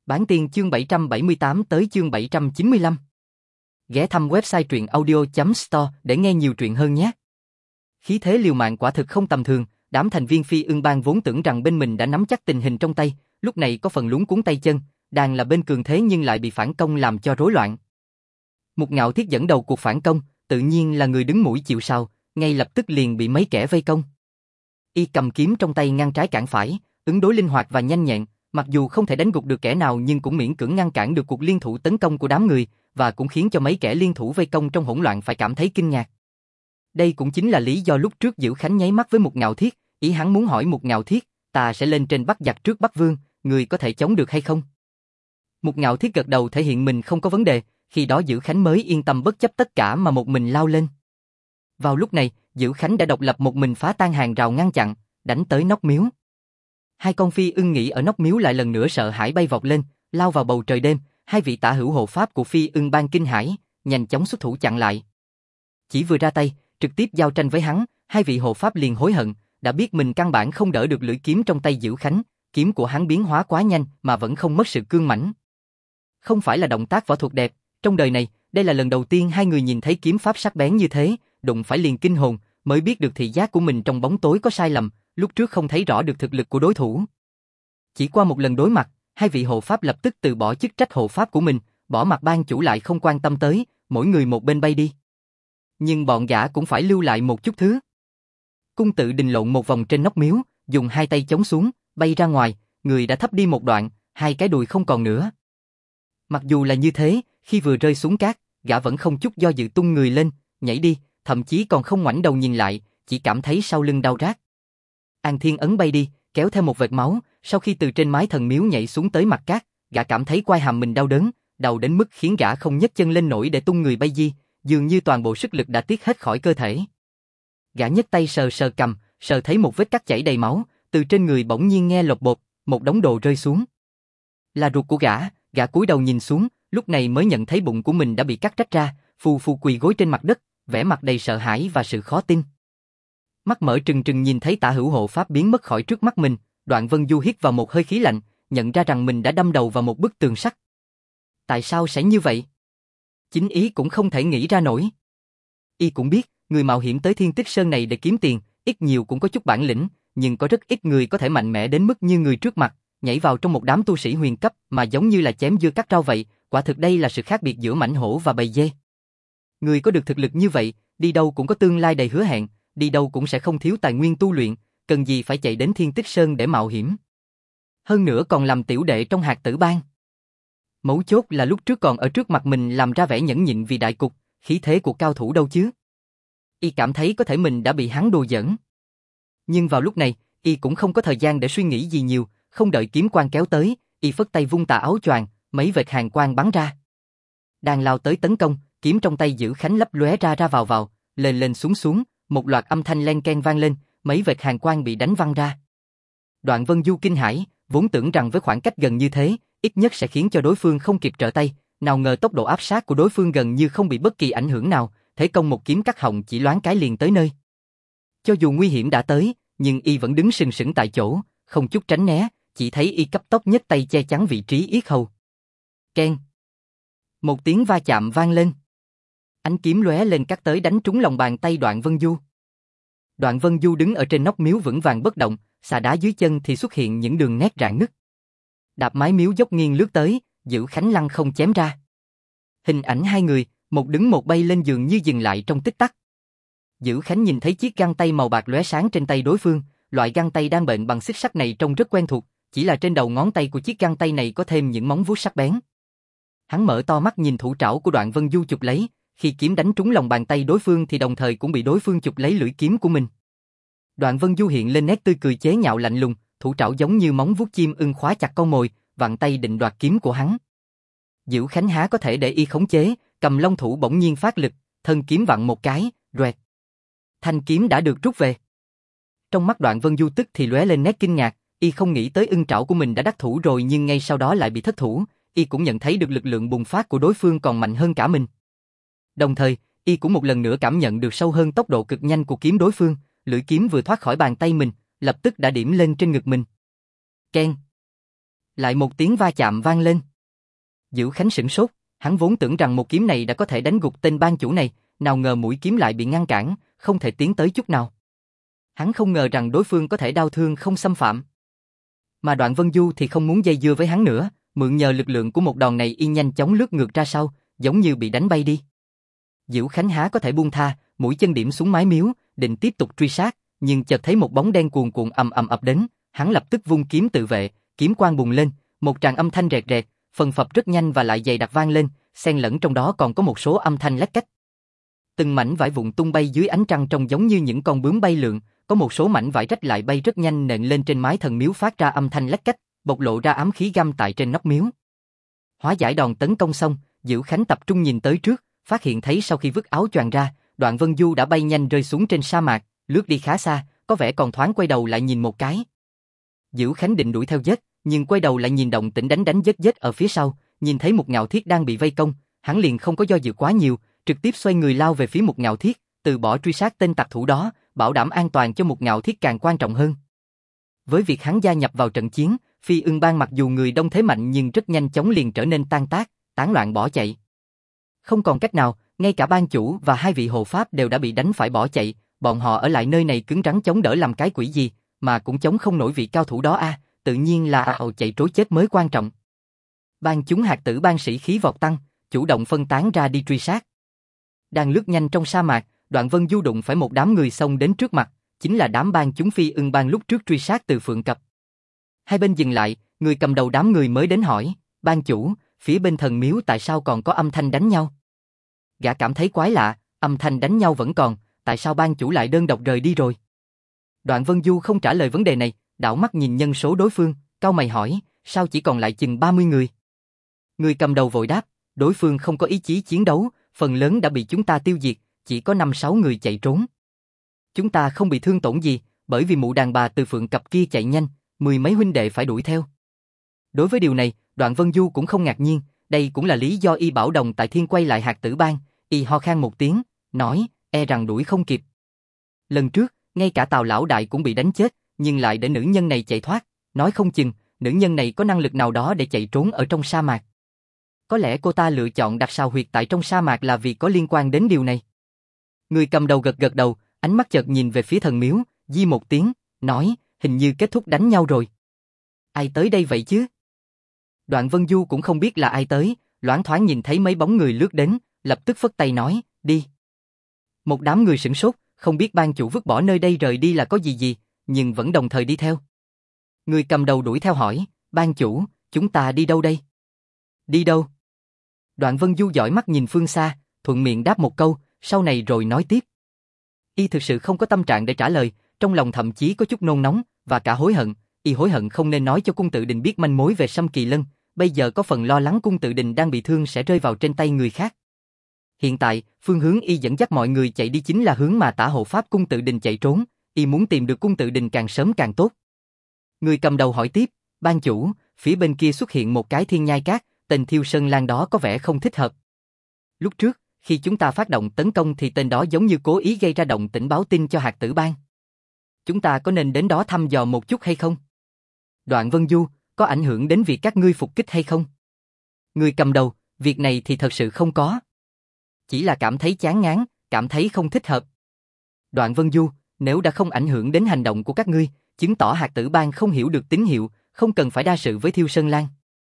Bản tiền chương 778 tới chương 795. Ghé thăm website truyện audio.store để nghe nhiều truyện hơn nhé. Khí thế liều mạng quả thực không tầm thường, đám thành viên Phi Ưng Bang vốn tưởng rằng bên mình đã nắm chắc tình hình trong tay, lúc này có phần luống cuống tay chân, đang là bên cường thế nhưng lại bị phản công làm cho rối loạn. Mục Ngạo Thiết dẫn đầu cuộc phản công, tự nhiên là người đứng mũi chịu sào, ngay lập tức liền bị mấy kẻ vây công. Y cầm kiếm trong tay ngăn trái cản phải, ứng đối linh hoạt và nhanh nhẹn, mặc dù không thể đánh gục được kẻ nào nhưng cũng miễn cưỡng ngăn cản được cuộc liên thủ tấn công của đám người, và cũng khiến cho mấy kẻ liên thủ vây công trong hỗn loạn phải cảm thấy kinh ngạc. Đây cũng chính là lý do lúc trước Dữ Khánh nháy mắt với Mục Ngạo Thiết, ý hắn muốn hỏi Mục Ngạo Thiết, ta sẽ lên trên bắt giặc trước Bắc Vương, người có thể chống được hay không? Mục Ngạo Thiết gật đầu thể hiện mình không có vấn đề, khi đó Dữ Khánh mới yên tâm bất chấp tất cả mà một mình lao lên. Vào lúc này, Dữ Khánh đã độc lập một mình phá tan hàng rào ngăn chặn, đánh tới nóc miếu. Hai con phi ưng nghỉ ở nóc miếu lại lần nữa sợ hãi bay vọt lên, lao vào bầu trời đêm, hai vị tả hữu hộ pháp của Phi Ưng Bang kinh hãi, nhanh chóng xuất thủ chặn lại. Chỉ vừa ra tay, trực tiếp giao tranh với hắn, hai vị hộ pháp liền hối hận, đã biết mình căn bản không đỡ được lưỡi kiếm trong tay Dữ Khánh, kiếm của hắn biến hóa quá nhanh mà vẫn không mất sự cương mãnh. Không phải là động tác võ thuật đẹp, trong đời này, đây là lần đầu tiên hai người nhìn thấy kiếm pháp sắc bén như thế, đụng phải liền kinh hồn, mới biết được thị giác của mình trong bóng tối có sai lầm, lúc trước không thấy rõ được thực lực của đối thủ. Chỉ qua một lần đối mặt, hai vị hộ pháp lập tức từ bỏ chức trách hộ pháp của mình, bỏ mặt ban chủ lại không quan tâm tới, mỗi người một bên bay đi. Nhưng bọn gã cũng phải lưu lại một chút thứ. Cung Tự Đình lộn một vòng trên nóc miếu, dùng hai tay chống xuống, bay ra ngoài, người đã thấp đi một đoạn, hai cái đùi không còn nữa. Mặc dù là như thế, khi vừa rơi xuống cát, gã vẫn không chút do dự tung người lên, nhảy đi, thậm chí còn không ngoảnh đầu nhìn lại, chỉ cảm thấy sau lưng đau rát. An Thiên Ấn bay đi, kéo theo một vệt máu, sau khi từ trên mái thần miếu nhảy xuống tới mặt cát, gã cảm thấy quai hàm mình đau đớn, đau đến mức khiến gã không nhấc chân lên nổi để tung người bay di, dường như toàn bộ sức lực đã tiết hết khỏi cơ thể. Gã nhấc tay sờ sờ cằm, sờ thấy một vết cắt chảy đầy máu, từ trên người bỗng nhiên nghe lột bột, một đống đồ rơi xuống. Là ruột của gã cúi đầu nhìn xuống, lúc này mới nhận thấy bụng của mình đã bị cắt rách ra, phù phù quỳ gối trên mặt đất, vẻ mặt đầy sợ hãi và sự khó tin. Mắt mở trừng trừng nhìn thấy tả hữu hộ pháp biến mất khỏi trước mắt mình, Đoạn Vân Du hít vào một hơi khí lạnh, nhận ra rằng mình đã đâm đầu vào một bức tường sắt. Tại sao sẽ như vậy? Chính ý cũng không thể nghĩ ra nổi. Y cũng biết, người mạo hiểm tới Thiên Tích Sơn này để kiếm tiền, ít nhiều cũng có chút bản lĩnh, nhưng có rất ít người có thể mạnh mẽ đến mức như người trước mặt, nhảy vào trong một đám tu sĩ huyền cấp mà giống như là chém dưa cắt rau vậy, quả thực đây là sự khác biệt giữa mãnh hổ và bầy dê. Người có được thực lực như vậy, đi đâu cũng có tương lai đầy hứa hẹn, đi đâu cũng sẽ không thiếu tài nguyên tu luyện, cần gì phải chạy đến Thiên Tích Sơn để mạo hiểm. Hơn nữa còn làm tiểu đệ trong Hạt Tử Bang. Mấu chốt là lúc trước còn ở trước mặt mình làm ra vẻ nhẫn nhịn vì đại cục, khí thế của cao thủ đâu chứ. Y cảm thấy có thể mình đã bị hắn đùa giỡn. Nhưng vào lúc này, Y cũng không có thời gian để suy nghĩ gì nhiều, không đợi kiếm quang kéo tới, Y phất tay vung tà áo choàng, mấy vệt hàn quang bắn ra. Đang lao tới tấn công, kiếm trong tay Dữ Khánh lấp lóe ra ra vào, lên lên xuống, một loạt âm thanh len keng vang lên, mấy vệt hàn quang bị đánh văng ra. Đoạn Vân Du kinh hãi, vốn tưởng rằng với khoảng cách gần như thế, ít nhất sẽ khiến cho đối phương không kịp trở tay, nào ngờ tốc độ áp sát của đối phương gần như không bị bất kỳ ảnh hưởng nào, thế công một kiếm cắt họng chỉ loáng cái liền tới nơi. Cho dù nguy hiểm đã tới, nhưng Y vẫn đứng sừng sững tại chỗ, không chút tránh né, chỉ thấy Y cấp tốc nhấc tay che chắn vị trí yết hầu. Keng. Một tiếng va chạm vang lên. Ánh kiếm lóe lên cắt tới đánh trúng lòng bàn tay Đoạn Vân Du. Đoạn Vân Du đứng ở trên nóc miếu vững vàng bất động, xà đá dưới chân thì xuất hiện những đường nét rạn nứt. Đạp mái miếu dốc nghiêng lướt tới, Dữ Khánh lăng không chém ra. Hình ảnh hai người, một đứng một bay lên dường như dừng lại trong tích tắc. Dữ Khánh nhìn thấy chiếc găng tay màu bạc lóe sáng trên tay đối phương, loại găng tay đang bện bằng xích sắt này trông rất quen thuộc, chỉ là trên đầu ngón tay của chiếc găng tay này có thêm những móng vuốt sắc bén. Hắn mở to mắt nhìn thủ trảo của Đoạn Vân Du chụp lấy, khi kiếm đánh trúng lòng bàn tay đối phương thì đồng thời cũng bị đối phương chụp lấy lưỡi kiếm của mình. Đoạn Vân Du hiện lên nét tươi cười chế nhạo lạnh lùng, thủ trảo giống như móng vuốt chim ưng khóa chặt con mồi, vặn tay định đoạt kiếm của hắn. Dữ Khánh há có thể để Y khống chế, cầm long thủ bỗng nhiên phát lực, thân kiếm vặn một cái, roẹt. Thanh kiếm đã được rút về. Trong mắt Đoạn Vân Du tức thì lóe lên nét kinh ngạc, Y không nghĩ tới ưng trảo của mình đã đắc thủ rồi nhưng ngay sau đó lại bị thất thủ, Y cũng nhận thấy được lực lượng bùng phát của đối phương còn mạnh hơn cả mình. Đồng thời, Y cũng một lần nữa cảm nhận được sâu hơn tốc độ cực nhanh của kiếm đối phương, lưỡi kiếm vừa thoát khỏi bàn tay mình, lập tức đã điểm lên trên ngực mình. Keng. Lại một tiếng va chạm vang lên. Dữ Khánh sửng sốt, hắn vốn tưởng rằng một kiếm này đã có thể đánh gục tên ban chủ này, nào ngờ mũi kiếm lại bị ngăn cản, không thể tiến tới chút nào. Hắn không ngờ rằng đối phương có thể đao thương không xâm phạm. Mà Đoạn Vân Du thì không muốn dây dưa với hắn nữa, mượn nhờ lực lượng của một đòn này y nhanh chóng lướt ngược ra sau, giống như bị đánh bay đi. Dữ Khánh há có thể buông tha, mũi chân điểm xuống mái miếu, định tiếp tục truy sát, nhưng chợt thấy một bóng đen cuồn cuộn ầm ầm ập đến, hắn lập tức vung kiếm tự vệ, kiếm quang bùng lên, một tràng âm thanh rẹt rẹt, phần phập rất nhanh và lại dày đặc vang lên, xen lẫn trong đó còn có một số âm thanh lách cách. Từng mảnh vải vụn tung bay dưới ánh trăng trông giống như những con bướm bay lượn, có một số mảnh vải rách lại bay rất nhanh nện lên trên mái thần miếu phát ra âm thanh lách cách, bộc lộ ra ám khí găm tại trên nóc miếu. Hóa giải đòn tấn công xong, Dữ Khánh tập trung nhìn tới trước, phát hiện thấy sau khi vứt áo choàng ra, Đoạn Vân Du đã bay nhanh rơi xuống trên sa mạc, lướt đi khá xa, có vẻ còn thoáng quay đầu lại nhìn một cái. Dữ Khánh định đuổi theo giết, nhưng quay đầu lại nhìn động tĩnh đánh đánh giết ở phía sau, nhìn thấy một Ngạo Thiết đang bị vây công, hắn liền không có do dự quá nhiều, trực tiếp xoay người lao về phía một Ngạo Thiết, từ bỏ truy sát tên tặc thủ đó, bảo đảm an toàn cho một Ngạo Thiết càng quan trọng hơn. Với việc hắn gia nhập vào trận chiến, Phi Ưng Bang mặc dù người đông thế mạnh nhưng rất nhanh chóng liền trở nên tan tác, tán loạn bỏ chạy. Không còn cách nào, ngay cả ban chủ và hai vị hộ pháp đều đã bị đánh phải bỏ chạy, bọn họ ở lại nơi này cứng rắn chống đỡ làm cái quỷ gì, mà cũng chống không nổi vị cao thủ đó tự nhiên là chạy trối chết mới quan trọng. Ban chúng hạt tử ban sĩ khí vọt tăng, chủ động phân tán ra đi truy sát. Đang lướt nhanh trong sa mạc, Đoạn Vân Du đụng phải một đám người xông đến trước mặt, chính là đám ban chúng Phi Ưng Bang lúc trước truy sát từ Phượng Cập. Hai bên dừng lại, người cầm đầu đám người mới đến hỏi, ban chủ, phía bên thần miếu tại sao còn có âm thanh đánh nhau? Gã cảm thấy quái lạ, âm thanh đánh nhau vẫn còn, tại sao ban chủ lại đơn độc rời đi rồi? Đoạn Vân Du không trả lời vấn đề này, đảo mắt nhìn nhân số đối phương, cau mày hỏi, sao chỉ còn lại chừng 30 người? Người cầm đầu vội đáp, đối phương không có ý chí chiến đấu, phần lớn đã bị chúng ta tiêu diệt, chỉ có 5-6 người chạy trốn. Chúng ta không bị thương tổn gì, bởi vì mụ đàn bà từ Phượng Cập kia chạy nhanh, mười mấy huynh đệ phải đuổi theo. Đối với điều này, Đoạn Vân Du cũng không ngạc nhiên, đây cũng là lý do y bảo đồng tại Thiên quay lại hạt tử bang, y ho khan một tiếng, nói, e rằng đuổi không kịp. Lần trước, ngay cả Tào lão đại cũng bị đánh chết, nhưng lại để nữ nhân này chạy thoát, nói không chừng, nữ nhân này có năng lực nào đó để chạy trốn ở trong sa mạc. Có lẽ cô ta lựa chọn đặt sào huyệt tại trong sa mạc là vì có liên quan đến điều này. Người cầm đầu gật gật đầu, ánh mắt chợt nhìn về phía thần miếu, di một tiếng, nói, hình như kết thúc đánh nhau rồi. Ai tới đây vậy chứ? Đoạn Vân Du cũng không biết là ai tới, loáng thoáng nhìn thấy mấy bóng người lướt đến, lập tức phất tay nói, đi. Một đám người sửng sốt, không biết ban chủ vứt bỏ nơi đây rời đi là có gì, nhưng vẫn đồng thời đi theo. Người cầm đầu đuổi theo hỏi, ban chủ, chúng ta đi đâu đây? Đi đâu? Đoạn Vân Du dõi mắt nhìn phương xa, thuận miệng đáp một câu, sau này rồi nói tiếp. Y thực sự không có tâm trạng để trả lời, trong lòng thậm chí có chút nôn nóng, và cả hối hận. Y hối hận không nên nói cho Cung Tự Đình biết manh mối về Sâm Kỳ Lân, bây giờ có phần lo lắng Cung Tự Đình đang bị thương sẽ rơi vào trên tay người khác. Hiện tại, phương hướng Y dẫn dắt mọi người chạy đi chính là hướng mà Tả hộ pháp Cung Tự Đình chạy trốn, Y muốn tìm được Cung Tự Đình càng sớm càng tốt. Người cầm đầu hỏi tiếp, ban chủ, phía bên kia xuất hiện một cái thiên nhai cát, tên Thiêu Sơn Lan đó có vẻ không thích hợp. Lúc trước, khi chúng ta phát động tấn công thì tên đó giống như cố ý gây ra động tĩnh báo tin cho hạt tử bang. Chúng ta có nên đến đó thăm dò một chút hay không? Đoạn Vân Du, có ảnh hưởng đến việc các ngươi phục kích hay không? Người cầm đầu, việc này thì thật sự không có. Chỉ là cảm thấy chán ngán, cảm thấy không thích hợp. Đoạn Vân Du, nếu đã không ảnh hưởng đến hành động của các ngươi, chứng tỏ hạt tử bang không hiểu được tín hiệu, không cần phải đa sự với Thiêu Sơn Lan.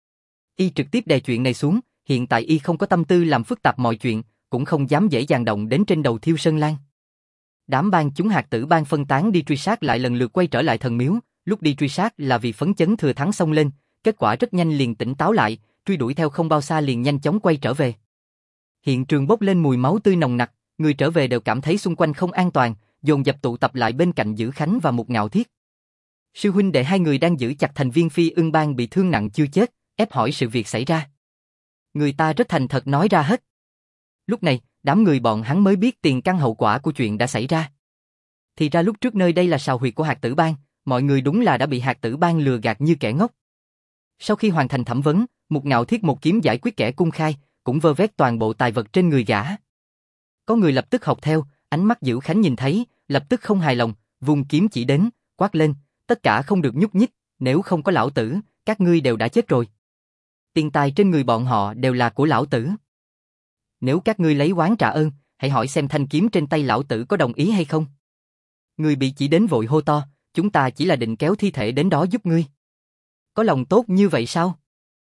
Y trực tiếp đè chuyện này xuống, hiện tại Y không có tâm tư làm phức tạp mọi chuyện, cũng không dám dễ dàng động đến trên đầu Thiêu Sơn Lan. Đám ban chúng hạt tử bang phân tán đi truy sát lại lần lượt quay trở lại thần miếu, lúc đi truy sát là vì phấn chấn thừa thắng xông lên, kết quả rất nhanh liền tỉnh táo lại, truy đuổi theo không bao xa liền nhanh chóng quay trở về. Hiện trường bốc lên mùi máu tươi nồng nặc, người trở về đều cảm thấy xung quanh không an toàn, dồn dập tụ tập lại bên cạnh Dữ Khánh và Mục Ngạo Thiết. Sư huynh đệ hai người đang giữ chặt thành viên Phi Ưng Bang bị thương nặng chưa chết, ép hỏi sự việc xảy ra. Người ta rất thành thật nói ra hết. Lúc này, đám người bọn hắn mới biết tiền căn hậu quả của chuyện đã xảy ra. Thì ra lúc trước nơi đây là sào huyệt của hạt tử bang, mọi người đúng là đã bị hạt tử bang lừa gạt như kẻ ngốc. Sau khi hoàn thành thẩm vấn, Mục Ngạo Thiết một kiếm giải quyết kẻ cung khai, cũng vơ vét toàn bộ tài vật trên người gã. Có người lập tức học theo, ánh mắt Dữ Khánh nhìn thấy, lập tức không hài lòng, vùng kiếm chỉ đến, quát lên, tất cả không được nhúc nhích, nếu không có lão tử, các ngươi đều đã chết rồi. Tiền tài trên người bọn họ đều là của lão tử. Nếu các ngươi lấy oán trả ơn, hãy hỏi xem thanh kiếm trên tay lão tử có đồng ý hay không. Người bị chỉ đến vội hô to, chúng ta chỉ là định kéo thi thể đến đó giúp ngươi. Có lòng tốt như vậy sao?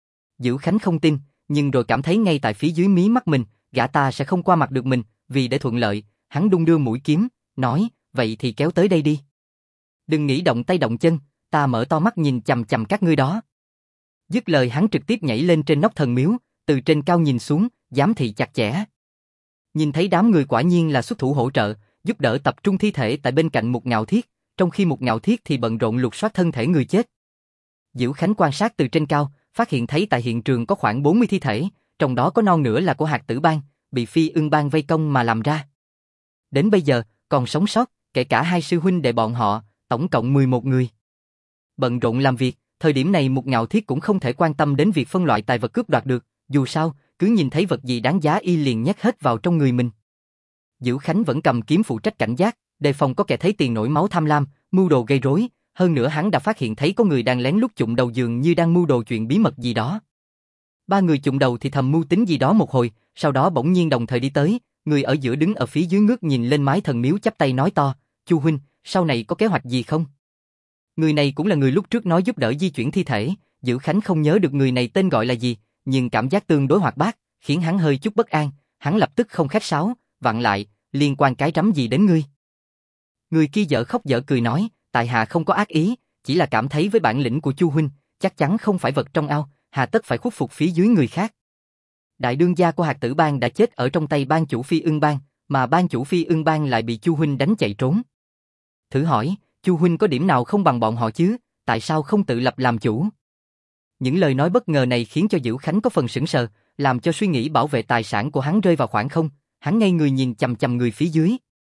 Dữ Khánh không tin, nhưng rồi cảm thấy ngay tại phía dưới mí mắt mình, gã ta sẽ không qua mặt được mình, vì để thuận lợi, hắn đung đưa mũi kiếm, nói, vậy thì kéo tới đây đi. Đừng nghĩ động tay động chân, ta mở to mắt nhìn chằm chằm các ngươi đó. Dứt lời hắn trực tiếp nhảy lên trên nóc thần miếu, từ trên cao nhìn xuống, giám thị chặt chẽ. Nhìn thấy đám người quả nhiên là xuất thủ hỗ trợ, giúp đỡ tập trung thi thể tại bên cạnh Mục Ngạo Thiết, trong khi Mục Ngạo Thiết thì bận rộn lục soát thân thể người chết. Diễu Khánh quan sát từ trên cao, phát hiện thấy tại hiện trường có khoảng 40 thi thể, trong đó có non nửa là của Hạt Tử Bang, bị Phi Ưng Bang vây công mà làm ra. Đến bây giờ, còn sống sót, kể cả hai sư huynh đệ bọn họ, tổng cộng 11 người. Bận rộn làm việc, thời điểm này Mục Ngạo Thiết cũng không thể quan tâm đến việc phân loại tài vật cướp đoạt được, dù sao, cứ nhìn thấy vật gì đáng giá y liền nhét hết vào trong người mình. Diễu Khánh vẫn cầm kiếm phụ trách cảnh giác, đề phòng có kẻ thấy tiền nổi máu tham lam, mưu đồ gây rối, hơn nữa hắn đã phát hiện thấy có người đang lén lút chụng đầu giường như đang mưu đồ chuyện bí mật gì đó. Ba người chụng đầu thì thầm mưu tính gì đó một hồi, sau đó bỗng nhiên đồng thời đi tới, người ở giữa đứng ở phía dưới ngước nhìn lên mái thần miếu chắp tay nói to, Chu huynh, sau này có kế hoạch gì không? Người này cũng là người lúc trước nói giúp đỡ di chuyển thi thể, Diễu Khánh không nhớ được người này tên gọi là gì, nhưng cảm giác tương đối hoạt bát, khiến hắn hơi chút bất an, hắn lập tức không khách sáo, vặn lại, liên quan cái rắm gì đến ngươi? Người kia dở khóc dở cười nói, tại hạ không có ác ý, chỉ là cảm thấy với bản lĩnh của Chu huynh, chắc chắn không phải vật trong ao, hà tất phải khuất phục phía dưới người khác. Đại đương gia của Hạt Tử Bang đã chết ở trong tay ban chủ Phi Ưng Bang, mà ban chủ Phi Ưng Bang lại bị Chu huynh đánh chạy trốn. Thử hỏi, Chu huynh có điểm nào không bằng bọn họ chứ, tại sao không tự lập làm chủ? Những lời nói bất ngờ này khiến cho Diễu Khánh có phần sững sờ, làm cho suy nghĩ bảo vệ tài sản của hắn rơi vào khoảng không, hắn ngây người nhìn chằm chằm người phía dưới.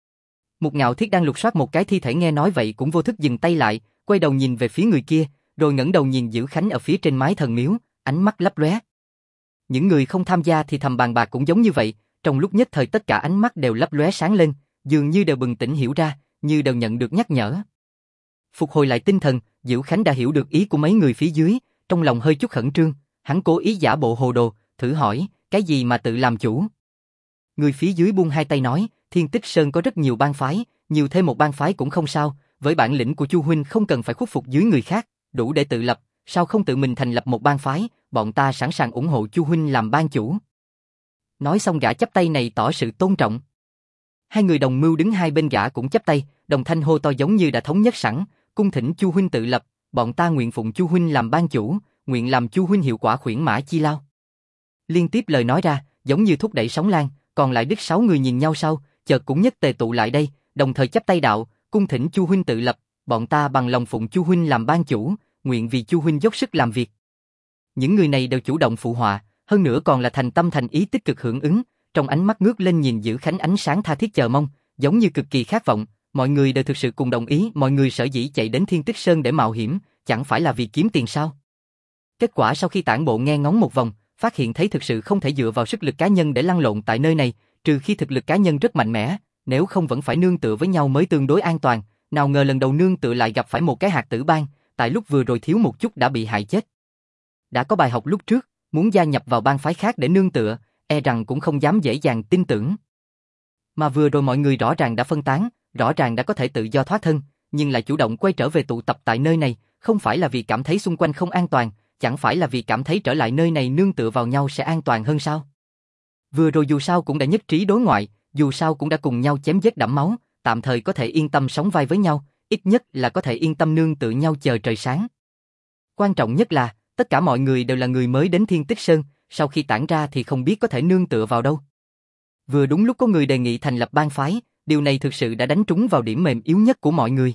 Mục Ngạo Thiết đang lục soát một cái thi thể nghe nói vậy cũng vô thức dừng tay lại, quay đầu nhìn về phía người kia, rồi ngẩng đầu nhìn Diễu Khánh ở phía trên mái thần miếu, ánh mắt lấp lóe. Những người không tham gia thì thầm bàn bạc cũng giống như vậy, trong lúc nhất thời tất cả ánh mắt đều lấp lóe sáng lên, dường như đều bừng tỉnh hiểu ra, như đều nhận được nhắc nhở. Phục hồi lại tinh thần, Diễu Khánh đã hiểu được ý của mấy người phía dưới, trong lòng hơi chút khẩn trương, hắn cố ý giả bộ hồ đồ, thử hỏi, cái gì mà tự làm chủ? Người phía dưới buông hai tay nói, Thiên Tích Sơn có rất nhiều bang phái, nhiều thêm một bang phái cũng không sao, với bản lĩnh của Chu huynh không cần phải khuất phục dưới người khác, đủ để tự lập, sao không tự mình thành lập một bang phái, bọn ta sẵn sàng ủng hộ Chu huynh làm bang chủ. Nói xong gã chắp tay này tỏ sự tôn trọng. Hai người đồng mưu đứng hai bên gã cũng chắp tay, đồng thanh hô to giống như đã thống nhất sẵn, cung thỉnh Chu huynh tự lập, bọn ta nguyện phụng Chu huynh làm bang chủ, nguyện làm Chu huynh hiệu quả khuyển mã chi lao. Liên tiếp lời nói ra, giống như thúc đẩy sóng lan, còn lại đứt 6 người nhìn nhau sau, chợt cũng nhất tề tụ lại đây, đồng thời chắp tay đạo, cung thỉnh Chu huynh tự lập, bọn ta bằng lòng phụng Chu huynh làm bang chủ, nguyện vì Chu huynh dốc sức làm việc. Những người này đều chủ động phụ họa, hơn nữa còn là thành tâm thành ý tích cực hưởng ứng, trong ánh mắt ngước lên nhìn Dữ Khánh ánh sáng tha thiết chờ mong, giống như cực kỳ khát vọng, mọi người đều thực sự cùng đồng ý, mọi người sở dĩ chạy đến Thiên Tích Sơn để mạo hiểm, chẳng phải là vì kiếm tiền sao? Kết quả sau khi tản bộ nghe ngóng một vòng, phát hiện thấy thực sự không thể dựa vào sức lực cá nhân để lăn lộn tại nơi này, trừ khi thực lực cá nhân rất mạnh mẽ, nếu không vẫn phải nương tựa với nhau mới tương đối an toàn, nào ngờ lần đầu nương tựa lại gặp phải một cái Hạt Tử Bang, tại lúc vừa rồi thiếu một chút đã bị hại chết. Đã có bài học lúc trước, muốn gia nhập vào bang phái khác để nương tựa, e rằng cũng không dám dễ dàng tin tưởng. Mà vừa rồi mọi người rõ ràng đã phân tán, rõ ràng đã có thể tự do thoát thân, nhưng lại chủ động quay trở về tụ tập tại nơi này, không phải là vì cảm thấy xung quanh không an toàn, chẳng phải là vì cảm thấy trở lại nơi này nương tựa vào nhau sẽ an toàn hơn sao? Vừa rồi dù sao cũng đã nhất trí đối ngoại, dù sao cũng đã cùng nhau chém giết đẫm máu, tạm thời có thể yên tâm sống vai với nhau, ít nhất là có thể yên tâm nương tựa nhau chờ trời sáng. Quan trọng nhất là, tất cả mọi người đều là người mới đến Thiên Tích Sơn, sau khi tản ra thì không biết có thể nương tựa vào đâu. Vừa đúng lúc có người đề nghị thành lập bang phái, điều này thực sự đã đánh trúng vào điểm mềm yếu nhất của mọi người.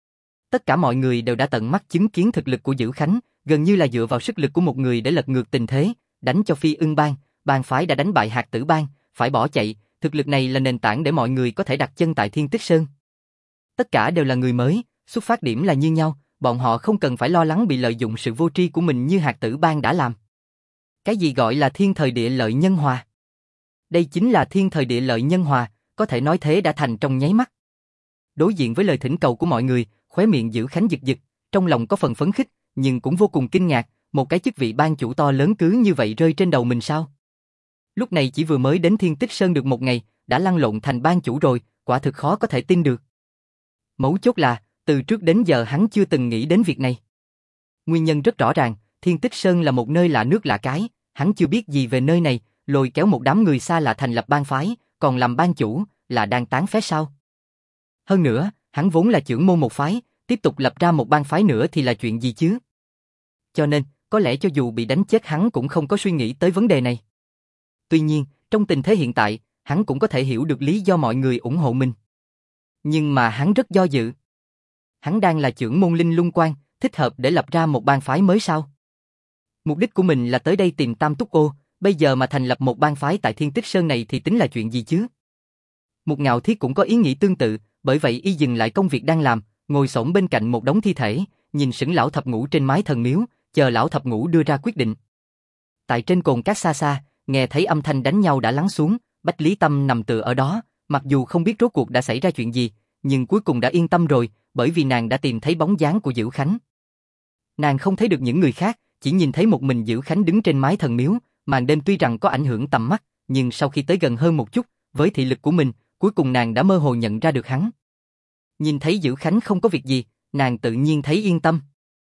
Tất cả mọi người đều đã tận mắt chứng kiến thực lực của Dữ Khánh, gần như là dựa vào sức lực của một người để lật ngược tình thế, đánh cho Phi Ưng Bang, bang phái đã đánh bại Hạt Tử Bang, phải bỏ chạy, thực lực này là nền tảng để mọi người có thể đặt chân tại Thiên Tích Sơn. Tất cả đều là người mới, xuất phát điểm là như nhau, bọn họ không cần phải lo lắng bị lợi dụng sự vô tri của mình như Hạt Tử Bang đã làm. Cái gì gọi là thiên thời địa lợi nhân hòa? Đây chính là thiên thời địa lợi nhân hòa, có thể nói thế đã thành trong nháy mắt. Đối diện với lời thỉnh cầu của mọi người, khóe miệng Dữ Khánh giật giật, trong lòng có phần phấn khích, nhưng cũng vô cùng kinh ngạc, một cái chức vị ban chủ to lớn cứ như vậy rơi trên đầu mình sao? Lúc này chỉ vừa mới đến Thiên Tích Sơn được một ngày, đã lăn lộn thành ban chủ rồi, quả thực khó có thể tin được. Mấu chốt là, từ trước đến giờ hắn chưa từng nghĩ đến việc này. Nguyên nhân rất rõ ràng, Thiên Tích Sơn là một nơi lạ nước lạ cái, hắn chưa biết gì về nơi này, lôi kéo một đám người xa lạ thành lập bang phái, còn làm ban chủ, là đang tán phế sao? Hơn nữa, hắn vốn là trưởng môn một phái, tiếp tục lập ra một bang phái nữa thì là chuyện gì chứ? Cho nên, có lẽ cho dù bị đánh chết hắn cũng không có suy nghĩ tới vấn đề này. Tuy nhiên, trong tình thế hiện tại, hắn cũng có thể hiểu được lý do mọi người ủng hộ mình. Nhưng mà hắn rất do dự. Hắn đang là trưởng môn Linh Lung Quan, thích hợp để lập ra một bang phái mới sao? Mục đích của mình là tới đây tìm Tam Túc Ô, bây giờ mà thành lập một bang phái tại Thiên Tích Sơn này thì tính là chuyện gì chứ? Một Ngạo Thiết cũng có ý nghĩ tương tự, bởi vậy y dừng lại công việc đang làm, ngồi xổm bên cạnh một đống thi thể, nhìn sững lão thập ngũ trên mái thần miếu, chờ lão thập ngũ đưa ra quyết định. Tại trên cồn cát xa xa, nghe thấy âm thanh đánh nhau đã lắng xuống, Bách Lý Tâm nằm tựa ở đó, mặc dù không biết rốt cuộc đã xảy ra chuyện gì, nhưng cuối cùng đã yên tâm rồi, bởi vì nàng đã tìm thấy bóng dáng của Dữ Khánh. Nàng không thấy được những người khác, chỉ nhìn thấy một mình Dữ Khánh đứng trên mái thần miếu, màn đêm tuy rằng có ảnh hưởng tầm mắt, nhưng sau khi tới gần hơn một chút, với thị lực của mình, cuối cùng nàng đã mơ hồ nhận ra được hắn. Nhìn thấy Dữ Khánh không có việc gì, nàng tự nhiên thấy yên tâm.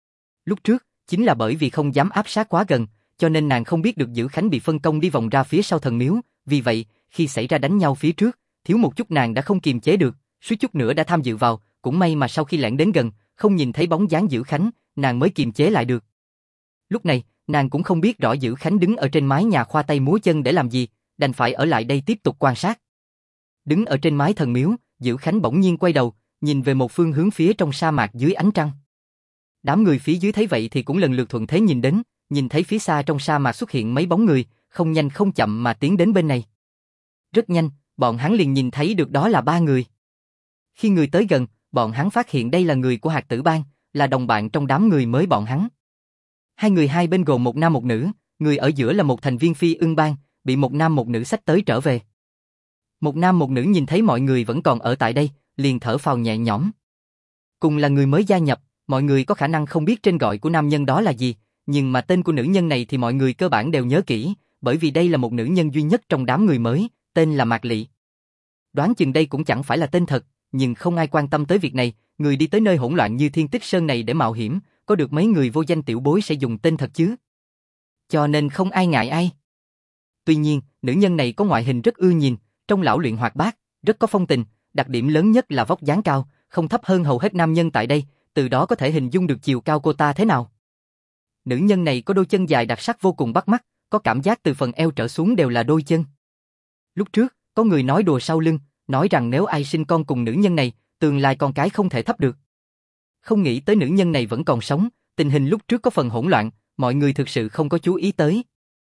Lúc trước, chính là bởi vì không dám áp sát quá gần, cho nên nàng không biết được Dữ Khánh bị phân công đi vòng ra phía sau thần miếu, vì vậy, khi xảy ra đánh nhau phía trước, thiếu một chút nàng đã không kiềm chế được, suýt chút nữa đã tham dự vào, cũng may mà sau khi lẻn đến gần, không nhìn thấy bóng dáng Dữ Khánh, nàng mới kiềm chế lại được. Lúc này, nàng cũng không biết rõ Dữ Khánh đứng ở trên mái nhà khoa tay múa chân để làm gì, đành phải ở lại đây tiếp tục quan sát. Đứng ở trên mái thần miếu, Dữ Khánh bỗng nhiên quay đầu, nhìn về một phương hướng phía trong sa mạc dưới ánh trăng. Đám người phía dưới thấy vậy thì cũng lần lượt thuận thế nhìn đến, nhìn thấy phía xa trong sa mạc xuất hiện mấy bóng người, không nhanh không chậm mà tiến đến bên này. Rất nhanh, bọn hắn liền nhìn thấy được đó là 3 người. Khi người tới gần, bọn hắn phát hiện đây là người của Hạt Tử Bang, là đồng bạn trong đám người mới bọn hắn. Hai người hai bên gồm một nam một nữ, người ở giữa là một thành viên Phi Ưng Bang, bị một nam một nữ xách tới trở về. Một nam một nữ nhìn thấy mọi người vẫn còn ở tại đây, liền thở phào nhẹ nhõm. Cùng là người mới gia nhập, mọi người có khả năng không biết tên gọi của nam nhân đó là gì, nhưng mà tên của nữ nhân này thì mọi người cơ bản đều nhớ kỹ, bởi vì đây là một nữ nhân duy nhất trong đám người mới, tên là Mạc Lị. Đoán chừng đây cũng chẳng phải là tên thật, nhưng không ai quan tâm tới việc này, người đi tới nơi hỗn loạn như Thiên Tích Sơn này để mạo hiểm, có được mấy người vô danh tiểu bối sẽ dùng tên thật chứ. Cho nên không ai ngại ai. Tuy nhiên, nữ nhân này có ngoại hình rất ưa nhìn, trông lão luyện hoạt bát, rất có phong tình, đặc điểm lớn nhất là vóc dáng cao, không thấp hơn hầu hết nam nhân tại đây, từ đó có thể hình dung được chiều cao cô ta thế nào. Nữ nhân này có đôi chân dài đặc sắc vô cùng bắt mắt, có cảm giác từ phần eo trở xuống đều là đôi chân. Lúc trước, có người nói đùa sau lưng, nói rằng nếu ai sinh con cùng nữ nhân này, tương lai con cái không thể thấp được. Không nghĩ tới nữ nhân này vẫn còn sống, tình hình lúc trước có phần hỗn loạn, mọi người thực sự không có chú ý tới.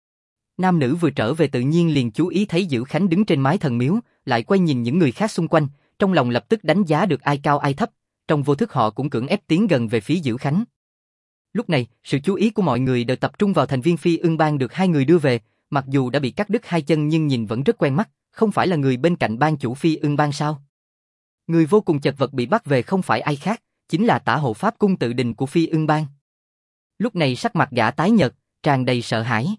Nam nữ vừa trở về tự nhiên liền chú ý thấy Dữ Khánh đứng trên mái thần miếu, lại quay nhìn những người khác xung quanh, trong lòng lập tức đánh giá được ai cao ai thấp, trong vô thức họ cũng cưỡng ép tiến gần về phía Dữ Khánh. Lúc này, sự chú ý của mọi người đều tập trung vào thành viên Phi Ưng Bang được 2 người đưa về, mặc dù đã bị cắt đứt 2 chân nhưng nhìn vẫn rất quen mắt, không phải là người bên cạnh ban chủ Phi Ưng Bang sao? Người vô cùng chật vật bị bắt về không phải ai khác, chính là Tả hộ pháp cung Tự Đình của Phi Ưng Bang. Lúc này sắc mặt gã tái nhợt, tràn đầy sợ hãi.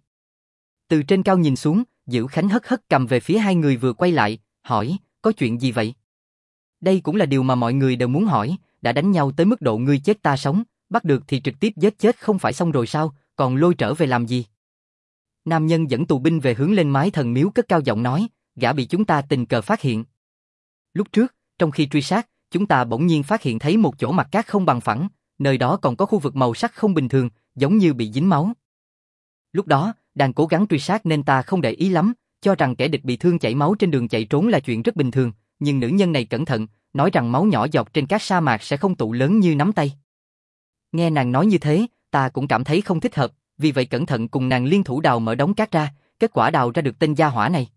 Từ trên cao nhìn xuống, Dữ Khánh hất hất cầm về phía 2 người vừa quay lại, hỏi, có chuyện gì vậy? Đây cũng là điều mà mọi người đều muốn hỏi, đã đánh nhau tới mức độ ngươi chết ta sống, bắt được thì trực tiếp giết chết không phải xong rồi sao, còn lôi trở về làm gì? Nam nhân dẫn tù binh về hướng lên mái thần miếu cất cao giọng nói, gã bị chúng ta tình cờ phát hiện. Lúc trước, trong khi truy sát, chúng ta bỗng nhiên phát hiện thấy một chỗ mặt cát không bằng phẳng, nơi đó còn có khu vực màu sắc không bình thường, giống như bị dính máu. Lúc đó, đang cố gắng truy sát nên ta không để ý lắm, cho rằng kẻ địch bị thương chảy máu trên đường chạy trốn là chuyện rất bình thường, nhưng nữ nhân này cẩn thận, nói rằng máu nhỏ giọt trên cát sa mạc sẽ không tụ lớn như nắm tay. Nghe nàng nói như thế, ta cũng cảm thấy không thích hợp, vì vậy cẩn thận cùng nàng liên thủ đào mở đống cát ra, kết quả đào ra được tên gia hỏa này.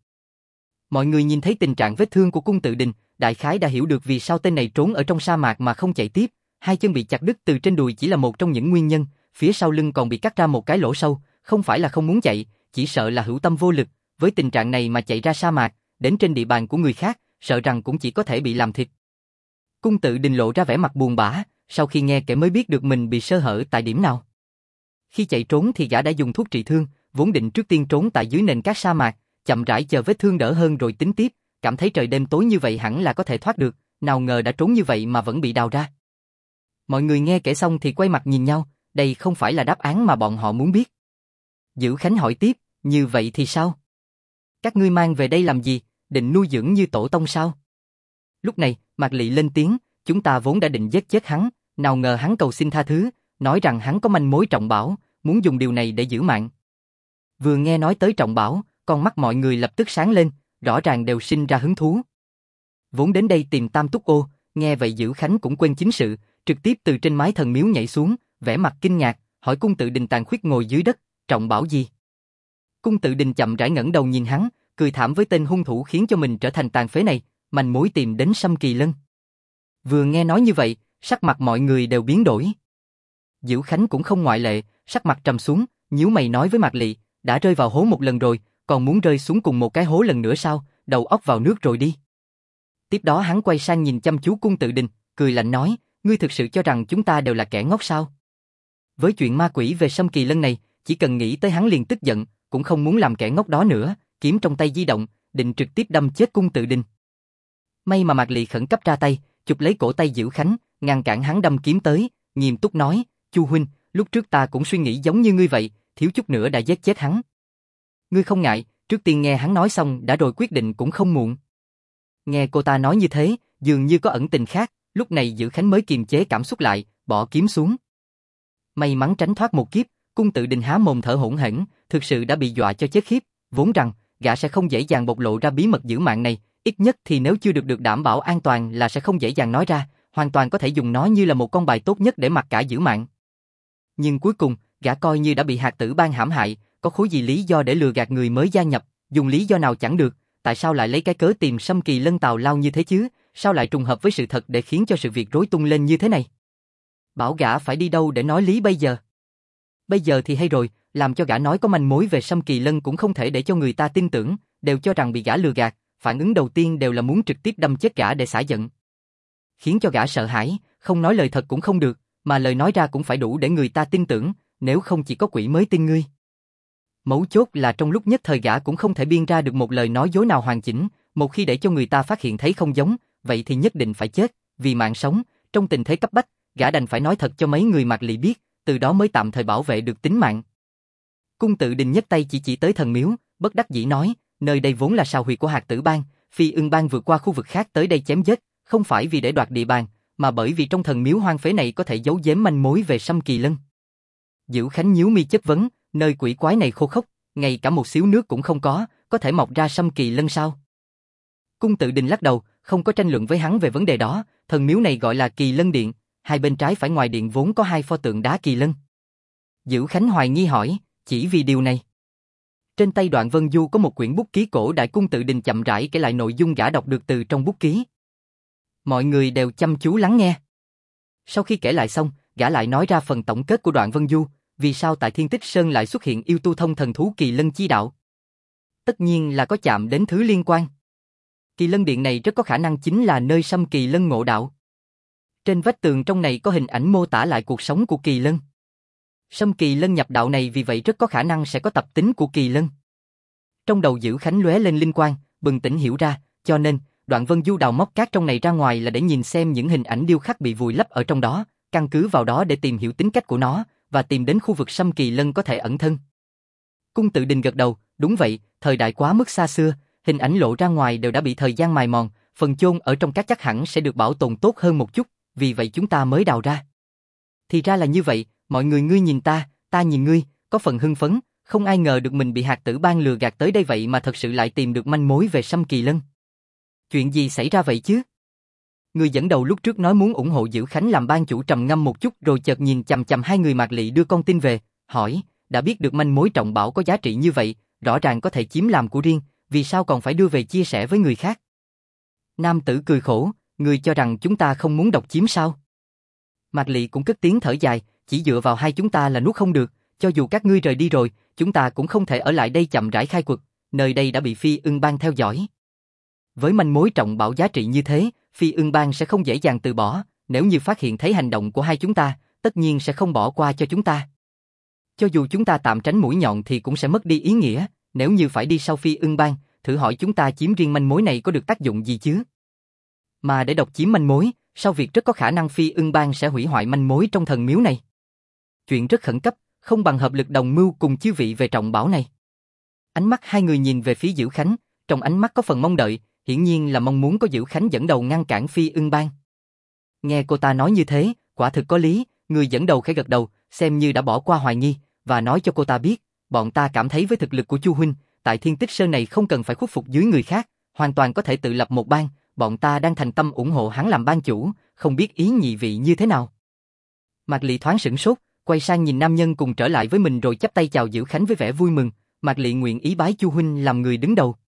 Mọi người nhìn thấy tình trạng vết thương của cung Tự Đình, đại khái đã hiểu được vì sao tên này trốn ở trong sa mạc mà không chạy tiếp, 2 chân bị chặt đứt từ trên đùi chỉ là một trong những nguyên nhân, phía sau lưng còn bị cắt ra một cái lỗ sâu, không phải là không muốn chạy, chỉ sợ là hữu tâm vô lực, với tình trạng này mà chạy ra sa mạc, đến trên địa bàn của người khác, sợ rằng cũng chỉ có thể bị làm thịt. Cung Tự Đình lộ ra vẻ mặt buồn bã, sau khi nghe kể mới biết được mình bị sơ hở tại điểm nào. Khi chạy trốn thì gã đã dùng thuốc trị thương, vốn định trước tiên trốn tại dưới nền cát sa mạc, chậm rãi chờ vết thương đỡ hơn rồi tính tiếp, cảm thấy trời đêm tối như vậy hẳn là có thể thoát được, nào ngờ đã trốn như vậy mà vẫn bị đào ra. Mọi người nghe kể xong thì quay mặt nhìn nhau, đây không phải là đáp án mà bọn họ muốn biết. Dữ Khánh hỏi tiếp, như vậy thì sao? Các ngươi mang về đây làm gì, định nuôi dưỡng như tổ tông sao? Lúc này, Mạc Lị lên tiếng, chúng ta vốn đã định giết chết hắn, nào ngờ hắn cầu xin tha thứ, nói rằng hắn có manh mối trọng bảo, muốn dùng điều này để giữ mạng. Vừa nghe nói tới trọng bảo, con mắt mọi người lập tức sáng lên, rõ ràng đều sinh ra hứng thú. Vốn đến đây tìm Tam Túc Ô, nghe vậy Dữ Khánh cũng quên chính sự, trực tiếp từ trên mái thần miếu nhảy xuống, vẻ mặt kinh ngạc, hỏi Cung Tự Đình tàn khuyết ngồi dưới đất, trọng bảo gì? Cung Tự Đình chậm rãi ngẩng đầu nhìn hắn, cười thảm với tên hung thủ khiến cho mình trở thành tàn phế này, manh mối tìm đến Sâm Kỳ Lân. Vừa nghe nói như vậy, sắc mặt mọi người đều biến đổi. Dữ Khánh cũng không ngoại lệ, sắc mặt trầm xuống, nhíu mày nói với Mạc Lị, đã rơi vào hố một lần rồi, còn muốn rơi xuống cùng một cái hố lần nữa sao, đầu óc vào nước rồi đi. Tiếp đó hắn quay sang nhìn chăm chú Cung Tự Đình, cười lạnh nói, ngươi thực sự cho rằng chúng ta đều là kẻ ngốc sao? Với chuyện ma quỷ về Sâm Kỳ Lân này, chỉ cần nghĩ tới hắn liền tức giận, cũng không muốn làm kẻ ngốc đó nữa, kiếm trong tay di động, định trực tiếp đâm chết Cung Tự Đình. May mà Mạc Lị khẩn cấp ra tay, chụp lấy cổ tay Dữ Khánh, ngăn cản hắn đâm kiếm tới, nghiêm túc nói, Chu huynh, lúc trước ta cũng suy nghĩ giống như ngươi vậy, thiếu chút nữa đã giết chết hắn. Ngươi không ngại, trước tiên nghe hắn nói xong đã rồi quyết định cũng không muộn. Nghe cô ta nói như thế, dường như có ẩn tình khác, lúc này Dữ Khánh mới kiềm chế cảm xúc lại, bỏ kiếm xuống. May mắn tránh thoát một kiếp, Cung Tự Đình há mồm thở hổn hển, thực sự đã bị dọa cho chết khiếp, vốn rằng gã sẽ không dễ dàng bộc lộ ra bí mật giữ mạng này, ít nhất thì nếu chưa được đảm bảo an toàn là sẽ không dễ dàng nói ra, hoàn toàn có thể dùng nó như là một con bài tốt nhất để mặc cả giữ mạng. Nhưng cuối cùng, gã coi như đã bị Hạt Tử Bang hãm hại, có khối gì lý do để lừa gạt người mới gia nhập, dùng lý do nào chẳng được, tại sao lại lấy cái cớ tìm Sâm Kỳ Lân tào lao như thế chứ, sao lại trùng hợp với sự thật để khiến cho sự việc rối tung lên như thế này? Bảo gã phải đi đâu để nói lý bây giờ? Bây giờ thì hay rồi, làm cho gã nói có manh mối về Sâm Kỳ Lân cũng không thể để cho người ta tin tưởng, đều cho rằng bị gã lừa gạt, phản ứng đầu tiên đều là muốn trực tiếp đâm chết gã để xả giận. Khiến cho gã sợ hãi, không nói lời thật cũng không được, mà lời nói ra cũng phải đủ để người ta tin tưởng, nếu không chỉ có quỷ mới tin ngươi. Mấu chốt là trong lúc nhất thời gã cũng không thể biên ra được một lời nói dối nào hoàn chỉnh, một khi để cho người ta phát hiện thấy không giống, vậy thì nhất định phải chết, vì mạng sống, trong tình thế cấp bách, gã đành phải nói thật cho mấy người Mạc Lị biết, từ đó mới tạm thời bảo vệ được tính mạng. Cung Tự Đình nhấc tay chỉ tới thần miếu, bất đắc dĩ nói, nơi đây vốn là sào huyệt của Hạt Tử Bang, Phi Ưng Bang vượt qua khu vực khác tới đây chém giết, không phải vì để đoạt địa bàn, mà bởi vì trong thần miếu hoang phế này có thể giấu giếm manh mối về Sâm Kỳ Lân. Dữ Khánh nhíu mi chất vấn, nơi quỷ quái này khô khốc, ngay cả một xíu nước cũng không có thể mọc ra Sâm Kỳ Lân sao? Cung Tự Đình lắc đầu, không có tranh luận với hắn về vấn đề đó, thần miếu này gọi là Kỳ Lân Điện, hai bên trái phải ngoài điện vốn có hai pho tượng đá kỳ lân. Dữ Khánh hoài nghi hỏi, chỉ vì điều này. Trên tay Đoạn Vân Du có một quyển bút ký cổ đại. Cung Tự Đình chậm rãi kể lại nội dung gã đọc được từ trong bút ký. Mọi người đều chăm chú lắng nghe. Sau khi kể lại xong, gã lại nói ra phần tổng kết của Đoạn Vân Du, vì sao tại Thiên Tích Sơn lại xuất hiện yêu tu thông thần thú Kỳ Lân chi đạo. Tất nhiên là có chạm đến thứ liên quan. Kỳ Lân Điện này rất có khả năng chính là nơi Sâm Kỳ Lân ngộ đạo. Trên vách tường trong này có hình ảnh mô tả lại cuộc sống của Kỳ Lân. Sâm Kỳ Lân nhập đạo này vì vậy rất có khả năng sẽ có tập tính của Kỳ Lân. Trong đầu Dữ Khánh lóe lên linh quang, bừng tỉnh hiểu ra, cho nên Đoạn Vân Du đào móc cát trong này ra ngoài là để nhìn xem những hình ảnh điêu khắc bị vùi lấp ở trong đó, căn cứ vào đó để tìm hiểu tính cách của nó và tìm đến khu vực Sâm Kỳ Lân có thể ẩn thân. Cung Tự Đình gật đầu, đúng vậy, thời đại quá mức xa xưa, hình ảnh lộ ra ngoài đều đã bị thời gian mài mòn, phần chôn ở trong cát chắc hẳn sẽ được bảo tồn tốt hơn một chút, vì vậy chúng ta mới đào ra. Thì ra là như vậy, mọi người ngươi nhìn ta nhìn ngươi, có phần hưng phấn, không ai ngờ được mình bị Hạt Tử Bang lừa gạt tới đây vậy mà thật sự lại tìm được manh mối về Sâm Kỳ Lân. Chuyện gì xảy ra vậy chứ? Người dẫn đầu lúc trước nói muốn ủng hộ Dữ Khánh làm ban chủ trầm ngâm một chút rồi chợt nhìn chằm chằm hai người Mạc Lị đưa con tin về, hỏi, đã biết được manh mối trọng bảo có giá trị như vậy, rõ ràng có thể chiếm làm của riêng, vì sao còn phải đưa về chia sẻ với người khác? Nam tử cười khổ, người cho rằng chúng ta không muốn độc chiếm sao? Mạc Lị cũng cất tiếng thở dài, chỉ dựa vào hai chúng ta là nuốt không được, cho dù các ngươi rời đi rồi, chúng ta cũng không thể ở lại đây chậm rãi khai quật, nơi đây đã bị Phi Ưng Bang theo dõi. Với manh mối trọng bảo giá trị như thế, Phi Ưng Bang sẽ không dễ dàng từ bỏ, nếu như phát hiện thấy hành động của hai chúng ta, tất nhiên sẽ không bỏ qua cho chúng ta. Cho dù chúng ta tạm tránh mũi nhọn thì cũng sẽ mất đi ý nghĩa, nếu như phải đi sau Phi Ưng Bang, thử hỏi chúng ta chiếm riêng manh mối này có được tác dụng gì chứ? Mà để độc chiếm manh mối, sau việc rất có khả năng Phi Ưng Bang sẽ hủy hoại manh mối trong thần miếu này. Chuyện rất khẩn cấp, không bằng hợp lực đồng mưu cùng chư vị về trọng bảo này. Ánh mắt hai người nhìn về phía Diễu Khánh, trong ánh mắt có phần mong đợi, hiển nhiên là mong muốn có Diễu Khánh dẫn đầu ngăn cản Phi Ưng Bang. Nghe cô ta nói như thế, quả thực có lý, người dẫn đầu khẽ gật đầu, xem như đã bỏ qua hoài nghi, và nói cho cô ta biết, bọn ta cảm thấy với thực lực của Chu huynh, tại Thiên Tích Sơn này không cần phải khuất phục dưới người khác, hoàn toàn có thể tự lập một bang, bọn ta đang thành tâm ủng hộ hắn làm bang chủ, không biết ý nhị vị như thế nào. Mạc Lị thoáng sửng sốt, quay sang nhìn nam nhân cùng trở lại với mình rồi chắp tay chào Diễu Khánh với vẻ vui mừng, Mạc Lị nguyện ý bái Chu huynh làm người đứng đầu.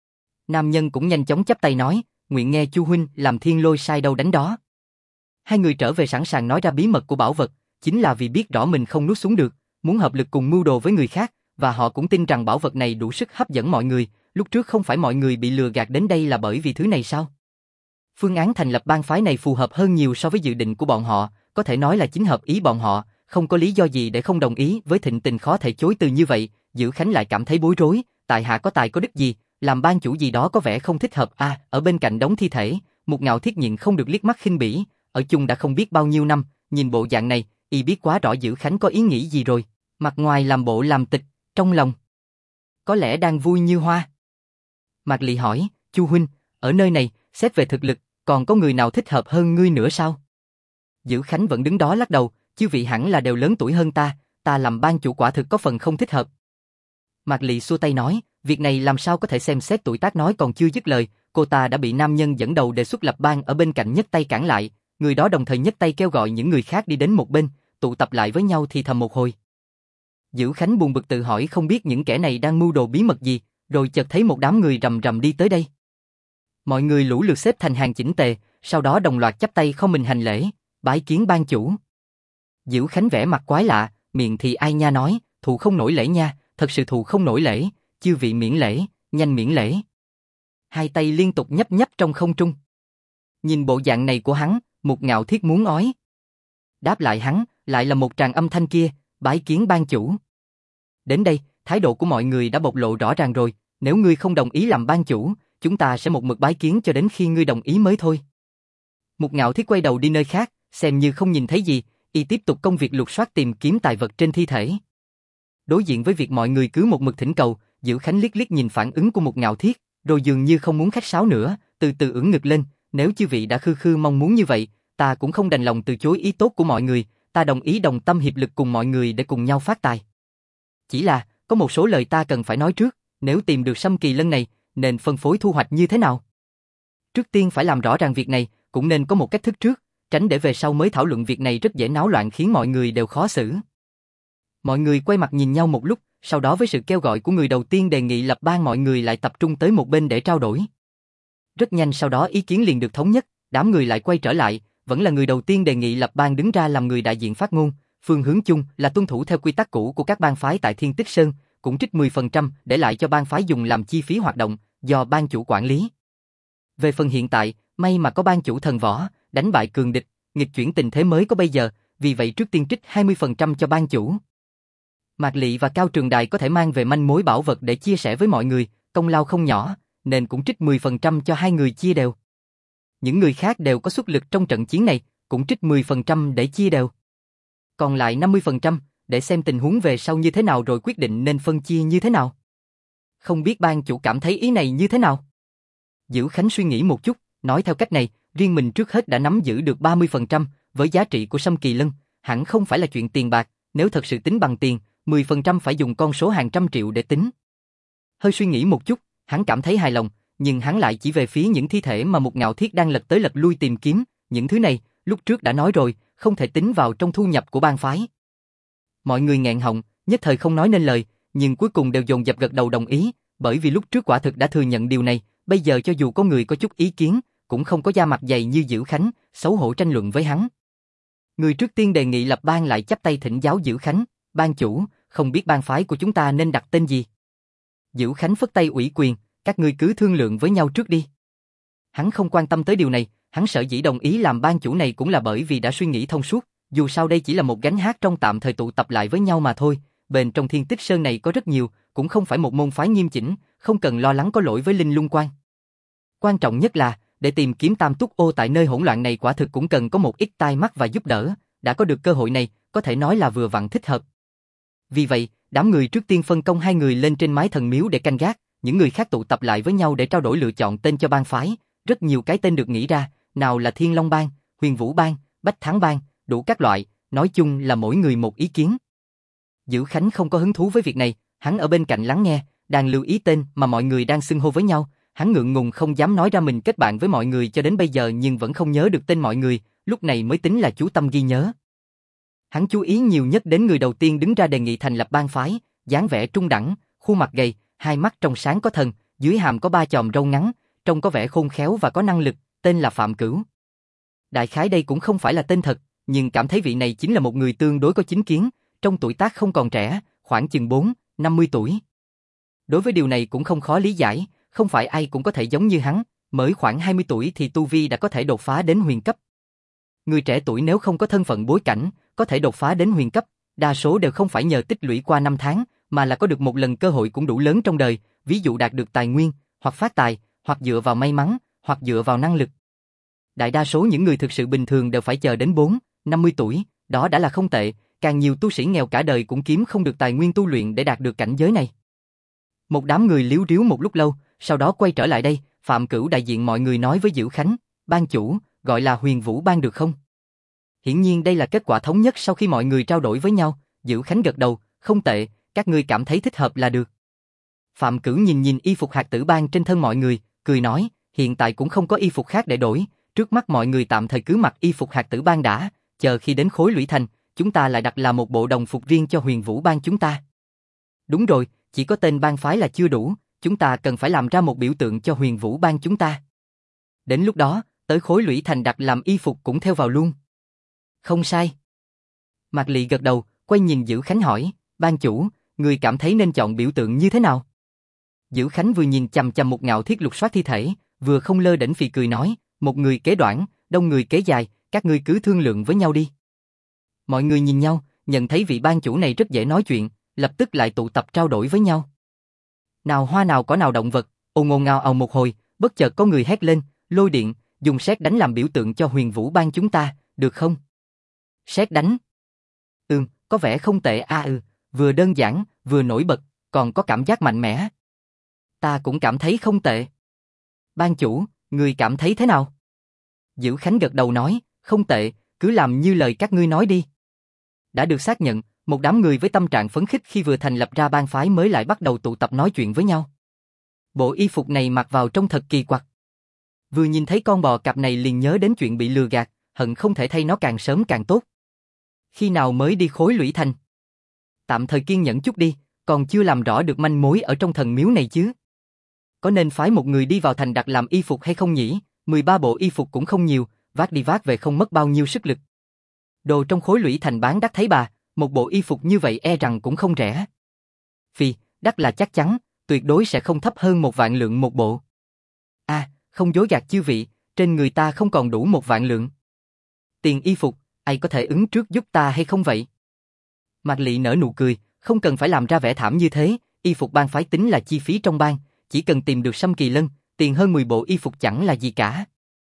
Nam nhân cũng nhanh chóng chắp tay nói, nguyện nghe Chu huynh làm thiên lôi sai đâu đánh đó. Hai người trở về sẵn sàng nói ra bí mật của bảo vật, chính là vì biết rõ mình không nuốt xuống được, muốn hợp lực cùng mưu đồ với người khác, và họ cũng tin rằng bảo vật này đủ sức hấp dẫn mọi người, lúc trước không phải mọi người bị lừa gạt đến đây là bởi vì thứ này sao? Phương án thành lập bang phái này phù hợp hơn nhiều so với dự định của bọn họ, có thể nói là chính hợp ý bọn họ, không có lý do gì để không đồng ý với thịnh tình khó thể chối từ như vậy. Diễu Khánh lại cảm thấy bối rối, tại hạ có tài có đức gì, làm bang chủ gì đó có vẻ không thích hợp ở bên cạnh đống thi thể, Một Ngạo Thiết nhịn không được liếc mắt khinh bỉ, ở chung đã không biết bao nhiêu năm, nhìn bộ dạng này, y biết quá rõ Diễu Khánh có ý nghĩ gì rồi, mặt ngoài làm bộ làm tịch, trong lòng có lẽ đang vui như hoa. Mạc Lị hỏi, Chu huynh, ở nơi này, xét về thực lực, còn có người nào thích hợp hơn ngươi nữa sao? Diễu Khánh vẫn đứng đó lắc đầu, chư vị hẳn là đều lớn tuổi hơn ta làm bang chủ quả thực có phần không thích hợp. Mạc Lị xua tay nói, việc này làm sao có thể xem xét tuổi tác, nói còn chưa dứt lời, cô ta đã bị nam nhân dẫn đầu đề xuất lập bang ở bên cạnh nhấc tay cản lại, người đó đồng thời nhấc tay kêu gọi những người khác đi đến một bên, tụ tập lại với nhau thì thầm một hồi. Diễu Khánh buồn bực tự hỏi không biết những kẻ này đang mưu đồ bí mật gì, rồi chợt thấy một đám người rầm rầm đi tới đây. Mọi người lũ lượt xếp thành hàng chỉnh tề, sau đó đồng loạt chắp tay không mình hành lễ, bái kiến bang chủ. Diễu Khánh vẻ mặt quái lạ, miệng thì ai nha nói, thụ không nổi lễ nha, thật sự thụ không nổi lễ, chư vị miễn lễ, nhanh miễn lễ. Hai tay liên tục nhấp nhấp trong không trung. Nhìn bộ dạng này của hắn, Một Ngạo Thiết muốn ói. Đáp lại hắn, lại là một tràng âm thanh kia, bái kiến bang chủ. Đến đây, thái độ của mọi người đã bộc lộ rõ ràng rồi, nếu ngươi không đồng ý làm bang chủ, chúng ta sẽ một mực bái kiến cho đến khi ngươi đồng ý mới thôi. Một Ngạo Thiết quay đầu đi nơi khác, xem như không nhìn thấy gì, y tiếp tục công việc lục soát tìm kiếm tài vật trên thi thể. Đối diện với việc mọi người cứ một mực thỉnh cầu, Diễu Khánh liếc liếc nhìn phản ứng của Một Ngạo Thiết, rồi dường như không muốn khách sáo nữa, từ từ ưỡn ngực lên, nếu chư vị đã khư khư mong muốn như vậy, ta cũng không đành lòng từ chối ý tốt của mọi người, ta đồng ý đồng tâm hiệp lực cùng mọi người để cùng nhau phát tài. Chỉ là, có một số lời ta cần phải nói trước, nếu tìm được Sâm Kỳ Lân này, nên phân phối thu hoạch như thế nào? Trước tiên phải làm rõ ràng việc này, cũng nên có một cách thức trước, tránh để về sau mới thảo luận việc này rất dễ náo loạn khiến mọi người đều khó xử. Mọi người quay mặt nhìn nhau một lúc, sau đó với sự kêu gọi của người đầu tiên đề nghị lập bang, mọi người lại tập trung tới một bên để trao đổi. Rất nhanh sau đó ý kiến liền được thống nhất, đám người lại quay trở lại, vẫn là người đầu tiên đề nghị lập bang đứng ra làm người đại diện phát ngôn, phương hướng chung là tuân thủ theo quy tắc cũ của các bang phái tại Thiên Tích Sơn, cũng trích 10% để lại cho bang phái dùng làm chi phí hoạt động, do bang chủ quản lý. Về phần hiện tại, may mà có bang chủ thần võ, đánh bại cường địch, nghịch chuyển tình thế mới có bây giờ, vì vậy trước tiên trích 20% cho bang chủ. Mạc Lị và Cao Trường Đài có thể mang về manh mối bảo vật để chia sẻ với mọi người, công lao không nhỏ, nên cũng trích 10% cho hai người chia đều. Những người khác đều có xuất lực trong trận chiến này, cũng trích 10% để chia đều. Còn lại 50%, để xem tình huống về sau như thế nào rồi quyết định nên phân chia như thế nào. Không biết bang chủ cảm thấy ý này như thế nào? Diễu Khánh suy nghĩ một chút, nói theo cách này, riêng mình trước hết đã nắm giữ được 30%, với giá trị của Sâm Kỳ Lân, hẳn không phải là chuyện tiền bạc, nếu thật sự tính bằng tiền, 10% phải dùng con số hàng trăm triệu để tính. Hơi suy nghĩ một chút, hắn cảm thấy hài lòng, nhưng hắn lại chỉ về phía những thi thể mà Một Ngạo Thiết đang lật tới lật lui tìm kiếm, những thứ này, lúc trước đã nói rồi, không thể tính vào trong thu nhập của bang phái. Mọi người nghẹn họng, nhất thời không nói nên lời, nhưng cuối cùng đều dồn dập gật đầu đồng ý, bởi vì lúc trước quả thực đã thừa nhận điều này, bây giờ cho dù có người có chút ý kiến, cũng không có da mặt dày như Diễu Khánh, xấu hổ tranh luận với hắn. Người trước tiên đề nghị lập bang lại chắp tay thỉnh giáo Diễu Khánh, bang chủ, không biết bang phái của chúng ta nên đặt tên gì? Diễu Khánh phất tay ủy quyền, các ngươi cứ thương lượng với nhau trước đi. Hắn không quan tâm tới điều này, hắn sở dĩ đồng ý làm bang chủ này cũng là bởi vì đã suy nghĩ thông suốt, dù sao đây chỉ là một gánh hát trong tạm thời tụ tập lại với nhau mà thôi, bên trong Thiên Tích Sơn này có rất nhiều, cũng không phải một môn phái nghiêm chỉnh, không cần lo lắng có lỗi với Linh Lung Quan. Quan trọng nhất là, để tìm kiếm Tam Túc Ô tại nơi hỗn loạn này quả thực cũng cần có một ít tai mắt và giúp đỡ, đã có được cơ hội này, có thể nói là vừa vặn thích hợp. Vì vậy, đám người trước tiên phân công 2 người lên trên mái thần miếu để canh gác, những người khác tụ tập lại với nhau để trao đổi lựa chọn tên cho bang phái, rất nhiều cái tên được nghĩ ra, nào là Thiên Long Bang, Huyền Vũ Bang, Bách Thắng Bang, đủ các loại, nói chung là mỗi người một ý kiến. Dữ Khánh không có hứng thú với việc này, hắn ở bên cạnh lắng nghe, đang lưu ý tên mà mọi người đang xưng hô với nhau, hắn ngượng ngùng không dám nói ra mình kết bạn với mọi người cho đến bây giờ nhưng vẫn không nhớ được tên mọi người, lúc này mới tính là chú tâm ghi nhớ. Hắn chú ý nhiều nhất đến người đầu tiên đứng ra đề nghị thành lập bang phái, dáng vẻ trung đẳng, khuôn mặt gầy, hai mắt trong sáng có thần, dưới hàm có 3 chòm râu ngắn, trông có vẻ khôn khéo và có năng lực, tên là Phạm Cửu. Đại khái đây cũng không phải là tên thật, nhưng cảm thấy vị này chính là một người tương đối có chính kiến, trong tuổi tác không còn trẻ, khoảng chừng 4-50 tuổi. Đối với điều này cũng không khó lý giải, không phải ai cũng có thể giống như hắn, mới khoảng 20 tuổi thì tu vi đã có thể đột phá đến huyền cấp. Người trẻ tuổi nếu không có thân phận bối cảnh, có thể đột phá đến huyền cấp, đa số đều không phải nhờ tích lũy qua năm tháng, mà là có được một lần cơ hội cũng đủ lớn trong đời, ví dụ đạt được tài nguyên, hoặc phát tài, hoặc dựa vào may mắn, hoặc dựa vào năng lực. Đại đa số những người thực sự bình thường đều phải chờ đến 4-50 tuổi, đó đã là không tệ, càng nhiều tu sĩ nghèo cả đời cũng kiếm không được tài nguyên tu luyện để đạt được cảnh giới này. Một đám người líu ríu một lúc lâu, sau đó quay trở lại đây, Phạm Cửu đại diện mọi người nói với Dữ Khánh, ban chủ, gọi là Huyền Vũ Bang được không? Hiển nhiên đây là kết quả thống nhất sau khi mọi người trao đổi với nhau, Dữ Khánh gật đầu, không tệ, các ngươi cảm thấy thích hợp là được. Phạm Cửu nhìn nhìn y phục hạt tử bang trên thân mọi người, cười nói, hiện tại cũng không có y phục khác để đổi, trước mắt mọi người tạm thời cứ mặc y phục hạt tử bang đã, chờ khi đến Khối Lũy Thành, chúng ta lại đặt là một bộ đồng phục riêng cho Huyền Vũ Bang chúng ta. Đúng rồi, chỉ có tên bang phái là chưa đủ, chúng ta cần phải làm ra một biểu tượng cho Huyền Vũ Bang chúng ta. Đến lúc đó, tới Khối Lũy Thành đặt làm y phục cũng theo vào luôn. Không sai. Mạc Lị gật đầu, quay nhìn Dữ Khánh hỏi, ban chủ, người cảm thấy nên chọn biểu tượng như thế nào? Dữ Khánh vừa nhìn chằm chằm một Ngạo Thiết lục soát thi thể, vừa không lơ đễnh phì cười nói, một người kế đoạn, đông người kế dài, các ngươi cứ thương lượng với nhau đi. Mọi người nhìn nhau, nhận thấy vị ban chủ này rất dễ nói chuyện, lập tức lại tụ tập trao đổi với nhau. Nào hoa nào cỏ nào động vật, ồn ồn ào ào một hồi, bất chợt có người hét lên, lôi điện, dùng sét đánh làm biểu tượng cho Huyền Vũ Bang chúng ta, được không? Sét đánh? Có vẻ không tệ vừa đơn giản, vừa nổi bật, còn có cảm giác mạnh mẽ. Ta cũng cảm thấy không tệ. Ban chủ, người cảm thấy thế nào? Dữ Khánh gật đầu nói, không tệ, cứ làm như lời các ngươi nói đi. Đã được xác nhận, một đám người với tâm trạng phấn khích khi vừa thành lập ra bang phái mới lại bắt đầu tụ tập nói chuyện với nhau. Bộ y phục này mặc vào trông thật kỳ quặc. Vừa nhìn thấy con bò cạp này liền nhớ đến chuyện bị lừa gạt, hận không thể thay nó càng sớm càng tốt. Khi nào mới đi Khối Lũy Thành? Tạm thời kiên nhẫn chút đi, còn chưa làm rõ được manh mối ở trong thần miếu này chứ. Có nên phái một người đi vào thành đặt làm y phục hay không nhỉ? 13 bộ y phục cũng không nhiều, vác đi vác về không mất bao nhiêu sức lực. Đồ trong Khối Lũy Thành bán đắt thấy bà, một bộ y phục như vậy e rằng cũng không rẻ. Phi, đắt là chắc chắn, tuyệt đối sẽ không thấp hơn 1 vạn lượng một bộ. Không dối gạt chư vị, trên người ta không còn đủ 1 vạn lượng. Tiền y phục, ai có thể ứng trước giúp ta hay không vậy? Mạc Lị nở nụ cười, không cần phải làm ra vẻ thảm như thế, y phục bang phái tính là chi phí trong bang, chỉ cần tìm được Sâm Kỳ Lân, tiền hơn 10 bộ y phục chẳng là gì cả.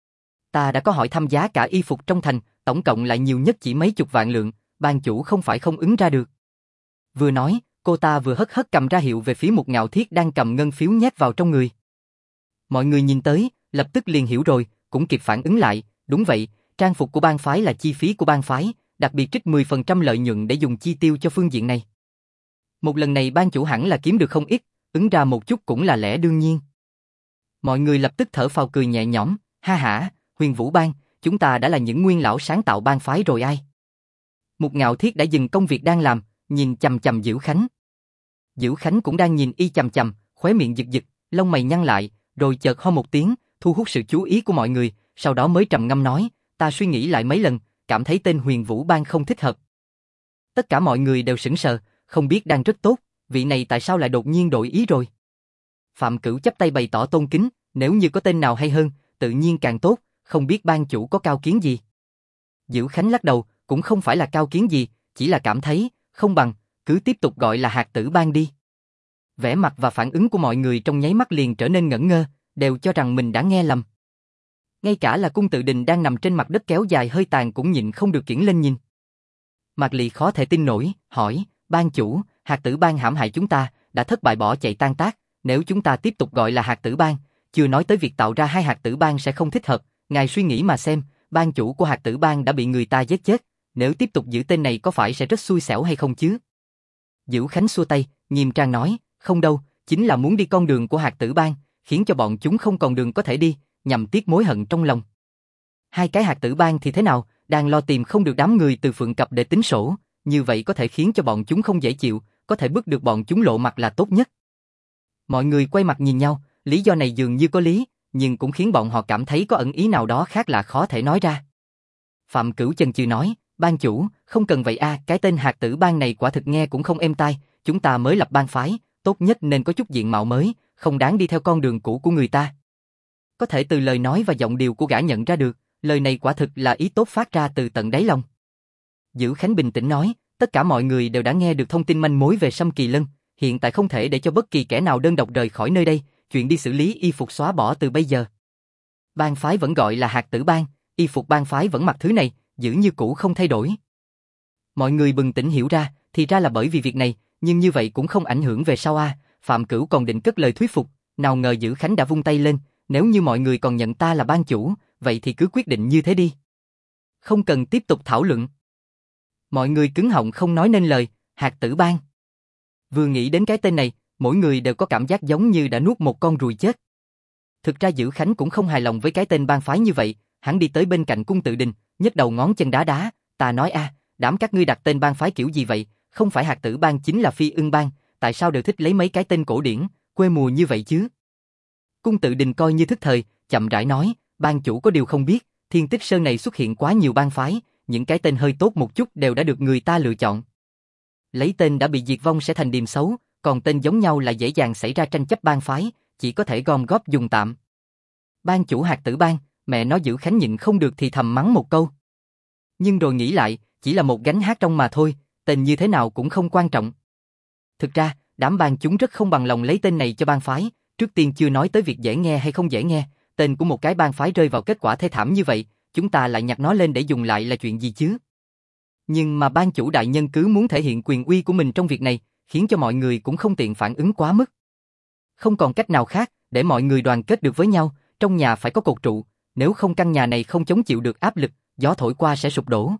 Ta đã có hỏi thăm giá cả y phục trong thành, tổng cộng lại nhiều nhất chỉ mấy chục vạn lượng, ban chủ không phải không ứng ra được. Vừa nói, cô ta vừa hất hất cầm ra hiệu về phía một Ngạo Thiết đang cầm ngân phiếu nhét vào trong người. Mọi người nhìn tới, lập tức liền hiểu rồi, cũng kịp phản ứng lại, đúng vậy, trang phục của bang phái là chi phí của bang phái, đặc biệt trích 10% lợi nhuận để dùng chi tiêu cho phương diện này. Một lần này ban chủ hẳn là kiếm được không ít, ứng ra một chút cũng là lẽ đương nhiên. Mọi người lập tức thở phào cười nhẹ nhõm, ha hả, Huyền Vũ Bang, chúng ta đã là những nguyên lão sáng tạo bang phái rồi ai. Một Ngạo Thiết đã dừng công việc đang làm, nhìn chằm chằm Dữ Khánh. Dữ Khánh cũng đang nhìn y chằm chằm, khóe miệng giật giật, lông mày nhăn lại, rồi chợt ho một tiếng, thu hút sự chú ý của mọi người, sau đó mới trầm ngâm nói, ta suy nghĩ lại mấy lần, cảm thấy tên Huyền Vũ Bang không thích hợp. Tất cả mọi người đều sững sờ, không biết đang rất tốt, vị này tại sao lại đột nhiên đổi ý rồi. Phạm Cửu chắp tay bày tỏ tôn kính, nếu như có tên nào hay hơn, tự nhiên càng tốt, không biết ban chủ có cao kiến gì. Dữ Khánh lắc đầu, cũng không phải là cao kiến gì, chỉ là cảm thấy, không bằng, cứ tiếp tục gọi là hạt tử bang đi. Vẻ mặt và phản ứng của mọi người trong nháy mắt liền trở nên ngẩn ngơ, đều cho rằng mình đã nghe lầm. Ngay cả là Cung Tự Đình đang nằm trên mặt đất kéo dài hơi tàn cũng nhịn không được kiễng lên nhìn. Mạc Lị khó thể tin nổi, hỏi, ban chủ, hạt tử bang hãm hại chúng ta, đã thất bại bỏ chạy tan tác, nếu chúng ta tiếp tục gọi là hạt tử bang, chưa nói tới việc tạo ra hai hạt tử bang sẽ không thích hợp, ngài suy nghĩ mà xem, ban chủ của hạt tử bang đã bị người ta giết chết, nếu tiếp tục giữ tên này có phải sẽ rất xui xẻo hay không chứ? Dữ Khánh xua tay, nghiêm trang nói, không đâu, chính là muốn đi con đường của hạt tử bang, khiến cho bọn chúng không còn đường có thể đi, nhằm tiết mối hận trong lòng. Hai cái hạt tử bang thì thế nào, đang lo tìm không được đám người từ Phượng Cập để tính sổ, như vậy có thể khiến cho bọn chúng không dễ chịu, có thể bức được bọn chúng lộ mặt là tốt nhất. Mọi người quay mặt nhìn nhau, lý do này dường như có lý, nhưng cũng khiến bọn họ cảm thấy có ẩn ý nào đó khác là khó thể nói ra. Phạm Cửu chần chừ nói, ban chủ, không cần vậy cái tên hạt tử bang này quả thực nghe cũng không êm tai, chúng ta mới lập bang phái, tốt nhất nên có chút diện mạo mới, không đáng đi theo con đường cũ của người ta. Có thể từ lời nói và giọng điệu của gã nhận ra được, lời này quả thực là ý tốt phát ra từ tận đáy lòng. Dữ Khánh bình tĩnh nói, tất cả mọi người đều đã nghe được thông tin manh mối về Sâm Kỳ Lân, hiện tại không thể để cho bất kỳ kẻ nào đơn độc rời khỏi nơi đây, chuyện đi xử lý y phục xóa bỏ từ bây giờ. Bang phái vẫn gọi là hạt tử bang, y phục bang phái vẫn mặc thứ này, giữ như cũ không thay đổi. Mọi người bừng tỉnh hiểu ra, thì ra là bởi vì việc này, nhưng như vậy cũng không ảnh hưởng về sau Phạm Cửu còn định cất lời thuyết phục, nào ngờ Dữ Khánh đã vung tay lên, nếu như mọi người còn nhận ta là ban chủ, vậy thì cứ quyết định như thế đi. Không cần tiếp tục thảo luận. Mọi người cứng họng không nói nên lời, hạt tử bang. Vừa nghĩ đến cái tên này, mỗi người đều có cảm giác giống như đã nuốt một con ruồi chết. Thực ra Dữ Khánh cũng không hài lòng với cái tên bang phái như vậy, hắn đi tới bên cạnh Cung Tự Đình, nhấc đầu ngón chân đá, ta nói đám các ngươi đặt tên bang phái kiểu gì vậy, không phải hạt tử bang chính là Phi Ưng bang, tại sao đều thích lấy mấy cái tên cổ điển, quê mùa như vậy chứ? Cung Tự Đình coi như thức thời, chậm rãi nói, ban chủ có điều không biết, Thiên Tích Sơn này xuất hiện quá nhiều bang phái, những cái tên hơi tốt một chút đều đã được người ta lựa chọn. Lấy tên đã bị diệt vong sẽ thành điềm xấu, còn tên giống nhau là dễ dàng xảy ra tranh chấp bang phái, chỉ có thể gom góp dùng tạm. Ban chủ hạt tử bang, mẹ nó Dữ Khánh nhịn không được thì thầm mắng một câu. Nhưng rồi nghĩ lại, chỉ là một gánh hát trong mà thôi, tên như thế nào cũng không quan trọng. Thực ra, đám bang chúng rất không bằng lòng lấy tên này cho bang phái, trước tiên chưa nói tới việc dễ nghe hay không dễ nghe, tên của một cái bang phái rơi vào kết quả thê thảm như vậy, chúng ta lại nhặt nó lên để dùng lại là chuyện gì chứ? Nhưng mà ban chủ đại nhân cứ muốn thể hiện quyền uy của mình trong việc này, khiến cho mọi người cũng không tiện phản ứng quá mức. Không còn cách nào khác, để mọi người đoàn kết được với nhau, trong nhà phải có cột trụ, nếu không căn nhà này không chống chịu được áp lực, gió thổi qua sẽ sụp đổ.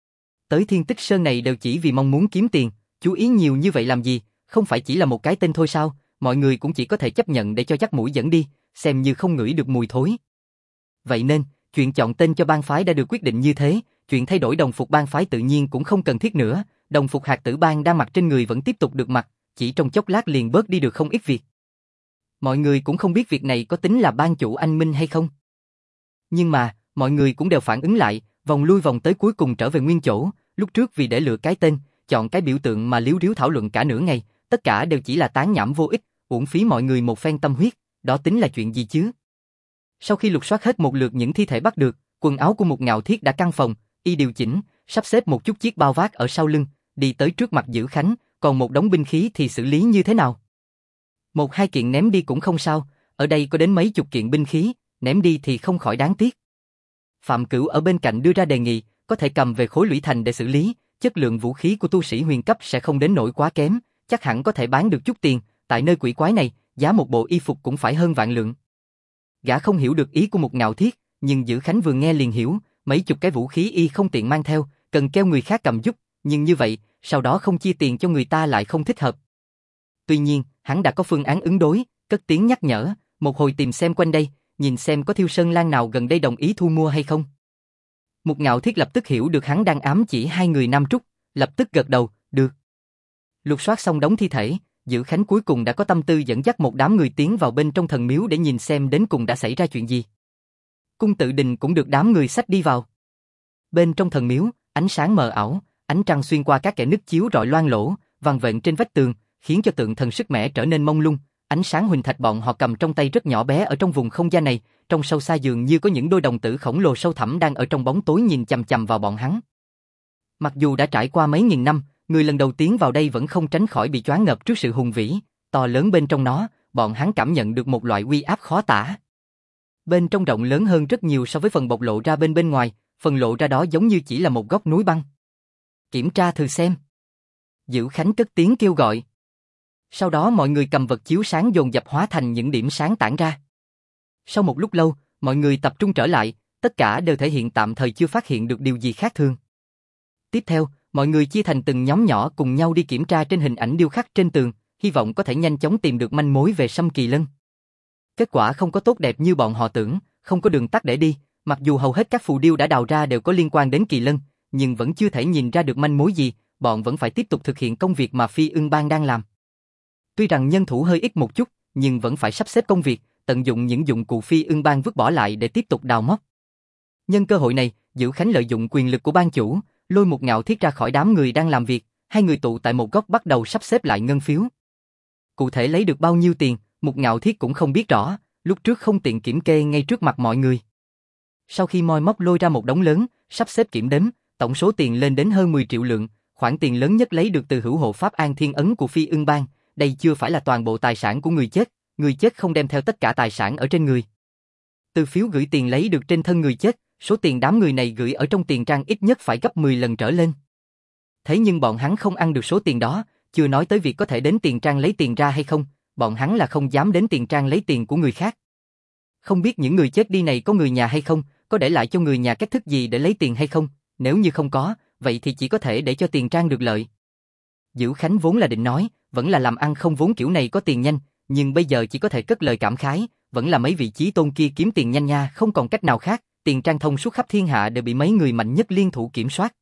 Tới Thiên Tích Sơn này đều chỉ vì mong muốn kiếm tiền, chú ý nhiều như vậy làm gì, không phải chỉ là một cái tên thôi sao, mọi người cũng chỉ có thể chấp nhận để cho dắt mũi dẫn đi, xem như không ngửi được mùi thối. Vậy nên, chuyện chọn tên cho bang phái đã được quyết định như thế, chuyện thay đổi đồng phục bang phái tự nhiên cũng không cần thiết nữa, đồng phục hạt tử bang đang mặc trên người vẫn tiếp tục được mặc, chỉ trong chốc lát liền bớt đi được không ít việc. Mọi người cũng không biết việc này có tính là ban chủ anh minh hay không. Nhưng mà, mọi người cũng đều phản ứng lại, vòng lui vòng tới cuối cùng trở về nguyên chỗ, lúc trước vì để lựa cái tên, chọn cái biểu tượng mà líu ríu thảo luận cả nửa ngày, tất cả đều chỉ là tán nhảm vô ích, uổng phí mọi người một phen tâm huyết, đó tính là chuyện gì chứ? Sau khi lục soát hết một lượt những thi thể bắt được, quần áo của Mục Ngạo Thiết đã căn phòng, y điều chỉnh, sắp xếp một chút chiếc bao vác ở sau lưng, đi tới trước mặt Dữ Khánh, còn một đống binh khí thì xử lý như thế nào? Một hai kiện ném đi cũng không sao, ở đây có đến mấy chục kiện binh khí, ném đi thì không khỏi đáng tiếc. Phạm Cửu ở bên cạnh đưa ra đề nghị, có thể cầm về Khối Lũy Thành để xử lý, chất lượng vũ khí của tu sĩ huyền cấp sẽ không đến nỗi quá kém, chắc hẳn có thể bán được chút tiền, tại nơi quỷ quái này, giá một bộ y phục cũng phải hơn vạn lượng. Gã không hiểu được ý của Mục Ngạo Thiết, nhưng Dữ Khánh vừa nghe liền hiểu, mấy chục cái vũ khí y không tiện mang theo, cần kêu người khác cầm giúp, nhưng như vậy, sau đó không chia tiền cho người ta lại không thích hợp. Tuy nhiên, hắn đã có phương án ứng đối, cất tiếng nhắc nhở, một hồi tìm xem quanh đây, nhìn xem có Thiêu Sơn Lang nào gần đây đồng ý thu mua hay không. Mục Ngạo Thiết lập tức hiểu được hắn đang ám chỉ hai người Nam Trúc, lập tức gật đầu, được. Lục soát xong đống thi thể, Dữ Khánh cuối cùng đã có tâm tư dẫn dắt một đám người tiến vào bên trong thần miếu để nhìn xem đến cùng đã xảy ra chuyện gì. Cung Tự Đình cũng được đám người xách đi vào. Bên trong thần miếu, ánh sáng mờ ảo, ánh trăng xuyên qua các kẽ nứt chiếu rọi loang lỗ, vằn vện trên vách tường, khiến cho tượng thần sức mẻ trở nên mông lung. Ánh sáng huỳnh thạch bọn họ cầm trong tay rất nhỏ bé ở trong vùng không gian này, trong sâu xa dường như có những đôi đồng tử khổng lồ sâu thẳm đang ở trong bóng tối nhìn chằm chằm vào bọn hắn. Mặc dù đã trải qua mấy nghìn năm, Người lần đầu tiến vào đây vẫn không tránh khỏi bị choáng ngợp trước sự hùng vĩ, to lớn bên trong nó, bọn hắn cảm nhận được một loại uy áp khó tả. Bên trong rộng lớn hơn rất nhiều so với phần bộc lộ ra bên ngoài, phần lộ ra đó giống như chỉ là một góc núi băng. Kiểm tra thử xem. Dữ Khánh cất tiếng kêu gọi. Sau đó mọi người cầm vật chiếu sáng dồn dập hóa thành những điểm sáng tản ra. Sau một lúc lâu, mọi người tập trung trở lại, tất cả đều thể hiện tạm thời chưa phát hiện được điều gì khác thường. Tiếp theo, mọi người chia thành từng nhóm nhỏ cùng nhau đi kiểm tra trên hình ảnh điêu khắc trên tường, hy vọng có thể nhanh chóng tìm được manh mối về Sâm Kỳ Lân. Kết quả không có tốt đẹp như bọn họ tưởng, không có đường tắt để đi, mặc dù hầu hết các phù điêu đã đào ra đều có liên quan đến Kỳ Lân, nhưng vẫn chưa thể nhìn ra được manh mối gì, bọn vẫn phải tiếp tục thực hiện công việc mà Phi Ưng Bang đang làm. Tuy rằng nhân thủ hơi ít một chút, nhưng vẫn phải sắp xếp công việc, tận dụng những dụng cụ Phi Ưng Bang vứt bỏ lại để tiếp tục đào móc. Nhân cơ hội này, Dữ Khánh lợi dụng quyền lực của ban chủ, lôi một Ngạo Thiết ra khỏi đám người đang làm việc, hai người tụ tại một góc bắt đầu sắp xếp lại ngân phiếu. Cụ thể lấy được bao nhiêu tiền, một Ngạo Thiết cũng không biết rõ, lúc trước không tiện kiểm kê ngay trước mặt mọi người. Sau khi moi móc lôi ra một đống lớn, sắp xếp kiểm đếm, tổng số tiền lên đến hơn 10 triệu lượng, khoản tiền lớn nhất lấy được từ hữu hộ pháp An Thiên Ấn của Phi Ưng Bang, đây chưa phải là toàn bộ tài sản của người chết không đem theo tất cả tài sản ở trên người. Từ phiếu gửi tiền lấy được trên thân người chết, số tiền đám người này gửi ở trong tiền trang ít nhất phải gấp 10 lần trở lên. Thế nhưng bọn hắn không ăn được số tiền đó, chưa nói tới việc có thể đến tiền trang lấy tiền ra hay không, bọn hắn là không dám đến tiền trang lấy tiền của người khác. Không biết những người chết đi này có người nhà hay không, có để lại cho người nhà cách thức gì để lấy tiền hay không, nếu như không có, vậy thì chỉ có thể để cho tiền trang được lợi. Dữ Khánh vốn là định nói, vẫn là làm ăn không vốn kiểu này có tiền nhanh, nhưng bây giờ chỉ có thể cất lời cảm khái, vẫn là mấy vị chí tôn kia kiếm tiền nhanh nha, không còn cách nào khác, tiền trang thông suốt khắp thiên hạ đều bị mấy người mạnh nhất liên thủ kiểm soát.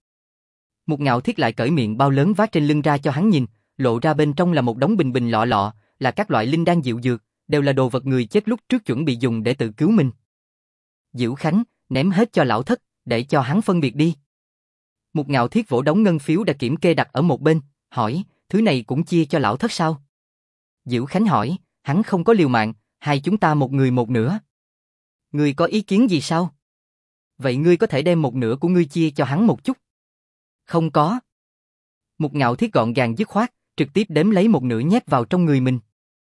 Một Ngạo Thiết lại cởi miệng bao lớn vác trên lưng ra cho hắn nhìn, lộ ra bên trong là một đống bình bình lọ lọ, là các loại linh đan diệu dược, đều là đồ vật người chết lúc trước chuẩn bị dùng để tự cứu mình. Dữ Khánh, ném hết cho lão thất, để cho hắn phân biệt đi. Một Ngạo Thiết vỗ đống ngân phiếu đã kiểm kê đặt ở một bên, hỏi, thứ này cũng chia cho lão thất sao? Dữ Khánh hỏi, hắn không có liều mạng, hai chúng ta một người một nửa. Ngươi có ý kiến gì sao? Vậy ngươi có thể đem một nửa của ngươi chia cho hắn một chút. Không có. Một Ngạo Thiết gọn gàng dứt khoát, trực tiếp đếm lấy một nửa nhét vào trong người mình.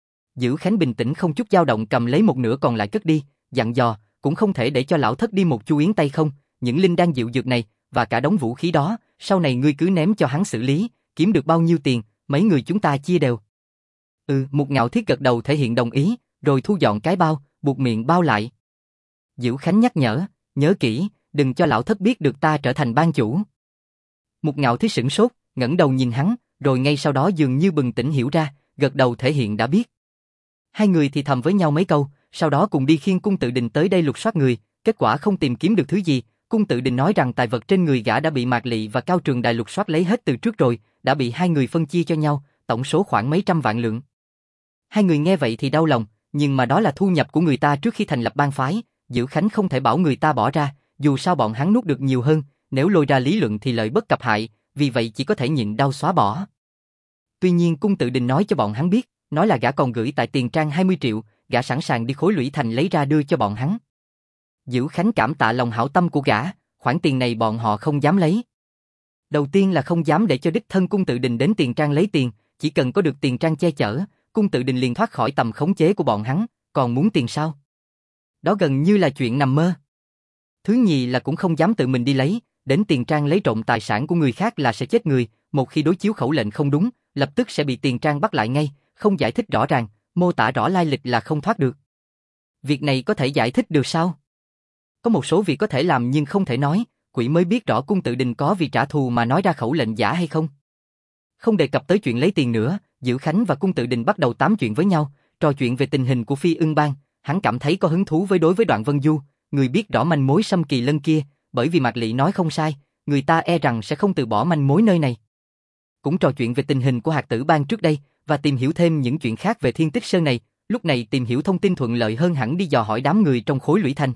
Dữ Khánh bình tĩnh không chút dao động cầm lấy một nửa còn lại cất đi, dặn dò, cũng không thể để cho lão thất đi một chu yến tay không, những linh đan diệu dược này, và cả đống vũ khí đó, sau này ngươi cứ ném cho hắn xử lý, kiếm được bao nhiêu tiền, mấy người chúng ta chia đều. Một Ngạo Thiết gật đầu thể hiện đồng ý, rồi thu dọn cái bao, buộc miệng bao lại. Dữ Khánh nhắc nhớ kỹ, đừng cho lão thất biết được ta trở thành ban chủ. Một Ngạo Thiết sửng sốt, ngẩng đầu nhìn hắn, rồi ngay sau đó dường như bừng tỉnh hiểu ra, gật đầu thể hiện đã biết. Hai người thì thầm với nhau mấy câu, sau đó cùng đi khiêng Cung Tự Đình tới đây lục soát người, kết quả không tìm kiếm được thứ gì. Cung Tự Đình nói rằng tài vật trên người gã đã bị Mạc Lị và Cao Trường Đài lục soát lấy hết từ trước rồi, đã bị hai người phân chia cho nhau, tổng số khoảng mấy trăm vạn lượng. Hai người nghe vậy thì đau lòng, nhưng mà đó là thu nhập của người ta trước khi thành lập bang phái, Dữ Khánh không thể bảo người ta bỏ ra, dù sao bọn hắn nuốt được nhiều hơn, nếu lôi ra lý luận thì lợi bất cập hại, vì vậy chỉ có thể nhịn đau xóa bỏ. Tuy nhiên Cung Tự Đình nói cho bọn hắn biết, nói là gã còn gửi tại tiền trang 20 triệu, gã sẵn sàng đi Khối Lũy Thành lấy ra đưa cho bọn hắn. Dữ Khánh cảm tạ lòng hảo tâm của gã, khoản tiền này bọn họ không dám lấy. Đầu tiên là không dám để cho đích thân Cung Tự Đình đến tiền trang lấy tiền, chỉ cần có được tiền trang che chở, Cung Tự Đình liền thoát khỏi tầm khống chế của bọn hắn, còn muốn tiền sao? Đó gần như là chuyện nằm mơ. Thứ nhì là cũng không dám tự mình đi lấy, đến tiền trang lấy trộm tài sản của người khác là sẽ chết người, một khi đối chiếu khẩu lệnh không đúng, lập tức sẽ bị tiền trang bắt lại ngay, không giải thích rõ ràng, mô tả rõ lai lịch là không thoát được. Việc này có thể giải thích được sao? Có một số việc có thể làm nhưng không thể nói, quỷ mới biết rõ Cung Tự Đình có vì trả thù mà nói ra khẩu lệnh giả hay không. Không đề cập tới chuyện lấy tiền nữa, Dữ Khánh và Cung Tự Đình bắt đầu tám chuyện với nhau, trò chuyện về tình hình của Phi Ưng Bang, hắn cảm thấy có hứng thú với đối với Đoạn Vân Du, người biết rõ manh mối Sâm Kỳ Lân kia, bởi vì Mạc Lị nói không sai, người ta e rằng sẽ không từ bỏ manh mối nơi này. Cũng trò chuyện về tình hình của Hạt Tử Bang trước đây, và tìm hiểu thêm những chuyện khác về Thiên Tích Sơn này, lúc này tìm hiểu thông tin thuận lợi hơn hẳn đi dò hỏi đám người trong Khối Lũy Thành.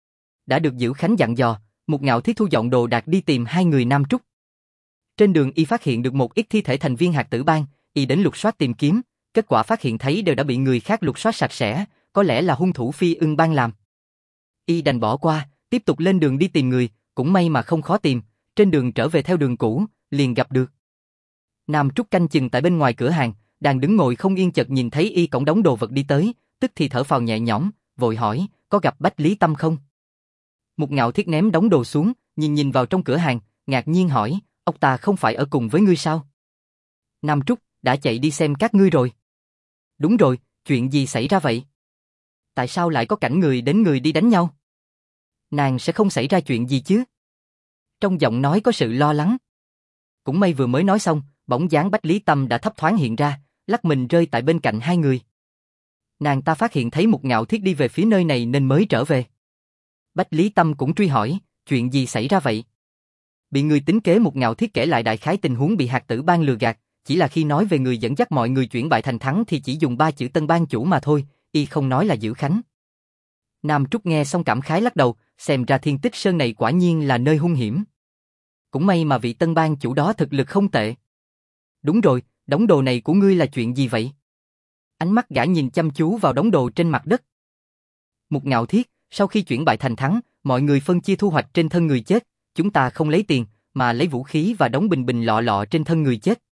Đã được Dữ Khánh dặn dò, Một Ngạo Thiết thu dọn đồ đạc đi tìm hai người Nam Trúc. Trên đường y phát hiện được một ít thi thể thành viên Hạt Tử Bang, y đến lục soát tìm kiếm, kết quả phát hiện thấy đều đã bị người khác lục soát sạch sẽ, có lẽ là hung thủ Phi Ưng Bang làm. Y đành bỏ qua, tiếp tục lên đường đi tìm người, cũng may mà không khó tìm, trên đường trở về theo đường cũ, liền gặp được Nam Trúc canh chừng tại bên ngoài cửa hàng, đang đứng ngồi không yên chợt nhìn thấy y cổng đóng đồ vật đi tới, tức thì thở phào nhẹ nhõm, vội hỏi, có gặp Bách Lý Tâm không? Mục Ngạo Thiết ném đống đồ xuống, nhìn vào trong cửa hàng, ngạc nhiên hỏi, ông ta không phải ở cùng với ngươi sao? Nam Trúc, đã chạy đi xem các ngươi rồi. Đúng rồi, chuyện gì xảy ra vậy? Tại sao lại có cảnh người đến người đi đánh nhau? Nàng sẽ không xảy ra chuyện gì chứ? Trong giọng nói có sự lo lắng. Cũng may vừa mới nói xong, bóng dáng Bách Lý Tâm đã thấp thoáng hiện ra, lắc mình rơi tại bên cạnh hai người. Nàng ta phát hiện thấy Mục Ngạo Thiết đi về phía nơi này nên mới trở về. Bách Lý Tâm cũng truy hỏi, chuyện gì xảy ra vậy? Bị người tính kế. Mục Ngạo Thiết kể lại đại khái tình huống bị Hạt Tử Bang lừa gạt, chỉ là khi nói về người dẫn dắt mọi người chuyển bại thành thắng thì chỉ dùng 3 chữ Tân Bang chủ mà thôi, y không nói là Dữ Khánh. Nam Trúc nghe xong cảm khái lắc đầu, xem ra Thiên Tích Sơn này quả nhiên là nơi hung hiểm. Cũng may mà vị Tân Bang chủ đó thực lực không tệ. Đúng rồi, đống đồ này của ngươi là chuyện gì vậy? Ánh mắt gã nhìn chăm chú vào đống đồ trên mặt đất. Mục Ngạo Thiết, sau khi chuyển bại thành thắng, mọi người phân chia thu hoạch trên thân người chết, chúng ta không lấy tiền, mà lấy vũ khí và đống bình bình lọ lọ trên thân người chết.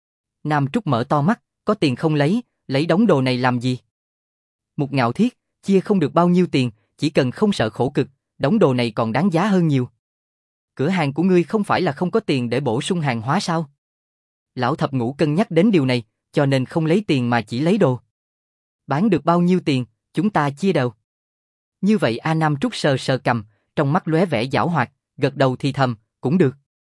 Nam Trúc mở to mắt, có tiền không lấy đống đồ này làm gì? Mục Ngạo Thiết, chia không được bao nhiêu tiền, chỉ cần không sợ khổ cực, đống đồ này còn đáng giá hơn nhiều. Cửa hàng của ngươi không phải là không có tiền để bổ sung hàng hóa sao? Lão Thập Ngũ cân nhắc đến điều này, cho nên không lấy tiền mà chỉ lấy đồ. Bán được bao nhiêu tiền, chúng ta chia đều. Như vậy A Nam Trúc sờ sờ cằm, trong mắt lóe vẻ giảo hoạt, gật đầu thì thầm, cũng được.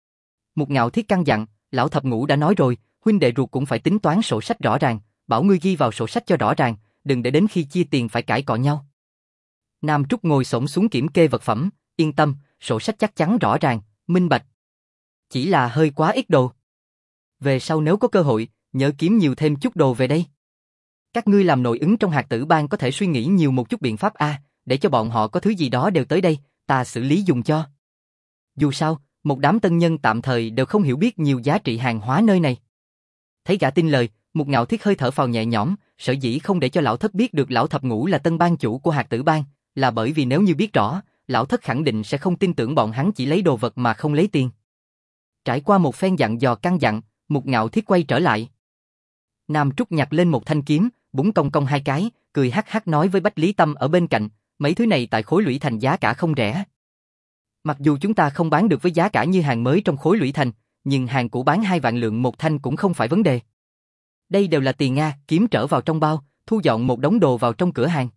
Mục Ngạo Thiết căn dặn, Lão Thập Ngũ đã nói rồi, huynh đệ ruột cũng phải tính toán sổ sách rõ ràng, bảo ngươi ghi vào sổ sách cho rõ ràng, đừng để đến khi chia tiền phải cãi cọ nhau. Nam Trúc ngồi xổm xuống kiểm kê vật phẩm, yên tâm, sổ sách chắc chắn rõ ràng, minh bạch. Chỉ là hơi quá ít đồ. Về sau nếu có cơ hội, nhớ kiếm nhiều thêm chút đồ về đây. Các ngươi làm nội ứng trong Hạt Tử Bang có thể suy nghĩ nhiều một chút biện pháp để cho bọn họ có thứ gì đó đều tới đây, ta xử lý dùng cho. Dù sao, một đám tân nhân tạm thời đều không hiểu biết nhiều giá trị hàng hóa nơi này. Thấy gã tin lời, Mục Ngạo Thiết hơi thở phào nhẹ nhõm, sở dĩ không để cho Lão Thất biết được Lão Thập Ngũ là tân bang chủ của Hạt Tử Bang, là bởi vì nếu như biết rõ, Lão Thất khẳng định sẽ không tin tưởng bọn hắn chỉ lấy đồ vật mà không lấy tiền. Trải qua một phen dặn dò căn dặn, Mục Ngạo Thiết quay trở lại. Nam Trúc nhặt lên một thanh kiếm, búng cong cong hai cái, cười hắc hắc nói với Bách Lý Tâm ở bên cạnh, mấy thứ này tại Khối Lũy Thành giá cả không rẻ. Mặc dù chúng ta không bán được với giá cả như hàng mới trong Khối Lũy Thành, nhưng hàng cũ bán 2 vạn lượng một thanh cũng không phải vấn đề. Đây đều là tiền Nga. Kiếm trở vào trong bao, thu dọn một đống đồ vào trong cửa hàng.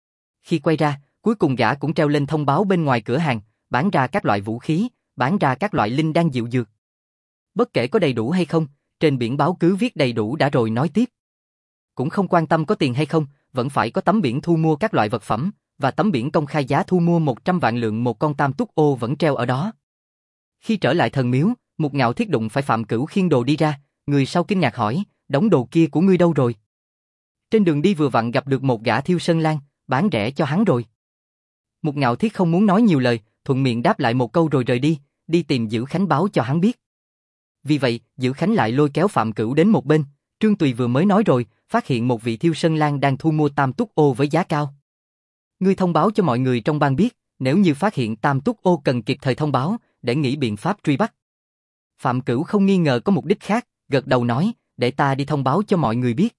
Khi quay ra, cuối cùng gã cũng treo lên thông báo bên ngoài cửa hàng, bán ra các loại vũ khí, bán ra các loại linh đan diệu dược. Bất kể có đầy đủ hay không, trên biển báo cứ viết đầy đủ đã rồi nói tiếp. Cũng không quan tâm có tiền hay không, vẫn phải có tấm biển thu mua các loại vật phẩm, và tấm biển công khai giá thu mua 100 vạn lượng một con tam túc ô vẫn treo ở đó. Khi trở lại thần miếu, Mục Ngạo Thiết đụng phải Phạm Cửu khiêng đồ đi ra, người sau kinh ngạc hỏi, đống đồ kia của ngươi đâu rồi? Trên đường đi vừa vặn gặp được một gã Thiêu Sơn Lang, bán rẻ cho hắn rồi. Mục Ngạo Thiết không muốn nói nhiều lời, thuận miệng đáp lại một câu rồi rời đi tìm Dữ Khánh báo cho hắn biết. Vì vậy, Dữ Khánh lại lôi kéo Phạm Cửu đến một bên, Trương Tùy vừa mới nói rồi, phát hiện một vị Thiêu Sơn Lang đang thu mua tam túc ô với giá cao. Ngươi thông báo cho mọi người trong bang biết, nếu như phát hiện tam túc ô cần kịp thời thông báo, để nghĩ biện pháp truy bắt. Phạm Cửu không nghi ngờ có mục đích khác, gật đầu nói, để ta đi thông báo cho mọi người biết.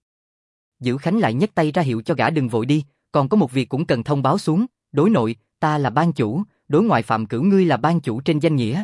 Dữ Khánh lại nhấc tay ra hiệu cho gã đừng vội đi, còn có một việc cũng cần thông báo xuống, đối nội, ta là bang chủ, đối ngoại Phạm Cửu ngươi là bang chủ trên danh nghĩa.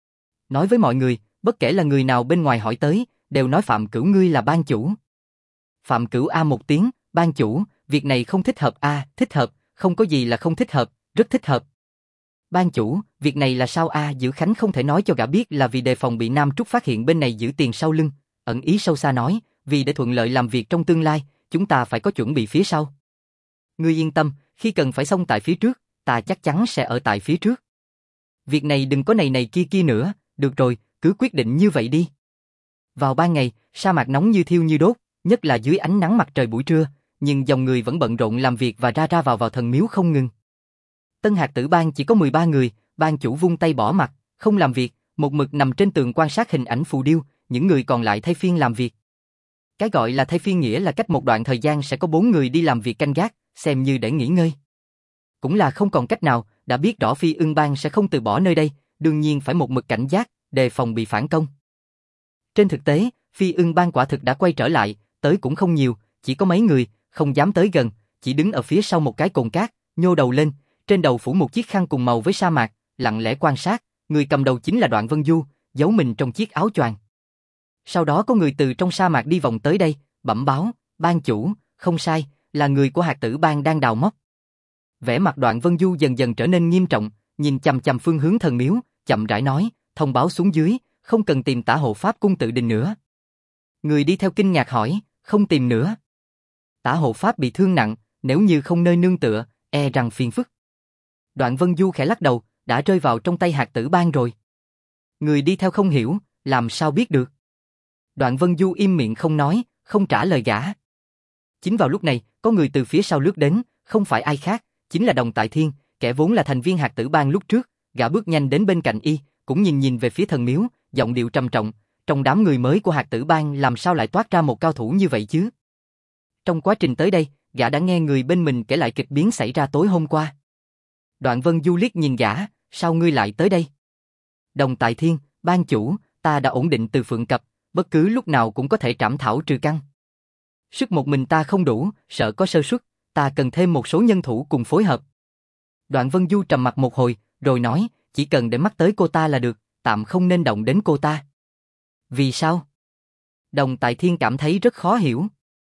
Nói với mọi người, bất kể là người nào bên ngoài hỏi tới, đều nói Phạm Cửu ngươi là bang chủ. Phạm Cửu một tiếng, bang chủ, việc này không thích hợp thích hợp, không có gì là không thích hợp, rất thích hợp. Bang chủ, việc này là sao Dữ Khánh không thể nói cho gã biết là vì đề phòng bị Nam Trúc phát hiện bên này giữ tiền sau lưng, ẩn ý sâu xa nói, vì để thuận lợi làm việc trong tương lai, chúng ta phải có chuẩn bị phía sau. Ngươi yên tâm, khi cần phải xông tại phía trước, ta chắc chắn sẽ ở tại phía trước. Việc này đừng có này kia nữa, được rồi, cứ quyết định như vậy đi. Vào ban ngày, sa mạc nóng như thiêu như đốt, nhất là dưới ánh nắng mặt trời buổi trưa, nhưng dòng người vẫn bận rộn làm việc và ra vào thần miếu không ngừng. Tân Hạt Tử Bang chỉ có 13 người, bang chủ vung tay bỏ mặt, không làm việc, một mực nằm trên tường quan sát hình ảnh phù điêu, những người còn lại thay phiên làm việc. Cái gọi là thay phiên nghĩa là cách một đoạn thời gian sẽ có 4 người đi làm việc canh gác, xem như để nghỉ ngơi. Cũng là không còn cách nào, đã biết rõ Phi Ưng Bang sẽ không từ bỏ nơi đây, đương nhiên phải một mực cảnh giác, đề phòng bị phản công. Trên thực tế, Phi Ưng Bang quả thực đã quay trở lại, tới cũng không nhiều, chỉ có mấy người, không dám tới gần, chỉ đứng ở phía sau một cái cồn cát, nhô đầu lên, trên đầu phủ một chiếc khăn cùng màu với sa mạc, lặng lẽ quan sát, người cầm đầu chính là Đoạn Vân Du, giấu mình trong chiếc áo choàng. Sau đó có người từ trong sa mạc đi vòng tới đây, bẩm báo, ban chủ, không sai, là người của Hạt Tử Bang đang đào móc. Vẻ mặt Đoạn Vân Du dần dần trở nên nghiêm trọng, nhìn chằm chằm phương hướng thần miếu, chậm rãi nói, thông báo xuống dưới, không cần tìm Tả Hộ Pháp cung tự đình nữa. Người đi theo kinh ngạc hỏi, không tìm nữa. Tả Hộ Pháp bị thương nặng, nếu như không nơi nương tựa, e rằng phiền phức. Đoạn Vân Du khẽ lắc đầu, đã rơi vào trong tay Hạt Tử Bang rồi. Người đi theo không hiểu, làm sao biết được. Đoạn Vân Du im miệng không nói, không trả lời gã. Chính vào lúc này, có người từ phía sau lướt đến, không phải ai khác, chính là Đồng Tại Thiên, kẻ vốn là thành viên Hạt Tử Bang lúc trước, gã bước nhanh đến bên cạnh y, cũng nhìn về phía thần miếu, giọng điệu trầm trọng, trong đám người mới của Hạt Tử Bang làm sao lại toát ra một cao thủ như vậy chứ? Trong quá trình tới đây, gã đã nghe người bên mình kể lại kịch biến xảy ra tối hôm qua. Đoạn Vân Du liếc nhìn gã, sao ngươi lại tới đây? Đồng Tại Thiên, ban chủ, ta đã ổn định Từ Phượng Cập, bất cứ lúc nào cũng có thể trảm thảo trừ căn. Sức một mình ta không đủ, sợ có sơ suất, ta cần thêm một số nhân thủ cùng phối hợp. Đoạn Vân Du trầm mặt một hồi, rồi nói, chỉ cần để mắt tới cô ta là được, tạm không nên động đến cô ta. Vì sao? Đồng Tại Thiên cảm thấy rất khó hiểu.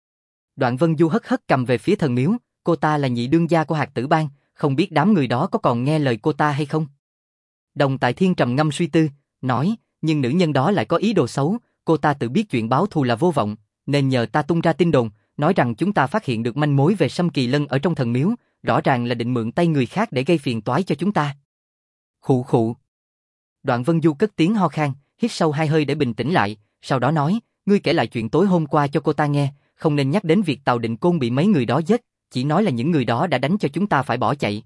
Đoạn Vân Du hất hất cầm về phía thần miếu, cô ta là nhị đương gia của Hạt Tử Bang, không biết đám người đó có còn nghe lời cô ta hay không? Đồng Tại Thiên trầm ngâm suy tư, nói, nhưng nữ nhân đó lại có ý đồ xấu, cô ta tự biết chuyện báo thù là vô vọng, nên nhờ ta tung ra tin đồn, nói rằng chúng ta phát hiện được manh mối về Sâm Kỳ Lân ở trong thần miếu, rõ ràng là định mượn tay người khác để gây phiền toái cho chúng ta. Khụ khụ. Đoạn Vân Du cất tiếng ho khan, hít sâu 2 hơi để bình tĩnh lại, sau đó nói, ngươi kể lại chuyện tối hôm qua cho cô ta nghe, không nên nhắc đến việc Tào Định Côn bị mấy người đó giết, chỉ nói là những người đó đã đánh cho chúng ta phải bỏ chạy.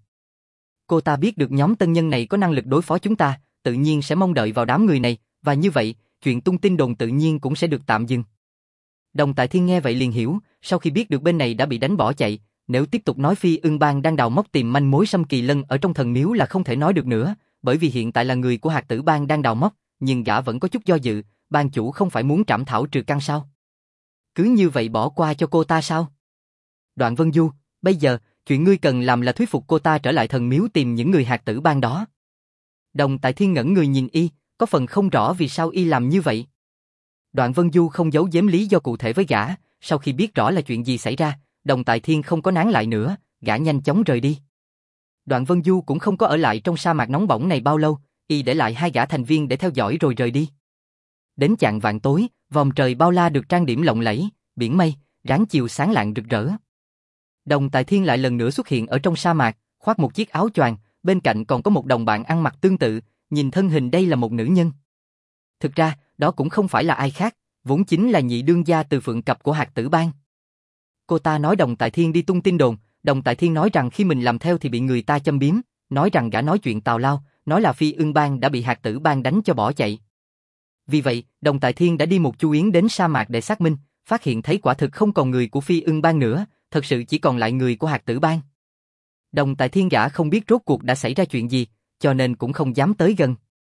Cô ta biết được nhóm tân nhân này có năng lực đối phó chúng ta, tự nhiên sẽ mong đợi vào đám người này, và như vậy, chuyện tung tin đồn tự nhiên cũng sẽ được tạm dừng. Đồng Tại Thiên nghe vậy liền hiểu, sau khi biết được bên này đã bị đánh bỏ chạy, nếu tiếp tục nói Phi Ưng Bang đang đào móc tìm manh mối Sâm Kỳ Lân ở trong thần miếu là không thể nói được nữa, bởi vì hiện tại là người của Hạt Tử Bang đang đào móc, nhưng gã vẫn có chút do dự, ban chủ không phải muốn trảm thảo trừ căn sao? Cứ như vậy bỏ qua cho cô ta sao? Đoạn Vân Du, bây giờ, chuyện ngươi cần làm là thuyết phục cô ta trở lại thần miếu tìm những người Hạt Tử Bang đó. Đồng Tại Thiên ngẩn người nhìn y, có phần không rõ vì sao y làm như vậy. Đoạn Vân Du không giấu giếm lý do cụ thể với gã, sau khi biết rõ là chuyện gì xảy ra, Đồng Tại Thiên không có nán lại nữa, gã nhanh chóng rời đi. Đoạn Vân Du cũng không có ở lại trong sa mạc nóng bỏng này bao lâu, y để lại 2 gã thành viên để theo dõi rồi rời đi. Đến chạng vạng tối, vòng trời bao la được trang điểm lộng lẫy, biển mây, ráng chiều sáng lạng rực rỡ. Đồng Tại Thiên lại lần nữa xuất hiện ở trong sa mạc, khoác một chiếc áo choàng, bên cạnh còn có một đồng bạn ăn mặc tương tự, nhìn thân hình đây là một nữ nhân. Thực ra, đó cũng không phải là ai khác, vốn chính là nhị đương gia Từ Phượng Cập của Hạt Tử Bang. Cô ta nói Đồng Tại Thiên đi tung tin đồn, Đồng Tại Thiên nói rằng khi mình làm theo thì bị người ta châm biếm, nói rằng gã nói chuyện tào lao, nói là Phi Ưng Bang đã bị Hạt Tử Bang đánh cho bỏ chạy. Vì vậy, Đồng Tại Thiên đã đi một chu yến đến sa mạc để xác minh, phát hiện thấy quả thực không còn người của Phi Ưng Bang nữa, thật sự chỉ còn lại người của Hạt Tử Bang. Đồng Tại Thiên gã không biết rốt cuộc đã xảy ra chuyện gì, cho nên cũng không dám tới gần.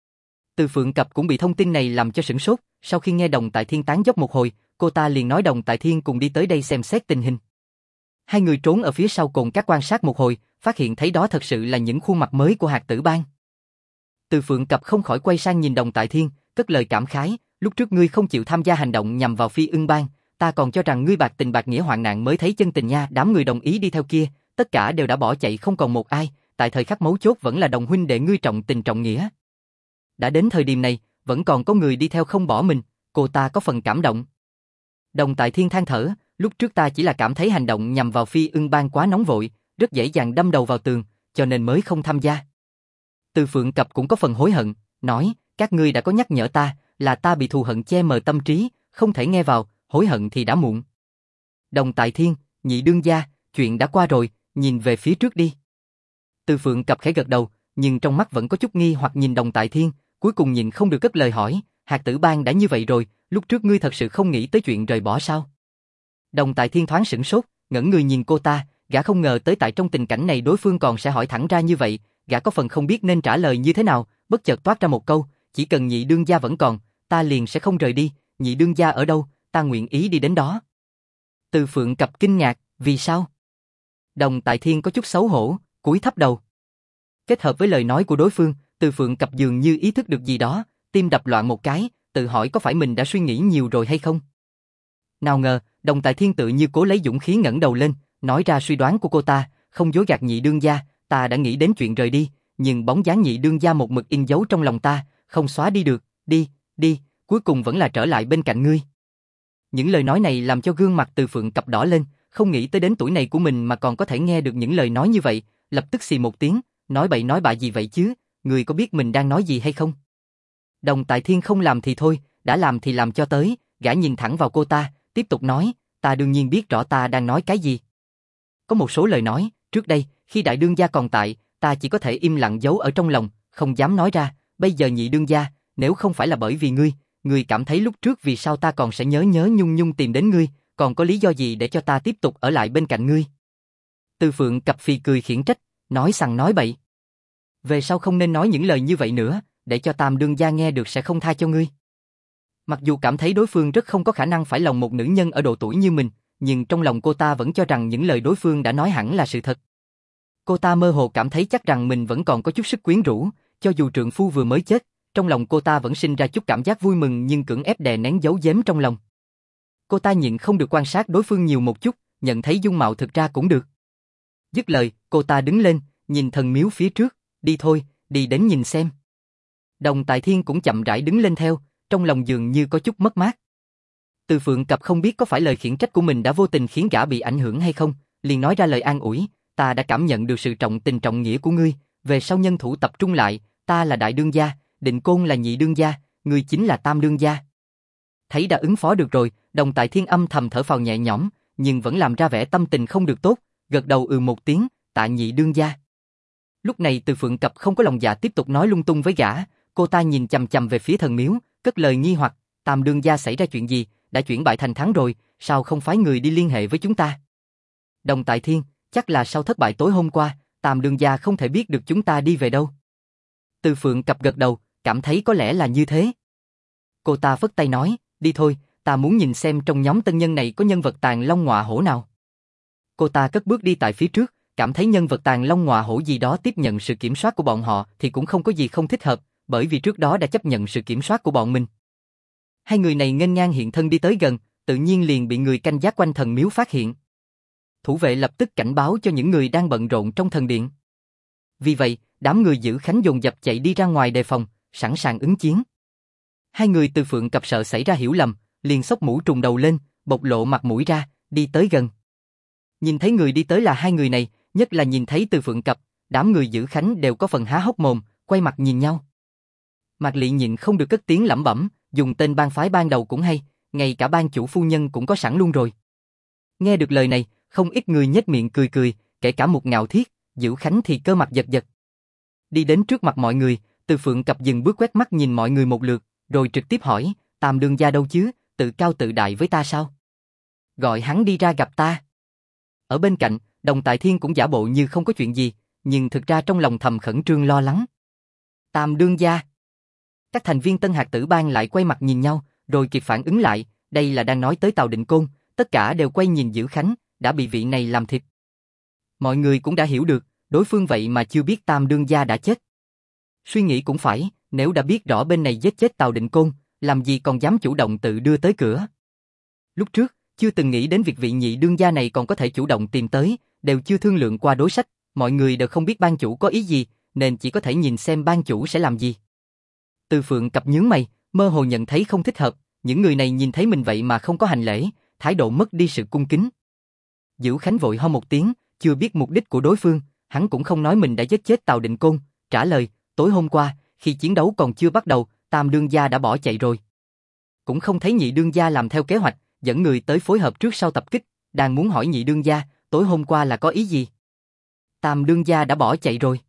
Từ Phượng Cập cũng bị thông tin này làm cho sửng sốt, sau khi nghe Đồng Tại Thiên tán dóc một hồi, cô ta liền nói Đồng Tại Thiên cùng đi tới đây xem xét tình hình. 2 người trốn ở phía sau cồn cát quan sát một hồi, phát hiện thấy đó thật sự là những khuôn mặt mới của Hạt Tử Bang. Từ Phượng Cập không khỏi quay sang nhìn Đồng Tại Thiên, cất lời cảm khái, lúc trước ngươi không chịu tham gia hành động nhằm vào Phi Ưng Bang, ta còn cho rằng ngươi bạc tình bạc nghĩa hoạn nạn mới thấy chân tình nha, đám người đồng ý đi theo kia, tất cả đều đã bỏ chạy không còn một ai, tại thời khắc mấu chốt vẫn là đồng huynh đệ ngươi trọng tình trọng nghĩa. Đã đến thời điểm này, vẫn còn có người đi theo không bỏ mình, cô ta có phần cảm động. Đồng Tại Thiên than thở, lúc trước ta chỉ là cảm thấy hành động nhằm vào Phi Ưng Bang quá nóng vội, rất dễ dàng đâm đầu vào tường, cho nên mới không tham gia. Từ Phượng Cập cũng có phần hối hận, nói, các ngươi đã có nhắc nhở ta, là ta bị thù hận che mờ tâm trí, không thể nghe vào, hối hận thì đã muộn. Đồng Tại Thiên, nhị đương gia, chuyện đã qua rồi, nhìn về phía trước đi. Từ Phượng Cập khẽ gật đầu, nhưng trong mắt vẫn có chút nghi hoặc nhìn Đồng Tại Thiên, cuối cùng nhìn không được cất lời hỏi, Hạt Tử Bang đã như vậy rồi, lúc trước ngươi thật sự không nghĩ tới chuyện rời bỏ sao? Đồng Tại Thiên thoáng sửng sốt, ngẩng người nhìn cô ta, gã không ngờ tới tại trong tình cảnh này đối phương còn sẽ hỏi thẳng ra như vậy, gã có phần không biết nên trả lời như thế nào, bất chợt toát ra một câu, chỉ cần nhị đương gia vẫn còn, ta liền sẽ không rời đi, nhị đương gia ở đâu, ta nguyện ý đi đến đó. Từ Phượng Cập kinh ngạc, vì sao? Đồng Tại Thiên có chút xấu hổ, cúi thấp đầu. Kết hợp với lời nói của đối phương, Từ Phượng Cập dường như ý thức được gì đó, tim đập loạn một cái, tự hỏi có phải mình đã suy nghĩ nhiều rồi hay không? Nào ngờ, Đồng Tại Thiên tự như cố lấy dũng khí ngẩng đầu lên, nói ra suy đoán của cô ta, không dối gạt nhị đương gia, ta đã nghĩ đến chuyện rời đi, nhưng bóng dáng nhị đương gia một mực in dấu trong lòng ta, không xóa đi được, đi, cuối cùng vẫn là trở lại bên cạnh ngươi. Những lời nói này làm cho gương mặt Từ Phượng Cập đỏ lên, không nghĩ tới đến tuổi này của mình mà còn có thể nghe được những lời nói như vậy, lập tức xì một tiếng, nói bậy nói bạ gì vậy chứ, người có biết mình đang nói gì hay không? Đồng Tại Thiên không làm thì thôi, đã làm thì làm cho tới, gã nhìn thẳng vào cô ta, tiếp tục nói, ta đương nhiên biết rõ ta đang nói cái gì. Có một số lời nói, trước đây, khi đại đương gia còn tại, ta chỉ có thể im lặng giấu ở trong lòng, không dám nói ra, bây giờ nhị đương gia, nếu không phải là bởi vì ngươi cảm thấy lúc trước vì sao ta còn sẽ nhớ nhung nhung tìm đến ngươi, còn có lý do gì để cho ta tiếp tục ở lại bên cạnh ngươi? Từ Phượng Cập phì cười khiển trách, nói sằng nói bậy. Về sau không nên nói những lời như vậy nữa, để cho Tam đương gia nghe được sẽ không tha cho ngươi. Mặc dù cảm thấy đối phương rất không có khả năng phải lòng một nữ nhân ở độ tuổi như mình, nhưng trong lòng cô ta vẫn cho rằng những lời đối phương đã nói hẳn là sự thật. Cô ta mơ hồ cảm thấy chắc rằng mình vẫn còn có chút sức quyến rũ, cho dù trượng phu vừa mới chết, trong lòng cô ta vẫn sinh ra chút cảm giác vui mừng nhưng cưỡng ép đè nén giấu giếm trong lòng. Cô ta nhịn không được quan sát đối phương nhiều một chút, nhận thấy dung mạo thực ra cũng được. Dứt lời, cô ta đứng lên, nhìn thần miếu phía trước, đi thôi, đi đến nhìn xem. Đồng Tại Thiên cũng chậm rãi đứng lên theo, trong lòng dường như có chút mất mát. Từ Phượng Cập không biết có phải lời khiển trách của mình đã vô tình khiến gã bị ảnh hưởng hay không, liền nói ra lời an ủi, ta đã cảm nhận được sự trọng tình trọng nghĩa của ngươi, về sau nhân thủ tập trung lại, ta là đại đương gia, Định Côn là nhị đương gia, ngươi chính là tam đương gia. Thấy đã ứng phó được rồi, Đồng Tại Thiên âm thầm thở phào nhẹ nhõm, nhưng vẫn làm ra vẻ tâm tình không được tốt, gật đầu một tiếng, tạ nhị đương gia. Lúc này Từ Phượng Cập không có lòng dạ tiếp tục nói lung tung với gã, cô ta nhìn chằm chằm về phía thần miếu, cất lời nghi hoặc, tam đương gia xảy ra chuyện gì, đã chuyển bại thành thắng rồi, sao không phái người đi liên hệ với chúng ta? Đồng Tại Thiên, chắc là sau thất bại tối hôm qua, tam đương gia không thể biết được chúng ta đi về đâu. Từ Phượng Cập gật đầu, cảm thấy có lẽ là như thế. Cô ta phất tay nói, đi thôi, ta muốn nhìn xem trong nhóm tân nhân này có nhân vật tàn long ngọa hổ nào. Cô ta cất bước đi tại phía trước, cảm thấy nhân vật tàn long ngọa hổ gì đó tiếp nhận sự kiểm soát của bọn họ thì cũng không có gì không thích hợp, bởi vì trước đó đã chấp nhận sự kiểm soát của bọn mình. Hai người này nghênh ngang hiện thân đi tới gần, tự nhiên liền bị người canh gác quanh thần miếu phát hiện. Thủ vệ lập tức cảnh báo cho những người đang bận rộn trong thần điện. Vì vậy, đám người giữ khánh dồn dập chạy đi ra ngoài đề phòng, sẵn sàng ứng chiến. Hai người Từ Phượng Cập sợ xảy ra hiểu lầm, liền xốc mũ trùm đầu lên, bộc lộ mặt mũi ra, đi tới gần. Nhìn thấy người đi tới là hai người này, nhất là nhìn thấy Từ Phượng Cập, đám người giữ khánh đều có phần há hốc mồm, quay mặt nhìn nhau. Mạc Lị nhịn không được cất tiếng lẩm bẩm, dùng tên bang phái ban đầu cũng hay, ngay cả ban chủ phu nhân cũng có sẵn luôn rồi. Nghe được lời này, không ít người nhếch miệng cười cười, kể cả Mục Ngạo Thiết, Giữ Khánh thì cơ mặt giật giật. Đi đến trước mặt mọi người, Từ Phượng Cập dừng bước quét mắt nhìn mọi người một lượt, rồi trực tiếp hỏi, Tam đương gia đâu chứ, tự cao tự đại với ta sao? Gọi hắn đi ra gặp ta. Ở bên cạnh, Đồng Tại Thiên cũng giả bộ như không có chuyện gì, nhưng thực ra trong lòng thầm khẩn trương lo lắng. Tam đương gia. Các thành viên Tân Hạt Tử Bang lại quay mặt nhìn nhau, rồi kịp phản ứng lại, đây là đang nói tới Tào Định Côn, tất cả đều quay nhìn Giữ Khánh, đã bị vị này làm thịt. Mọi người cũng đã hiểu được, đối phương vậy mà chưa biết Tam đương gia đã chết. Suy nghĩ cũng phải, nếu đã biết rõ bên này giết chết Tào Định Côn, làm gì còn dám chủ động tự đưa tới cửa. Lúc trước, chưa từng nghĩ đến việc vị nhị đương gia này còn có thể chủ động tìm tới, đều chưa thương lượng qua đối sách, mọi người đều không biết ban chủ có ý gì, nên chỉ có thể nhìn xem ban chủ sẽ làm gì. Từ Phượng Cập nhướng mày, mơ hồ nhận thấy không thích hợp, những người này nhìn thấy mình vậy mà không có hành lễ, thái độ mất đi sự cung kính. Giữ Khánh vội ho một tiếng, chưa biết mục đích của đối phương, hắn cũng không nói mình đã giết chết Tào Định Côn, trả lời, tối hôm qua, khi chiến đấu còn chưa bắt đầu, Tam đương gia đã bỏ chạy rồi. Cũng không thấy nhị đương gia làm theo kế hoạch, dẫn người tới phối hợp trước sau tập kích, đang muốn hỏi nhị đương gia, tối hôm qua là có ý gì? Tam đương gia đã bỏ chạy rồi.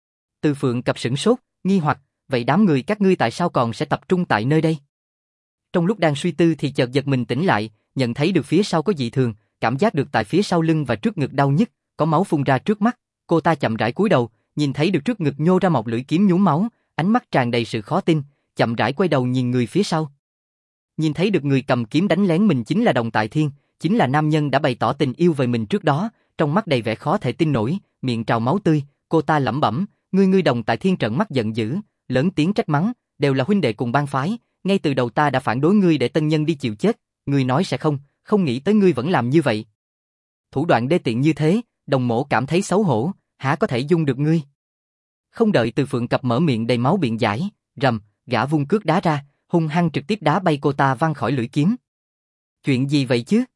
Từ Phượng Cập sửng sốt, nghi hoặc, vậy đám người các ngươi tại sao còn sẽ tập trung tại nơi đây? Trong lúc đang suy tư thì chợt giật mình tỉnh lại, nhận thấy được phía sau có dị thường, cảm giác được tại phía sau lưng và trước ngực đau nhức, có máu phun ra trước mắt, cô ta chậm rãi cúi đầu, nhìn thấy được trước ngực nhô ra một lưỡi kiếm nhuốm máu, ánh mắt tràn đầy sự khó tin, chậm rãi quay đầu nhìn người phía sau. Nhìn thấy được người cầm kiếm đánh lén mình chính là Đồng Tại Thiên, chính là nam nhân đã bày tỏ tình yêu về mình trước đó, trong mắt đầy vẻ khó thể tin nổi, miệng trào máu tươi, cô ta lẩm bẩm, ngươi Đồng Tại Thiên trợn mắt giận dữ, lớn tiếng trách mắng, đều là huynh đệ cùng bang phái, ngay từ đầu ta đã phản đối ngươi để tân nhân đi chịu chết, ngươi nói sẽ không nghĩ tới ngươi vẫn làm như vậy. Thủ đoạn đê tiện như thế, Đồng mỗ cảm thấy xấu hổ, há có thể dung được ngươi. Không đợi Từ Phượng Cập mở miệng đầy máu biện giải, rầm, gã vung cước đá ra, hung hăng trực tiếp đá bay cô ta văng khỏi lưỡi kiếm. Chuyện gì vậy chứ?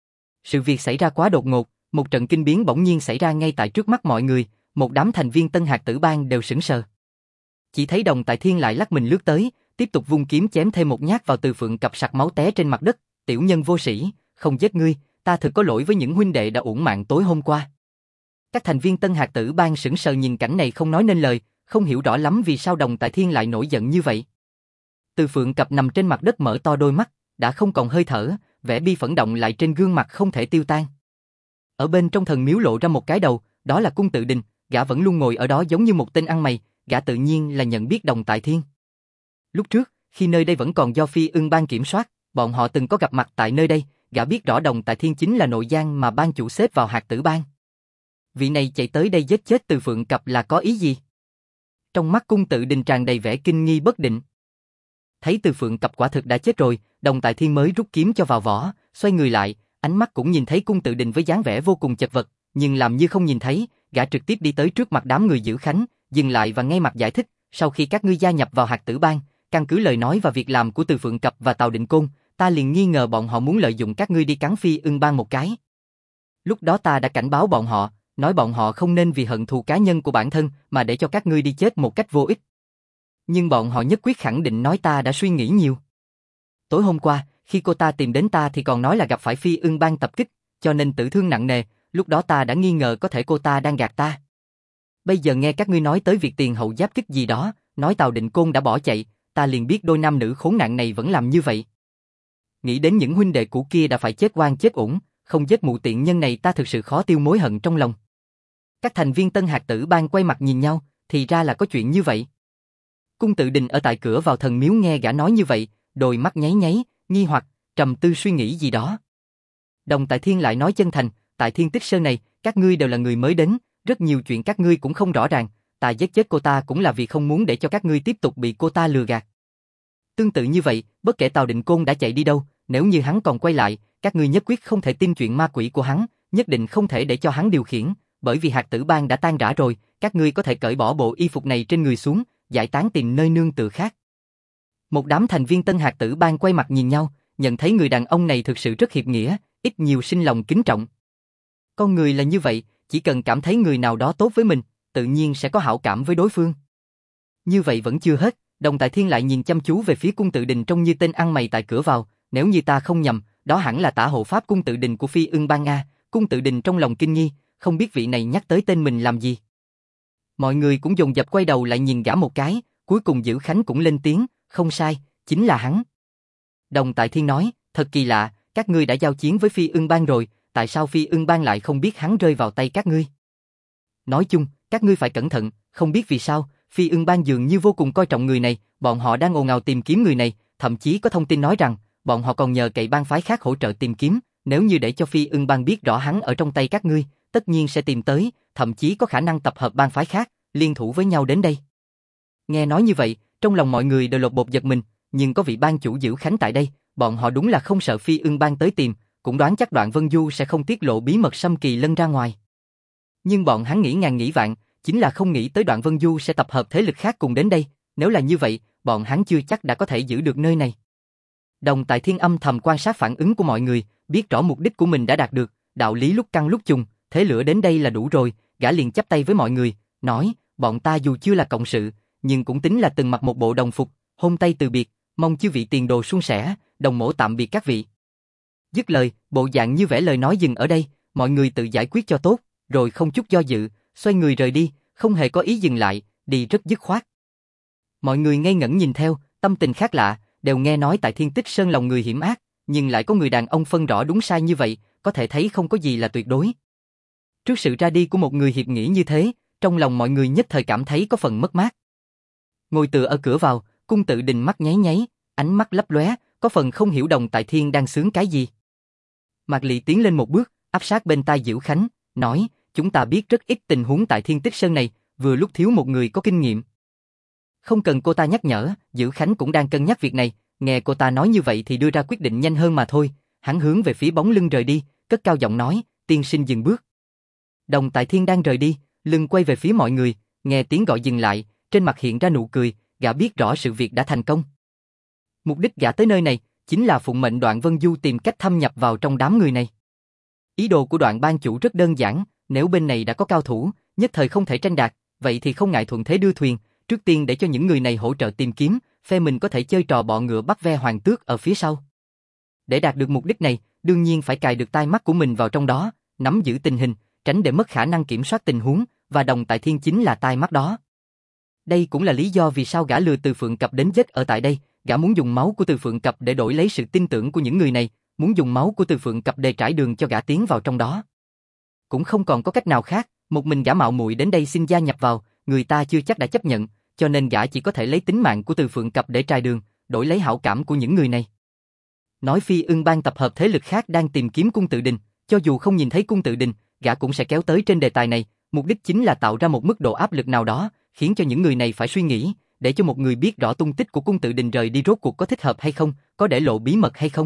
Sự việc xảy ra quá đột ngột, một trận kinh biến bỗng nhiên xảy ra ngay tại trước mắt mọi người, một đám thành viên Tân Hạc Tử Bang đều sững sờ. Chỉ thấy Đồng Tại Thiên lại lắc mình lướt tới, tiếp tục vung kiếm chém thêm một nhát vào Từ Phượng Cập sặc máu té trên mặt đất, tiểu nhân vô sĩ, không giết ngươi, ta thực có lỗi với những huynh đệ đã uổng mạng tối hôm qua. Các thành viên Tân Hạc Tử Bang sững sờ nhìn cảnh này không nói nên lời, không hiểu rõ lắm vì sao Đồng Tại Thiên lại nổi giận như vậy. Từ Phượng Cập nằm trên mặt đất mở to đôi mắt, đã không còn hơi thở, vẻ bi phẫn động lại trên gương mặt không thể tiêu tan. Ở bên trong thần miếu lộ ra một cái đầu, đó là Cung Tự Đình, gã vẫn luôn ngồi ở đó giống như một tên ăn mày, gã tự nhiên là nhận biết Đồng Tại Thiên. Lúc trước, khi nơi đây vẫn còn do Phi Ưng Bang kiểm soát, bọn họ từng có gặp mặt tại nơi đây, gã biết rõ Đồng Tại Thiên chính là nội gián mà ban chủ xếp vào Hạc Tử Bang. Vị này chạy tới đây giết chết Từ Phượng Cập là có ý gì? Trong mắt Cung Tự Đình tràn đầy vẻ kinh nghi bất định. Thấy Từ Phượng Cập quả thực đã chết rồi, Đồng Tại Thiên mới rút kiếm cho vào vỏ, xoay người lại, ánh mắt cũng nhìn thấy Cung Tự Đình với dáng vẻ vô cùng chật vật, nhưng làm như không nhìn thấy, gã trực tiếp đi tới trước mặt đám người giữ khánh, dừng lại và ngay mặt giải thích, sau khi các ngươi gia nhập vào Hạc Tử Bang, căn cứ lời nói và việc làm của Từ Phượng Cập và Tào Định Côn, ta liền nghi ngờ bọn họ muốn lợi dụng các ngươi đi cắn Phi Ưng Bang một cái. Lúc đó ta đã cảnh báo bọn họ, nói bọn họ không nên vì hận thù cá nhân của bản thân mà để cho các ngươi đi chết một cách vô ích. Nhưng bọn họ nhất quyết khẳng định nói ta đã suy nghĩ nhiều. Tối hôm qua, khi cô ta tìm đến ta thì còn nói là gặp phải Phi Ưng Bang tập kích, cho nên tử thương nặng nề, lúc đó ta đã nghi ngờ có thể cô ta đang gạt ta. Bây giờ nghe các ngươi nói tới việc tiền hậu giáp kích gì đó, nói Tào Định Côn đã bỏ chạy, ta liền biết đôi nam nữ khốn nạn này vẫn làm như vậy. Nghĩ đến những huynh đệ cũ kia đã phải chết oan chết uổng, không giết mụ tiện nhân này ta thực sự khó tiêu mối hận trong lòng. Các thành viên Tân Hạc Tử Bang quay mặt nhìn nhau, thì ra là có chuyện như vậy. Cung Tự Đình ở tại cửa vào thần miếu nghe gã nói như vậy, đôi mắt nháy nháy, nghi hoặc, trầm tư suy nghĩ gì đó. Đồng Tại Thiên lại nói chân thành, tại Thiên Tích Sơn này, các ngươi đều là người mới đến, rất nhiều chuyện các ngươi cũng không rõ ràng, ta giết chết cô ta cũng là vì không muốn để cho các ngươi tiếp tục bị cô ta lừa gạt. Tương tự như vậy, bất kể Tào Định Côn đã chạy đi đâu, nếu như hắn còn quay lại, các ngươi nhất quyết không thể tin chuyện ma quỷ của hắn, nhất định không thể để cho hắn điều khiển, bởi vì Hạc Tử Bang đã tan rã rồi, các ngươi có thể cởi bỏ bộ y phục này trên người xuống, giải tán tìm nơi nương tựa khác. Một đám thành viên Tân Hạc Tử Bang quay mặt nhìn nhau, nhận thấy người đàn ông này thực sự rất hiệp nghĩa, ít nhiều sinh lòng kính trọng. Con người là như vậy, chỉ cần cảm thấy người nào đó tốt với mình, tự nhiên sẽ có hảo cảm với đối phương. Như vậy vẫn chưa hết, Đồng Tại Thiên lại nhìn chăm chú về phía Cung Tự Đình trông như tên ăn mày tại cửa vào, nếu như ta không nhầm, đó hẳn là tả hộ pháp Cung Tự Đình của Phi Ưng Bang a. Cung Tự Đình trong lòng kinh nghi, không biết vị này nhắc tới tên mình làm gì. Mọi người cũng dồn dập quay đầu lại nhìn gã một cái, cuối cùng Giữ Khánh cũng lên tiếng, không sai, chính là hắn. Đồng Tại Thiên nói, thật kỳ lạ, các ngươi đã giao chiến với Phi Ưng Bang rồi, tại sao Phi Ưng Bang lại không biết hắn rơi vào tay các ngươi? Nói chung, các ngươi phải cẩn thận, không biết vì sao, Phi Ưng Bang dường như vô cùng coi trọng người này, bọn họ đang ồn ào tìm kiếm người này, thậm chí có thông tin nói rằng, bọn họ còn nhờ cậy bang phái khác hỗ trợ tìm kiếm, nếu như để cho Phi Ưng Bang biết rõ hắn ở trong tay các ngươi, tất nhiên sẽ tìm tới, thậm chí có khả năng tập hợp bang phái khác, liên thủ với nhau đến đây. Nghe nói như vậy, trong lòng mọi người đều lột bột giật mình, nhưng có vị bang chủ Giữ Khánh tại đây, bọn họ đúng là không sợ Phi Ưng Bang tới tìm, cũng đoán chắc Đoạn Vân Du sẽ không tiết lộ bí mật Sâm Kỳ Lân ra ngoài. Nhưng bọn hắn nghĩ ngàn nghĩ vạn, chính là không nghĩ tới Đoạn Vân Du sẽ tập hợp thế lực khác cùng đến đây, nếu là như vậy, bọn hắn chưa chắc đã có thể giữ được nơi này. Đồng Tại Thiên âm thầm quan sát phản ứng của mọi người, biết rõ mục đích của mình đã đạt được, đạo lý lúc căng lúc trùng, thế lửa đến đây là đủ rồi, gã liền chắp tay với mọi người, nói, bọn ta dù chưa là cộng sự, nhưng cũng tính là từng mặc một bộ đồng phục, hôn tay từ biệt, mong chư vị tiền đồ suôn sẻ, đồng mỗ tạm biệt các vị. Dứt lời, bộ dạng như vẻ lời nói dừng ở đây, mọi người tự giải quyết cho tốt, rồi không chút do dự, xoay người rời đi, không hề có ý dừng lại, đi rất dứt khoát. Mọi người ngây ngẩn nhìn theo, tâm tình khác lạ, đều nghe nói tại Thiên Tích Sơn lòng người hiểm ác, nhưng lại có người đàn ông phân rõ đúng sai như vậy, có thể thấy không có gì là tuyệt đối. Trước sự ra đi của một người hiệp nghĩa như thế, trong lòng mọi người nhất thời cảm thấy có phần mất mát. Ngồi tựa ở cửa vào, Cung Tự Đình mắt nháy nháy, ánh mắt lấp lóe, có phần không hiểu Đồng Tại Thiên đang sướng cái gì. Mạc Lị tiến lên một bước, áp sát bên tai Diễu Khánh, nói, chúng ta biết rất ít tình huống tại Thiên Tích Sơn này, vừa lúc thiếu một người có kinh nghiệm. Không cần cô ta nhắc nhở, Diễu Khánh cũng đang cân nhắc việc này, nghe cô ta nói như vậy thì đưa ra quyết định nhanh hơn mà thôi. Hắn hướng về phía bóng lưng rời đi, cất cao giọng nói, tiên sinh dừng bước. Đồng Tại Thiên đang rời đi, lưng quay về phía mọi người, nghe tiếng gọi dừng lại, trên mặt hiện ra nụ cười, gã biết rõ sự việc đã thành công. Mục đích gã tới nơi này chính là phụng mệnh Đoạn Vân Du tìm cách thâm nhập vào trong đám người này. Ý đồ của Đoạn ban chủ rất đơn giản, nếu bên này đã có cao thủ, nhất thời không thể tranh đạt, vậy thì không ngại thuận thế đưa thuyền, trước tiên để cho những người này hỗ trợ tìm kiếm, phe mình có thể chơi trò bọ ngựa bắt ve hoàng tước ở phía sau. Để đạt được mục đích này, đương nhiên phải cài được tai mắt của mình vào trong đó, nắm giữ tình hình, tránh để mất khả năng kiểm soát tình huống, và Đồng Tại Thiên chính là tai mắt đó. Đây cũng là lý do vì sao gã lừa Từ Phượng Cập đến giết ở tại đây, gã muốn dùng máu của Từ Phượng Cập để đổi lấy sự tin tưởng của những người này, muốn dùng máu của Từ Phượng Cập để trải đường cho gã tiến vào trong đó. Cũng không còn có cách nào khác, một mình gã mạo muội đến đây xin gia nhập vào, người ta chưa chắc đã chấp nhận, cho nên gã chỉ có thể lấy tính mạng của Từ Phượng Cập để trải đường, đổi lấy hảo cảm của những người này. Nói Phi Ưng Bang tập hợp thế lực khác đang tìm kiếm Cung Tự Đình, cho dù không nhìn thấy Cung Tự Đình, gã cũng sẽ kéo tới trên đề tài này, mục đích chính là tạo ra một mức độ áp lực nào đó, khiến cho những người này phải suy nghĩ, để cho một người biết rõ tung tích của Cung Tự Đình rời đi rốt cuộc có thích hợp hay không, có để lộ bí mật hay không.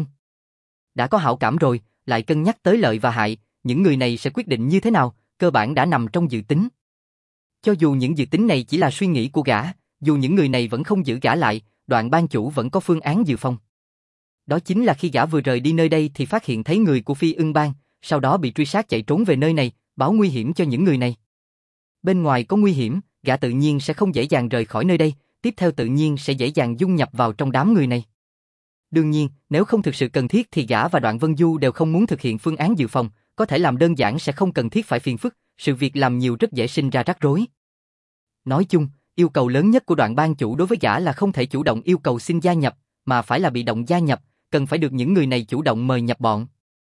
Đã có hảo cảm rồi, lại cân nhắc tới lợi và hại, những người này sẽ quyết định như thế nào, cơ bản đã nằm trong dự tính. Cho dù những dự tính này chỉ là suy nghĩ của gã, dù những người này vẫn không giữ gã lại, Đoạn ban chủ vẫn có phương án dự phòng. Đó chính là khi gã vừa rời đi nơi đây thì phát hiện thấy người của Phi Ưng Bang, sau đó bị truy sát chạy trốn về nơi này, báo nguy hiểm cho những người này. Bên ngoài có nguy hiểm, gã tự nhiên sẽ không dễ dàng rời khỏi nơi đây, tiếp theo tự nhiên sẽ dễ dàng dung nhập vào trong đám người này. Đương nhiên, nếu không thực sự cần thiết thì gã và Đoạn Vân Du đều không muốn thực hiện phương án dự phòng, có thể làm đơn giản sẽ không cần thiết phải phiền phức, sự việc làm nhiều rất dễ sinh ra rắc rối. Nói chung, yêu cầu lớn nhất của Đoạn ban chủ đối với gã là không thể chủ động yêu cầu xin gia nhập, mà phải là bị động gia nhập, cần phải được những người này chủ động mời nhập bọn.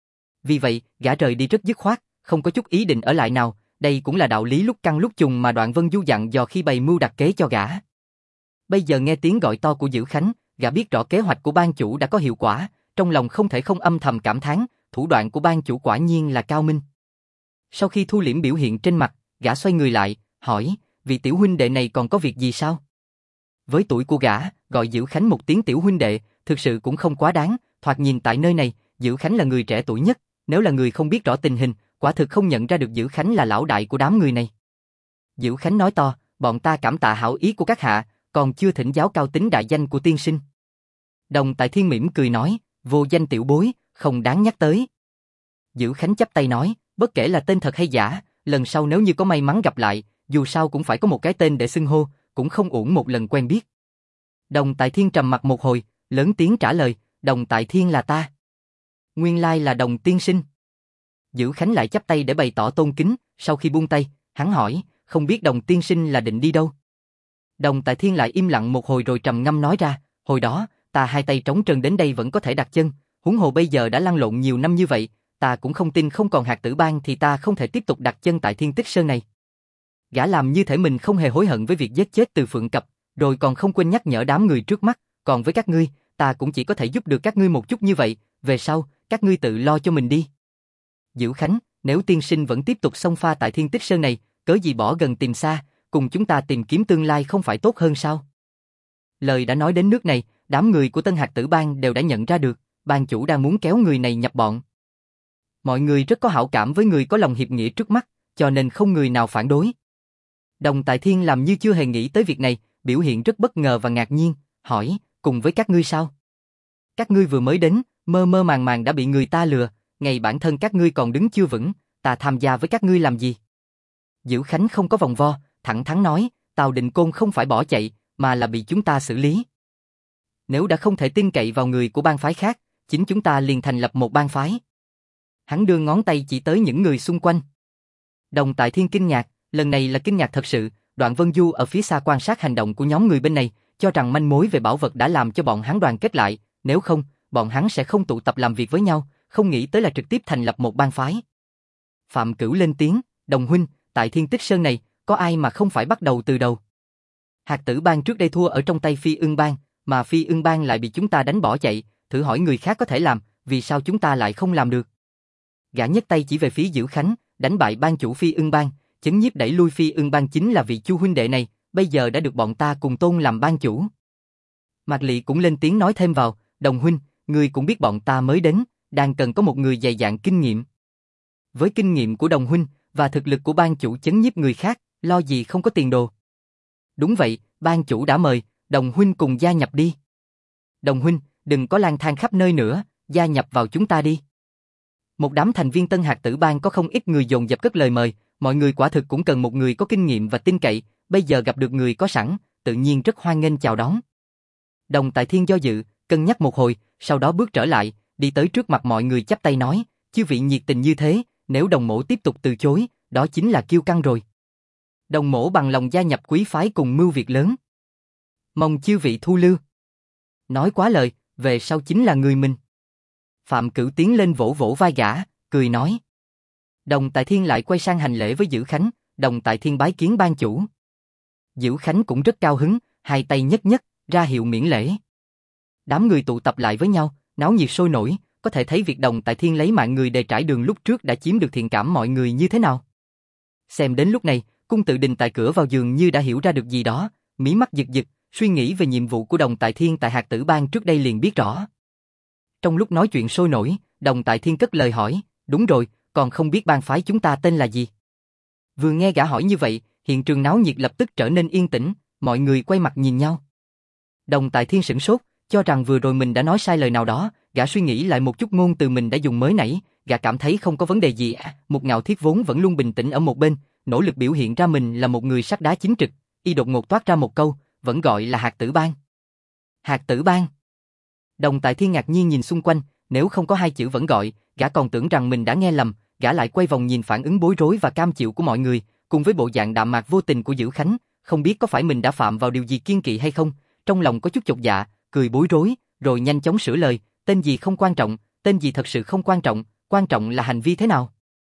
Vì vậy, gã rời đi rất dứt khoát, không có chút ý định ở lại nào, đây cũng là đạo lý lúc căng lúc trùng mà Đoạn Vân Du dặn dò khi bày mưu đặt kế cho gã. Bây giờ nghe tiếng gọi to của Diễu Khánh, gã biết rõ kế hoạch của ban chủ đã có hiệu quả, trong lòng không thể không âm thầm cảm thán, thủ đoạn của ban chủ quả nhiên là cao minh. Sau khi thu liễm biểu hiện trên mặt, gã xoay người lại, hỏi, vị tiểu huynh đệ này còn có việc gì sao? Với tuổi của gã, gọi Diễu Khánh một tiếng tiểu huynh đệ, thực sự cũng không quá đáng, thoạt nhìn tại nơi này, Diễu Khánh là người trẻ tuổi nhất, nếu là người không biết rõ tình hình, quả thực không nhận ra được Diễu Khánh là lão đại của đám người này. Diễu Khánh nói to, bọn ta cảm tạ hảo ý của các hạ, còn chưa thỉnh giáo cao tính đại danh của tiên sinh. Đồng Tại Thiên mỉm cười nói, vô danh tiểu bối, không đáng nhắc tới. Diễu Khánh chắp tay nói, bất kể là tên thật hay giả, lần sau nếu như có may mắn gặp lại, dù sao cũng phải có một cái tên để xưng hô, cũng không uổng một lần quen biết. Đồng Tại Thiên trầm mặt một hồi, lớn tiếng trả lời, Đồng Tại Thiên là ta. Nguyên lai là Đồng tiên sinh. Diễu Khánh lại chắp tay để bày tỏ tôn kính, sau khi buông tay, hắn hỏi, không biết Đồng tiên sinh là định đi đâu? Đồng Tại Thiên lại im lặng một hồi rồi trầm ngâm nói ra, hồi đó, ta hai tay trống trơn đến đây vẫn có thể đặt chân, huống hồ bây giờ đã lăn lộn nhiều năm như vậy, ta cũng không tin không còn Hạt Tử Bang thì ta không thể tiếp tục đặt chân tại Thiên Tích Sơn này. Gã làm như thể mình không hề hối hận với việc giết chết Từ Phượng Cập, rồi còn không quên nhắc nhở đám người trước mắt, còn với các ngươi, ta cũng chỉ có thể giúp được các ngươi một chút như vậy, về sau, các ngươi tự lo cho mình đi. Diễu Khánh, nếu tiên sinh vẫn tiếp tục xông pha tại Thiên Tích Sơn này, cớ gì bỏ gần tìm xa, cùng chúng ta tìm kiếm tương lai không phải tốt hơn sao? Lời đã nói đến nước này, đám người của Tân Hạt Tử Bang đều đã nhận ra được, ban chủ đang muốn kéo người này nhập bọn. Mọi người rất có hảo cảm với người có lòng hiệp nghĩa trước mắt, cho nên không người nào phản đối. Đồng Tại Thiên làm như chưa hề nghĩ tới việc này, biểu hiện rất bất ngờ và ngạc nhiên, hỏi, cùng với các ngươi sao? Các ngươi vừa mới đến, mơ mơ màng màng đã bị người ta lừa, ngày bản thân các ngươi còn đứng chưa vững, ta tham gia với các ngươi làm gì? Diễu Khánh không có vòng vo, thẳng thắn nói, Tào Định Côn không phải bỏ chạy, mà là bị chúng ta xử lý. Nếu đã không thể tin cậy vào người của bang phái khác, chính chúng ta liền thành lập một bang phái. Hắn đưa ngón tay chỉ tới những người xung quanh. Đồng Tại Thiên kinh ngạc, lần này là kinh ngạc thật sự, Đoạn Vân Du ở phía xa quan sát hành động của nhóm người bên này, cho rằng manh mối về bảo vật đã làm cho bọn hắn đoàn kết lại, nếu không, bọn hắn sẽ không tụ tập làm việc với nhau, không nghĩ tới là trực tiếp thành lập một bang phái. Phạm Cửu lên tiếng, Đồng huynh, tại Thiên Tích Sơn này, có ai mà không phải bắt đầu từ đầu? Hạt Tử Bang trước đây thua ở trong tay Phi Ưng Bang, mà Phi Ưng Bang lại bị chúng ta đánh bỏ chạy, thử hỏi người khác có thể làm, vì sao chúng ta lại không làm được? Gã nhấc tay chỉ về phía Dữ Khánh, đánh bại ban chủ Phi Ưng Bang, chấn nhiếp đẩy lui Phi Ưng Bang chính là vị Chu huynh đệ này, bây giờ đã được bọn ta cùng tôn làm ban chủ. Mạc Lị cũng lên tiếng nói thêm vào, Đồng huynh, ngươi cũng biết bọn ta mới đến, đang cần có một người dày dạn kinh nghiệm. Với kinh nghiệm của Đồng huynh và thực lực của ban chủ chấn nhiếp người khác, lo gì không có tiền đồ. Đúng vậy, ban chủ đã mời, Đồng huynh cùng gia nhập đi. Đồng huynh, đừng có lang thang khắp nơi nữa, gia nhập vào chúng ta đi. Một đám thành viên Tân Hạt Tử Bang có không ít người dồn dập cất lời mời, mọi người quả thực cũng cần một người có kinh nghiệm và tin cậy, bây giờ gặp được người có sẵn, tự nhiên rất hoan nghênh chào đón. Đồng Tại Thiên do dự, cân nhắc một hồi, sau đó bước trở lại, đi tới trước mặt mọi người chắp tay nói, chư vị nhiệt tình như thế, nếu Đồng mỗ tiếp tục từ chối, đó chính là kiêu căng rồi. Đồng mỗ bằng lòng gia nhập quý phái cùng mưu việc lớn. Mong chư vị thu lưu. Nói quá lời, về sau chính là người mình. Phạm Cửu tiến lên vỗ vỗ vai gã, cười nói. Đồng Tại Thiên lại quay sang hành lễ với Dữ Khánh, Đồng Tại Thiên bái kiến ban chủ. Dữ Khánh cũng rất cao hứng, hai tay nhất nhất, ra hiệu miễn lễ. Đám người tụ tập lại với nhau, náo nhiệt sôi nổi, có thể thấy việc Đồng Tại Thiên lấy mạng người để trải đường lúc trước đã chiếm được thiện cảm mọi người như thế nào. Xem đến lúc này, Cung Tự Đình tại cửa vào giường như đã hiểu ra được gì đó, mí mắt giật giật, suy nghĩ về nhiệm vụ của Đồng Tại Thiên tại Hạt Tử Bang trước đây liền biết rõ. Trong lúc nói chuyện sôi nổi, Đồng Tại Thiên cất lời hỏi, đúng rồi, còn không biết bang phái chúng ta tên là gì? Vừa nghe gã hỏi như vậy, hiện trường náo nhiệt lập tức trở nên yên tĩnh, mọi người quay mặt nhìn nhau. Đồng Tại Thiên sửng sốt, cho rằng vừa rồi mình đã nói sai lời nào đó, gã suy nghĩ lại một chút ngôn từ mình đã dùng mới nãy, gã cảm thấy không có vấn đề gì. Một Ngạo Thiết vốn vẫn luôn bình tĩnh ở một bên, nỗ lực biểu hiện ra mình là một người sắt đá chính trực, y đột ngột toát ra một câu, vẫn gọi là Hạt Tử Bang. Hạt Tử Bang. Đồng Tại Thiên ngạc nhiên nhìn xung quanh, nếu không có hai chữ vẫn gọi, gã còn tưởng rằng mình đã nghe lầm, gã lại quay vòng nhìn phản ứng bối rối và cam chịu của mọi người, cùng với bộ dạng đạm mạc vô tình của Dữ Khánh, không biết có phải mình đã phạm vào điều gì kiêng kỵ hay không, trong lòng có chút chột dạ, cười bối rối, rồi nhanh chóng sửa lời, tên gì không quan trọng, tên gì thật sự không quan trọng là hành vi thế nào.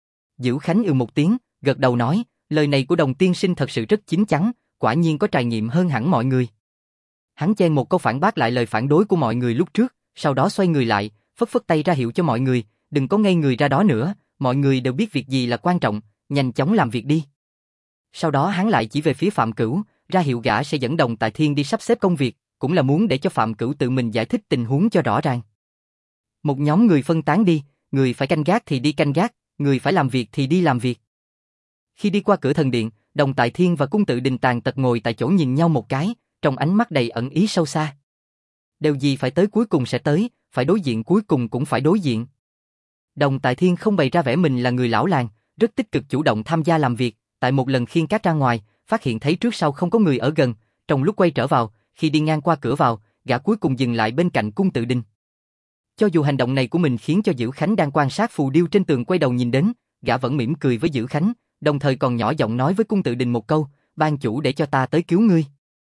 Dữ Khánh một tiếng, gật đầu nói, lời này của Đồng tiên sinh thật sự rất chín chắn, quả nhiên có trải nghiệm hơn hẳn mọi người. Hắn chen một câu phản bác lại lời phản đối của mọi người lúc trước, sau đó xoay người lại, phất phất tay ra hiệu cho mọi người, đừng có ngây người ra đó nữa, mọi người đều biết việc gì là quan trọng, nhanh chóng làm việc đi. Sau đó hắn lại chỉ về phía Phạm Cửu, ra hiệu gã sẽ dẫn Đồng Tại Thiên đi sắp xếp công việc, cũng là muốn để cho Phạm Cửu tự mình giải thích tình huống cho rõ ràng. Một nhóm người phân tán đi, người phải canh gác thì đi canh gác, người phải làm việc thì đi làm việc. Khi đi qua cửa thần điện, Đồng Tại Thiên và Cung Tự Đình tàn tật ngồi tại chỗ nhìn nhau một cái, trong ánh mắt đầy ẩn ý sâu xa. Điều gì phải tới cuối cùng sẽ tới, phải đối diện cuối cùng cũng phải đối diện. Đồng Tại Thiên không bày ra vẻ mình là người lão làng, rất tích cực chủ động tham gia làm việc, tại một lần khiêng cát ra ngoài, phát hiện thấy trước sau không có người ở gần, trong lúc quay trở vào, khi đi ngang qua cửa vào, gã cuối cùng dừng lại bên cạnh Cung Tự Đình. Cho dù hành động này của mình khiến cho Dữ Khánh đang quan sát phù điêu trên tường quay đầu nhìn đến, gã vẫn mỉm cười với Dữ Khánh, đồng thời còn nhỏ giọng nói với Cung Tự Đình một câu, ban chủ để cho ta tới cứu ngươi.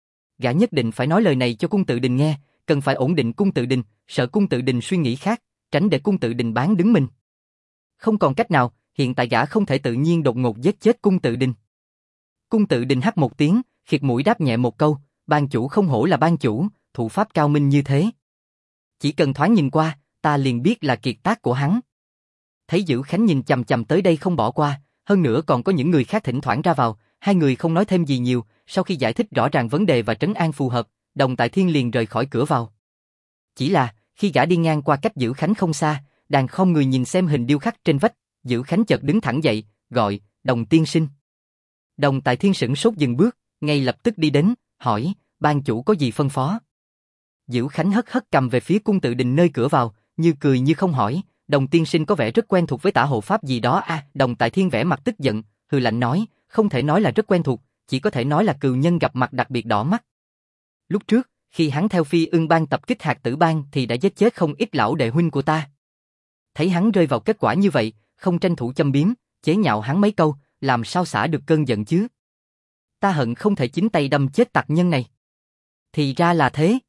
Gã nhất định phải nói lời này cho Cung Tự Đình nghe, cần phải ổn định Cung Tự Đình, sợ Cung Tự Đình suy nghĩ khác, tránh để Cung Tự Đình bán đứng mình. Không còn cách nào, hiện tại gã không thể tự nhiên đột ngột giết chết Cung Tự Đình. Cung Tự Đình hắt một tiếng, khịt mũi đáp nhẹ một câu, ban chủ không hổ là ban chủ, thủ pháp cao minh như thế. Chỉ cần thoáng nhìn qua, ta liền biết là kiệt tác của hắn. Thấy Dữ Khánh nhìn chằm chằm tới đây không bỏ qua, hơn nữa còn có những người khác thỉnh thoảng ra vào, hai người không nói thêm gì nhiều, sau khi giải thích rõ ràng vấn đề và trấn an phù hợp, Đồng Tại Thiên liền rời khỏi cửa vào. Chỉ là, khi gã đi ngang qua cách Dữ Khánh không xa, đang không người nhìn xem hình điêu khắc trên vách, Dữ Khánh chợt đứng thẳng dậy, gọi, Đồng tiên sinh. Đồng Tại Thiên sửng sốt dừng bước, ngay lập tức đi đến, hỏi, ban chủ có gì phân phó? Dữ Khánh hất hất cầm về phía Cung Tự Đình nơi cửa vào, như cười như không hỏi, Đồng tiên sinh có vẻ rất quen thuộc với tả hộ pháp gì đó à, Đồng Tại Thiên vẻ mặt tức giận, hừ lạnh nói, không thể nói là rất quen thuộc, chỉ có thể nói là cừu nhân gặp mặt đặc biệt đỏ mắt. Lúc trước, khi hắn theo Phi Ưng Bang tập kích Hạt Tử Bang thì đã giết chết không ít lão đệ huynh của ta. Thấy hắn rơi vào kết quả như vậy, không tranh thủ châm biếm, chế nhạo hắn mấy câu, làm sao xả được cơn giận chứ? Ta hận không thể chính tay đâm chết tặc nhân này. Thì ra là thế.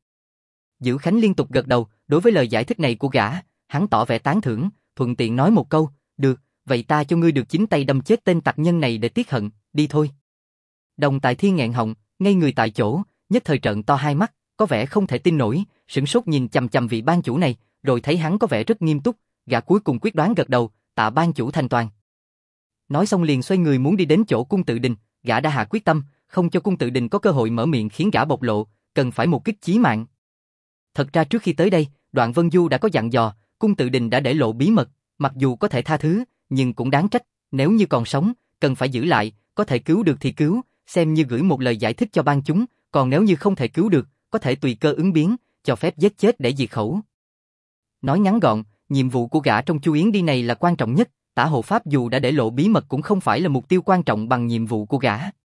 Dữ Khánh liên tục gật đầu, đối với lời giải thích này của gã, hắn tỏ vẻ tán thưởng, thuận tiện nói một câu, được, vậy ta cho ngươi được chính tay đâm chết tên tặc nhân này để tiết hận, đi thôi. Đồng Tại Thiên nghẹn họng, ngây người tại chỗ, nhất thời trợn to hai mắt, có vẻ không thể tin nổi, sửng sốt nhìn chằm chằm vị ban chủ này, rồi thấy hắn có vẻ rất nghiêm túc, gã cuối cùng quyết đoán gật đầu, tạ ban chủ thành toàn. Nói xong liền xoay người muốn đi đến chỗ Cung Tự Đình, gã đã hạ quyết tâm, không cho Cung Tự Đình có cơ hội mở miệng khiến gã bộc lộ, cần phải một kích chí mạng. Thật ra trước khi tới đây, Đoạn Vân Du đã có dặn dò, Cung Tự Đình đã để lộ bí mật, mặc dù có thể tha thứ, nhưng cũng đáng trách, nếu như còn sống, cần phải giữ lại, có thể cứu được thì cứu, xem như gửi một lời giải thích cho ban chúng, còn nếu như không thể cứu được, có thể tùy cơ ứng biến, cho phép giết chết để diệt khẩu. Nói ngắn gọn, nhiệm vụ của gã trong Chu Yến đi này là quan trọng nhất, Tả Hộ Pháp dù đã để lộ bí mật cũng không phải là mục tiêu quan trọng bằng nhiệm vụ của gã.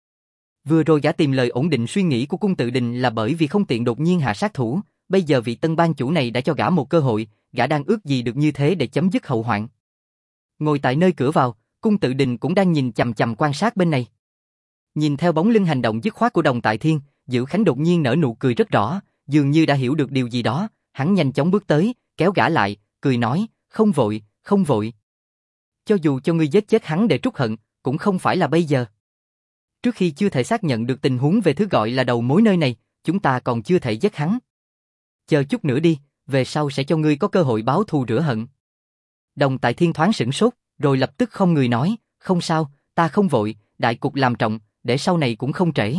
Vừa rồi gã tìm lời ổn định suy nghĩ của Cung Tự Đình là bởi vì không tiện đột nhiên hạ sát thủ, bây giờ vị tân ban chủ này đã cho gã một cơ hội, gã đang ước gì được như thế để chấm dứt hậu hoạn. Ngồi tại nơi cửa vào, Cung Tự Đình cũng đang nhìn chằm chằm quan sát bên này. Nhìn theo bóng lưng hành động dứt khoát của Đồng Tại Thiên, Dữ Khánh đột nhiên nở nụ cười rất rõ, dường như đã hiểu được điều gì đó, hắn nhanh chóng bước tới, kéo gã lại, cười nói, không vội, không vội. Cho dù cho ngươi giết chết hắn để trút hận, cũng không phải là bây giờ. Trước khi chưa thể xác nhận được tình huống về thứ gọi là đầu mối nơi này, chúng ta còn chưa thể giết hắn. Chờ chút nữa đi, về sau sẽ cho ngươi có cơ hội báo thù rửa hận. Đồng Tại Thiên thoáng sửng sốt, rồi lập tức không người nói, không sao, ta không vội, đại cục làm trọng, để sau này cũng không trễ.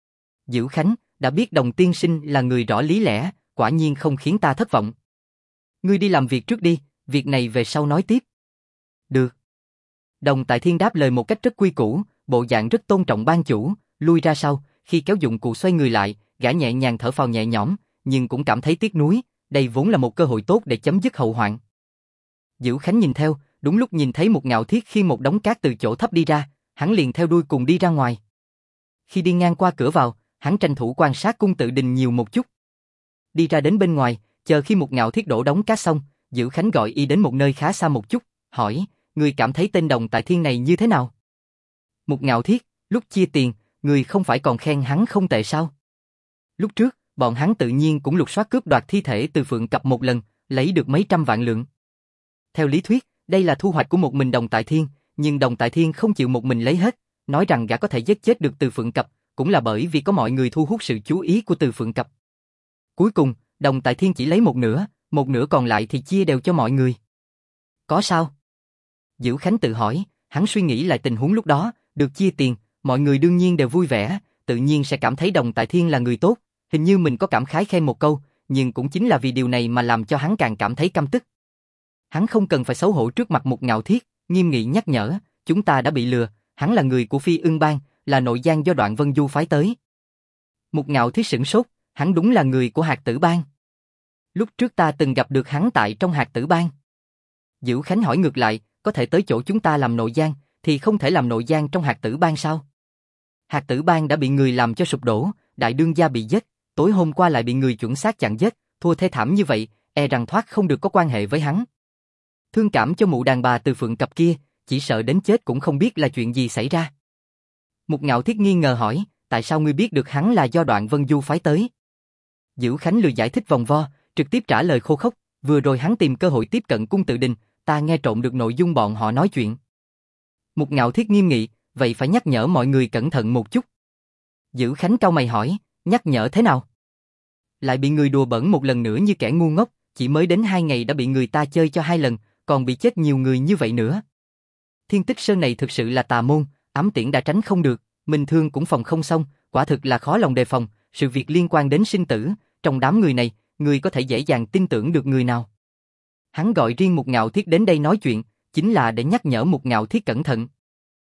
Dữ Khánh, đã biết Đồng tiên sinh là người rõ lý lẽ, quả nhiên không khiến ta thất vọng. Ngươi đi làm việc trước đi, việc này về sau nói tiếp. Được. Đồng Tại Thiên đáp lời một cách rất quy củ, bộ dạng rất tôn trọng ban chủ, lui ra sau, khi kéo dụng cụ xoay người lại, gã nhẹ nhàng thở phào nhẹ nhõm, nhưng cũng cảm thấy tiếc nuối, đây vốn là một cơ hội tốt để chấm dứt hậu hoạn. Dữ Khánh nhìn theo, đúng lúc nhìn thấy một Ngạo Thiết khiêng một đống cát từ chỗ thấp đi ra, hắn liền theo đuôi cùng đi ra ngoài. Khi đi ngang qua cửa vào, hắn tranh thủ quan sát Cung Tự Đình nhiều một chút. Đi ra đến bên ngoài, chờ khi một Ngạo Thiết đổ đống cát xong, Dữ Khánh gọi y đến một nơi khá xa một chút, hỏi, người cảm thấy tên Đồng Tại Thiên này như thế nào? Một Ngạo Thiết, lúc chia tiền, người không phải còn khen hắn không tệ sao? Lúc trước, bọn hắn tự nhiên cũng lục soát cướp đoạt thi thể từ Phượng Cập một lần, lấy được mấy trăm vạn lượng. Theo lý thuyết, đây là thu hoạch của một mình Đồng Tại Thiên, nhưng Đồng Tại Thiên không chịu một mình lấy hết, nói rằng gã có thể giết chết được Từ Phượng Cập, cũng là bởi vì có mọi người thu hút sự chú ý của Từ Phượng Cập. Cuối cùng, Đồng Tại Thiên chỉ lấy một nửa còn lại thì chia đều cho mọi người. Có sao? Dữ Khánh tự hỏi, hắn suy nghĩ lại tình huống lúc đó, được chia tiền, mọi người đương nhiên đều vui vẻ, tự nhiên sẽ cảm thấy Đồng Tại Thiên là người tốt, hình như mình có cảm khái khen một câu, nhưng cũng chính là vì điều này mà làm cho hắn càng cảm thấy căm tức. Hắn không cần phải xấu hổ trước mặt một Ngạo Thiết, nghiêm nghị nhắc nhở, chúng ta đã bị lừa, hắn là người của Phi Ưng Bang, là nội gián do Đoạn Vân Du phái tới. Một Ngạo Thiết sửng sốt, hắn đúng là người của Hạt Tử Bang. Lúc trước ta từng gặp được hắn tại trong Hạt Tử Bang. Dữ Khánh hỏi ngược lại, có thể tới chỗ chúng ta làm nội gián, thì không thể làm nội gián trong Hạt Tử Bang sao? Hạt Tử Bang đã bị người làm cho sụp đổ, đại đương gia bị giết, tối hôm qua lại bị người chuẩn xác chặn giết, thua thê thảm như vậy, e rằng thoát không được có quan hệ với hắn. Thương cảm cho mụ đàn bà Từ Phượng Cập kia, chỉ sợ đến chết cũng không biết là chuyện gì xảy ra. Một Ngạo Thiết nghi ngờ hỏi, tại sao ngươi biết được hắn là do Đoạn Vân Du phái tới? Dữ Khánh lười giải thích vòng vo, trực tiếp trả lời khô khốc, vừa rồi hắn tìm cơ hội tiếp cận Cung Tự Đình, ta nghe trộm được nội dung bọn họ nói chuyện. Một Ngạo Thiết nghiêm nghị, vậy phải nhắc nhở mọi người cẩn thận một chút. Dữ Khánh cau mày hỏi, nhắc nhở thế nào? Lại bị người đùa bỡn một lần nữa như kẻ ngu ngốc, chỉ mới đến 2 ngày đã bị người ta chơi cho 2 lần, còn bị chết nhiều người như vậy nữa. Thiên Tích Sơn này thực sự là tà môn, ám tiễn đã tránh không được, mình thương cũng phòng không xong, quả thực là khó lòng đề phòng, sự việc liên quan đến sinh tử, trong đám người này, người có thể dễ dàng tin tưởng được người nào. Hắn gọi riêng một Ngạo Thiết đến đây nói chuyện, chính là để nhắc nhở một Ngạo Thiết cẩn thận.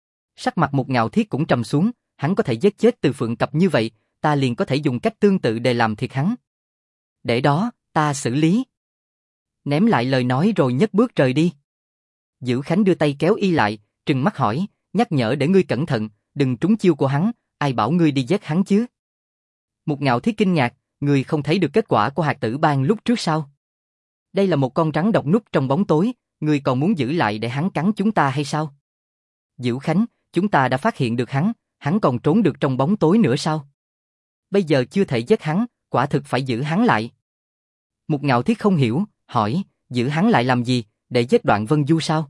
Sắc mặt một Ngạo Thiết cũng trầm xuống, hắn có thể giết chết Từ Phượng Cập như vậy, ta liền có thể dùng cách tương tự để làm thiệt hắn. Để đó, ta xử lý. Ném lại lời nói rồi nhấc bước rời đi. Dữ Khánh đưa tay kéo y lại, trừng mắt hỏi, nhắc nhở để ngươi cẩn thận, đừng trúng chiêu của hắn, ai bảo ngươi đi giết hắn chứ? Một Ngạo Thiết kinh ngạc, ngươi không thấy được kết quả của Hạt Tử Bang lúc trước sao? Đây là một con rắn độc núp trong bóng tối, ngươi còn muốn giữ lại để hắn cắn chúng ta hay sao? Dữ Khánh, chúng ta đã phát hiện được hắn còn trốn được trong bóng tối nữa sao? Bây giờ chưa thể giết hắn, quả thực phải giữ hắn lại. Một Ngạo Thiết không hiểu, hỏi, giữ hắn lại làm gì, để giết Đoạn Vân Du sao?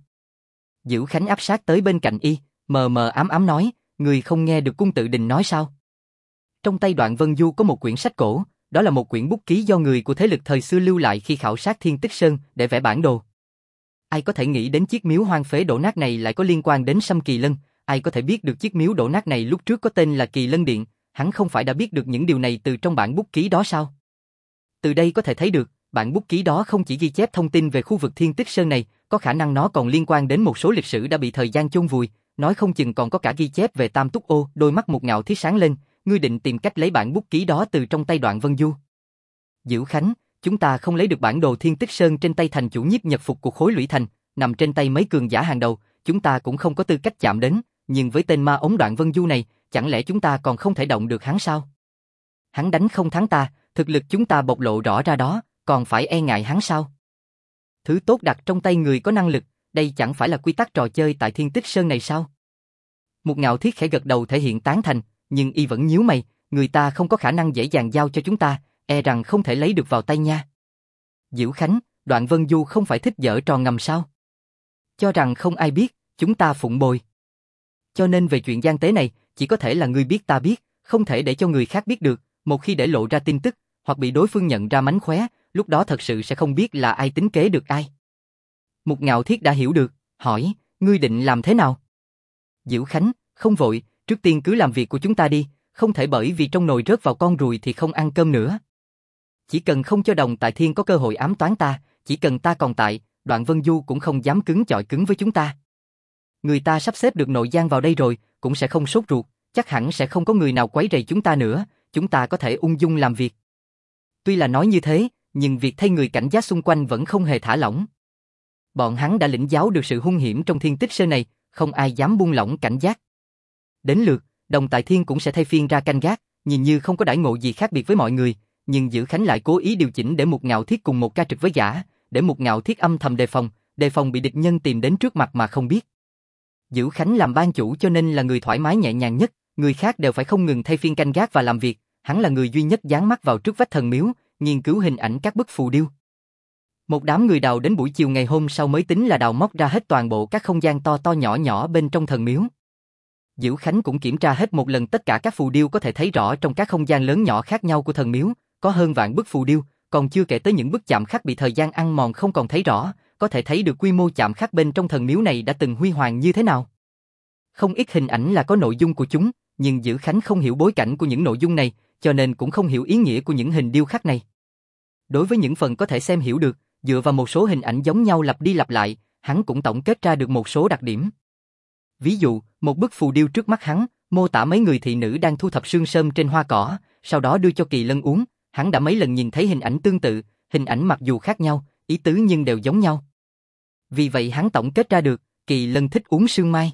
Dữ Khánh áp sát tới bên cạnh y, mờ mờ ám ám nói, người không nghe được Cung Tự Đình nói sao? Trong tay Đoạn Vân Du có một quyển sách cổ, đó là một quyển bút ký do người của thế lực thời xưa lưu lại khi khảo sát Thiên Tích Sơn để vẽ bản đồ. Ai có thể nghĩ đến chiếc miếu hoang phế đổ nát này lại có liên quan đến Sâm Kỳ Lân, ai có thể biết được chiếc miếu đổ nát này lúc trước có tên là Kỳ Lân Điện, hắn không phải đã biết được những điều này từ trong bản bút ký đó sao? Từ đây có thể thấy được, bản bút ký đó không chỉ ghi chép thông tin về khu vực Thiên Tích Sơn này, có khả năng nó còn liên quan đến một số lịch sử đã bị thời gian chôn vùi, nói không chừng còn có cả ghi chép về Tam Túc Ô. Đôi mắt Mục Ngạo Thiết sáng lên, ngươi định tìm cách lấy bản bút ký đó từ trong tay Đoạn Vân Du. Dữ Khánh, chúng ta không lấy được bản đồ Thiên Tích Sơn trên tay thành chủ nhiếp nhật phục của Khối Lũy Thành, nằm trên tay mấy cường giả hàng đầu, chúng ta cũng không có tư cách chạm đến, nhưng với tên ma ống Đoạn Vân Du này, chẳng lẽ chúng ta còn không thể động được hắn sao? Hắn đánh không thắng ta, thực lực chúng ta bộc lộ rõ ra đó, còn phải e ngại hắn sao? Thứ tốt đặt trong tay người có năng lực, đây chẳng phải là quy tắc trò chơi tại Thiên Tích Sơn này sao? Mục Ngạo Thiết khẽ gật đầu thể hiện tán thành, nhưng y vẫn nhíu mày, người ta không có khả năng dễ dàng giao cho chúng ta, e rằng không thể lấy được vào tay nha. Dữ Khánh, Đoạn Vân Du không phải thích giở trò ngầm sao? Cho rằng không ai biết, chúng ta phụng bồi. Cho nên về chuyện gian tế này, chỉ có thể là ngươi biết ta biết, không thể để cho người khác biết được, một khi để lộ ra tin tức, hoặc bị đối phương nhận ra mánh khóe, lúc đó thật sự sẽ không biết là ai tính kế được ai. Mục Ngạo Thiết đã hiểu được, hỏi, ngươi định làm thế nào? Dữ Khánh, không vội, trước tiên cứ làm việc của chúng ta đi, không thể bởi vì trong nồi rớt vào con ruồi thì không ăn cơm nữa. Chỉ cần không cho Đồng Tại Thiên có cơ hội ám toán ta, chỉ cần ta còn tại, Đoạn Vân Du cũng không dám cứng chọi cứng với chúng ta. Người ta sắp xếp được nội gian vào đây rồi, cũng sẽ không sốt ruột, chắc hẳn sẽ không có người nào quấy rầy chúng ta nữa, chúng ta có thể ung dung làm việc. Tuy là nói như thế, nhưng việc thay người cảnh giác xung quanh vẫn không hề thả lỏng. Bọn hắn đã lĩnh giáo được sự hung hiểm trong Thiên Tích Sơn này, không ai dám buông lỏng cảnh giác. Đến lượt, Đồng Tại Thiên cũng sẽ thay phiên ra canh gác, nhìn như không có đãi ngộ gì khác biệt với mọi người, nhưng Dữ Khánh lại cố ý điều chỉnh để Mục Ngạo Thiết cùng một ca trực với gã, để Mục Ngạo Thiết âm thầm đề phòng bị địch nhân tìm đến trước mặt mà không biết. Dữ Khánh làm ban chủ cho nên là người thoải mái nhẹ nhàng nhất, người khác đều phải không ngừng thay phiên canh gác và làm việc, hắn là người duy nhất dán mắt vào trước vách thần miếu, nghiên cứu hình ảnh các bức phù điêu. Một đám người đào đến buổi chiều ngày hôm sau mới tính là đào móc ra hết toàn bộ các không gian to to nhỏ nhỏ bên trong thần miếu. Dữ Khánh cũng kiểm tra hết một lần tất cả các phù điêu có thể thấy rõ trong các không gian lớn nhỏ khác nhau của thần miếu, có hơn vạn bức phù điêu, còn chưa kể tới những bức chạm khắc bị thời gian ăn mòn không còn thấy rõ, có thể thấy được quy mô chạm khắc bên trong thần miếu này đã từng huy hoàng như thế nào. Không ít hình ảnh là có nội dung của chúng, nhưng Dữ Khánh không hiểu bối cảnh của những nội dung này, cho nên cũng không hiểu ý nghĩa của những hình điêu khắc này. Đối với những phần có thể xem hiểu được, dựa vào một số hình ảnh giống nhau lặp đi lặp lại, hắn cũng tổng kết ra được một số đặc điểm. Ví dụ, một bức phù điêu trước mắt hắn, mô tả mấy người thị nữ đang thu thập sương sớm trên hoa cỏ, sau đó đưa cho Kỳ Lân uống, hắn đã mấy lần nhìn thấy hình ảnh tương tự, hình ảnh mặc dù khác nhau, ý tứ nhưng đều giống nhau. Vì vậy hắn tổng kết ra được, Kỳ Lân thích uống sương mai.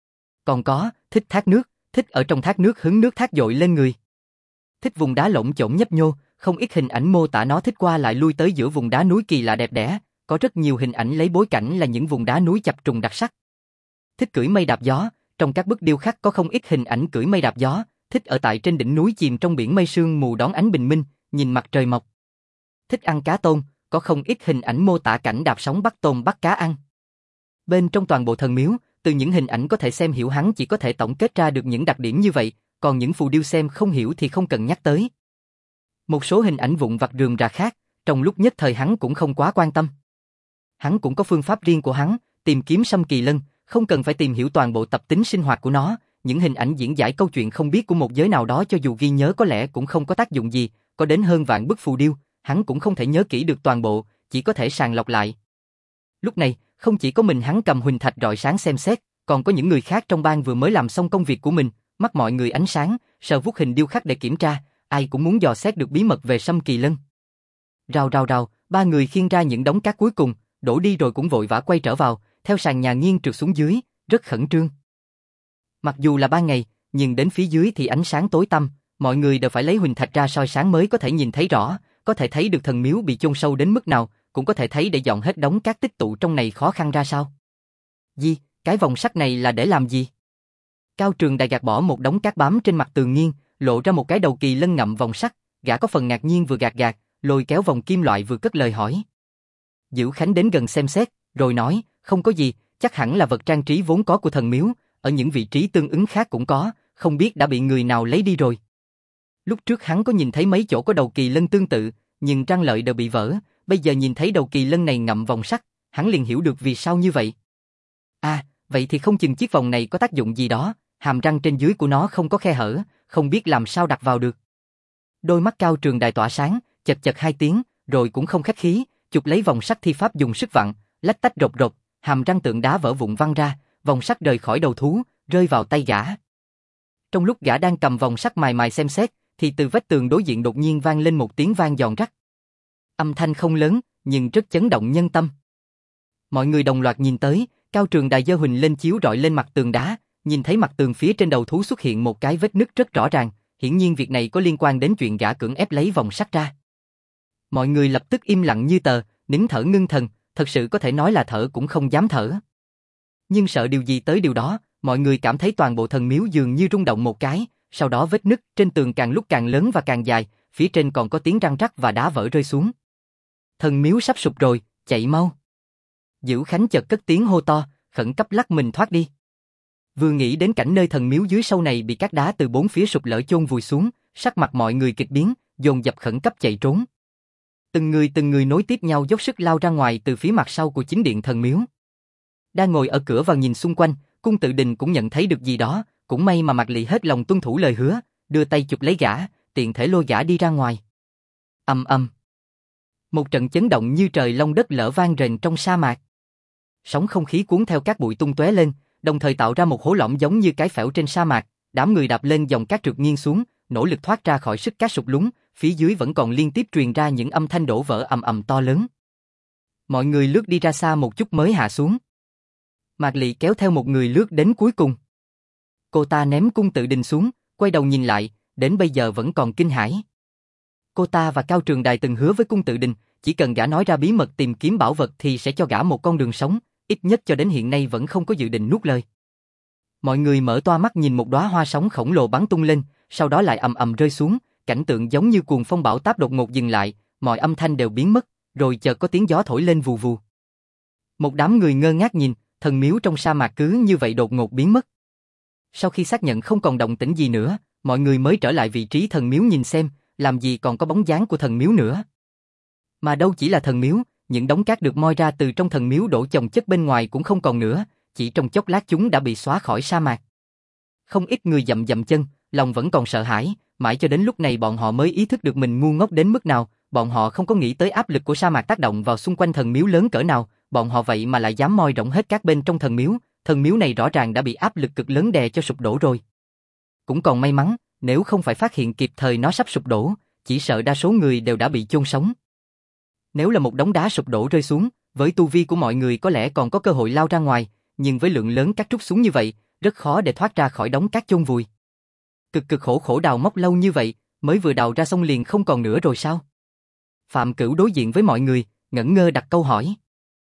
Còn có, thích thác nước, thích ở trong thác nước hứng nước thác dội lên người. Thích vùng đá lộn chộn nhấp nhô, không ít hình ảnh mô tả nó thích qua lại lui tới giữa vùng đá núi kỳ lạ đẹp đẽ, có rất nhiều hình ảnh lấy bối cảnh là những vùng đá núi chập trùng đặc sắc. Thích cưỡi mây đạp gió, trong các bức điêu khắc có không ít hình ảnh cưỡi mây đạp gió, thích ở tại trên đỉnh núi chìm trong biển mây sương mù đón ánh bình minh, nhìn mặt trời mọc. Thích ăn cá tôm, có không ít hình ảnh mô tả cảnh đạp sóng bắt tôm bắt cá ăn. Bên trong toàn bộ thần miếu, từ những hình ảnh có thể xem hiểu hắn chỉ có thể tổng kết ra được những đặc điểm như vậy, còn những phù điêu xem không hiểu thì không cần nhắc tới. Một số hình ảnh vụn vặt rườm rà khác, trong lúc nhất thời hắn cũng không quá quan tâm. Hắn cũng có phương pháp riêng của hắn, tìm kiếm Sâm Kỳ Lân, không cần phải tìm hiểu toàn bộ tập tính sinh hoạt của nó, những hình ảnh diễn giải câu chuyện không biết của một giới nào đó cho dù ghi nhớ có lẽ cũng không có tác dụng gì, có đến hơn vạn bức phù điêu, hắn cũng không thể nhớ kỹ được toàn bộ, chỉ có thể sàng lọc lại. Lúc này, không chỉ có mình hắn cầm huỳnh thạch rọi sáng xem xét, còn có những người khác trong bang vừa mới làm xong công việc của mình, mắt mọi người ánh sáng, sờ vuốt hình điêu khắc để kiểm tra, ai cũng muốn dò xét được bí mật về Sâm Kỳ Lân. Rào rào rào, ba người khiêng ra những đống cát cuối cùng, đổ đi rồi cũng vội vã quay trở vào, theo sàn nhà nghiêng trượt xuống dưới, rất khẩn trương. Mặc dù là ban ngày, nhưng đến phía dưới thì ánh sáng tối tăm, mọi người đều phải lấy huỳnh thạch ra soi sáng mới có thể nhìn thấy rõ, có thể thấy được thần miếu bị chôn sâu đến mức nào, cũng có thể thấy để dọn hết đống cát tích tụ trong này khó khăn ra sao. Cái vòng sắt này là để làm gì? Cao Trường Đài gạt bỏ một đống cát bám trên mặt tường nghiêng, lộ ra một cái đầu kỳ lân ngậm vòng sắt, gã có phần ngạc nhiên vừa gạt, lôi kéo vòng kim loại vừa cất lời hỏi. Dữ Khánh đến gần xem xét, rồi nói, không có gì, chắc hẳn là vật trang trí vốn có của thần miếu, ở những vị trí tương ứng khác cũng có, không biết đã bị người nào lấy đi rồi. Lúc trước hắn có nhìn thấy mấy chỗ có đầu kỳ lân tương tự, nhưng răng lợi đều bị vỡ, bây giờ nhìn thấy đầu kỳ lân này ngậm vòng sắt, hắn liền hiểu được vì sao như vậy. À, vậy thì không chừng chiếc vòng này có tác dụng gì đó, hàm răng trên dưới của nó không có khe hở, không biết làm sao đặt vào được. Đôi mắt Cao Trường Đài tỏa sáng, chật chật hai tiếng, rồi cũng không khách khí, chụp lấy vòng sắt thi pháp dùng sức vặn, lách tách rột rột, hàm răng tượng đá vỡ vụn văng ra, vòng sắt rời khỏi đầu thú, rơi vào tay gã. Trong lúc gã đang cầm vòng sắt mài mài xem xét, thì từ vách tường đối diện đột nhiên vang lên một tiếng vang giòn rắc. Âm thanh không lớn, nhưng rất chấn động nhân tâm. Mọi người đồng loạt nhìn tới, Cao Trường Đài giơ huỳnh lên chiếu rọi lên mặt tường đá, nhìn thấy mặt tường phía trên đầu thú xuất hiện một cái vết nứt rất rõ ràng, hiển nhiên việc này có liên quan đến chuyện gã cưỡng ép lấy vòng sắt ra. Mọi người lập tức im lặng như tờ, nín thở ngưng thần, thật sự có thể nói là thở cũng không dám thở. Nhưng sợ điều gì tới điều đó, mọi người cảm thấy toàn bộ thần miếu dường như rung động một cái, sau đó vết nứt trên tường càng lúc càng lớn và càng dài, phía trên còn có tiếng răng rắc và đá vỡ rơi xuống. Thần miếu sắp sụp rồi, chạy mau. Dữ Khánh chợt cất tiếng hô to, khẩn cấp lắc mình thoát đi. Vừa nghĩ đến cảnh nơi thần miếu dưới sâu này bị các đá từ bốn phía sụp lở chôn vùi xuống, sắc mặt mọi người kịch biến, dồn dập khẩn cấp chạy trốn. Từng người nối tiếp nhau dốc sức lao ra ngoài từ phía mặt sau của chính điện thần miếu. Đang ngồi ở cửa vào nhìn xung quanh, Cung Tự Đình cũng nhận thấy được gì đó, cũng may mà Mạc Lị hết lòng tuân thủ lời hứa, đưa tay chụp lấy gã, tiện thể lôi gã đi ra ngoài. Ầm ầm. Một trận chấn động như trời long đất lở vang rền trong sa mạc. Sóng không khí cuốn theo cát bụi tung tóe lên, đồng thời tạo ra một hố lõm giống như cái phễu trên sa mạc, đám người đạp lên dòng cát trượt nghiêng xuống, nỗ lực thoát ra khỏi sức cát sụt lún, phía dưới vẫn còn liên tiếp truyền ra những âm thanh đổ vỡ ầm ầm to lớn. Mọi người lướt đi ra xa một chút mới hạ xuống. Mạc Lị kéo theo một người lướt đến cuối cùng. Cô ta ném Cung Tự Đình xuống, quay đầu nhìn lại, đến bây giờ vẫn còn kinh hãi. Cô ta và Cao Trường Đài từng hứa với Cung Tự Đình, chỉ cần gã nói ra bí mật tìm kiếm bảo vật thì sẽ cho gã một con đường sống, ít nhất cho đến hiện nay vẫn không có dự định nuốt lời. Mọi người mở toa mắt nhìn một đóa hoa sóng khổng lồ bắn tung lên, sau đó lại ầm ầm rơi xuống, cảnh tượng giống như cuồng phong bão táp đột ngột dừng lại, mọi âm thanh đều biến mất, rồi chợt có tiếng gió thổi lên vù vù. Một đám người ngơ ngác nhìn, thần miếu trong sa mạc cứ như vậy đột ngột biến mất. Sau khi xác nhận không còn động tĩnh gì nữa, mọi người mới trở lại vị trí thần miếu nhìn xem, làm gì còn có bóng dáng của thần miếu nữa. Mà đâu chỉ là thần miếu, những đống cát được moi ra từ trong thần miếu đổ chồng chất bên ngoài cũng không còn nữa, chỉ trong chốc lát chúng đã bị xóa khỏi sa mạc. Không ít người dậm dậm chân, lòng vẫn còn sợ hãi, mãi cho đến lúc này bọn họ mới ý thức được mình ngu ngốc đến mức nào, bọn họ không có nghĩ tới áp lực của sa mạc tác động vào xung quanh thần miếu lớn cỡ nào, bọn họ vậy mà lại dám moi rỗng hết cát bên trong thần miếu này rõ ràng đã bị áp lực cực lớn đè cho sụp đổ rồi. Cũng còn may mắn, nếu không phải phát hiện kịp thời nó sắp sụp đổ, chỉ sợ đa số người đều đã bị chôn sống. Nếu là một đống đá sụp đổ rơi xuống, với tu vi của mọi người có lẽ còn có cơ hội lao ra ngoài, nhưng với lượng lớn cát trút xuống như vậy, rất khó để thoát ra khỏi đống cát chôn vùi. Cực khổ đào móc lâu như vậy, mới vừa đào ra xong liền không còn nữa rồi sao? Phạm Cửu đối diện với mọi người, ngẩn ngơ đặt câu hỏi.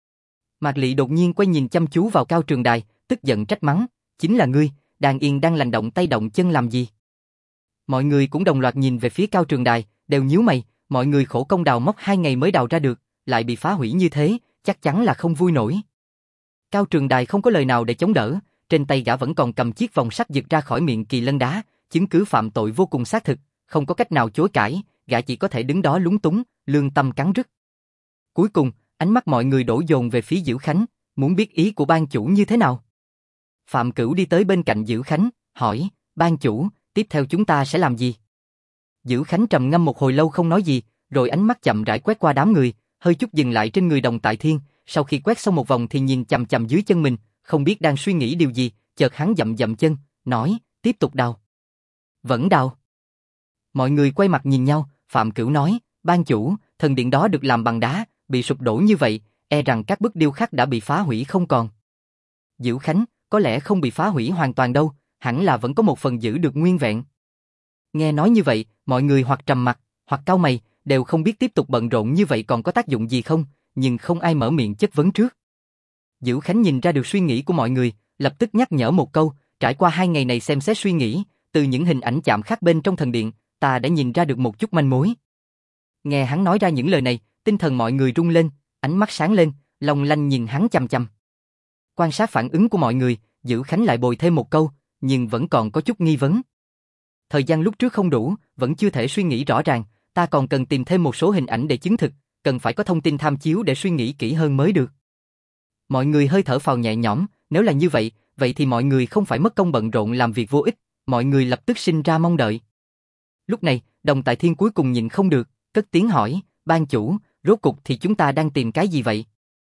Mạc Lị đột nhiên quay nhìn chăm chú vào Cao Trường Đài, tức giận trách mắng, chính là ngươi, đang yên đang lành động tay động chân làm gì? Mọi người cũng đồng loạt nhìn về phía Cao Trường Đài, đều nhíu mày, mọi người khổ công đào móc 2 ngày mới đào ra được, lại bị phá hủy như thế, chắc chắn là không vui nổi. Cao Trường Đài không có lời nào để chống đỡ, trên tay gã vẫn còn cầm chiếc vòng sắt giật ra khỏi miệng kỳ lân đá, chứng cứ phạm tội vô cùng xác thực, không có cách nào chối cãi, gã chỉ có thể đứng đó lúng túng, lương tâm cắn rứt. Cuối cùng, ánh mắt mọi người đổ dồn về phía Dữ Khánh, muốn biết ý của ban chủ như thế nào. Phạm Cửu đi tới bên cạnh Dữ Khánh, hỏi, ban chủ, tiếp theo chúng ta sẽ làm gì? Dữ Khánh trầm ngâm một hồi lâu không nói gì, rồi ánh mắt chậm rãi quét qua đám người, hơi chút dừng lại trên người Đồng Tại Thiên, sau khi quét xong một vòng thì nhìn chằm chằm dưới chân mình, không biết đang suy nghĩ điều gì, chợt hắn dậm dậm chân, nói, tiếp tục đào. Vẫn đào. Mọi người quay mặt nhìn nhau, Phạm Cửu nói, ban chủ, thần điện đó được làm bằng đá, bị sụp đổ như vậy, e rằng các bức điêu khắc đã bị phá hủy không còn. Dữ Khánh, có lẽ không bị phá hủy hoàn toàn đâu, hẳn là vẫn có một phần giữ được nguyên vẹn. Nghe nói như vậy, mọi người hoặc trầm mặt, hoặc cau mày, đều không biết tiếp tục bận rộn như vậy còn có tác dụng gì không, nhưng không ai mở miệng chất vấn trước. Dữ Khánh nhìn ra được suy nghĩ của mọi người, lập tức nhắc nhở một câu, trải qua 2 ngày này xem xét suy nghĩ, từ những hình ảnh chạm khắc bên trong thần điện, ta đã nhìn ra được một chút manh mối. Nghe hắn nói ra những lời này, tinh thần mọi người rung lên, ánh mắt sáng lên, long lanh nhìn hắn chằm chằm. Quan sát phản ứng của mọi người, Dữ Khánh lại bồi thêm một câu, nhưng vẫn còn có chút nghi vấn. Thời gian lúc trước không đủ, vẫn chưa thể suy nghĩ rõ ràng, ta còn cần tìm thêm một số hình ảnh để chứng thực, cần phải có thông tin tham chiếu để suy nghĩ kỹ hơn mới được. Mọi người hơi thở phào nhẹ nhõm, nếu là như vậy, vậy thì mọi người không phải mất công bận rộn làm việc vô ích, mọi người lập tức sinh ra mong đợi. Lúc này, Đồng Tại Thiên cuối cùng nhịn không được, cất tiếng hỏi, ban chủ, rốt cục thì chúng ta đang tìm cái gì vậy?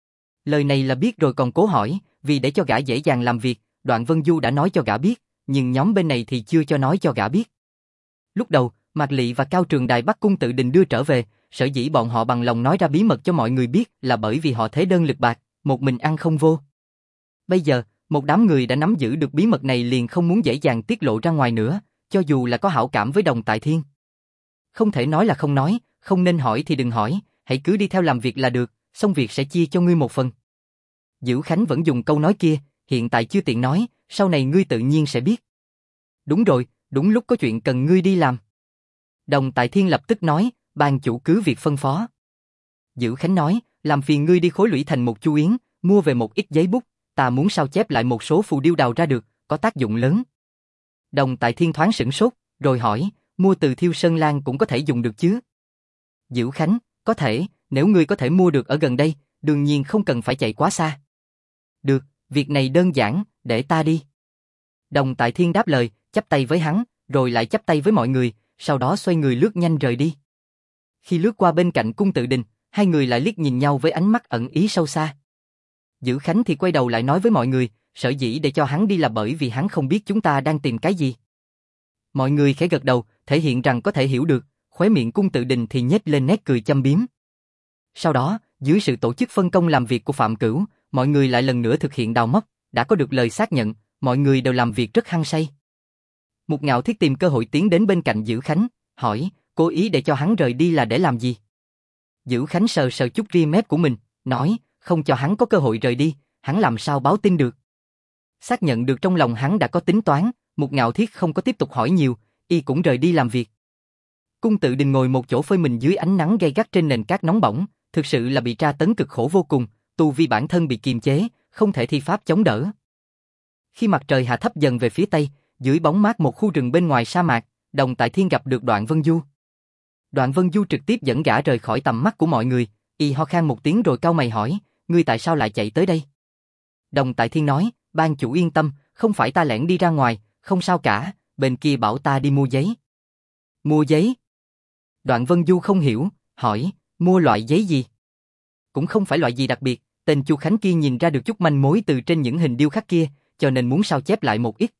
Lời này là biết rồi còn cố hỏi, vì để cho gã dễ dàng làm việc, Đoạn Vân Du đã nói cho gã biết, nhưng nhóm bên này thì chưa cho nói cho gã biết. Lúc đầu, Mạc Lị và Cao Trường Đài bắt Cung Tự Đình đưa trở về, sở dĩ bọn họ bằng lòng nói ra bí mật cho mọi người biết là bởi vì họ thế đơn lực bạc, một mình ăn không vô. Bây giờ, một đám người đã nắm giữ được bí mật này liền không muốn dễ dàng tiết lộ ra ngoài nữa, cho dù là có hảo cảm với Đồng Tại Thiên. Không thể nói là không nói, không nên hỏi thì đừng hỏi, hãy cứ đi theo làm việc là được, xong việc sẽ chia cho ngươi một phần. Dữ Khánh vẫn dùng câu nói kia, hiện tại chưa tiện nói, sau này ngươi tự nhiên sẽ biết. Đúng rồi, đúng lúc có chuyện cần ngươi đi làm. Đồng Tại Thiên lập tức nói, ban chủ cứ việc phân phó. Dữ Khánh nói, làm phiền ngươi đi Khối Lũy Thành một chu yến, mua về một ít giấy bút, ta muốn sao chép lại một số phù điêu đào ra được, có tác dụng lớn. Đồng Tại Thiên thoáng sửng sốt, rồi hỏi, mua từ Thiêu Sơn Lan cũng có thể dùng được chứ? Dữ Khánh, có thể, nếu ngươi có thể mua được ở gần đây, đương nhiên không cần phải chạy quá xa. Được, việc này đơn giản, để ta đi. Đồng Tại Thiên đáp lời, chắp tay với hắn, rồi lại chắp tay với mọi người, sau đó xoay người lướt nhanh rời đi. Khi lướt qua bên cạnh Cung Tự Đình, hai người lại liếc nhìn nhau với ánh mắt ẩn ý sâu xa. Dữ Khánh thì quay đầu lại nói với mọi người, sở dĩ để cho hắn đi là bởi vì hắn không biết chúng ta đang tìm cái gì. Mọi người khẽ gật đầu, thể hiện rằng có thể hiểu được, khóe miệng Cung Tự Đình thì nhếch lên nét cười châm biếm. Sau đó, dưới sự tổ chức phân công làm việc của Phạm Cửu, mọi người lại lần nữa thực hiện đào móc, đã có được lời xác nhận, mọi người đều làm việc rất hăng say. Mục Ngạo Thiết tìm cơ hội tiến đến bên cạnh Dữ Khánh, hỏi, cố ý để cho hắn rời đi là để làm gì? Dữ Khánh sờ sờ chút ria mép của mình, nói, không cho hắn có cơ hội rời đi, hắn làm sao báo tin được. Xác nhận được trong lòng hắn đã có tính toán, Mục Ngạo Thiết không có tiếp tục hỏi nhiều, y cũng rời đi làm việc. Cung Tự Đình ngồi một chỗ phơi mình dưới ánh nắng gay gắt trên nền cát nóng bỏng, thực sự là bị tra tấn cực khổ vô cùng, tu vi bản thân bị kiềm chế, không thể thi pháp chống đỡ. Khi mặt trời hạ thấp dần về phía tây, dưới bóng mát một khu rừng bên ngoài sa mạc, Đồng Tại Thiên gặp được Đoạn Vân Du. Đoạn Vân Du trực tiếp dẫn gã rời khỏi tầm mắt của mọi người, y ho khan một tiếng rồi cau mày hỏi, ngươi tại sao lại chạy tới đây? Đồng Tại Thiên nói, ban chủ yên tâm, không phải ta lẻn đi ra ngoài, không sao cả, bên kia bảo ta đi mua giấy. Mua giấy? Đoạn Vân Du không hiểu, hỏi, mua loại giấy gì? Cũng không phải loại gì đặc biệt, tên Chu Khánh kia nhìn ra được chút manh mối từ trên những hình điêu khắc kia, cho nên muốn sao chép lại một ít.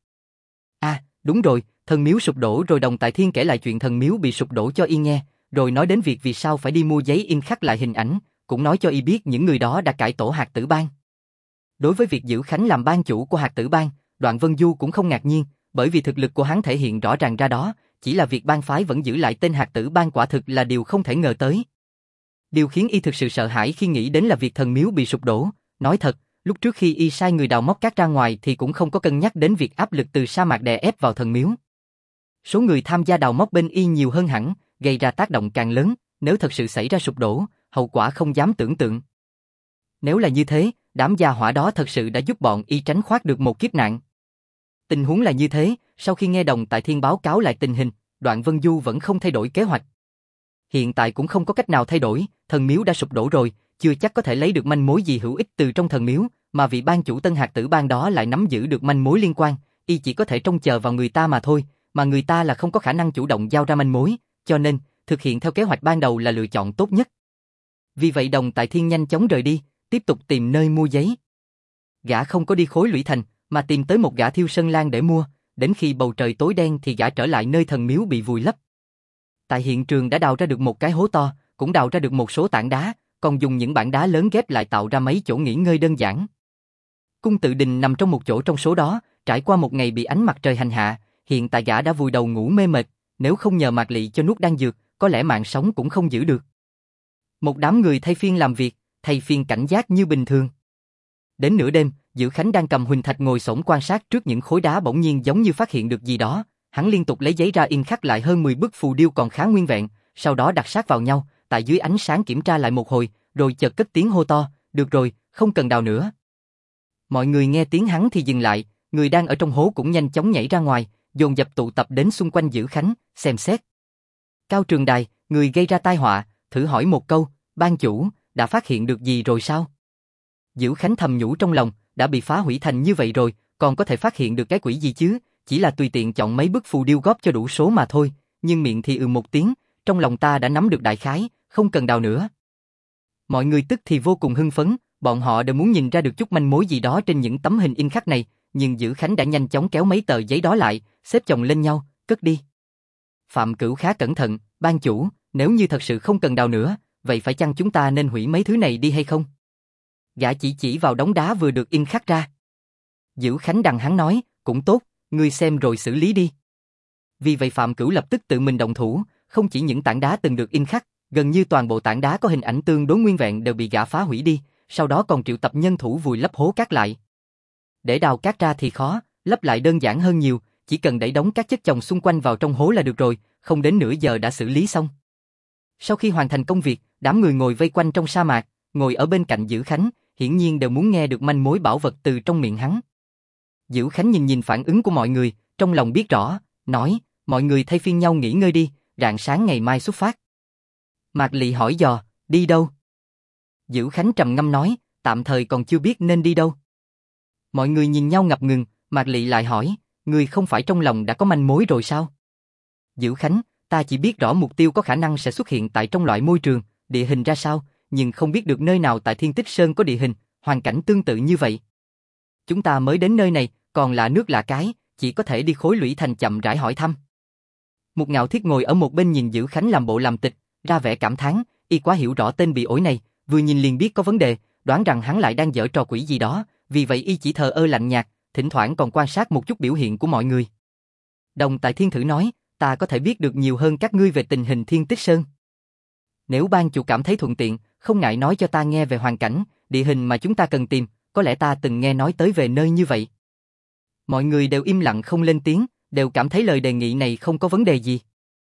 À, đúng rồi, thần miếu sụp đổ rồi. Đồng Tại Thiên kể lại chuyện thần miếu bị sụp đổ cho y nghe, rồi nói đến việc vì sao phải đi mua giấy in khắc lại hình ảnh, cũng nói cho y biết những người đó đã cải tổ Hạt Tử Bang. Đối với việc Dữ Khánh làm ban chủ của Hạt Tử Bang, Đoạn Vân Du cũng không ngạc nhiên, bởi vì thực lực của hắn thể hiện rõ ràng ra đó, chỉ là việc bang phái vẫn giữ lại tên Hạt Tử Bang quả thực là điều không thể ngờ tới. Điều khiến y thực sự sợ hãi khi nghĩ đến là việc thần miếu bị sụp đổ, nói thật, lúc trước khi y sai người đào móc cát ra ngoài thì cũng không có cân nhắc đến việc áp lực từ sa mạc đè ép vào thần miếu. Số người tham gia đào móc bên y nhiều hơn hẳn, gây ra tác động càng lớn, nếu thật sự xảy ra sụp đổ, hậu quả không dám tưởng tượng. Nếu là như thế, đám gia hỏa đó thật sự đã giúp bọn y tránh thoát được một kiếp nạn. Tình huống là như thế, sau khi nghe Đồng Tại Thiên báo cáo lại tình hình, Đoạn Vân Du vẫn không thay đổi kế hoạch. Hiện tại cũng không có cách nào thay đổi, thần miếu đã sụp đổ rồi, chưa chắc có thể lấy được manh mối gì hữu ích từ trong thần miếu, mà vị ban chủ Tân Hạt Tử Bang đó lại nắm giữ được manh mối liên quan, y chỉ có thể trông chờ vào người ta mà thôi, mà người ta là không có khả năng chủ động giao ra manh mối, cho nên, thực hiện theo kế hoạch ban đầu là lựa chọn tốt nhất. Vì vậy Đồng Tại Thiên nhanh chóng rời đi, tiếp tục tìm nơi mua giấy. Gã không có đi Khối Lũy Thành, mà tìm tới một gã Thiêu Sơn Lan để mua, đến khi bầu trời tối đen thì gã trở lại nơi thần miếu bị vùi lấp. Tại hiện trường đã đào ra được một cái hố to, cũng đào ra được một số tảng đá, còn dùng những bản đá lớn ghép lại tạo ra mấy chỗ nghỉ ngơi đơn giản. Cung Tự Đình nằm trong một chỗ trong số đó, trải qua một ngày bị ánh mặt trời hành hạ, hiện tại gã đã vùi đầu ngủ mê mệt, nếu không nhờ Mạc Lị cho nuốt đan dược, có lẽ mạng sống cũng không giữ được. Một đám người thay phiên làm việc, thay phiên cảnh giác như bình thường. Đến nửa đêm, Dữ Khánh đang cầm huỳnh thạch ngồi xổm quan sát trước những khối đá bỗng nhiên giống như phát hiện được gì đó, hắn liên tục lấy giấy ra in khắc lại hơn 10 bức phù điêu còn khá nguyên vẹn, sau đó đặt sát vào nhau, tại dưới ánh sáng kiểm tra lại một hồi, rồi chợt cất tiếng hô to, được rồi, không cần đào nữa. Mọi người nghe tiếng hắn thì dừng lại, người đang ở trong hố cũng nhanh chóng nhảy ra ngoài, dồn dập tụ tập đến xung quanh Dữ Khánh, xem xét. Cao Trường Đài, người gây ra tai họa, thử hỏi một câu, ban chủ, đã phát hiện được gì rồi sao? Dữ Khánh thầm nhủ trong lòng, đã bị phá hủy thành như vậy rồi, còn có thể phát hiện được cái quỷ gì chứ, chỉ là tùy tiện chọn mấy bức phù điêu góp cho đủ số mà thôi, nhưng miệng thì một tiếng, trong lòng ta đã nắm được đại khái, không cần đào nữa. Mọi người tức thì vô cùng hưng phấn, bọn họ đều muốn nhìn ra được chút manh mối gì đó trên những tấm hình in khắc này, nhưng Dữ Khánh đã nhanh chóng kéo mấy tờ giấy đó lại, xếp chồng lên nhau, cất đi. Phạm Cửu khá cẩn thận, ban chủ, nếu như thật sự không cần đào nữa, vậy phải chăng chúng ta nên hủy mấy thứ này đi hay không? Gã chỉ vào đống đá vừa được in khắc ra. Dữ Khánh đằng hắn nói, cũng tốt, ngươi xem rồi xử lý đi. Vì vậy Phạm Cửu lập tức tự mình động thủ, không chỉ những tảng đá từng được in khắc, gần như toàn bộ tảng đá có hình ảnh tương đối nguyên vẹn đều bị gã phá hủy đi, sau đó còn triệu tập nhân thủ vùi lấp hố cát lại. Để đào cát ra thì khó, lấp lại đơn giản hơn nhiều, chỉ cần đẩy đống các chất chồng xung quanh vào trong hố là được rồi, không đến nửa giờ đã xử lý xong. Sau khi hoàn thành công việc, đám người ngồi vây quanh trong sa mạc, ngồi ở bên cạnh Dữ Khánh, hiển nhiên đều muốn nghe được manh mối bảo vật từ trong miệng hắn. Dữ Khánh nhìn phản ứng của mọi người, trong lòng biết rõ, nói, mọi người thay phiên nhau nghỉ ngơi đi, rạng sáng ngày mai xuất phát. Mạc Lị hỏi dò, đi đâu? Dữ Khánh trầm ngâm nói, tạm thời còn chưa biết nên đi đâu. Mọi người nhìn nhau ngập ngừng, Mạc Lị lại hỏi, ngươi không phải trong lòng đã có manh mối rồi sao? Dữ Khánh, ta chỉ biết rõ mục tiêu có khả năng sẽ xuất hiện tại trong loại môi trường, địa hình ra sao, nhưng không biết được nơi nào tại Thiên Tích Sơn có địa hình, hoàn cảnh tương tự như vậy. Chúng ta mới đến nơi này, còn lạ nước lạ cái, chỉ có thể đi Khối Lũy Thành chậm rãi hỏi thăm. Một Ngạo Thiết ngồi ở một bên nhìn Dữ Khánh làm bộ làm tịch, ra vẻ cảm thán, y quá hiểu rõ tên bị ổi này, vừa nhìn liền biết có vấn đề, đoán rằng hắn lại đang giở trò quỷ gì đó, vì vậy y chỉ thờ ơ lạnh nhạt, thỉnh thoảng còn quan sát một chút biểu hiện của mọi người. Đồng Tại Thiên thử nói, ta có thể biết được nhiều hơn các ngươi về tình hình Thiên Tích Sơn. Nếu ban chủ cảm thấy thuận tiện, không ngại nói cho ta nghe về hoàn cảnh, địa hình mà chúng ta cần tìm, có lẽ ta từng nghe nói tới về nơi như vậy. Mọi người đều im lặng không lên tiếng, đều cảm thấy lời đề nghị này không có vấn đề gì.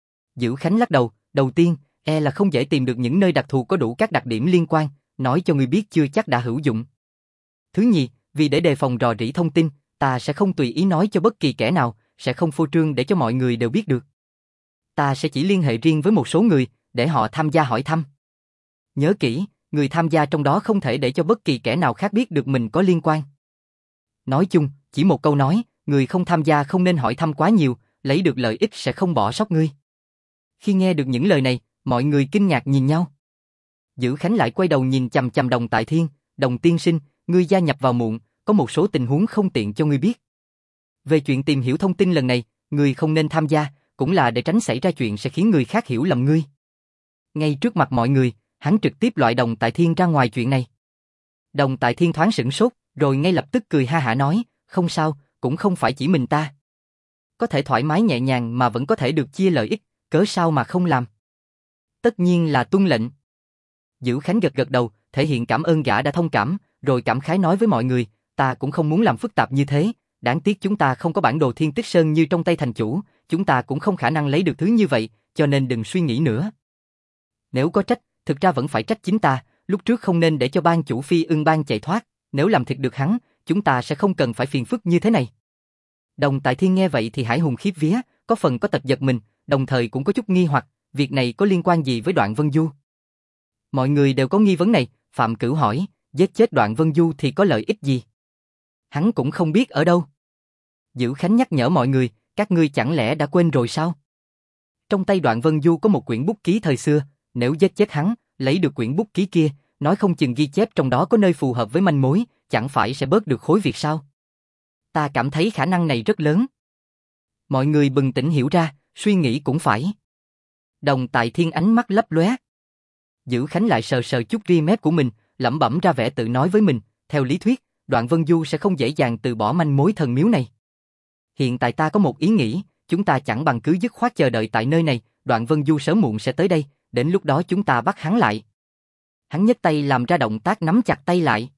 Dữ Khánh lắc đầu, đầu tiên, là không dễ tìm được những nơi đặc thù có đủ các đặc điểm liên quan, nói cho ngươi biết chưa chắc đã hữu dụng. Thứ nhì, vì để đề phòng rò rỉ thông tin, ta sẽ không tùy ý nói cho bất kỳ kẻ nào, sẽ không phô trương để cho mọi người đều biết được. Ta sẽ chỉ liên hệ riêng với một số người, để họ tham gia hỏi thăm. Nhớ kỹ, người tham gia trong đó không thể để cho bất kỳ kẻ nào khác biết được mình có liên quan. Nói chung, chỉ một câu nói, người không tham gia không nên hỏi thăm quá nhiều, lấy được lợi ích sẽ không bỏ sót ngươi. Khi nghe được những lời này, mọi người kinh ngạc nhìn nhau. Dữ Khánh lại quay đầu nhìn chằm chằm Đồng Tại Thiên, Đồng tiên sinh, ngươi gia nhập vào muộn, có một số tình huống không tiện cho ngươi biết. Về chuyện tìm hiểu thông tin lần này, ngươi không nên tham gia, cũng là để tránh xảy ra chuyện sẽ khiến người khác hiểu lầm ngươi. Ngay trước mặt mọi người, hắn trực tiếp loại Đồng Tại Thiên ra ngoài chuyện này. Đồng Tại Thiên thoáng sửng sốt, rồi ngay lập tức cười ha hả nói, không sao, cũng không phải chỉ mình ta. Có thể thoải mái nhẹ nhàng mà vẫn có thể được chia lợi ích, cớ sao mà không làm. Tất nhiên là tuân lệnh. Dữ Khánh gật gật đầu, thể hiện cảm ơn gã đã thông cảm, rồi cảm khái nói với mọi người, ta cũng không muốn làm phức tạp như thế, đáng tiếc chúng ta không có bản đồ Thiên Tích Sơn như trong tay thành chủ, chúng ta cũng không khả năng lấy được thứ như vậy, cho nên đừng suy nghĩ nữa. Nếu có trách, thực ra vẫn phải trách chính ta, lúc trước không nên để cho ban chủ Phi Ưng Bang chạy thoát, nếu làm thiệt được hắn, chúng ta sẽ không cần phải phiền phức như thế này. Đồng Tại Thiên nghe vậy thì hải hùng khiếp vía, có phần có tật giật mình, đồng thời cũng có chút nghi hoặc, việc này có liên quan gì với Đoạn Vân Du? Mọi người đều có nghi vấn này, Phạm Cửu hỏi, giết chết Đoạn Vân Du thì có lợi ích gì? Hắn cũng không biết ở đâu. Dữ Khánh nhắc nhở mọi người, các ngươi chẳng lẽ đã quên rồi sao? Trong tay Đoạn Vân Du có một quyển bút ký thời xưa, nếu giết chết hắn, lấy được quyển bút ký kia, nói không chừng ghi chép trong đó có nơi phù hợp với manh mối, chẳng phải sẽ bớt được khối việc sao? Ta cảm thấy khả năng này rất lớn. Mọi người bừng tỉnh hiểu ra, suy nghĩ cũng phải. Đồng Tại Thiên ánh mắt lấp lóe. Dữ Khánh lại sờ sờ chút ria mép của mình, lẩm bẩm ra vẻ tự nói với mình, theo lý thuyết, Đoạn Vân Du sẽ không dễ dàng từ bỏ manh mối thần miếu này. Hiện tại ta có một ý nghĩ, chúng ta chẳng bằng cứ dứt khoát chờ đợi tại nơi này, Đoạn Vân Du sớm muộn sẽ tới đây, đến lúc đó chúng ta bắt hắn lại. Hắn nhấc tay làm ra động tác nắm chặt tay lại.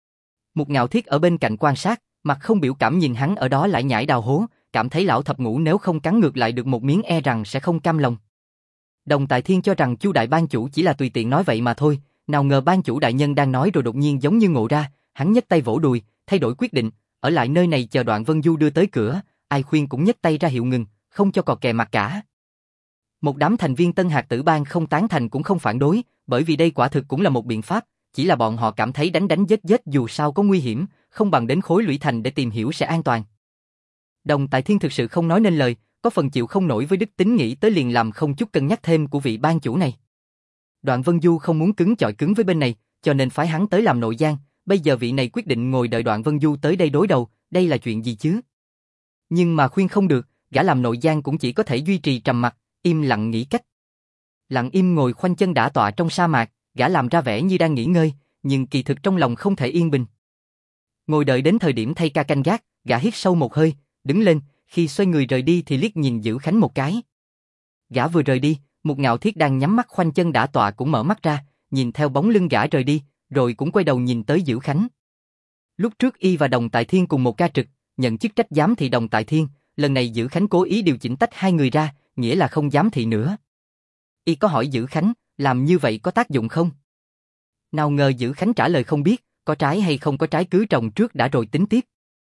Một Ngạo Thiết ở bên cạnh quan sát, mặt không biểu cảm nhìn hắn ở đó lại nhảy đào hố, cảm thấy lão thập ngũ nếu không cắn ngược lại được một miếng rằng sẽ không cam lòng. Đồng Tại Thiên cho rằng Chu đại ban chủ chỉ là tùy tiện nói vậy mà thôi, nào ngờ ban chủ đại nhân đang nói rồi đột nhiên giống như ngộ ra, hắn nhấc tay vỗ đùi, thay đổi quyết định, ở lại nơi này chờ Đoạn Vân Du đưa tới cửa, ai khuyên cũng nhấc tay ra hiệu ngừng, không cho cò kè mặt cả. Một đám thành viên Tân Hạt Tử Bang không tán thành cũng không phản đối, bởi vì đây quả thực cũng là một biện pháp, chỉ là bọn họ cảm thấy đánh đánh giết giết dù sao có nguy hiểm, không bằng đến Khối Lũy Thành để tìm hiểu sẽ an toàn. Đồng Tại Thiên thực sự không nói nên lời, có phần chịu không nổi với đức tính nghĩ tới liền làm không chút cân nhắc thêm của vị ban chủ này. Đoạn Vân Du không muốn cứng chọi cứng với bên này, cho nên phái hắn tới làm nội gián, bây giờ vị này quyết định ngồi đợi Đoạn Vân Du tới đây đối đầu, đây là chuyện gì chứ? Nhưng mà khuyên không được, gã làm nội gián cũng chỉ có thể duy trì trầm mặc, im lặng nghĩ cách. Lặng im ngồi khoanh chân đả tọa trong sa mạc, gã làm ra vẻ như đang nghỉ ngơi, nhưng kỳ thực trong lòng không thể yên bình. Ngồi đợi đến thời điểm thay ca canh gác, gã hít sâu một hơi, đứng lên, khi xoay người rời đi thì liếc nhìn Dữ Khánh một cái. Gã vừa rời đi, Mục Ngạo Thiết đang nhắm mắt khoanh chân đả tọa cũng mở mắt ra, nhìn theo bóng lưng gã rời đi, rồi cũng quay đầu nhìn tới Dữ Khánh. Lúc trước y và Đồng Tại Thiên cùng một ca trực, nhận chức trách giám thị Đồng Tại Thiên, lần này Dữ Khánh cố ý điều chỉnh tách hai người ra, nghĩa là không giám thị nữa. Y có hỏi Dữ Khánh, làm như vậy có tác dụng không? Nào ngờ Dữ Khánh trả lời không biết, có trái hay không có trái cứ trồng trước đã rồi tính tiếp.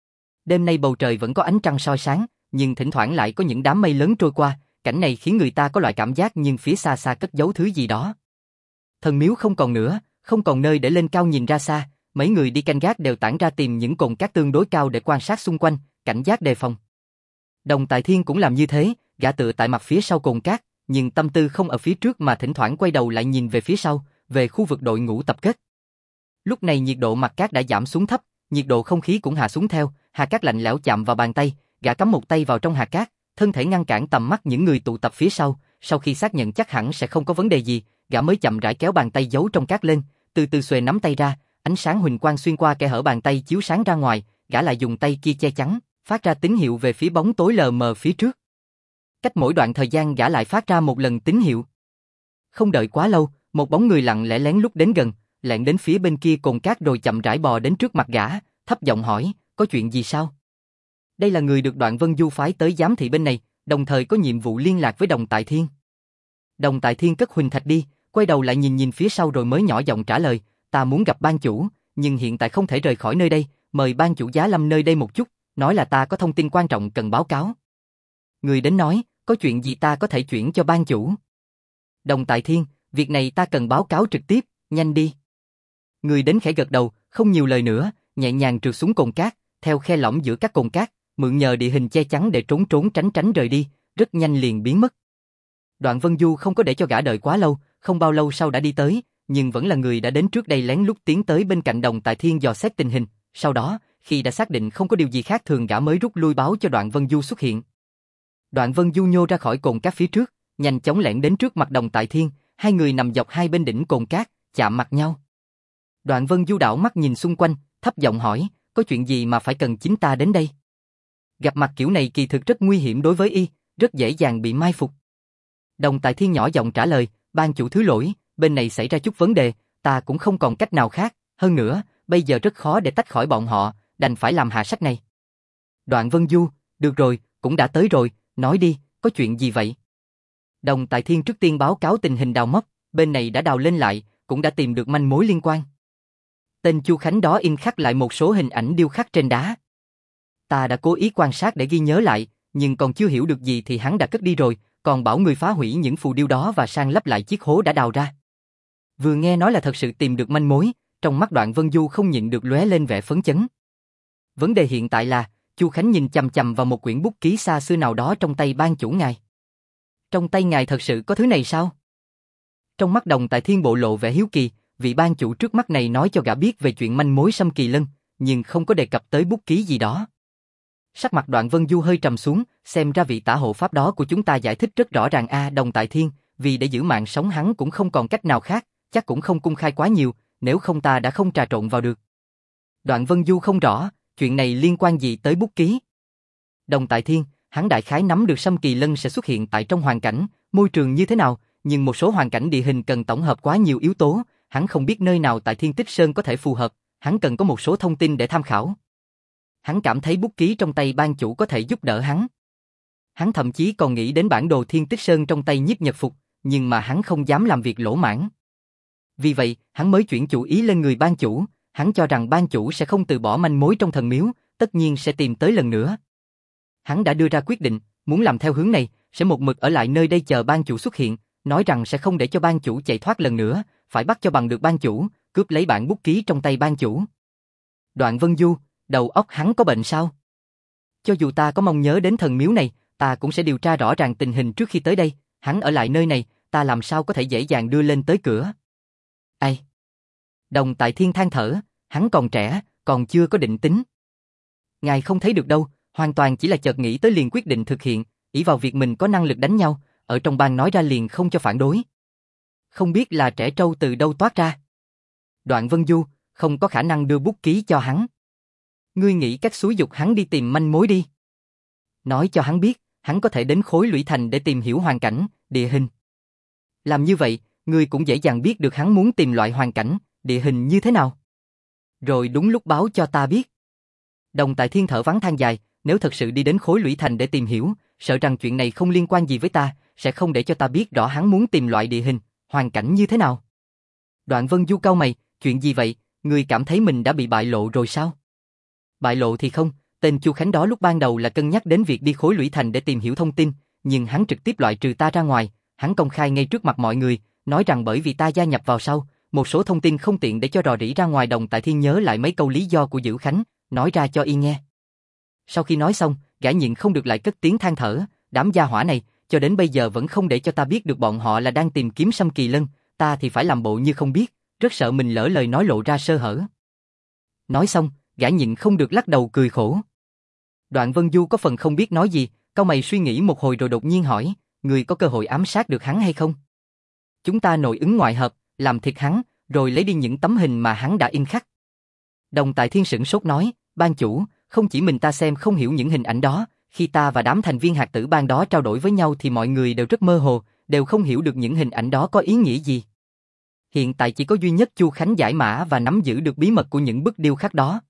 Đêm nay bầu trời vẫn có ánh trăng soi sáng, nhưng thỉnh thoảng lại có những đám mây lớn trôi qua, cảnh này khiến người ta có loại cảm giác nhưng phía xa xa cất giấu thứ gì đó. Thần miếu không còn nữa, không còn nơi để lên cao nhìn ra xa, mấy người đi canh gác đều tản ra tìm những cồn cát tương đối cao để quan sát xung quanh, cảnh giác đề phòng. Đồng Tại Thiên cũng làm như thế, gã tựa tại mặt phía sau cồn cát, nhưng tâm tư không ở phía trước mà thỉnh thoảng quay đầu lại nhìn về phía sau, về khu vực đội ngũ tập kết. Lúc này nhiệt độ mặt cát đã giảm xuống thấp, nhiệt độ không khí cũng hạ xuống theo, hạt cát lạnh lẽo chạm vào bàn tay, gã cắm một tay vào trong hạt cát, thân thể ngăn cản tầm mắt những người tụ tập phía sau, sau khi xác nhận chắc hẳn sẽ không có vấn đề gì, gã mới chậm rãi kéo bàn tay giấu trong cát lên, từ từ xuề nắm tay ra, ánh sáng huỳnh quang xuyên qua kẽ hở bàn tay chiếu sáng ra ngoài, gã lại dùng tay kia che chắn, phát ra tín hiệu về phía bóng tối lờ mờ phía trước. Cách mỗi đoạn thời gian gã lại phát ra một lần tín hiệu. Không đợi quá lâu, một bóng người lặng lẽ lén lút đến gần, lẹn đến phía bên kia cồn cát rồi chậm rãi bò đến trước mặt gã, thấp giọng hỏi, có chuyện gì sao? Đây là người được Đoạn Vân Du phái tới giám thị bên này, đồng thời có nhiệm vụ liên lạc với Đồng Tại Thiên. Đồng Tại Thiên cất huỳnh thạch đi, quay đầu lại nhìn nhìn phía sau rồi mới nhỏ giọng trả lời, ta muốn gặp ban chủ, nhưng hiện tại không thể rời khỏi nơi đây, mời ban chủ Giá Lâm nơi đây một chút, nói là ta có thông tin quan trọng cần báo cáo. Người đến nói, có chuyện gì ta có thể chuyển cho ban chủ. Đồng Tại Thiên, việc này ta cần báo cáo trực tiếp, nhanh đi. Người đến khẽ gật đầu, không nhiều lời nữa, nhẹ nhàng trượt xuống cồn cát, theo khe lõm giữa các cồn cát, mượn nhờ địa hình che chắn để trốn trốn tránh tránh rời đi, rất nhanh liền biến mất. Đoạn Vân Du không có để cho gã đợi quá lâu, không bao lâu sau đã đi tới, nhưng vẫn là người đã đến trước đây lén lút tiến tới bên cạnh Đồng Tại Thiên dò xét tình hình, sau đó, khi đã xác định không có điều gì khác thường gã mới rút lui báo cho Đoạn Vân Du xuất hiện. Đoạn Vân Du nhô ra khỏi cồn cát phía trước, nhanh chóng lẻn đến trước mặt Đồng Tại Thiên, hai người nằm dọc hai bên đỉnh cồn cát, chạm mặt nhau. Đoạn Vân Du đảo mắt nhìn xung quanh, thấp giọng hỏi, có chuyện gì mà phải cần chính ta đến đây? Gặp mặt kiểu này kỳ thực rất nguy hiểm đối với y, rất dễ dàng bị mai phục. Đồng Tại Thiên nhỏ giọng trả lời, ban chủ thứ lỗi, bên này xảy ra chút vấn đề, ta cũng không còn cách nào khác, hơn nữa, bây giờ rất khó để tách khỏi bọn họ, đành phải làm hạ sách này. Đoạn Vân Du, được rồi, cũng đã tới rồi, nói đi, có chuyện gì vậy? Đồng Tại Thiên trước tiên báo cáo tình hình đào móc, bên này đã đào lên lại, cũng đã tìm được manh mối liên quan. Tên Chu Khánh đó in khắc lại một số hình ảnh điêu khắc trên đá. Ta đã cố ý quan sát để ghi nhớ lại, nhưng còn chưa hiểu được gì thì hắn đã cất đi rồi, còn bảo người phá hủy những phù điêu đó và san lấp lại chiếc hố đã đào ra. Vừa nghe nói là thật sự tìm được manh mối, trong mắt Đoạn Vân Du không nhịn được lóe lên vẻ phấn chấn. Vấn đề hiện tại là, Chu Khánh nhìn chằm chằm vào một quyển bút ký xa xưa nào đó trong tay ban chủ ngài. Trong tay ngài thật sự có thứ này sao? Trong mắt Đồng Tại Thiên bộ lộ vẻ hiếu kỳ, vị ban chủ trước mắt này nói cho gã biết về chuyện manh mối Sâm Kỳ Lân, nhưng không có đề cập tới bút ký gì đó. Sắc mặt Đoạn Vân Du hơi trầm xuống, xem ra vị tả hộ pháp đó của chúng ta giải thích rất rõ ràng Đồng Tại Thiên, vì để giữ mạng sống hắn cũng không còn cách nào khác, chắc cũng không công khai quá nhiều, nếu không ta đã không trà trộn vào được. Đoạn Vân Du không rõ, chuyện này liên quan gì tới bút ký. Đồng Tại Thiên, hắn đại khái nắm được Sâm Kỳ Lân sẽ xuất hiện tại trong hoàn cảnh, môi trường như thế nào, nhưng một số hoàn cảnh địa hình cần tổng hợp quá nhiều yếu tố, hắn không biết nơi nào tại Thiên Tích Sơn có thể phù hợp, hắn cần có một số thông tin để tham khảo. Hắn cảm thấy bút ký trong tay ban chủ có thể giúp đỡ hắn. Hắn thậm chí còn nghĩ đến bản đồ Thiên Tích Sơn trong tay Nhiếp Nhật Phục, nhưng mà hắn không dám làm việc lỗ mãng. Vì vậy, hắn mới chuyển chủ ý lên người ban chủ, hắn cho rằng ban chủ sẽ không từ bỏ manh mối trong thần miếu, tất nhiên sẽ tìm tới lần nữa. hắn đã đưa ra quyết định, muốn làm theo hướng này, sẽ một mực ở lại nơi đây chờ ban chủ xuất hiện, nói rằng sẽ không để cho ban chủ chạy thoát lần nữa, phải bắt cho bằng được ban chủ, cướp lấy bản bút ký trong tay ban chủ. Đoạn Vân Du, đầu óc hắn có bệnh sao? Cho dù ta có mong nhớ đến thần miếu này, ta cũng sẽ điều tra rõ ràng tình hình trước khi tới đây, hắn ở lại nơi này, ta làm sao có thể dễ dàng đưa lên tới cửa. Ai? Đồng Tại Thiên than thở, hắn còn trẻ, còn chưa có định tính. Ngài không thấy được đâu, hoàn toàn chỉ là chợt nghĩ tới liền quyết định thực hiện, ỷ vào việc mình có năng lực đánh nhau, ở trong bang nói ra liền không cho phản đối. Không biết là trẻ trâu từ đâu toát ra. Đoạn Vân Du, không có khả năng đưa bút ký cho hắn. Ngươi nghĩ cách xúi dục hắn đi tìm manh mối đi. Nói cho hắn biết, hắn có thể đến Khối Lũy Thành để tìm hiểu hoàn cảnh, địa hình. Làm như vậy, ngươi cũng dễ dàng biết được hắn muốn tìm loại hoàn cảnh, địa hình như thế nào. Rồi đúng lúc báo cho ta biết. Đồng Tại Thiên thở vắng than dài, nếu thật sự đi đến Khối Lũy Thành để tìm hiểu, sợ rằng chuyện này không liên quan gì với ta, sẽ không để cho ta biết rõ hắn muốn tìm loại địa hình, hoàn cảnh như thế nào. Đoạn Vân Du cau mày, chuyện gì vậy, ngươi cảm thấy mình đã bị bại lộ rồi sao? Bại lộ thì không, tên Chu Khánh đó lúc ban đầu là cân nhắc đến việc đi Khối Lũy Thành để tìm hiểu thông tin, nhưng hắn trực tiếp loại trừ ta ra ngoài, hắn công khai ngay trước mặt mọi người, nói rằng bởi vì ta gia nhập vào sau, một số thông tin không tiện để cho rò rỉ ra ngoài. Đồng Tại Thiên nhớ lại mấy câu lý do của Dữ Khánh, nói ra cho y nghe. Sau khi nói xong, gã nhịn không được lại cất tiếng than thở, đám gia hỏa này, cho đến bây giờ vẫn không để cho ta biết được bọn họ là đang tìm kiếm Sâm Kỳ Lân, ta thì phải làm bộ như không biết, rất sợ mình lỡ lời nói lộ ra sơ hở. Nói xong, gã nhịn không được lắc đầu cười khổ. Đoạn Vân Du có phần không biết nói gì, cau mày suy nghĩ một hồi rồi đột nhiên hỏi, người có cơ hội ám sát được hắn hay không? Chúng ta nội ứng ngoại hợp, làm thịt hắn, rồi lấy đi những tấm hình mà hắn đã in khắc. Đồng Tại Thiên sửng sốt nói, ban chủ, không chỉ mình ta xem không hiểu những hình ảnh đó, khi ta và đám thành viên hạt tử ban đó trao đổi với nhau thì mọi người đều rất mơ hồ, đều không hiểu được những hình ảnh đó có ý nghĩa gì. Hiện tại chỉ có duy nhất Chu Khánh giải mã và nắm giữ được bí mật của những bức điêu khắc đó.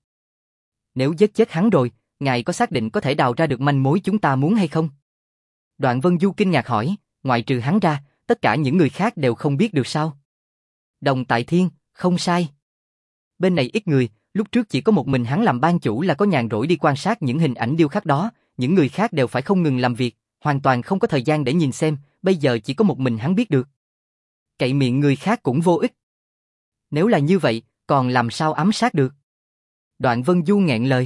Nếu giết chết hắn rồi, ngài có xác định có thể đào ra được manh mối chúng ta muốn hay không? Đoạn Vân Du kinh ngạc hỏi, ngoại trừ hắn ra, tất cả những người khác đều không biết được sao? Đồng Tại Thiên, không sai. Bên này ít người, lúc trước chỉ có một mình hắn làm ban chủ là có nhàn rỗi đi quan sát những hình ảnh điêu khắc đó, những người khác đều phải không ngừng làm việc, hoàn toàn không có thời gian để nhìn xem, bây giờ chỉ có một mình hắn biết được. Cậy miệng người khác cũng vô ích. Nếu là như vậy, còn làm sao ám sát được? Đoạn Vân Du nghẹn lời.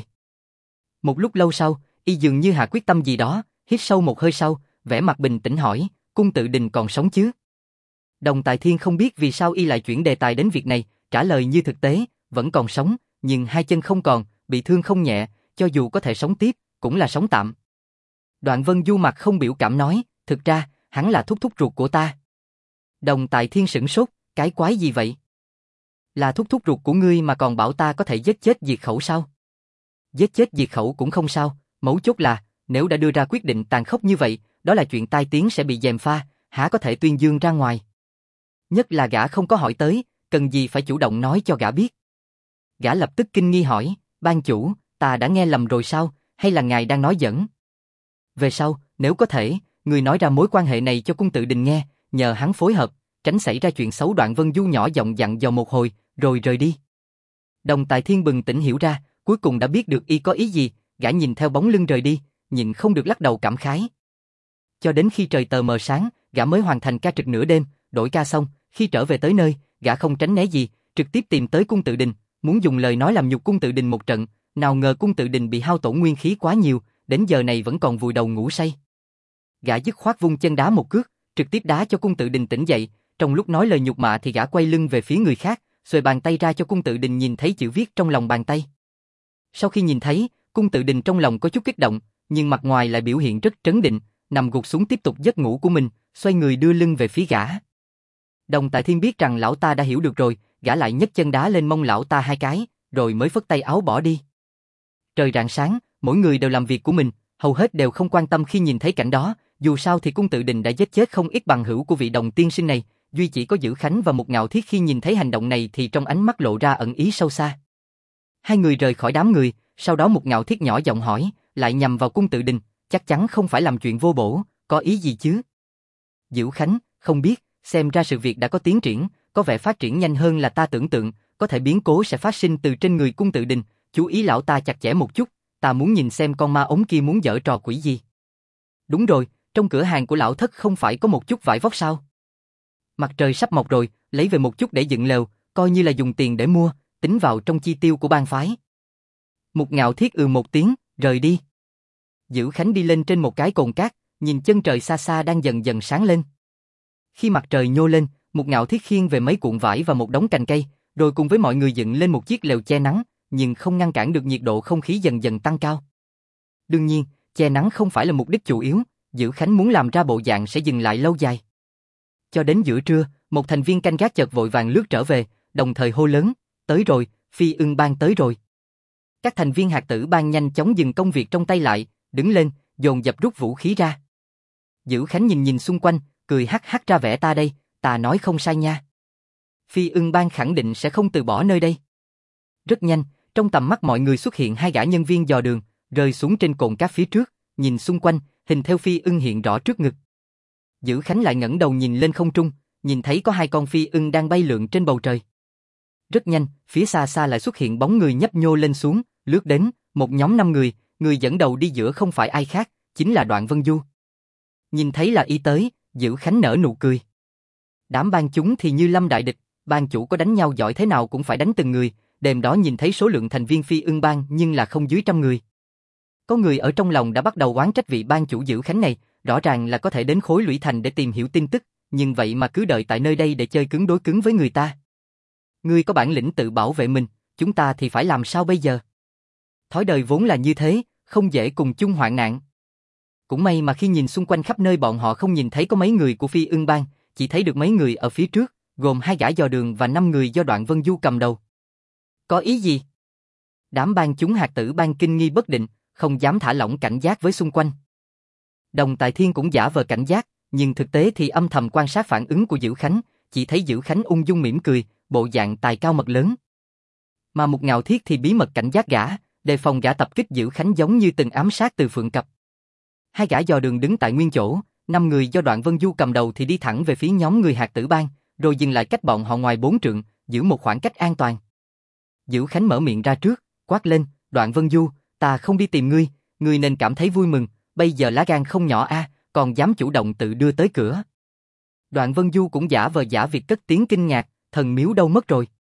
Một lúc lâu sau, y dường như hạ quyết tâm gì đó, hít sâu một hơi sau, vẻ mặt bình tĩnh hỏi, Cung Tự Đình còn sống chứ? Đồng Tại Thiên không biết vì sao y lại chuyển đề tài đến việc này, trả lời như thực tế, vẫn còn sống, nhưng hai chân không còn, bị thương không nhẹ, cho dù có thể sống tiếp, cũng là sống tạm. Đoạn Vân Du mặt không biểu cảm nói, thực ra, hắn là thúc thúc ruột của ta. Đồng Tại Thiên sửng sốt, cái quái gì vậy? Là thúc thúc ruột của ngươi mà còn bảo ta có thể giết chết diệt khẩu sao? Giết chết diệt khẩu cũng không sao, mấu chốt là, nếu đã đưa ra quyết định tàn khốc như vậy, đó là chuyện tai tiếng sẽ bị gièm pha, há có thể tuyên dương ra ngoài. Nhất là gã không có hỏi tới, cần gì phải chủ động nói cho gã biết. Gã lập tức kinh nghi hỏi, ban chủ, ta đã nghe lầm rồi sao, hay là ngài đang nói giỡn? Về sau, nếu có thể, người nói ra mối quan hệ này cho Cung Tự Đình nghe, nhờ hắn phối hợp, tránh xảy ra chuyện xấu. Đoạn Vân Du nhỏ giọng dặn dò một hồi, rồi rời đi. Đồng Tại Thiên bừng tỉnh hiểu ra, cuối cùng đã biết được y có ý gì, gã nhìn theo bóng lưng rời đi, nhịn không được lắc đầu cảm khái. Cho đến khi trời tờ mờ sáng, gã mới hoàn thành ca trực nửa đêm, đổi ca xong, khi trở về tới nơi, gã không tránh né gì, trực tiếp tìm tới Cung Tự Đình, muốn dùng lời nói làm nhục Cung Tự Đình một trận, nào ngờ Cung Tự Đình bị hao tổn nguyên khí quá nhiều, đến giờ này vẫn còn vùi đầu ngủ say. Gã dứt khoát vung chân đá một cước, trực tiếp đá cho Cung Tự Đình tỉnh dậy, trong lúc nói lời nhục mạ thì gã quay lưng về phía người khác, xuề bàn tay ra cho Cung Tự Đình nhìn thấy chữ viết trong lòng bàn tay. Sau khi nhìn thấy, Cung Tự Đình trong lòng có chút kích động, nhưng mặt ngoài lại biểu hiện rất trấn định, nằm gục xuống tiếp tục giấc ngủ của mình, xoay người đưa lưng về phía gã. Đồng Tại Thiên biết rằng lão ta đã hiểu được rồi, gã lại nhấc chân đá lên mông lão ta hai cái, rồi mới phất tay áo bỏ đi. Trời rạng sáng, mỗi người đều làm việc của mình, hầu hết đều không quan tâm khi nhìn thấy cảnh đó, dù sao thì Cung Tự Đình đã giết chết không ít bằng hữu của vị Đồng tiên sinh này, duy chỉ có Dữ Khánh và Mục Ngạo Thiết khi nhìn thấy hành động này thì trong ánh mắt lộ ra ẩn ý sâu xa. Hai người rời khỏi đám người, sau đó Mục Ngạo Thiết nhỏ giọng hỏi, lại nhằm vào Cung Tự Đình, chắc chắn không phải làm chuyện vô bổ, có ý gì chứ? Dữ Khánh, không biết, xem ra sự việc đã có tiến triển, có vẻ phát triển nhanh hơn là ta tưởng tượng, có thể biến cố sẽ phát sinh từ trên người Cung Tự Đình, chú ý lão ta chặt chẽ một chút, ta muốn nhìn xem con ma ống kia muốn giở trò quỷ gì. Đúng rồi, trong cửa hàng của lão thất không phải có một chút vải vóc sao? Mặt trời sắp mọc rồi, lấy về một chút để dựng lều, coi như là dùng tiền để mua, tính vào trong chi tiêu của bang phái. Mục Ngạo Thiết một tiếng, rời đi. Dữ Khánh đi lên trên một cái cồn cát, nhìn chân trời xa xa đang dần dần sáng lên. Khi mặt trời nhô lên, Mục Ngạo Thiết khiêng về mấy cuộn vải và một đống cành cây, rồi cùng với mọi người dựng lên một chiếc lều che nắng, nhưng không ngăn cản được nhiệt độ không khí dần dần tăng cao. Đương nhiên, che nắng không phải là mục đích chủ yếu, Dữ Khánh muốn làm ra bộ dạng sẽ dừng lại lâu dài. Cho đến giữa trưa, một thành viên canh gác chợt vội vàng lướt trở về, đồng thời hô lớn, tới rồi, Phi Ưng Bang tới rồi. Các thành viên Hạt Tử Bang nhanh chóng dừng công việc trong tay lại, đứng lên, dồn dập rút vũ khí ra. Dữ Khánh nhìn nhìn xung quanh, cười hắc hắc ra vẻ ta đây, ta nói không sai nha. Phi Ưng Bang khẳng định sẽ không từ bỏ nơi đây. Rất nhanh, trong tầm mắt mọi người xuất hiện hai gã nhân viên dò đường, rơi xuống trên cồn cát phía trước, nhìn xung quanh, hình theo Phi Ưng hiện rõ trước ngực. Dữ Khánh lại ngẩng đầu nhìn lên không trung, nhìn thấy có hai con phi ưng đang bay lượn trên bầu trời. Rất nhanh, phía xa xa lại xuất hiện bóng người nhấp nhô lên xuống, lướt đến, một nhóm 5 người, người dẫn đầu đi giữa không phải ai khác, chính là Đoạn Vân Du. Nhìn thấy là y tới, Dữ Khánh nở nụ cười. Đám bang chúng thì như lâm đại địch, bang chủ có đánh nhau giỏi thế nào cũng phải đánh từng người, đêm đó nhìn thấy số lượng thành viên Phi Ưng Bang nhưng là không dưới 100 người. Có người ở trong lòng đã bắt đầu oán trách vị bang chủ Dữ Khánh này, rõ ràng là có thể đến Khối Lũy Thành để tìm hiểu tin tức, nhưng vậy mà cứ đợi tại nơi đây để chơi cứng đối cứng với người ta. Ngươi có bản lĩnh tự bảo vệ mình, chúng ta thì phải làm sao bây giờ? Thói đời vốn là như thế, không dễ cùng chung hoạn nạn. Cũng may mà khi nhìn xung quanh khắp nơi bọn họ không nhìn thấy có mấy người của Phi Ưng Bang, chỉ thấy được mấy người ở phía trước, gồm 2 gã dò đường và 5 người do Đoạn Vân Du cầm đầu. Có ý gì? Đám bang chúng Hạt Tử Bang kinh nghi bất định, không dám thả lỏng cảnh giác với xung quanh. Đồng Tài Thiên cũng giả vờ cảnh giác, nhưng thực tế thì âm thầm quan sát phản ứng của Dữ Khánh, chỉ thấy Dữ Khánh ung dung mỉm cười, bộ dạng tài cao mật lớn. Mà Mục Ngạo Thiết thì bí mật cảnh giác gã, đề phòng gã tập kích Dữ Khánh giống như từng ám sát từ phượng cập. 2 gã dò đường đứng tại nguyên chỗ, 5 người do Đoạn Vân Du cầm đầu thì đi thẳng về phía nhóm người Hạt Tử Bang, rồi dừng lại cách bọn họ ngoài 4 trượng, giữ một khoảng cách an toàn. Dữ Khánh mở miệng ra trước, quát lên, Đoạn Vân Du, ta không đi tìm ngươi, ngươi nên cảm thấy vui mừng, bây giờ lá gan không nhỏ a, còn dám chủ động tự đưa tới cửa. Đoạn Vân Du cũng giả vờ giả việc cất tiếng kinh ngạc, thần miếu đâu mất rồi.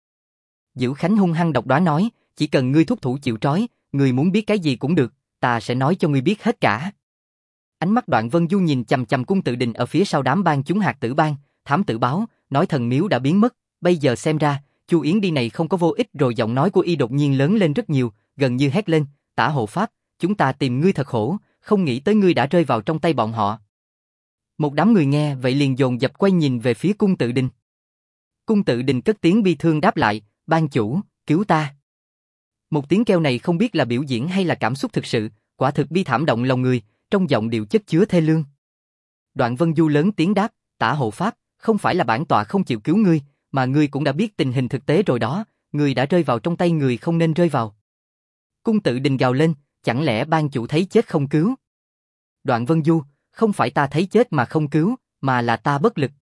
Dữ Khánh hung hăng độc đoán nói, chỉ cần ngươi thúc thủ chịu trói, ngươi muốn biết cái gì cũng được, ta sẽ nói cho ngươi biết hết cả. Ánh mắt Đoạn Vân Du nhìn chằm chằm Cung Tự Đình ở phía sau đám bang chúng Hạt Tử Bang, thám tử báo, nói thần miếu đã biến mất, bây giờ xem ra, Chu Yến đi này không có vô ích rồi. Giọng nói của y đột nhiên lớn lên rất nhiều, gần như hét lên, Tả hộ pháp, chúng ta tìm ngươi thật khổ, không nghĩ tới ngươi đã rơi vào trong tay bọn họ. Một đám người nghe vậy liền dồn dập quay nhìn về phía Cung Tự Đình. Cung Tự Đình cất tiếng bi thương đáp lại, ban chủ, cứu ta. Một tiếng kêu này không biết là biểu diễn hay là cảm xúc thực sự, quả thực bi thảm động lòng người, trong giọng điệu chất chứa thê lương. Đoạn Vân Du lớn tiếng đáp, Tả hộ pháp, không phải là bản tọa không chịu cứu ngươi, mà ngươi cũng đã biết tình hình thực tế rồi đó, ngươi đã rơi vào trong tay người không nên rơi vào. Cung Tự Đình gào lên, chẳng lẽ ban chủ thấy chết không cứu? Đoạn Vân Du, không phải ta thấy chết mà không cứu, mà là ta bất lực.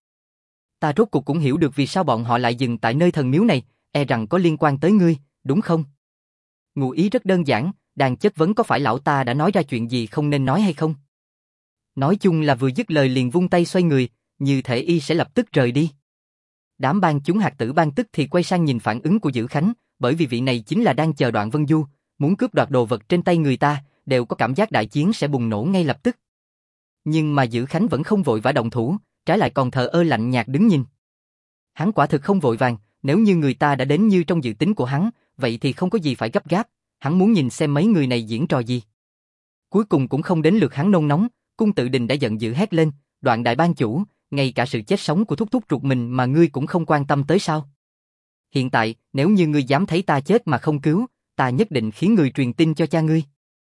Ta rốt cuộc cũng hiểu được vì sao bọn họ lại dừng tại nơi thần miếu này, e rằng có liên quan tới ngươi, đúng không? Ngụ ý rất đơn giản, đang chất vấn có phải lão ta đã nói ra chuyện gì không nên nói hay không? Nói chung là vừa dứt lời liền vung tay xoay người, như thể y sẽ lập tức rời đi. Đám bang chúng Hạt Tử Bang tức thì quay sang nhìn phản ứng của Dữ Khánh, bởi vì vị này chính là đang chờ Đoạn Vân Du, muốn cướp đoạt đồ vật trên tay người ta, đều có cảm giác đại chiến sẽ bùng nổ ngay lập tức. Nhưng mà Dữ Khánh vẫn không vội vã động thủ, trái lại còn thờ ơ lạnh nhạt đứng nhìn. Hắn quả thực không vội vàng, nếu như người ta đã đến như trong dự tính của hắn, vậy thì không có gì phải gấp gáp, hắn muốn nhìn xem mấy người này diễn trò gì. Cuối cùng cũng không đến lượt hắn nôn nóng, Cung Tự Đình đã giận dữ hét lên, Đoạn đại ban chủ, ngay cả sự chết sống của thúc thúc ruột mình mà ngươi cũng không quan tâm tới sao? Hiện tại, nếu như ngươi dám thấy ta chết mà không cứu, ta nhất định khiến người truyền tin cho cha ngươi.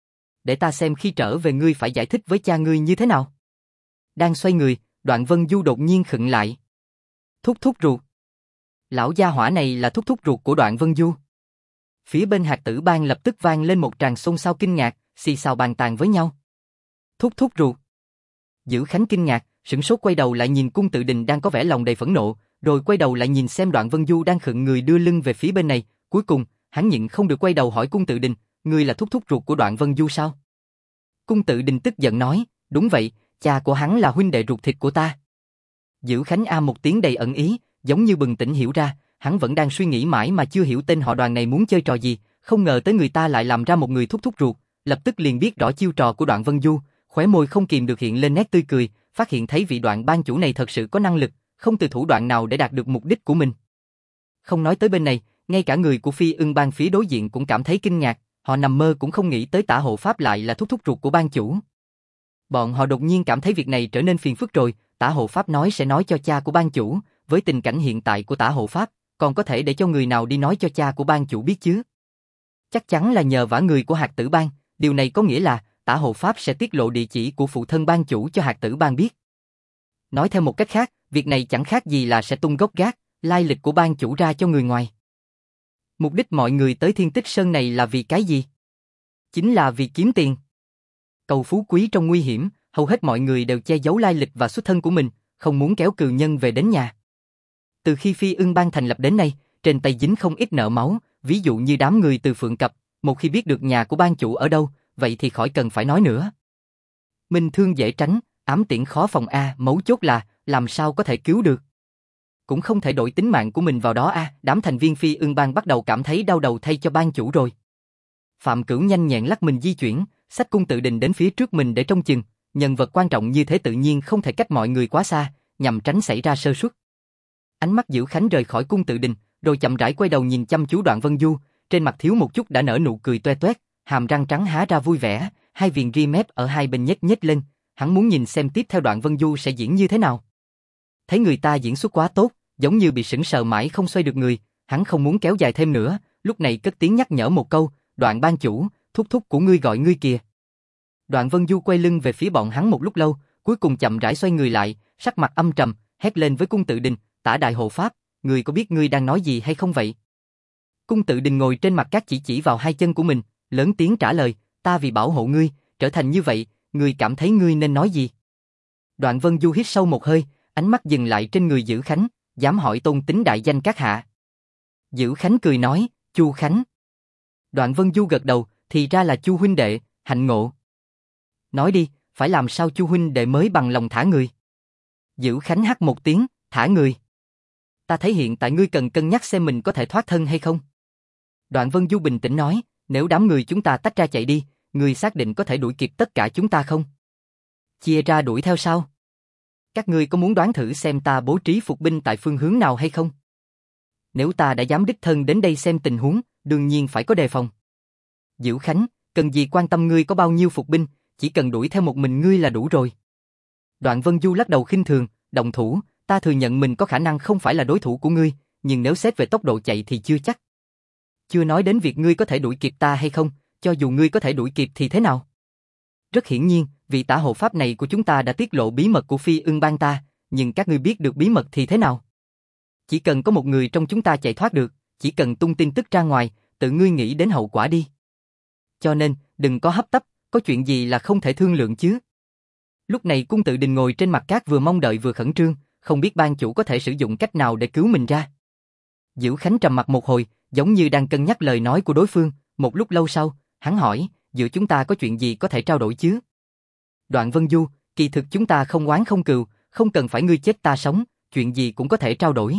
Để ta xem khi trở về ngươi phải giải thích với cha ngươi như thế nào. Đang xoay người, Đoạn Vân Du đột nhiên khựng lại. Thúc thúc ruột. Lão gia hỏa này là thúc thúc ruột của Đoạn Vân Du. Phía bên Hạt Tử Bang lập tức vang lên một tràng xôn xao kinh ngạc, xì xào bàn tàn với nhau. Thúc thúc ruột. Dữ Khánh kinh ngạc, sửng sốt quay đầu lại nhìn Cung Tự Đình đang có vẻ lòng đầy phẫn nộ, rồi quay đầu lại nhìn xem Đoạn Vân Du đang khựng người đưa lưng về phía bên này, cuối cùng, hắn nhịn không được quay đầu hỏi Cung Tự Đình, ngươi là thúc thúc ruột của Đoạn Vân Du sao? Cung Tự Đình tức giận nói, đúng vậy, cha của hắn là huynh đệ ruột thịt của ta. Dữ Khánh a một tiếng đầy ẩn ý, giống như bừng tỉnh hiểu ra, hắn vẫn đang suy nghĩ mãi mà chưa hiểu tên họ Đoàn này muốn chơi trò gì, không ngờ tới người ta lại làm ra một người thúc thúc ruột, lập tức liền biết rõ chiêu trò của Đoạn Vân Du, khóe môi không kìm được hiện lên nét tươi cười, phát hiện thấy vị Đoạn ban chủ này thật sự có năng lực, không từ thủ đoạn nào để đạt được mục đích của mình. Không nói tới bên này, ngay cả người của Phi Ưng Bang phía đối diện cũng cảm thấy kinh ngạc, họ nằm mơ cũng không nghĩ tới Tả Hộ Pháp lại là thúc thúc ruột của ban chủ. Bọn họ đột nhiên cảm thấy việc này trở nên phiền phức rồi, Tả Hộ Pháp nói sẽ nói cho cha của ban chủ, với tình cảnh hiện tại của Tả Hộ Pháp, còn có thể để cho người nào đi nói cho cha của ban chủ biết chứ? Chắc chắn là nhờ vả người của Hạt Tử Bang, điều này có nghĩa là Tả Hộ Pháp sẽ tiết lộ địa chỉ của phụ thân ban chủ cho Hạt Tử Bang biết. Nói theo một cách khác, việc này chẳng khác gì là sẽ tung gốc gác, lai lịch của ban chủ ra cho người ngoài. Mục đích mọi người tới Thiên Tích Sơn này là vì cái gì? Chính là vì kiếm tiền. Cầu phú quý trong nguy hiểm, hầu hết mọi người đều che giấu lai lịch và xuất thân của mình, không muốn kéo cừu nhân về đến nhà. Từ khi Phi Ưng Bang thành lập đến nay, trên tay dính không ít nợ máu, ví dụ như đám người từ Phượng Cập, một khi biết được nhà của ban chủ ở đâu, vậy thì khỏi cần phải nói nữa. Minh thương dễ tránh, ám tiễn khó phòng a, mấu chốt là làm sao có thể cứu được. Cũng không thể đổi tính mạng của mình vào đó a, đám thành viên Phi Ưng Bang bắt đầu cảm thấy đau đầu thay cho ban chủ rồi. Phạm Cửu nhanh nhẹn lắc mình di chuyển, xách Cung Tự Đình đến phía trước mình để trông chừng, nhân vật quan trọng như thế tự nhiên không thể cách mọi người quá xa, nhằm tránh xảy ra sơ suất. Ánh mắt Dữ Khánh rời khỏi Cung Tự Đình, rồi chậm rãi quay đầu nhìn chăm chú Đoạn Vân Du, trên mặt thiếu một chút đã nở nụ cười toe toét, hàm răng trắng há ra vui vẻ, hai viền ria mép ở hai bên nhếch nhếch lên, hắn muốn nhìn xem tiếp theo Đoạn Vân Du sẽ diễn như thế nào. Thấy người ta diễn xuất quá tốt, giống như bị sững sờ mãi không xoay được người, hắn không muốn kéo dài thêm nữa, lúc này cất tiếng nhắc nhở một câu, Đoạn ban chủ, thúc thúc của ngươi gọi ngươi kìa. Đoạn Vân Du quay lưng về phía bọn hắn một lúc lâu, cuối cùng chậm rãi xoay người lại, sắc mặt âm trầm, hét lên với Cung Tự Đình, Tả Đại Hộ Pháp, ngươi có biết ngươi đang nói gì hay không vậy? Cung Tự Đình ngồi trên mặt cát chỉ vào hai chân của mình, lớn tiếng trả lời, ta vì bảo hộ ngươi, trở thành như vậy, ngươi cảm thấy ngươi nên nói gì? Đoạn Vân Du hít sâu một hơi, ánh mắt dừng lại trên người Dữ Khánh, dám hỏi tôn tính đại danh các hạ. Dữ Khánh cười nói, Chu Khánh. Đoạn Vân Du gật đầu, thì ra là Chu huynh đệ, hạnh ngộ. Nói đi, phải làm sao Chu huynh đệ mới bằng lòng thả người? Dữ Khánh hắt một tiếng, thả người. Ta thấy hiện tại ngươi cần cân nhắc xem mình có thể thoát thân hay không. Đoạn Vân Du bình tĩnh nói, nếu đám người chúng ta tách ra chạy đi, ngươi xác định có thể đuổi kịp tất cả chúng ta không? Chia ra đuổi theo sao? Các ngươi có muốn đoán thử xem ta bố trí phục binh tại phương hướng nào hay không? Nếu ta đã dám đích thân đến đây xem tình huống, đương nhiên phải có đề phòng. Dữ Khánh, cần gì quan tâm ngươi có bao nhiêu phục binh, chỉ cần đuổi theo một mình ngươi là đủ rồi. Đoạn Vân Du lắc đầu khinh thường, động thủ, ta thừa nhận mình có khả năng không phải là đối thủ của ngươi, nhưng nếu xét về tốc độ chạy thì chưa chắc. Chưa nói đến việc ngươi có thể đuổi kịp ta hay không, cho dù ngươi có thể đuổi kịp thì thế nào? Rất hiển nhiên, vị Tả Hộ Pháp này của chúng ta đã tiết lộ bí mật của Phi Ưng Bang ta, nhưng các ngươi biết được bí mật thì thế nào? Chỉ cần có một người trong chúng ta chạy thoát được, chỉ cần tung tin tức ra ngoài, tự ngươi nghĩ đến hậu quả đi. Cho nên, đừng có hấp tấp, có chuyện gì là không thể thương lượng chứ. Lúc này Cung Tự Đình ngồi trên mặt cát vừa mong đợi vừa khẩn trương, không biết ban chủ có thể sử dụng cách nào để cứu mình ra. Dữ Khánh trầm mặt một hồi, giống như đang cân nhắc lời nói của đối phương, một lúc lâu sau, hắn hỏi, giữa chúng ta có chuyện gì có thể trao đổi chứ? Đoạn Vân Du, kỳ thực chúng ta không oán không cừu, không cần phải ngươi chết ta sống, chuyện gì cũng có thể trao đổi.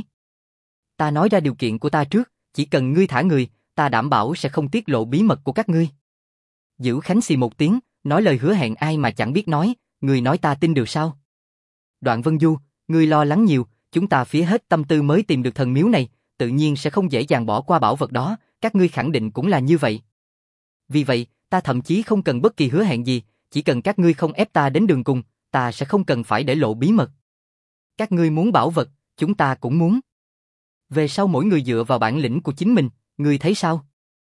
Ta nói ra điều kiện của ta trước, chỉ cần ngươi thả người, ta đảm bảo sẽ không tiết lộ bí mật của các ngươi. Dữ Khánh xì một tiếng, nói lời hứa hẹn ai mà chẳng biết nói, ngươi nói ta tin được sao? Đoạn Vân Du, ngươi lo lắng nhiều, chúng ta phí hết tâm tư mới tìm được thần miếu này, tự nhiên sẽ không dễ dàng bỏ qua bảo vật đó, các ngươi khẳng định cũng là như vậy. Vì vậy, ta thậm chí không cần bất kỳ hứa hẹn gì, chỉ cần các ngươi không ép ta đến đường cùng, ta sẽ không cần phải để lộ bí mật. Các ngươi muốn bảo vật, chúng ta cũng muốn. Về sau mỗi người dựa vào bản lĩnh của chính mình, ngươi thấy sao?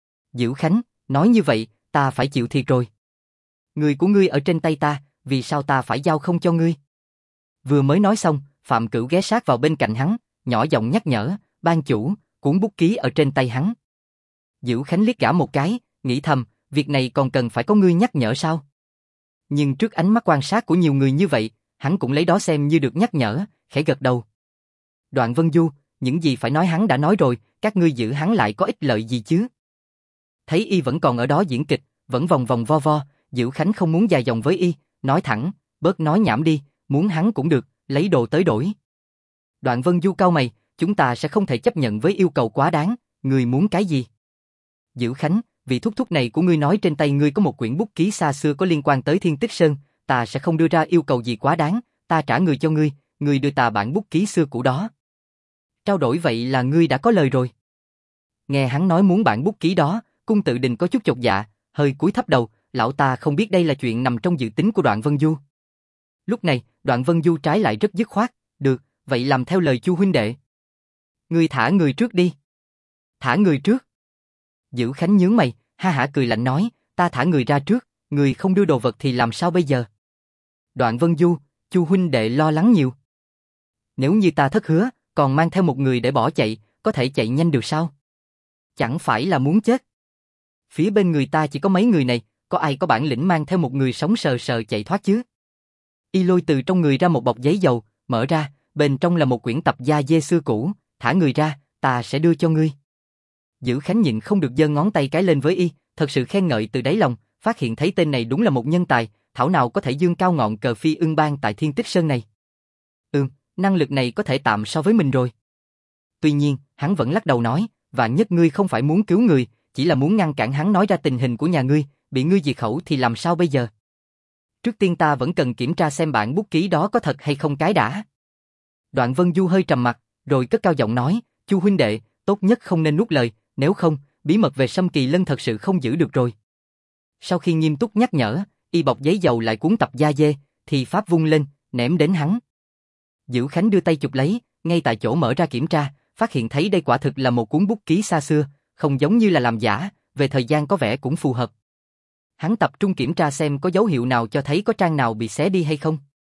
Dữ Khánh, nói như vậy, ta phải chịu thiệt rồi. Người của ngươi ở trên tay ta, vì sao ta phải giao không cho ngươi? Vừa mới nói xong, Phạm Cửu ghé sát vào bên cạnh hắn, nhỏ giọng nhắc nhở, ban chủ, cuốn bút ký ở trên tay hắn. Dữ Khánh liếc gã một cái, nghĩ thầm, việc này còn cần phải có ngươi nhắc nhở sao? Nhưng trước ánh mắt quan sát của nhiều người như vậy, hắn cũng lấy đó xem như được nhắc nhở, khẽ gật đầu. Đoạn Vân Du, những gì phải nói hắn đã nói rồi, các ngươi giữ hắn lại có ích lợi gì chứ? Thấy y vẫn còn ở đó diễn kịch, vẫn vòng vòng vo vo, Diệu Khánh không muốn dài dòng với y, nói thẳng, bớt nói nhảm đi, muốn hắn cũng được, lấy đồ tới đổi. Đoạn Vân Du cau mày, chúng ta sẽ không thể chấp nhận với yêu cầu quá đáng, ngươi muốn cái gì? Diệu Khánh, vị thúc thúc này của ngươi nói trên tay ngươi có một quyển bút ký xa xưa có liên quan tới Thiên Tích Sơn, ta sẽ không đưa ra yêu cầu gì quá đáng, ta trả người cho ngươi đưa ta bản bút ký xưa cũ đó. Trao đổi vậy là ngươi đã có lời rồi. Nghe hắn nói muốn bản bút ký đó, Cung Tự Đình có chút chột dạ, hơi cúi thấp đầu, lão ta không biết đây là chuyện nằm trong dự tính của Đoạn Vân Du. Lúc này, Đoạn Vân Du trái lại rất dứt khoát, được, vậy làm theo lời Chu huynh đệ. Ngươi thả người trước đi. Thả người trước. Dữ Khánh nhướng mày, ha hả cười lạnh nói, ta thả người ra trước, người không đưa đồ vật thì làm sao bây giờ? Đoạn Vân Du, Chu huynh đệ lo lắng nhiều. Nếu như ta thất hứa, còn mang theo một người để bỏ chạy, có thể chạy nhanh được sao? Chẳng phải là muốn chết. Phía bên người ta chỉ có mấy người này, có ai có bản lĩnh mang theo một người sống sờ sờ chạy thoát chứ? Y lôi từ trong người ra một bọc giấy dầu, mở ra, bên trong là một quyển tập gia dê xưa cũ, thả người ra, ta sẽ đưa cho ngươi. Dữ Khánh nhịn không được giơ ngón tay cái lên với y, thật sự khen ngợi từ đáy lòng, phát hiện thấy tên này đúng là một nhân tài, thảo nào có thể dương cao ngọn cờ Phi Ưng Bang tại Thiên Tích Sơn này. Năng lực này có thể tạm so với mình rồi. Tuy nhiên, hắn vẫn lắc đầu nói, vạn nhất ngươi không phải muốn cứu người, chỉ là muốn ngăn cản hắn nói ra tình hình của nhà ngươi, bị ngươi diệt khẩu thì làm sao bây giờ? Trước tiên ta vẫn cần kiểm tra xem bản bút ký đó có thật hay không cái đã. Đoạn Vân Du hơi trầm mặt, rồi cất cao giọng nói, Chu huynh đệ, tốt nhất không nên nuốt lời, nếu không, bí mật về Sâm Kỳ Lân thật sự không giữ được rồi. Sau khi nghiêm túc nhắc nhở, y bọc giấy dầu lại cuốn tập gia dê, thì pháp vung lên, ném đến hắn. Dữ Khánh đưa tay chụp lấy, ngay tại chỗ mở ra kiểm tra, phát hiện thấy đây quả thực là một cuốn bút ký xa xưa, không giống như là làm giả, về thời gian có vẻ cũng phù hợp. Hắn tập trung kiểm tra xem có dấu hiệu nào cho thấy có trang nào bị xé đi hay không.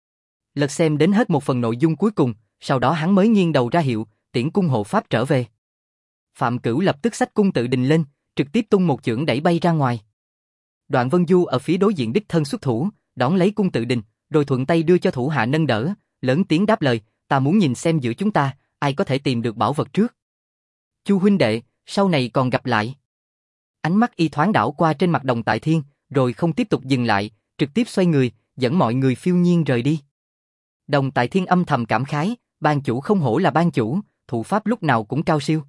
Lật xem đến hết một phần nội dung cuối cùng, sau đó hắn mới nghiêng đầu ra hiệu, tiễn cung hộ pháp trở về. Phạm Cửu lập tức xách Cung Tự Đình lên, trực tiếp tung một chưởng đẩy bay ra ngoài. Đoạn Vân Du ở phía đối diện đích thân xuất thủ, đón lấy Cung Tự Đình, rồi thuận tay đưa cho thủ hạ nâng đỡ, lớn tiếng đáp lời, ta muốn nhìn xem giữa chúng ta, ai có thể tìm được bảo vật trước. Chu huynh đệ, sau này còn gặp lại. Ánh mắt y thoáng đảo qua trên mặt Đồng Tại Thiên, rồi không tiếp tục dừng lại, trực tiếp xoay người, dẫn mọi người phiêu nhiên rời đi. Đồng Tại Thiên âm thầm cảm khái, ban chủ không hổ là ban chủ, thủ pháp lúc nào cũng cao siêu.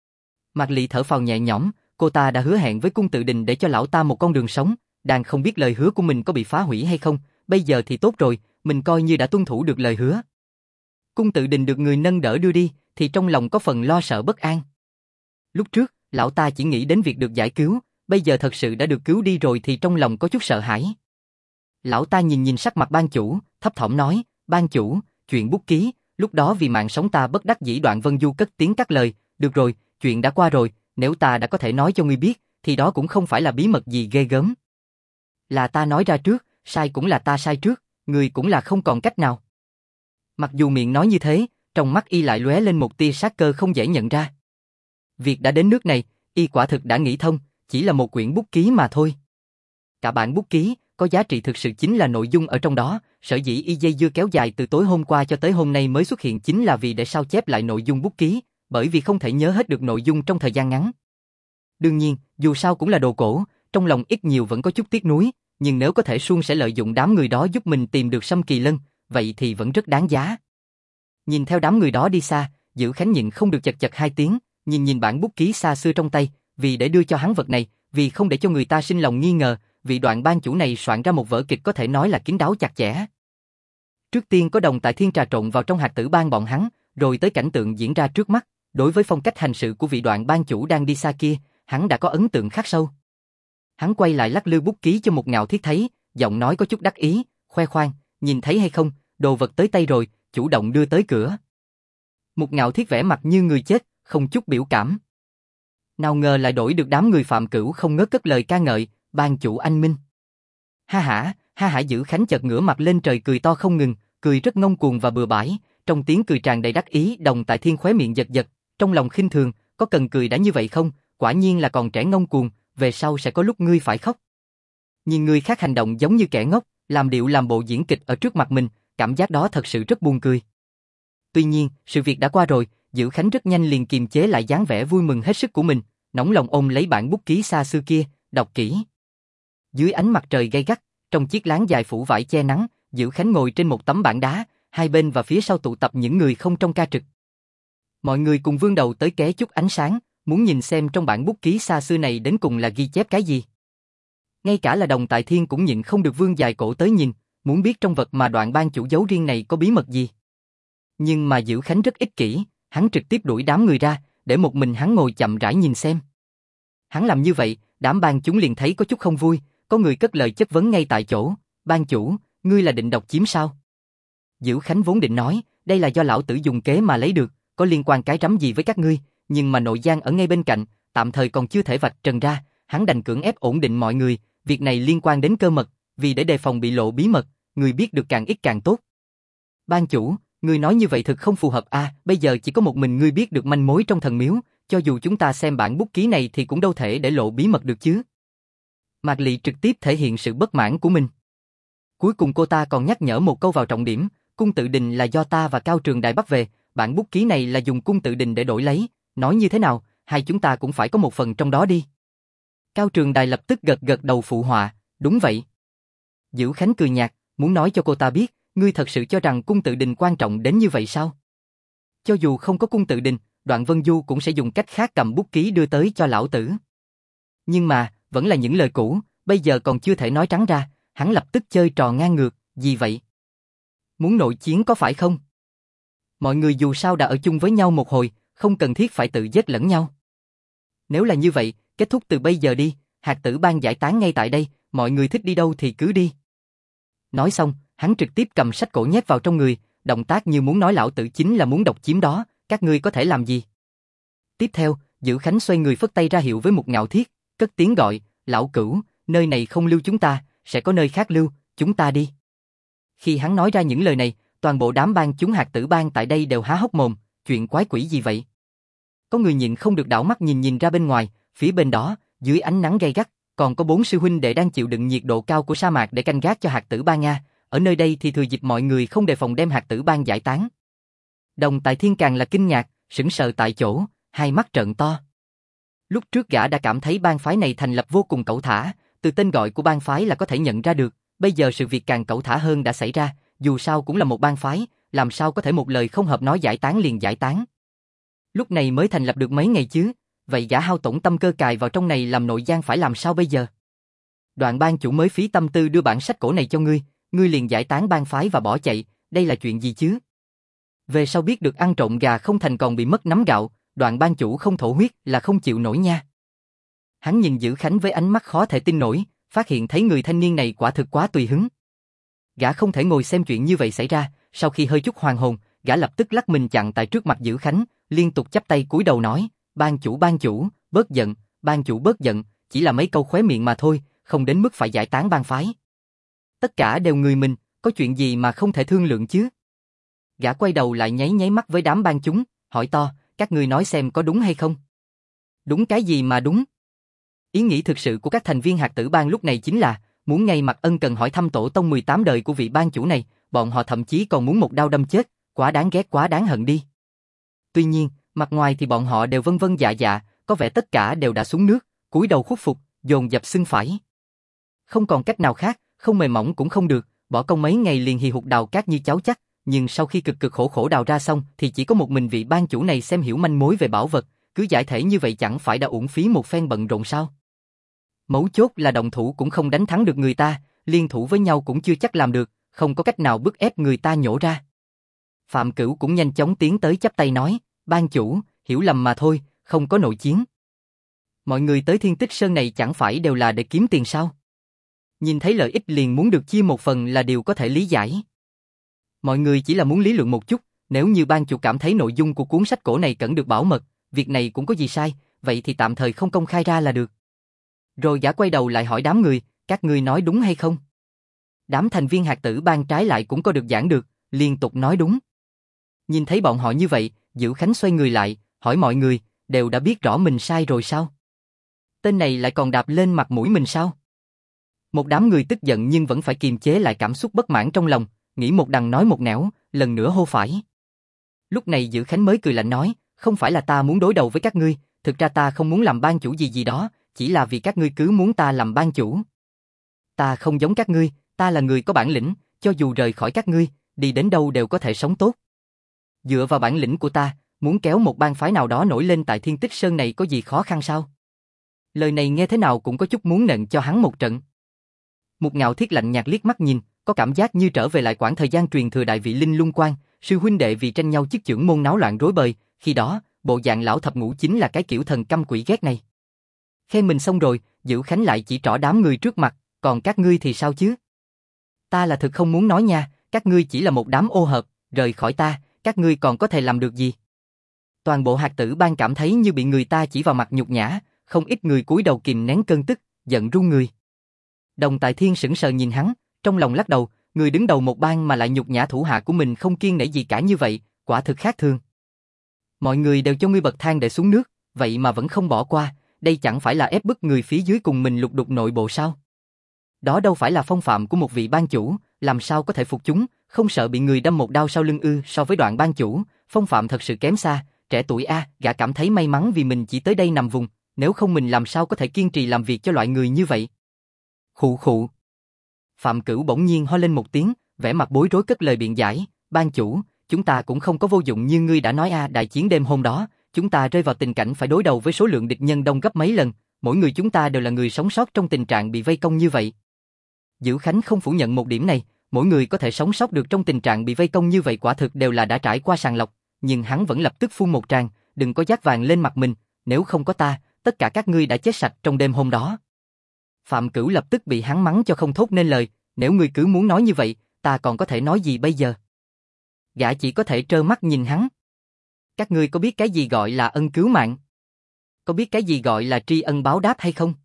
Mạc Lị thở phào nhẹ nhõm, cô ta đã hứa hẹn với Cung Tự Đình để cho lão ta một con đường sống, đang không biết lời hứa của mình có bị phá hủy hay không, bây giờ thì tốt rồi, mình coi như đã tuân thủ được lời hứa. Cung Tự Đình được người nâng đỡ đưa đi, thì trong lòng có phần lo sợ bất an. Lúc trước, lão ta chỉ nghĩ đến việc được giải cứu, bây giờ thật sự đã được cứu đi rồi thì trong lòng có chút sợ hãi. Lão ta nhìn sắc mặt ban chủ, thấp thỏm nói, ban chủ, chuyện bút ký, lúc đó vì mạng sống ta bất đắc dĩ. Đoạn Vân Du cất tiếng cắt lời, được rồi, chuyện đã qua rồi, nếu ta đã có thể nói cho ngươi biết, thì đó cũng không phải là bí mật gì ghê gớm. Là ta nói ra trước, sai cũng là ta sai trước, ngươi cũng là không còn cách nào. Mặc dù miệng nói như thế, trong mắt y lại lóe lên một tia sát cơ không dễ nhận ra. Việc đã đến nước này, y quả thực đã nghĩ thông, chỉ là một quyển bút ký mà thôi. Cả bản bút ký, có giá trị thực sự chính là nội dung ở trong đó, sở dĩ y dây dưa kéo dài từ tối hôm qua cho tới hôm nay mới xuất hiện chính là vì để sao chép lại nội dung bút ký, bởi vì không thể nhớ hết được nội dung trong thời gian ngắn. Đương nhiên, dù sao cũng là đồ cổ, trong lòng ít nhiều vẫn có chút tiếc nuối, nhưng nếu có thể suôn sẻ lợi dụng đám người đó giúp mình tìm được Sâm Kỳ Lân, vậy thì vẫn rất đáng giá. Nhìn theo đám người đó đi xa, Dữ Khánh nhịn không được chật chật hai tiếng, nhìn bản bút ký xa xưa trong tay, vì để đưa cho hắn vật này, vì không để cho người ta sinh lòng nghi ngờ, vị Đoạn ban chủ này soạn ra một vở kịch có thể nói là kín đáo chặt chẽ. Trước tiên có Đồng Tại Thiên trà trộn vào trong hạt tử ban bọn hắn, rồi tới cảnh tượng diễn ra trước mắt, đối với phong cách hành sự của vị Đoạn ban chủ đang đi xa kia, hắn đã có ấn tượng khắc sâu. Hắn quay lại lắc lư bút ký cho một Ngạo Thiết thấy, giọng nói có chút đắc ý, khoe khoang, nhìn thấy hay không, đồ vật tới tay rồi, chủ động đưa tới cửa. Một Ngạo Thiết vẻ mặt như người chết, không chút biểu cảm. Nào ngờ lại đổi được đám người Phạm Cửu không ngớt cất lời ca ngợi, ban chủ anh minh. Ha hả Dữ Khánh chợt ngửa mặt lên trời cười to không ngừng, cười rất ngông cuồng và bừa bãi, trong tiếng cười tràn đầy đắc ý. Đồng Tại Thiên khóe miệng giật giật, trong lòng khinh thường, có cần cười đã như vậy không, quả nhiên là còn trẻ ngông cuồng, về sau sẽ có lúc ngươi phải khóc. Nhìn người khác hành động giống như kẻ ngốc, làm điệu làm bộ diễn kịch ở trước mặt mình, cảm giác đó thật sự rất buồn cười. Tuy nhiên, sự việc đã qua rồi, Dữ Khánh rất nhanh liền kiềm chế lại dáng vẻ vui mừng hết sức của mình, nóng lòng ôm lấy bản bút ký xa xưa kia, đọc kỹ. Dưới ánh mặt trời gay gắt, trong chiếc lán dài phủ vải che nắng, Dữ Khánh ngồi trên một tấm bảng đá, hai bên và phía sau tụ tập những người không trong ca trực. Mọi người cùng vươn đầu tới ké chút ánh sáng, muốn nhìn xem trong bản bút ký xa xưa này đến cùng là ghi chép cái gì. Ngay cả là Đồng Tại Thiên cũng nhịn không được vươn dài cổ tới nhìn, muốn biết trong vật mà Đoạn ban chủ giấu riêng này có bí mật gì. Nhưng mà Dữ Khánh rất ích kỷ, hắn trực tiếp đuổi đám người ra, để một mình hắn ngồi chậm rãi nhìn xem. Hắn làm như vậy, đám ban chúng liền thấy có chút không vui, có người cất lời chất vấn ngay tại chỗ, ban chủ, ngươi là định độc chiếm sao? Dữ Khánh vốn định nói, đây là do lão tử dùng kế mà lấy được, có liên quan cái rắm gì với các ngươi, nhưng mà nội gián ở ngay bên cạnh, tạm thời còn chưa thể vạch trần ra, hắn đành cưỡng ép ổn định mọi người, việc này liên quan đến cơ mật, vì để đề phòng bị lộ bí mật, người biết được càng ít càng tốt. Ban chủ, ngươi nói như vậy thực không phù hợp bây giờ chỉ có một mình ngươi biết được manh mối trong thần miếu, cho dù chúng ta xem bản bút ký này thì cũng đâu thể để lộ bí mật được chứ. Mạc Lị trực tiếp thể hiện sự bất mãn của mình. Cuối cùng cô ta còn nhắc nhở một câu vào trọng điểm, cung tự đình là do ta và Cao Trường Đài bắt về, bản bút ký này là dùng cung tự đình để đổi lấy, nói như thế nào, hai chúng ta cũng phải có một phần trong đó đi. Cao Trường Đài lập tức gật gật đầu phụ họa, đúng vậy. Dữ Khánh cười nhạt, muốn nói cho cô ta biết, ngươi thật sự cho rằng cung tự đình quan trọng đến như vậy sao? Cho dù không có cung tự đình, Đoạn Vân Du cũng sẽ dùng cách khác cầm bút ký đưa tới cho lão tử. Nhưng mà, vẫn là những lời cũ, bây giờ còn chưa thể nói trắng ra, hắn lập tức chơi trò ngang ngược, gì vậy? Muốn nội chiến có phải không? Mọi người dù sao đã ở chung với nhau một hồi, không cần thiết phải tự giết lẫn nhau. Nếu là như vậy, kết thúc từ bây giờ đi, Hạt Tử Bang giải tán ngay tại đây, mọi người thích đi đâu thì cứ đi. Nói xong, hắn trực tiếp cầm sách cổ nhét vào trong người, động tác như muốn nói lão tử chính là muốn độc chiếm đó, các ngươi có thể làm gì? Tiếp theo, Dữ Khánh xoay người phất tay ra hiệu với Mục Ngạo Thiết, cất tiếng gọi, lão cửu, nơi này không lưu chúng ta, sẽ có nơi khác lưu, chúng ta đi. Khi hắn nói ra những lời này, toàn bộ đám ban chúng Hạt Tử Bang tại đây đều há hốc mồm, chuyện quái quỷ gì vậy? Có người nhịn không được đảo mắt nhìn ra bên ngoài, phía bên đó, dưới ánh nắng gay gắt, còn có 4 sư huynh đệ đang chịu đựng nhiệt độ cao của sa mạc để canh gác cho Hạt Tử Bang ở nơi đây thì thừa dịp mọi người không đề phòng đem Hạt Tử Bang giải tán. Đồng Tại Thiên càng là kinh ngạc, sững sờ tại chỗ, hai mắt trợn to. Lúc trước gã đã cảm thấy bang phái này thành lập vô cùng cẩu thả, từ tên gọi của bang phái là có thể nhận ra được, bây giờ sự việc càng cẩu thả hơn đã xảy ra, dù sao cũng là một bang phái, làm sao có thể một lời không hợp nói giải tán liền giải tán. Lúc này mới thành lập được mấy ngày chứ, vậy gã hao tổn tâm cơ cài vào trong này làm nội gian phải làm sao bây giờ? Đoạn ban chủ mới phí tâm tư đưa bản sách cổ này cho ngươi liền giải tán bang phái và bỏ chạy, đây là chuyện gì chứ? Về sau biết được ăn trộm gà không thành còn bị mất nắm gạo, Đoạn ban chủ không thổ huyết là không chịu nổi nha. Hắn nhìn Dữ Khánh với ánh mắt khó thể tin nổi, phát hiện thấy người thanh niên này quả thực quá tùy hứng. Gã không thể ngồi xem chuyện như vậy xảy ra, sau khi hơi chút hoàn hồn, gã lập tức lắc mình chặn tại trước mặt Dữ Khánh, liên tục chắp tay cúi đầu nói, ban chủ, bớt giận, ban chủ bớt giận, chỉ là mấy câu khóe miệng mà thôi, không đến mức phải giải tán bang phái. Tất cả đều người mình, có chuyện gì mà không thể thương lượng chứ? Gã quay đầu lại nháy nháy mắt với đám ban chúng, hỏi to, các ngươi nói xem có đúng hay không? Đúng cái gì mà đúng? Ý nghĩ thực sự của các thành viên Hạt Tử Bang lúc này chính là muốn ngay mặt ân cần hỏi thăm tổ tông 18 đời của vị ban chủ này, bọn họ thậm chí còn muốn một đao đâm chết, quá đáng ghét quá đáng hận đi. Tuy nhiên, mặt ngoài thì bọn họ đều vân vân dạ dạ, có vẻ tất cả đều đã xuống nước, cúi đầu khuất phục, dồn dập xưng phải. Không còn cách nào khác, không mềm mỏng cũng không được, bỏ công mấy ngày liền hì hục đào cát như cháu chắc, nhưng sau khi cực cực khổ khổ đào ra xong thì chỉ có một mình vị ban chủ này xem hiểu manh mối về bảo vật, cứ giải thể như vậy chẳng phải đã uổng phí một phen bận rộn sao? Mấu chốt là động thủ cũng không đánh thắng được người ta, liên thủ với nhau cũng chưa chắc làm được, không có cách nào bức ép người ta nhổ ra. Phạm Cửu cũng nhanh chóng tiến tới chắp tay nói, ban chủ, hiểu lầm mà thôi, không có nội chiến. Mọi người tới Thiên Tích Sơn này chẳng phải đều là để kiếm tiền sao? Nhìn thấy lợi ích liền muốn được chia một phần là điều có thể lý giải. Mọi người chỉ là muốn lý luận một chút, nếu như ban chủ cảm thấy nội dung của cuốn sách cổ này cần được bảo mật, việc này cũng có gì sai, vậy thì tạm thời không công khai ra là được. Rồi gã quay đầu lại hỏi đám người, các ngươi nói đúng hay không? Đám thành viên Hạt Tử Bang trái lại cũng có được giảng được, liên tục nói đúng. Nhìn thấy bọn họ như vậy, Dữ Khánh xoay người lại, hỏi mọi người, đều đã biết rõ mình sai rồi sao? Tên này lại còn đạp lên mặt mũi mình sao? Một đám người tức giận nhưng vẫn phải kiềm chế lại cảm xúc bất mãn trong lòng, nghĩ một đằng nói một nẻo, lần nữa hô phải. Lúc này Dữ Khánh mới cười lạnh nói, không phải là ta muốn đối đầu với các ngươi, thực ra ta không muốn làm ban chủ gì gì đó, chỉ là vì các ngươi cứ muốn ta làm ban chủ. Ta không giống các ngươi, ta là người có bản lĩnh, cho dù rời khỏi các ngươi, đi đến đâu đều có thể sống tốt. Dựa vào bản lĩnh của ta, muốn kéo một bang phái nào đó nổi lên tại Thiên Tích Sơn này có gì khó khăn sao? Lời này nghe thế nào cũng có chút muốn nện cho hắn một trận. Mục Ngạo Thiết lạnh nhạt liếc mắt nhìn, có cảm giác như trở về lại quãng thời gian truyền thừa đại vị Linh Lung Quan, sư huynh đệ vì tranh nhau chức trưởng môn náo loạn rối bời, khi đó, bộ dạng lão thập ngũ chính là cái kiểu thần căm quỷ ghét này. Khen mình xong rồi, Dữ Khánh lại chỉ trỏ đám người trước mặt, còn các ngươi thì sao chứ? Ta là thực không muốn nói nha, các ngươi chỉ là một đám ô hợp, rời khỏi ta, các ngươi còn có thể làm được gì? Toàn bộ hạt tử bang cảm thấy như bị người ta chỉ vào mặt nhục nhã, không ít người cúi đầu kìm nén cơn tức, giận run người. Đồng Tại Thiên sững sờ nhìn hắn, trong lòng lắc đầu, người đứng đầu một bang mà lại nhục nhã thủ hạ của mình không kiêng nể gì cả như vậy, quả thực khác thường. Mọi người đều cho ngươi bậc thang để xuống nước, vậy mà vẫn không bỏ qua, đây chẳng phải là ép bức người phía dưới cùng mình lục đục nội bộ sao? Đó đâu phải là phong phạm của một vị ban chủ, làm sao có thể phục chúng, không sợ bị người đâm một đao sau lưng ư? So với Đoạn ban chủ, phong phạm thật sự kém xa, trẻ tuổi a, gã cảm thấy may mắn vì mình chỉ tới đây nằm vùng, nếu không mình làm sao có thể kiên trì làm việc cho loại người như vậy. Khụ khụ. Phạm Cửu bỗng nhiên ho lên một tiếng, vẻ mặt bối rối cất lời biện giải, ban chủ, chúng ta cũng không có vô dụng như ngươi đã nói a, đại chiến đêm hôm đó, chúng ta rơi vào tình cảnh phải đối đầu với số lượng địch nhân đông gấp mấy lần, mỗi người chúng ta đều là người sống sót trong tình trạng bị vây công như vậy. Dữ Khánh không phủ nhận một điểm này, mỗi người có thể sống sót được trong tình trạng bị vây công như vậy quả thực đều là đã trải qua sàng lọc, nhưng hắn vẫn lập tức phun một tràng, đừng có dát vàng lên mặt mình, nếu không có ta, tất cả các ngươi đã chết sạch trong đêm hôm đó. Phạm Cửu lập tức bị hắn mắng cho không thốt nên lời, nếu ngươi cứ muốn nói như vậy, ta còn có thể nói gì bây giờ? Gã chỉ có thể trơ mắt nhìn hắn. Các ngươi có biết cái gì gọi là ân cứu mạng? Có biết cái gì gọi là tri ân báo đáp hay không?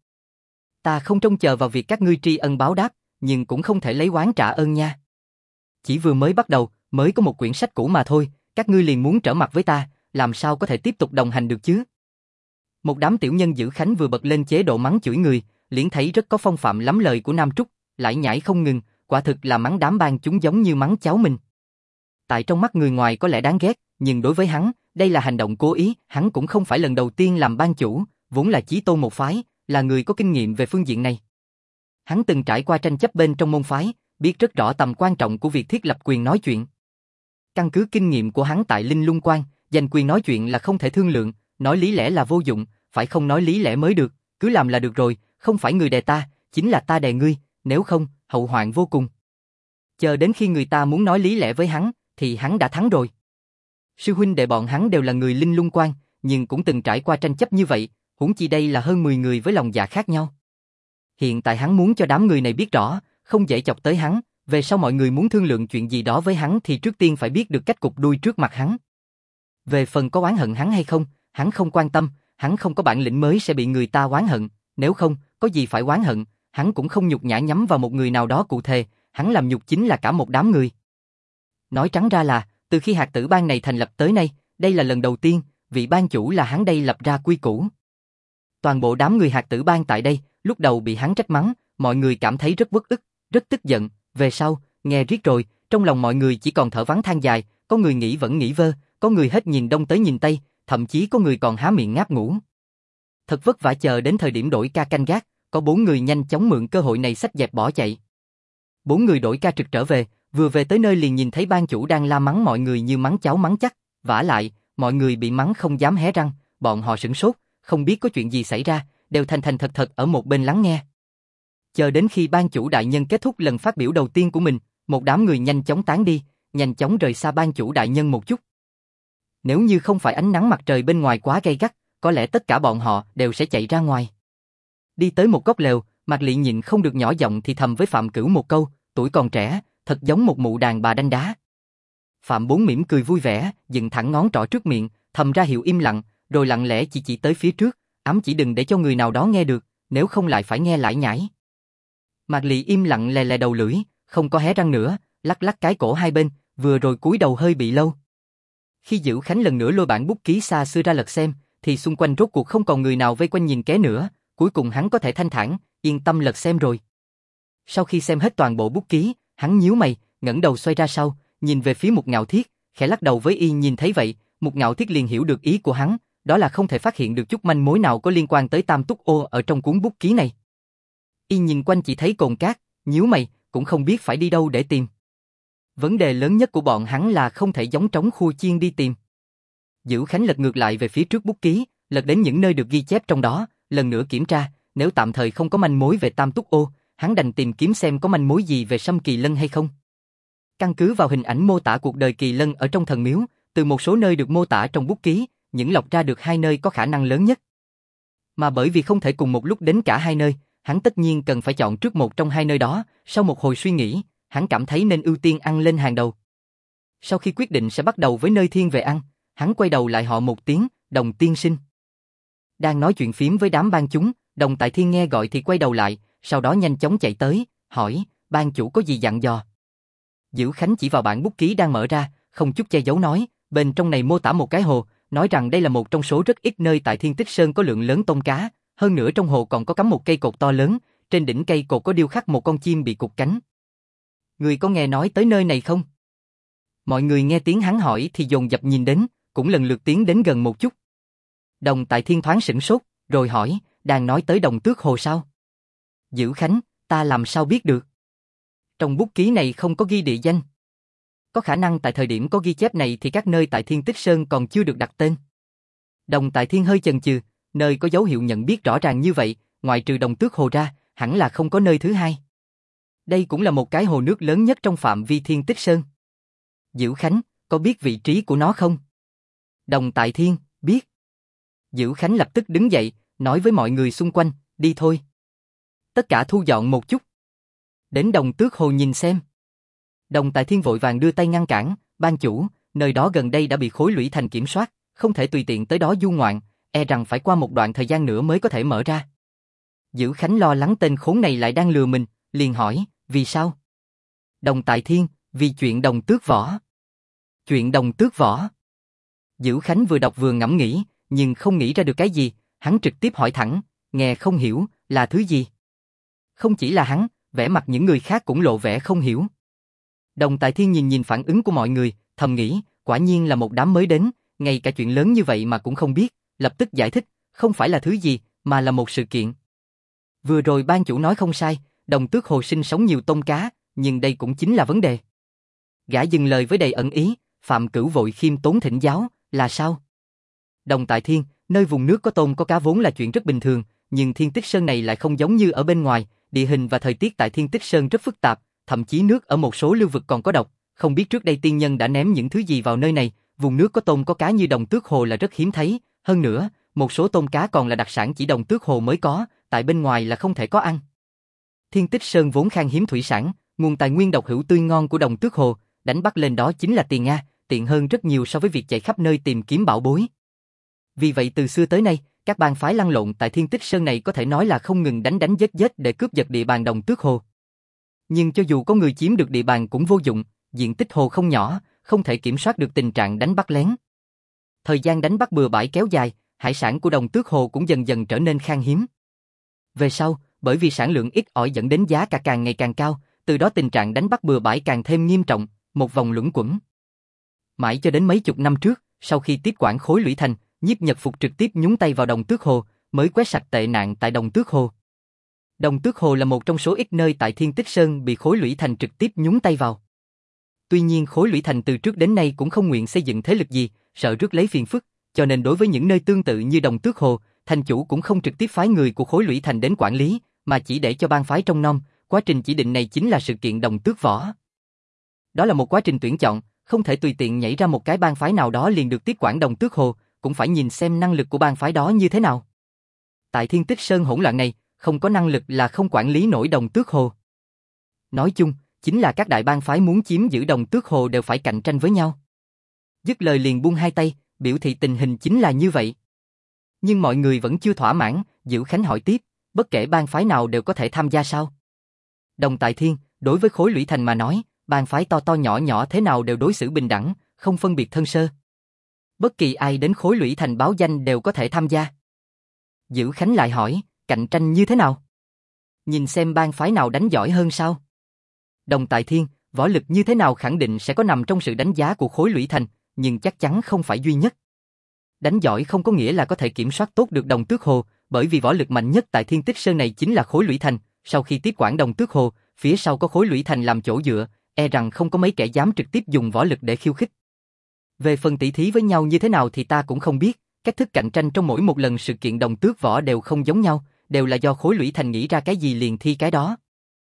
Ta không trông chờ vào việc các ngươi tri ân báo đáp, nhưng cũng không thể lấy oán trả ơn nha. Chỉ vừa mới bắt đầu, mới có một quyển sách cũ mà thôi, các ngươi liền muốn trở mặt với ta, làm sao có thể tiếp tục đồng hành được chứ? Một đám tiểu nhân Dữ Khánh vừa bật lên chế độ mắng chửi người, liền thấy rất có phong phạm lắm lời của Nam Trúc, lải nhải không ngừng, quả thực là mắng đám ban chúng giống như mắng cháu mình. Tại trong mắt người ngoài có lẽ đáng ghét, nhưng đối với hắn, đây là hành động cố ý, hắn cũng không phải lần đầu tiên làm ban chủ, vốn là chí tôn một phái, là người có kinh nghiệm về phương diện này. Hắn từng trải qua tranh chấp bên trong môn phái, biết rất rõ tầm quan trọng của việc thiết lập quyền nói chuyện. Căn cứ kinh nghiệm của hắn tại Linh Lung Quan, giành quyền nói chuyện là không thể thương lượng, nói lý lẽ là vô dụng, phải không nói lý lẽ mới được, cứ làm là được rồi, không phải người đè ta, chính là ta đè ngươi, nếu không, hậu hoạn vô cùng. Chờ đến khi người ta muốn nói lý lẽ với hắn, thì hắn đã thắng rồi. Sư huynh đệ bọn hắn đều là người Linh Lung Quan, nhưng cũng từng trải qua tranh chấp như vậy, huống chi đây là hơn 10 người với lòng dạ khác nhau. Hiện tại hắn muốn cho đám người này biết rõ, không dễ chọc tới hắn, về sau mọi người muốn thương lượng chuyện gì đó với hắn thì trước tiên phải biết được cách cụp đuôi trước mặt hắn. Về phần có oán hận hắn hay không, hắn không quan tâm, hắn không có bản lĩnh mới sẽ bị người ta oán hận, nếu không, có gì phải oán hận, hắn cũng không nhục nhã nhắm vào một người nào đó cụ thể, hắn làm nhục chính là cả một đám người. Nói trắng ra là, từ khi hạt tử bang này thành lập tới nay, đây là lần đầu tiên, vị ban chủ là hắn đây lập ra quy củ. Toàn bộ đám người hạt tử bang tại đây, lúc đầu bị hắn trách mắng, mọi người cảm thấy rất uất ức, rất tức giận, về sau, nghe riết rồi, trong lòng mọi người chỉ còn thở vắng than dài, có người nghĩ vẫn nghĩ vơ, có người hết nhìn đông tới nhìn tây, thậm chí có người còn há miệng ngáp ngủ. Thật vất vả chờ đến thời điểm đổi ca canh gác, có 4 người nhanh chóng mượn cơ hội này xách dẹp bỏ chạy. 4 người đổi ca trực trở về, vừa về tới nơi liền nhìn thấy ban chủ đang la mắng mọi người như mắng cháu mắng chắc, vả lại, mọi người bị mắng không dám hé răng, bọn họ sửng sốt, không biết có chuyện gì xảy ra, đều thành thành thật thật ở một bên lắng nghe. Chờ đến khi ban chủ đại nhân kết thúc lần phát biểu đầu tiên của mình, một đám người nhanh chóng tán đi, nhanh chóng rời xa ban chủ đại nhân một chút. Nếu như không phải ánh nắng mặt trời bên ngoài quá gay gắt, có lẽ tất cả bọn họ đều sẽ chạy ra ngoài. Đi tới một góc lều, Mạc Lị nhịn không được nhỏ giọng thì thầm với Phạm Cửu một câu, tuổi còn trẻ, thật giống một mụ đàn bà đanh đá. Phạm Bốn mỉm cười vui vẻ, dựng thẳng ngón trỏ trước miệng, thầm ra hiệu im lặng, rồi lặng lẽ chỉ tới phía trước, ám chỉ đừng để cho người nào đó nghe được, nếu không lại phải nghe lải nhải. Mạc Lị im lặng lè lè đầu lưỡi, không có hé răng nữa, lắc lắc cái cổ hai bên, vừa rồi cúi đầu hơi bị lâu. Khi Dữ Khánh lần nữa lôi bản bút ký xa xưa ra lật xem, thì xung quanh rốt cuộc không còn người nào vây quanh nhìn ké nữa, cuối cùng hắn có thể thanh thản, yên tâm lật xem rồi. Sau khi xem hết toàn bộ bút ký, hắn nhíu mày, ngẩng đầu xoay ra sau, nhìn về phía Mục Ngạo Thiết, khẽ lắc đầu với y nhìn thấy vậy, Mục Ngạo Thiết liền hiểu được ý của hắn, đó là không thể phát hiện được chút manh mối nào có liên quan tới Tam Túc Ô ở trong cuốn bút ký này. Y nhìn quanh chỉ thấy cồn cát, nhíu mày, cũng không biết phải đi đâu để tìm. Vấn đề lớn nhất của bọn hắn là không thể giống trống khua chiên đi tìm. Dữ Khánh lật ngược lại về phía trước bút ký, lật đến những nơi được ghi chép trong đó, lần nữa kiểm tra, nếu tạm thời không có manh mối về Tam Túc Ô, hắn đành tìm kiếm xem có manh mối gì về Sâm Kỳ Lân hay không. Căn cứ vào hình ảnh mô tả cuộc đời Kỳ Lân ở trong thần miếu, từ một số nơi được mô tả trong bút ký, những lọc ra được hai nơi có khả năng lớn nhất. Mà bởi vì không thể cùng một lúc đến cả hai nơi, hắn tất nhiên cần phải chọn trước một trong hai nơi đó, sau một hồi suy nghĩ, hắn cảm thấy nên ưu tiên ăn lên hàng đầu. Sau khi quyết định sẽ bắt đầu với nơi thiên về ăn, hắn quay đầu lại họ một tiếng, Đồng tiên sinh. Đang nói chuyện phím với đám ban chúng, Đồng Tại Thiên nghe gọi thì quay đầu lại, sau đó nhanh chóng chạy tới, hỏi, ban chủ có gì dặn dò? Dữ Khánh chỉ vào bản bút ký đang mở ra, không chút che giấu nói, bên trong này mô tả một cái hồ, nói rằng đây là một trong số rất ít nơi tại Thiên Tích Sơn có lượng lớn tôm cá, hơn nữa trong hồ còn có cắm một cây cột to lớn, trên đỉnh cây cột có điêu khắc một con chim bị cụt cánh. Người có nghe nói tới nơi này không? Mọi người nghe tiếng hắn hỏi thì dồn dập nhìn đến, cũng lần lượt tiến đến gần một chút. Đồng Tại Thiên thoáng sửng sốt, rồi hỏi, đang nói tới Đồng Tước Hồ sao? Dữ Khánh, ta làm sao biết được? Trong bút ký này không có ghi địa danh. Có khả năng tại thời điểm có ghi chép này thì các nơi tại Thiên Tích Sơn còn chưa được đặt tên. Đồng Tại Thiên hơi chần chừ, nơi có dấu hiệu nhận biết rõ ràng như vậy, ngoại trừ Đồng Tước Hồ ra, hẳn là không có nơi thứ hai. Đây cũng là một cái hồ nước lớn nhất trong phạm vi Thiên Tích Sơn. Dữ Khánh, có biết vị trí của nó không? Đồng Tại Thiên, biết. Dữ Khánh lập tức đứng dậy, nói với mọi người xung quanh, đi thôi. Tất cả thu dọn một chút. Đến Đồng Tước Hồ nhìn xem. Đồng Tại Thiên vội vàng đưa tay ngăn cản, ban chủ, nơi đó gần đây đã bị Khối Lũy Thành kiểm soát, không thể tùy tiện tới đó du ngoạn, e rằng phải qua một đoạn thời gian nữa mới có thể mở ra. Dữ Khánh lo lắng tên khốn này lại đang lừa mình, liền hỏi, vì sao? Đồng Tại Thiên, vì chuyện Đồng Tước Võ. Chuyện Đồng Tước Võ. Dữ Khánh vừa đọc vừa ngẫm nghĩ, nhưng không nghĩ ra được cái gì, hắn trực tiếp hỏi thẳng, nghe không hiểu, là thứ gì? Không chỉ là hắn, vẻ mặt những người khác cũng lộ vẻ không hiểu. Đồng Tại Thiên nhìn phản ứng của mọi người, thầm nghĩ, quả nhiên là một đám mới đến, ngay cả chuyện lớn như vậy mà cũng không biết, lập tức giải thích, không phải là thứ gì, mà là một sự kiện. Vừa rồi ban chủ nói không sai, Đồng Tước Hồ sinh sống nhiều tôm cá, nhưng đây cũng chính là vấn đề. Gã dừng lời với đầy ẩn ý, Phạm Cửu vội khiêm tốn thỉnh giáo, là sao? Đồng Tại Thiên, nơi vùng nước có tôm có cá vốn là chuyện rất bình thường, nhưng Thiên Tích Sơn này lại không giống như ở bên ngoài, địa hình và thời tiết tại Thiên Tích Sơn rất phức tạp, thậm chí nước ở một số lưu vực còn có độc, không biết trước đây tiên nhân đã ném những thứ gì vào nơi này, vùng nước có tôm có cá như Đồng Tước Hồ là rất hiếm thấy, hơn nữa, một số tôm cá còn là đặc sản chỉ Đồng Tước Hồ mới có, tại bên ngoài là không thể có ăn. Thiên Tích Sơn vốn khan hiếm thủy sản, nguồn tài nguyên độc hữu tươi ngon của Đồng Tước Hồ, đánh bắt lên đó chính là tiền Nga, tiện hơn rất nhiều so với việc chạy khắp nơi tìm kiếm bảo bối. Vì vậy từ xưa tới nay, các bang phái lăn lộn tại Thiên Tích Sơn này có thể nói là không ngừng đánh giết để cướp giật địa bàn Đồng Tước Hồ. Nhưng cho dù có người chiếm được địa bàn cũng vô dụng, diện tích hồ không nhỏ, không thể kiểm soát được tình trạng đánh bắt lén. Thời gian đánh bắt bừa bãi kéo dài, hải sản của Đồng Tước Hồ cũng dần dần trở nên khan hiếm. Về sau, bởi vì sản lượng ít ỏi dẫn đến giá cả càng ngày càng cao, từ đó tình trạng đánh bắt bừa bãi càng thêm nghiêm trọng, một vòng luẩn quẩn. Mãi cho đến mấy chục năm trước, sau khi tiếp quản Khối Lũy Thành, Nhiếp Nhật Phục trực tiếp nhúng tay vào Đồng Tước Hồ, mới quét sạch tệ nạn tại Đồng Tước Hồ. Đồng Tước Hồ là một trong số ít nơi tại Thiên Tích Sơn bị Khối Lũy Thành trực tiếp nhúng tay vào. Tuy nhiên Khối Lũy Thành từ trước đến nay cũng không nguyện xây dựng thế lực gì, sợ rước lấy phiền phức, cho nên đối với những nơi tương tự như Đồng Tước Hồ, thành chủ cũng không trực tiếp phái người của Khối Lũy Thành đến quản lý, mà chỉ để cho bang phái trông nom. Quá trình chỉ định này chính là sự kiện Đồng Tước Võ. Đó là một quá trình tuyển chọn, không thể tùy tiện nhảy ra một cái bang phái nào đó liền được tiếp quản Đồng Tước Hồ, cũng phải nhìn xem năng lực của bang phái đó như thế nào. Tại Thiên Tích Sơn hỗn loạn này, không có năng lực là không quản lý nổi Đồng Tước Hồ. Nói chung, chính là các đại bang phái muốn chiếm giữ Đồng Tước Hồ đều phải cạnh tranh với nhau. Dứt lời liền buông hai tay, biểu thị tình hình chính là như vậy. Nhưng mọi người vẫn chưa thỏa mãn, Dữ Khánh hỏi tiếp, bất kể bang phái nào đều có thể tham gia sao? Đồng Tại Thiên, đối với Khối Lũy Thành mà nói, bang phái to to nhỏ nhỏ thế nào đều đối xử bình đẳng, không phân biệt thân sơ. Bất kỳ ai đến Khối Lũy Thành báo danh đều có thể tham gia. Dữ Khánh lại hỏi, cạnh tranh như thế nào? Nhìn xem bang phái nào đánh giỏi hơn sao? Đồng Tại Thiên, võ lực như thế nào khẳng định sẽ có nằm trong sự đánh giá của Khối Lũy Thành, nhưng chắc chắn không phải duy nhất. Đánh giỏi không có nghĩa là có thể kiểm soát tốt được Đồng Tước Hồ, bởi vì võ lực mạnh nhất tại Thiên Tích Sơn này chính là Khối Lũy Thành, sau khi tiếp quản Đồng Tước Hồ, phía sau có Khối Lũy Thành làm chỗ dựa, e rằng không có mấy kẻ dám trực tiếp dùng võ lực để khiêu khích. Về phần tỷ thí với nhau như thế nào thì ta cũng không biết, cách thức cạnh tranh trong mỗi một lần sự kiện Đồng Tước võ đều không giống nhau, đều là do Khối Lũy Thành nghĩ ra cái gì liền thi cái đó.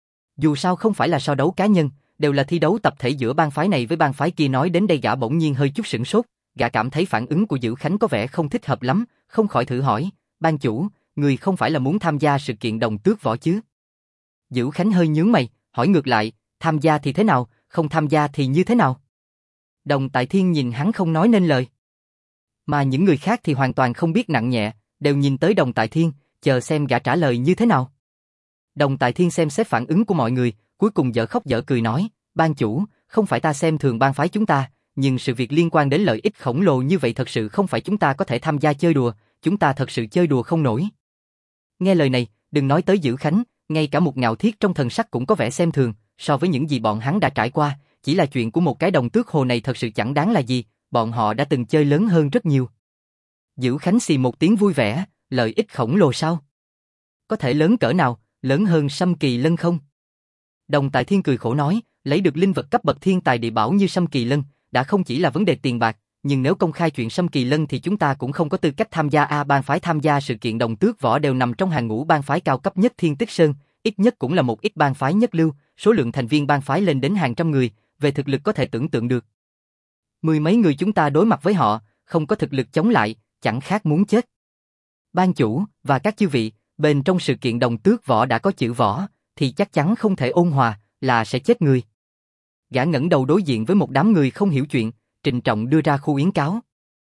Dù sao không phải là so đấu cá nhân, đều là thi đấu tập thể giữa bang phái này với bang phái kia. Nói đến đây gã bỗng nhiên hơi chút sửng sốt, gã cảm thấy phản ứng của Dữ Khánh có vẻ không thích hợp lắm, không khỏi thử hỏi, ban chủ, người không phải là muốn tham gia sự kiện Đồng Tước võ chứ? Dữ Khánh hơi nhướng mày, hỏi ngược lại, tham gia thì thế nào, không tham gia thì như thế nào? Đồng Tại Thiên nhìn hắn không nói nên lời. Mà những người khác thì hoàn toàn không biết nặng nhẹ, đều nhìn tới Đồng Tại Thiên, chờ xem gã trả lời như thế nào. Đồng Tại Thiên xem xét phản ứng của mọi người, cuối cùng dở khóc dở cười nói, ban chủ, không phải ta xem thường bang phái chúng ta, nhưng sự việc liên quan đến lợi ích khổng lồ như vậy thật sự không phải chúng ta có thể tham gia chơi đùa, chúng ta thật sự chơi đùa không nổi. Nghe lời này, đừng nói tới Dữ Khánh, ngay cả một Ngạo Thiết trong thần sắc cũng có vẻ xem thường, so với những gì bọn hắn đã trải qua, chỉ là chuyện của một cái Đồng Tước Hồ này thật sự chẳng đáng là gì, bọn họ đã từng chơi lớn hơn rất nhiều. Dữ Khánh xì một tiếng vui vẻ, lợi ích khổng lồ sao? Có thể lớn cỡ nào, lớn hơn Sâm Kỳ Lân không? Đồng Tại Thiên cười khổ nói, lấy được linh vật cấp bậc thiên tài địa bảo như Sâm Kỳ Lân, đã không chỉ là vấn đề tiền bạc, nhưng nếu công khai chuyện Sâm Kỳ Lân thì chúng ta cũng không có tư cách tham gia. Bang phái tham gia sự kiện Đồng Tước võ đều nằm trong hàng ngũ bang phái cao cấp nhất Thiên Tích Sơn, ít nhất cũng là một ít bang phái nhất lưu, số lượng thành viên bang phái lên đến hàng trăm người, về thực lực có thể tưởng tượng được. Mười mấy người chúng ta đối mặt với họ, không có thực lực chống lại, chẳng khác muốn chết. Ban chủ và các chư vị, bên trong sự kiện Đồng Tước võ đã có chữ võ, thì chắc chắn không thể ôn hòa, là sẽ chết người. Gã ngẩng đầu đối diện với một đám người không hiểu chuyện, trịnh trọng đưa ra khu yến cáo.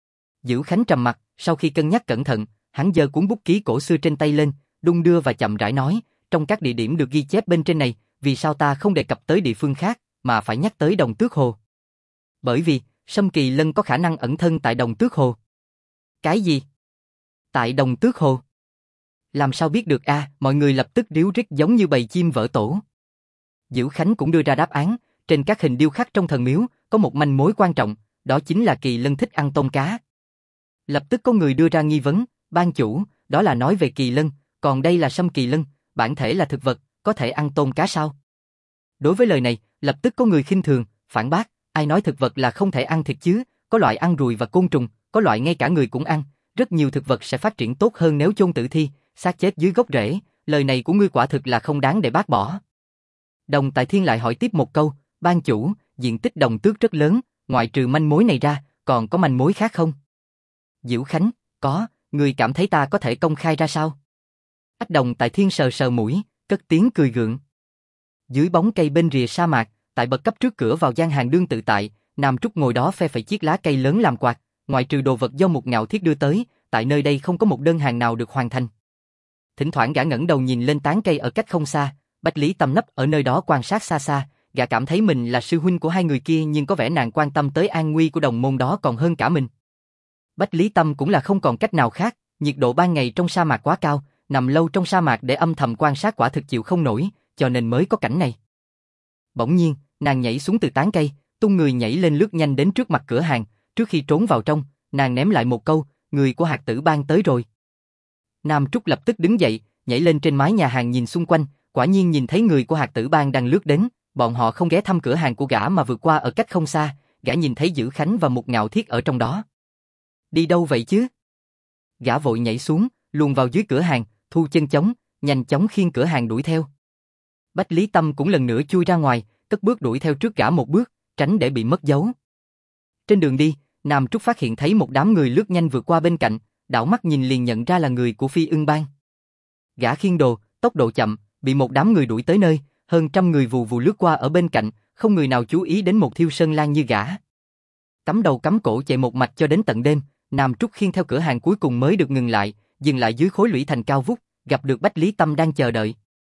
Dữ Khánh trầm mặt, sau khi cân nhắc cẩn thận, hắn giơ cuốn bút ký cổ xưa trên tay lên, đung đưa và chậm rãi nói, trong các địa điểm được ghi chép bên trên này, vì sao ta không đề cập tới địa phương khác, mà phải nhắc tới Đồng Tước Hồ? Bởi vì, Sâm Kỳ Lân có khả năng ẩn thân tại Đồng Tước Hồ. Cái gì? Tại Đồng Tước Hồ? Làm sao biết được mọi người lập tức ríu rít giống như bầy chim vỡ tổ. Dữ Khánh cũng đưa ra đáp án, trên các hình điêu khắc trong thần miếu, có một manh mối quan trọng, đó chính là Kỳ Lân thích ăn tôm cá. Lập tức có người đưa ra nghi vấn, ban chủ, đó là nói về Kỳ Lân, còn đây là Sâm Kỳ Lân, bản thể là thực vật, có thể ăn tôm cá sao? Đối với lời này, lập tức có người khinh thường, phản bác, ai nói thực vật là không thể ăn thịt chứ, có loại ăn ruồi và côn trùng, có loại ngay cả người cũng ăn, rất nhiều thực vật sẽ phát triển tốt hơn nếu chôn tử thi, xác chết dưới gốc rễ, lời này của ngươi quả thực là không đáng để bác bỏ. Đồng Tại Thiên lại hỏi tiếp một câu, ban chủ, diện tích Đồng Tước rất lớn, ngoại trừ manh mối này ra, còn có manh mối khác không? Dữ Khánh, có, ngươi cảm thấy ta có thể công khai ra sao? Đồng Tại Thiên sờ sờ mũi, cất tiếng cười gượng. Dưới bóng cây bên rìa sa mạc, tại bậc cấp trước cửa vào gian hàng đương tự tại, Nam Trúc ngồi đó phe phẩy chiếc lá cây lớn làm quạt, ngoại trừ đồ vật do một Ngạo Thiết đưa tới, tại nơi đây không có một đơn hàng nào được hoàn thành. Thỉnh thoảng gã ngẩng đầu nhìn lên tán cây ở cách không xa, Bách Lý Tâm nấp ở nơi đó quan sát xa xa, gã cảm thấy mình là sư huynh của hai người kia nhưng có vẻ nàng quan tâm tới an nguy của đồng môn đó còn hơn cả mình. Bách Lý Tâm cũng là không còn cách nào khác, nhiệt độ ban ngày trong sa mạc quá cao, nằm lâu trong sa mạc để âm thầm quan sát quả thực chịu không nổi, cho nên mới có cảnh này. Bỗng nhiên, nàng nhảy xuống từ tán cây, tung người nhảy lên lướt nhanh đến trước mặt cửa hàng, trước khi trốn vào trong, nàng ném lại một câu, người của Hạt Tử Bang tới rồi. Nam Trúc lập tức đứng dậy, nhảy lên trên mái nhà hàng nhìn xung quanh, quả nhiên nhìn thấy người của Hạt Tử Bang đang lướt đến, bọn họ không ghé thăm cửa hàng của gã mà vượt qua ở cách không xa, gã nhìn thấy Dữ Khánh và một Ngạo Thiết ở trong đó. Đi đâu vậy chứ? Gã vội nhảy xuống, luồn vào dưới cửa hàng, thu chân chống, nhanh chóng khiêng cửa hàng đuổi theo. Bách Lý Tâm cũng lần nữa chui ra ngoài, cất bước đuổi theo trước gã một bước, tránh để bị mất dấu. Trên đường đi, Nam Trúc phát hiện thấy một đám người lướt nhanh vượt qua bên cạnh, đảo mắt nhìn liền nhận ra là người của Phi Ưng Bang. Gã khiêng đồ, tốc độ chậm, bị một đám người đuổi tới nơi, hơn trăm người vù vù lướt qua ở bên cạnh, không người nào chú ý đến một Thiêu Sơn Lan như gã. Cắm đầu cắm cổ chạy một mạch cho đến tận đêm, Nam Trúc khiêng theo cửa hàng cuối cùng mới được ngừng lại, dừng lại dưới khối lũy thành cao vút, gặp được Bách Lý Tâm đang chờ đợi.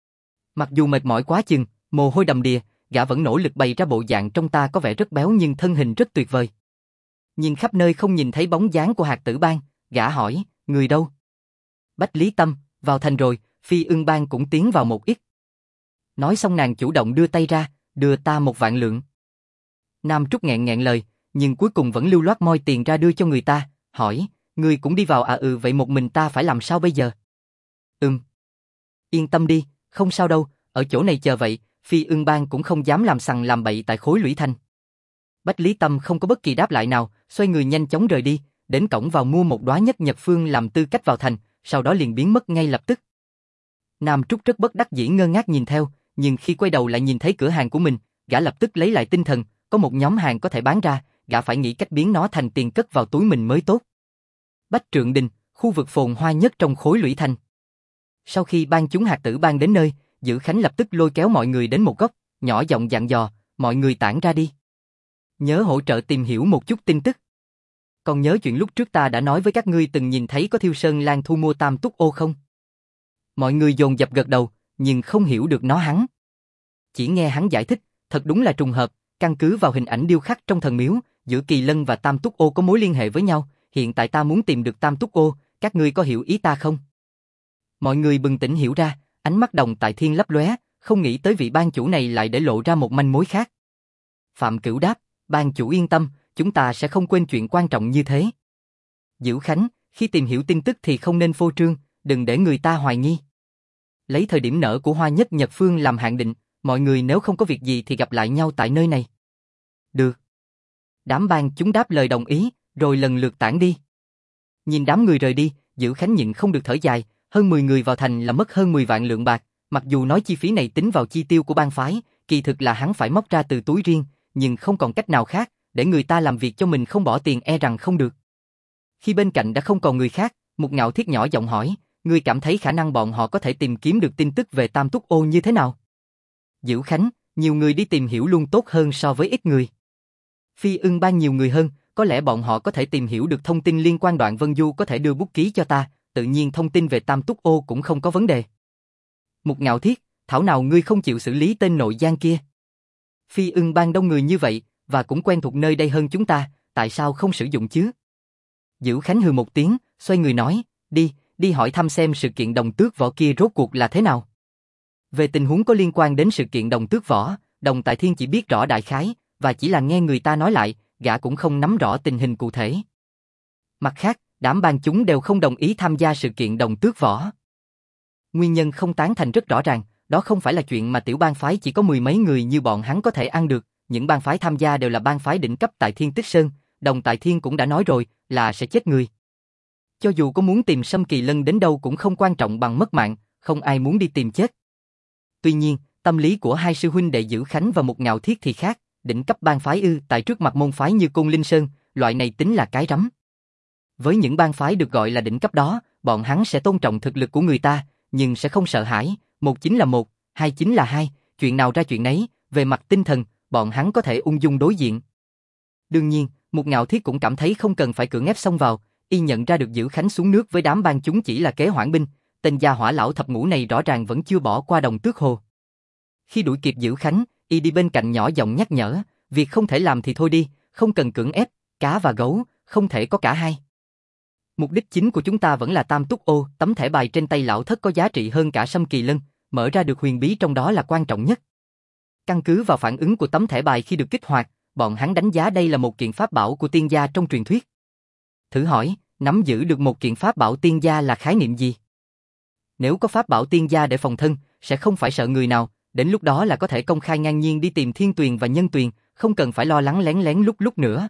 Mặc dù mệt mỏi quá chừng, mồ hôi đầm đìa, gã vẫn nỗ lực bày ra bộ dạng trong ta có vẻ rất béo nhưng thân hình rất tuyệt vời. Nhìn khắp nơi không nhìn thấy bóng dáng của Hạt Tử Bang, gã hỏi, người đâu? Bách Lý Tâm, vào thành rồi, Phi Ưng Bang cũng tiến vào một ít. Nói xong nàng chủ động đưa tay ra, đưa ta 1.000 lượng. Nam Trúc nghẹn nghẹn lời, nhưng cuối cùng vẫn lưu loát moi tiền ra đưa cho người ta, hỏi, Ngươi cũng đi vào à? Ừ, vậy một mình ta phải làm sao bây giờ? Yên tâm đi, không sao đâu, ở chỗ này chờ vậy, Phi Ưng Bang cũng không dám làm sằng làm bậy tại khối lũy thanh. Bách Lý Tâm không có bất kỳ đáp lại nào, xoay người nhanh chóng rời đi, đến cổng vào mua một đóa nhất nhật phương làm tư cách vào thành, sau đó liền biến mất ngay lập tức. Nam Trúc rất bất đắc dĩ ngơ ngác nhìn theo, nhưng khi quay đầu lại nhìn thấy cửa hàng của mình, gã lập tức lấy lại tinh thần, có một nhóm hàng có thể bán ra, gã phải nghĩ cách biến nó thành tiền cất vào túi mình mới tốt. Bách Trượng Đình, khu vực phồn hoa nhất trong khối lũy thanh. Sau khi ban chúng hạt tử ban đến nơi, Dữ Khánh lập tức lôi kéo mọi người đến một góc, nhỏ giọng dặn dò, mọi người tản ra đi. Nhớ hỗ trợ tìm hiểu một chút tin tức. Còn nhớ chuyện lúc trước ta đã nói với các ngươi từng nhìn thấy có Thiêu Sơn Lan thu mua Tam Túc Ô không? Mọi người dồn dập gật đầu, nhưng không hiểu được nó hắn. Chỉ nghe hắn giải thích, thật đúng là trùng hợp, căn cứ vào hình ảnh điêu khắc trong thần miếu, giữa Kỳ Lân và Tam Túc Ô có mối liên hệ với nhau, hiện tại ta muốn tìm được Tam Túc Ô, các ngươi có hiểu ý ta không? Mọi người bừng tỉnh hiểu ra, ánh mắt Đồng Tại Thiên lấp lóe, không nghĩ tới vị ban chủ này lại để lộ ra một manh mối khác. Phạm Cửu đáp, ban chủ yên tâm, chúng ta sẽ không quên chuyện quan trọng như thế. Dữ Khánh, khi tìm hiểu tin tức thì không nên phô trương, đừng để người ta hoài nghi. Lấy thời điểm nở của Hoa Nhất Nhật Phương làm hạn định, mọi người nếu không có việc gì thì gặp lại nhau tại nơi này. Được. Đám ban chúng đáp lời đồng ý, rồi lần lượt tản đi. Nhìn đám người rời đi, Dữ Khánh nhịn không được thở dài, hơn 10 người vào thành là mất hơn 10 vạn lượng bạc, mặc dù nói chi phí này tính vào chi tiêu của bang phái, kỳ thực là hắn phải móc ra từ túi riêng, nhưng không còn cách nào khác, để người ta làm việc cho mình không bỏ tiền e rằng không được. Khi bên cạnh đã không còn người khác, Một Ngạo Thiết nhỏ giọng hỏi, ngươi cảm thấy khả năng bọn họ có thể tìm kiếm được tin tức về Tam Túc Ô như thế nào? Dữ Khánh, nhiều người đi tìm hiểu luôn tốt hơn so với ít người. Phi Ưng Bang nhiều người hơn, có lẽ bọn họ có thể tìm hiểu được thông tin liên quan. Đoạn Vân Du có thể đưa bút ký cho ta, tự nhiên thông tin về Tam Túc Ô cũng không có vấn đề. Một Ngạo Thiết, thảo nào ngươi không chịu xử lý tên nội gian kia? Phi Ưng Bang đông người như vậy, và cũng quen thuộc nơi đây hơn chúng ta, tại sao không sử dụng chứ? Dữ Khánh hừ một tiếng, xoay người nói, đi hỏi thăm xem sự kiện Đồng Tước Võ kia rốt cuộc là thế nào. Về tình huống có liên quan đến sự kiện Đồng Tước Võ, Đồng Tại Thiên chỉ biết rõ đại khái, và chỉ là nghe người ta nói lại, gã cũng không nắm rõ tình hình cụ thể. Mặt khác, đám ban chúng đều không đồng ý tham gia sự kiện Đồng Tước Võ. Nguyên nhân không tán thành rất rõ ràng, đó không phải là chuyện mà tiểu bang phái chỉ có 10 mấy người như bọn hắn có thể ăn được, những bang phái tham gia đều là bang phái đỉnh cấp tại Thiên Tích Sơn, Đồng Tại Thiên cũng đã nói rồi, là sẽ chết người. Cho dù có muốn tìm Sâm Kỳ Lân đến đâu cũng không quan trọng bằng mất mạng, không ai muốn đi tìm chết. Tuy nhiên, tâm lý của hai sư huynh đệ Dữ Khánh và Một Ngạo Thiết thì khác, đỉnh cấp bang phái tại trước mặt môn phái như Côn Linh Sơn, loại này tính là cái rắm. Với những bang phái được gọi là đỉnh cấp đó, bọn hắn sẽ tôn trọng thực lực của người ta, nhưng sẽ không sợ hãi, một chính là một, hai chính là hai, chuyện nào ra chuyện nấy, về mặt tinh thần, bọn hắn có thể ung dung đối diện. Đương nhiên, Một Ngạo Thiết cũng cảm thấy không cần phải cưỡng ép xông vào, y nhận ra được Dữ Khánh xuống nước với đám ban chúng chỉ là kế hoãn binh, tên gia hỏa lão thập ngũ này rõ ràng vẫn chưa bỏ qua Đồng Tước Hồ. Khi đuổi kịp Dữ Khánh, y đi bên cạnh nhỏ giọng nhắc nhở, việc không thể làm thì thôi đi, không cần cưỡng ép, cá và gấu, không thể có cả hai. Mục đích chính của chúng ta vẫn là Tam Túc Ô, tấm thẻ bài trên tay lão thất có giá trị hơn cả Sâm Kỳ Lân, mở ra được huyền bí trong đó là quan trọng nhất. Căn cứ vào phản ứng của tấm thẻ bài khi được kích hoạt, bọn hắn đánh giá đây là một kiện pháp bảo của tiên gia trong truyền thuyết. Thử hỏi, nắm giữ được một kiện pháp bảo tiên gia là khái niệm gì? Nếu có pháp bảo tiên gia để phòng thân, sẽ không phải sợ người nào, đến lúc đó là có thể công khai ngang nhiên đi tìm Thiên Tuyền và Nhân Tuyền, không cần phải lo lắng lén lén lúc nữa.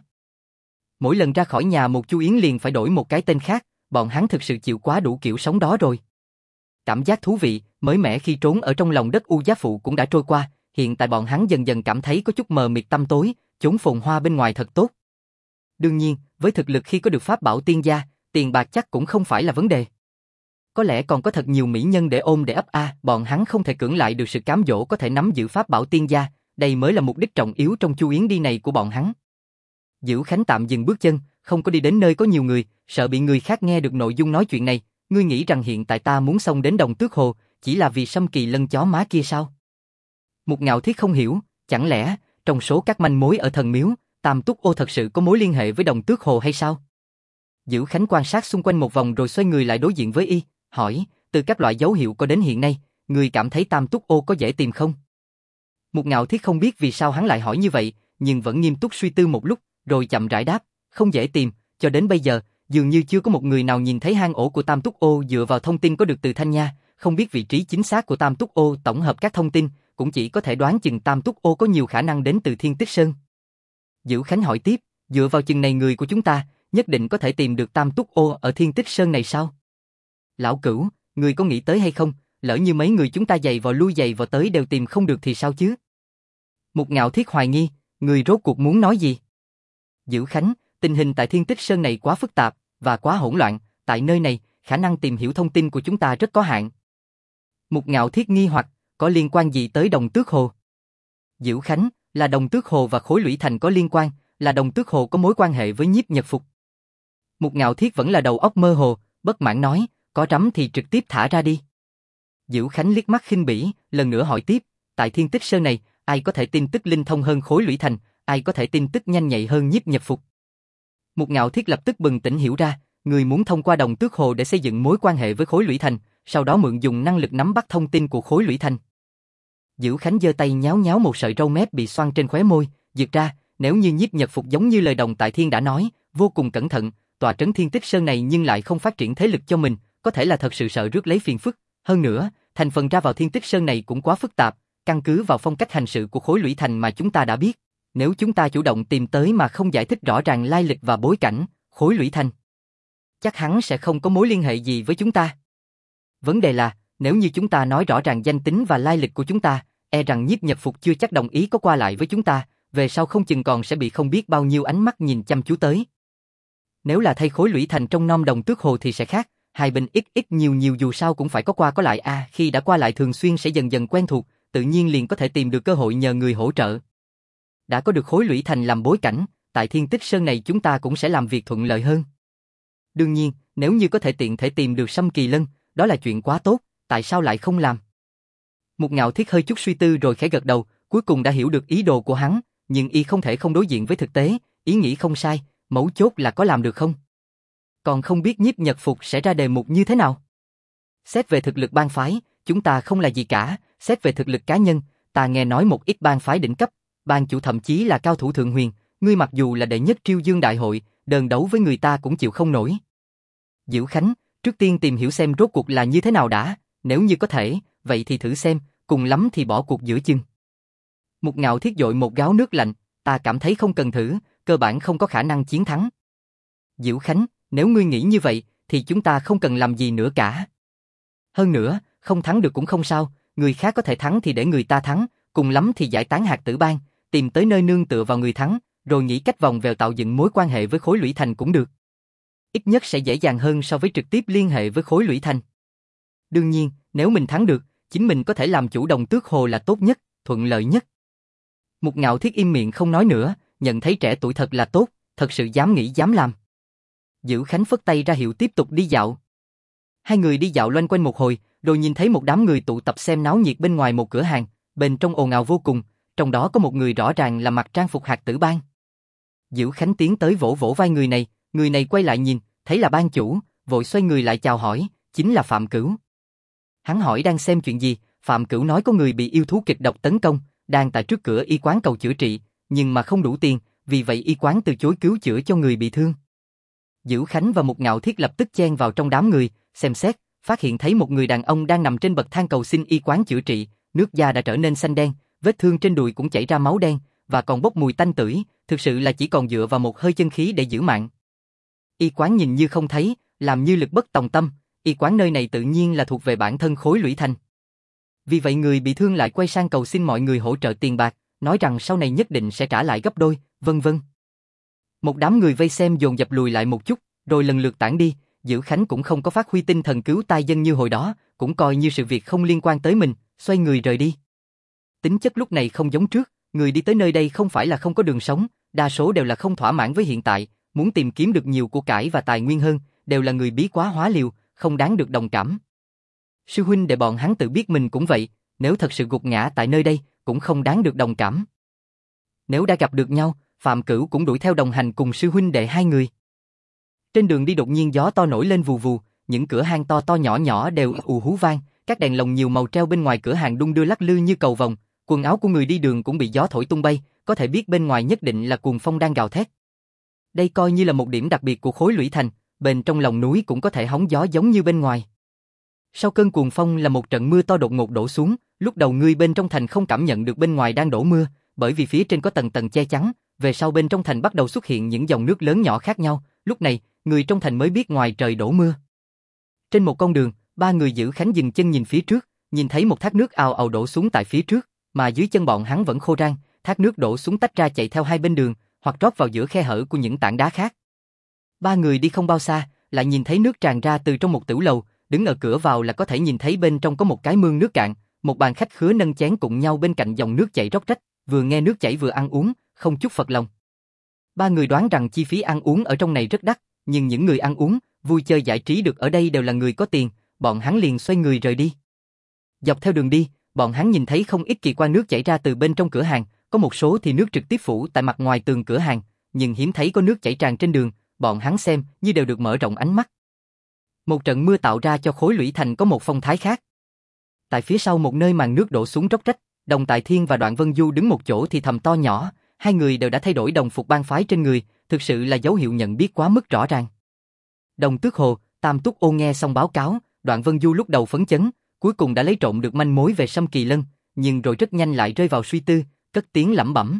Mỗi lần ra khỏi nhà một Chu Yến liền phải đổi một cái tên khác, bọn hắn thực sự chịu quá đủ kiểu sống đó rồi. Cảm giác thú vị, mới mẻ khi trốn ở trong lòng đất U Giá Phụ cũng đã trôi qua, hiện tại bọn hắn dần dần cảm thấy có chút mờ mịt tăm tối, chốn phồn hoa bên ngoài thật tốt. Đương nhiên, với thực lực khi có được pháp bảo tiên gia, tiền bạc chắc cũng không phải là vấn đề. Có lẽ còn có thật nhiều mỹ nhân để ôm để ấp bọn hắn không thể cưỡng lại được sự cám dỗ có thể nắm giữ pháp bảo tiên gia, đây mới là mục đích trọng yếu trong Chu Yến đi này của bọn hắn. Dữ Khánh tạm dừng bước chân, không có đi đến nơi có nhiều người, sợ bị người khác nghe được nội dung nói chuyện này, ngươi nghĩ rằng hiện tại ta muốn xông đến Đồng Tước Hồ, chỉ là vì Sâm Kỳ Lân chó má kia sao? Một Ngạo Thiết không hiểu, chẳng lẽ, trong số các manh mối ở thần miếu, Tam Túc Ô thật sự có mối liên hệ với Đồng Tước Hồ hay sao? Dữ Khánh quan sát xung quanh một vòng rồi xoay người lại đối diện với y, hỏi, từ các loại dấu hiệu có đến hiện nay, ngươi cảm thấy Tam Túc Ô có dễ tìm không? Một Ngạo Thiết không biết vì sao hắn lại hỏi như vậy, nhưng vẫn nghiêm túc suy tư một lúc, rồi chậm rãi đáp, không dễ tìm, cho đến bây giờ, dường như chưa có một người nào nhìn thấy hang ổ của Tam Túc Ô. Dựa vào thông tin có được từ Thanh Nha, không biết vị trí chính xác của Tam Túc Ô, tổng hợp các thông tin, cũng chỉ có thể đoán chừng Tam Túc Ô có nhiều khả năng đến từ Thiên Tích Sơn. Dữ Khánh hỏi tiếp, dựa vào chừng này người của chúng ta, nhất định có thể tìm được Tam Túc Ô ở Thiên Tích Sơn này sao? Lão Cửu, người có nghĩ tới hay không, lỡ như mấy người chúng ta giày vào lui giày vào tới đều tìm không được thì sao chứ? Mục Ngạo Thiết hoài nghi, người rốt cuộc muốn nói gì? Dữ Khánh, tình hình tại Thiên Tích Sơn này quá phức tạp và quá hỗn loạn, tại nơi này, khả năng tìm hiểu thông tin của chúng ta rất có hạn. Mục Ngạo Thiết nghi hoặc, có liên quan gì tới Đồng Tước Hồ? Dữ Khánh, là Đồng Tước Hồ và Khối Lũy Thành có liên quan, là Đồng Tước Hồ có mối quan hệ với Nhiếp Nhật Phục. Mục Ngạo Thiết vẫn là đầu óc mơ hồ, bất mãn nói, có rắm thì trực tiếp thả ra đi. Dữ Khánh liếc mắt khinh bỉ, lần nữa hỏi tiếp, tại Thiên Tích Sơn này, ai có thể tin tức linh thông hơn Khối Lũy Thành, ai có thể tin tức nhanh nhạy hơn Nhiếp Nhật Phục? Mục Ngạo Thiết lập tức bừng tỉnh hiểu ra, người muốn thông qua Đồng Tước Hồ để xây dựng mối quan hệ với Khối Lũy Thành, sau đó mượn dùng năng lực nắm bắt thông tin của Khối Lũy Thành. Dữ Khánh giơ tay nháo nháo một sợi râu mép bị xoăn trên khóe môi, giật ra, nếu như Nhiếp Nhật Phục giống như lời Đồng Tại Thiên đã nói, vô cùng cẩn thận, tòa trấn Thiên Tích Sơn này nhưng lại không phát triển thế lực cho mình, có thể là thật sự sợ rước lấy phiền phức. Hơn nữa, thành phần ra vào Thiên Tích Sơn này cũng quá phức tạp, căn cứ vào phong cách hành sự của Khối Lũy Thành mà chúng ta đã biết. Nếu chúng ta chủ động tìm tới mà không giải thích rõ ràng lai lịch và bối cảnh, Khối Lũy Thành chắc hắn sẽ không có mối liên hệ gì với chúng ta. Vấn đề là, nếu như chúng ta nói rõ ràng danh tính và lai lịch của chúng ta, e rằng Nhiếp Nhật Phục chưa chắc đồng ý có qua lại với chúng ta, về sau không chừng còn sẽ bị không biết bao nhiêu ánh mắt nhìn chăm chú tới. Nếu là thay Khối Lũy Thành trong nom Đồng Tước Hồ thì sẽ khác, hai bên ít ít nhiều nhiều dù sao cũng phải có qua có lại khi đã qua lại thường xuyên sẽ dần dần quen thuộc, tự nhiên liền có thể tìm được cơ hội nhờ người hỗ trợ. Đã có được Khối Lũy Thành làm bối cảnh, tại Thiên Tích Sơn này chúng ta cũng sẽ làm việc thuận lợi hơn. Đương nhiên, nếu như có thể tiện thể tìm được Sâm Kỳ Lân, đó là chuyện quá tốt, tại sao lại không làm? Mục Ngạo Thiết hơi chút suy tư rồi khẽ gật đầu, cuối cùng đã hiểu được ý đồ của hắn, nhưng y không thể không đối diện với thực tế, ý nghĩ không sai, mấu chốt là có làm được không? Còn không biết Nhiếp Nhật Phục sẽ ra đề mục như thế nào? Xét về thực lực bang phái, chúng ta không là gì cả, xét về thực lực cá nhân, ta nghe nói một ít bang phái đỉnh cấp, bang chủ thậm chí là cao thủ thượng huyền, ngươi mặc dù là đệ nhất Triêu Dương đại hội, đơn đấu với người ta cũng chịu không nổi. Dữ Khánh, trước tiên tìm hiểu xem rốt cuộc là như thế nào đã, nếu như có thể, vậy thì thử xem, cùng lắm thì bỏ cuộc giữa chừng. Mục Ngạo Thiết dội một gáo nước lạnh, ta cảm thấy không cần thử, cơ bản không có khả năng chiến thắng. Dữ Khánh, nếu ngươi nghĩ như vậy, thì chúng ta không cần làm gì nữa cả. Hơn nữa, không thắng được cũng không sao, người khác có thể thắng thì để người ta thắng, cùng lắm thì giải tán hạt tử bang, tìm tới nơi nương tựa vào người thắng, rồi nghĩ cách vòng vèo tạo dựng mối quan hệ với Khối Lũy Thành cũng được. Ít nhất sẽ dễ dàng hơn so với trực tiếp liên hệ với Khối Lũy Thành. Đương nhiên, nếu mình thắng được, chính mình có thể làm chủ Đồng Tước Hồ là tốt nhất, thuận lợi nhất. Mục Ngạo Thiết im miệng không nói nữa, nhận thấy trẻ tuổi thật là tốt, thật sự dám nghĩ dám làm. Dữ Khánh phất tay ra hiệu tiếp tục đi dạo. Hai người đi dạo loanh quanh một hồi, rồi nhìn thấy một đám người tụ tập xem náo nhiệt bên ngoài một cửa hàng, bên trong ồn ào vô cùng, trong đó có một người rõ ràng là mặc trang phục hạt tử bang. Dữ Khánh tiến tới vỗ vỗ vai người này quay lại nhìn, thấy là ban chủ, vội xoay người lại chào hỏi, chính là Phạm Cửu. Hắn hỏi đang xem chuyện gì, Phạm Cửu nói có người bị yêu thú kịch độc tấn công, đang tại trước cửa y quán cầu chữa trị, nhưng mà không đủ tiền, vì vậy y quán từ chối cứu chữa cho người bị thương. Dữ Khánh và Mục Ngạo Thiết lập tức chen vào trong đám người, xem xét, phát hiện thấy một người đàn ông đang nằm trên bậc thang cầu xin y quán chữa trị, nước da đã trở nên xanh đen, vết thương trên đùi cũng chảy ra máu đen, và còn bốc mùi tanh tưởi, thực sự là chỉ còn dựa vào một hơi chân khí để giữ mạng. Y quán nhìn như không thấy, làm như lực bất tòng tâm, y quán nơi này tự nhiên là thuộc về bản thân Khối Lũy Thành. Vì vậy người bị thương lại quay sang cầu xin mọi người hỗ trợ tiền bạc, nói rằng sau này nhất định sẽ trả lại gấp đôi, vân vân. Một đám người vây xem dồn dập lùi lại một chút, rồi lần lượt tản đi. Dữ Khánh cũng không có phát huy tinh thần cứu tai dân như hồi đó, cũng coi như sự việc không liên quan tới mình, xoay người rời đi. Tính chất lúc này không giống trước, người đi tới nơi đây không phải là không có đường sống, đa số đều là không thỏa mãn với hiện tại, muốn tìm kiếm được nhiều của cải và tài nguyên hơn, đều là người bí quá hóa liều, không đáng được đồng cảm. Sư huynh đệ bọn hắn tự biết mình cũng vậy, nếu thật sự gục ngã tại nơi đây, cũng không đáng được đồng cảm. Nếu đã gặp được nhau, Phạm Cửu cũng đuổi theo đồng hành cùng sư huynh đệ hai người. Trên đường đi đột nhiên gió to nổi lên vù vù, những cửa hàng to to nhỏ nhỏ đều ù hú vang, các đèn lồng nhiều màu treo bên ngoài cửa hàng đung đưa lắc lư như cầu vồng, quần áo của người đi đường cũng bị gió thổi tung bay, có thể biết bên ngoài nhất định là cuồng phong đang gào thét. Đây coi như là một điểm đặc biệt của Khối Lũy Thành, bên trong lòng núi cũng có thể hóng gió giống như bên ngoài. Sau cơn cuồng phong là một trận mưa to đột ngột đổ xuống, lúc đầu người bên trong thành không cảm nhận được bên ngoài đang đổ mưa, bởi vì phía trên có tầng tầng che chắn, về sau bên trong thành bắt đầu xuất hiện những dòng nước lớn nhỏ khác nhau, lúc này, người trong thành mới biết ngoài trời đổ mưa. Trên một con đường, ba người giữ khánh dừng chân nhìn phía trước, nhìn thấy một thác nước ào ào đổ xuống tại phía trước, mà dưới chân bọn hắn vẫn khô rang, thác nước đổ xuống tách ra chạy theo hai bên đường, hoặc rót vào giữa khe hở của những tảng đá khác. Ba người đi không bao xa, lại nhìn thấy nước tràn ra từ trong một tiểu lầu, đứng ở cửa vào là có thể nhìn thấy bên trong có một cái mương nước cạn, một bàn khách khứa nâng chén cùng nhau bên cạnh dòng nước chảy róc rách, vừa nghe nước chảy vừa ăn uống, không chút phật lòng. Ba người đoán rằng chi phí ăn uống ở trong này rất đắt, nhưng những người ăn uống, vui chơi giải trí được ở đây đều là người có tiền, bọn hắn liền xoay người rời đi. Dọc theo đường đi, bọn hắn nhìn thấy không ít kỳ quan nước chảy ra từ bên trong cửa hàng, có một số thì nước trực tiếp phủ tại mặt ngoài tường cửa hàng, nhưng hiếm thấy có nước chảy tràn trên đường, bọn hắn xem như đều được mở rộng ánh mắt. Một trận mưa tạo ra cho khối lũy thành có một phong thái khác. Tại phía sau một nơi màn nước đổ xuống róc rách, Đồng Tài Thiên và Đoạn Vân Du đứng một chỗ thì thầm to nhỏ, hai người đều đã thay đổi đồng phục bang phái trên người, thực sự là dấu hiệu nhận biết quá mức rõ ràng. Đồng Tước Hồ, Tam Túc Ô nghe xong báo cáo, Đoạn Vân Du lúc đầu phấn chấn, cuối cùng đã lấy trộm được manh mối về Sâm Kỳ Lân, nhưng rồi rất nhanh lại rơi vào suy tư, cất tiếng lẩm bẩm.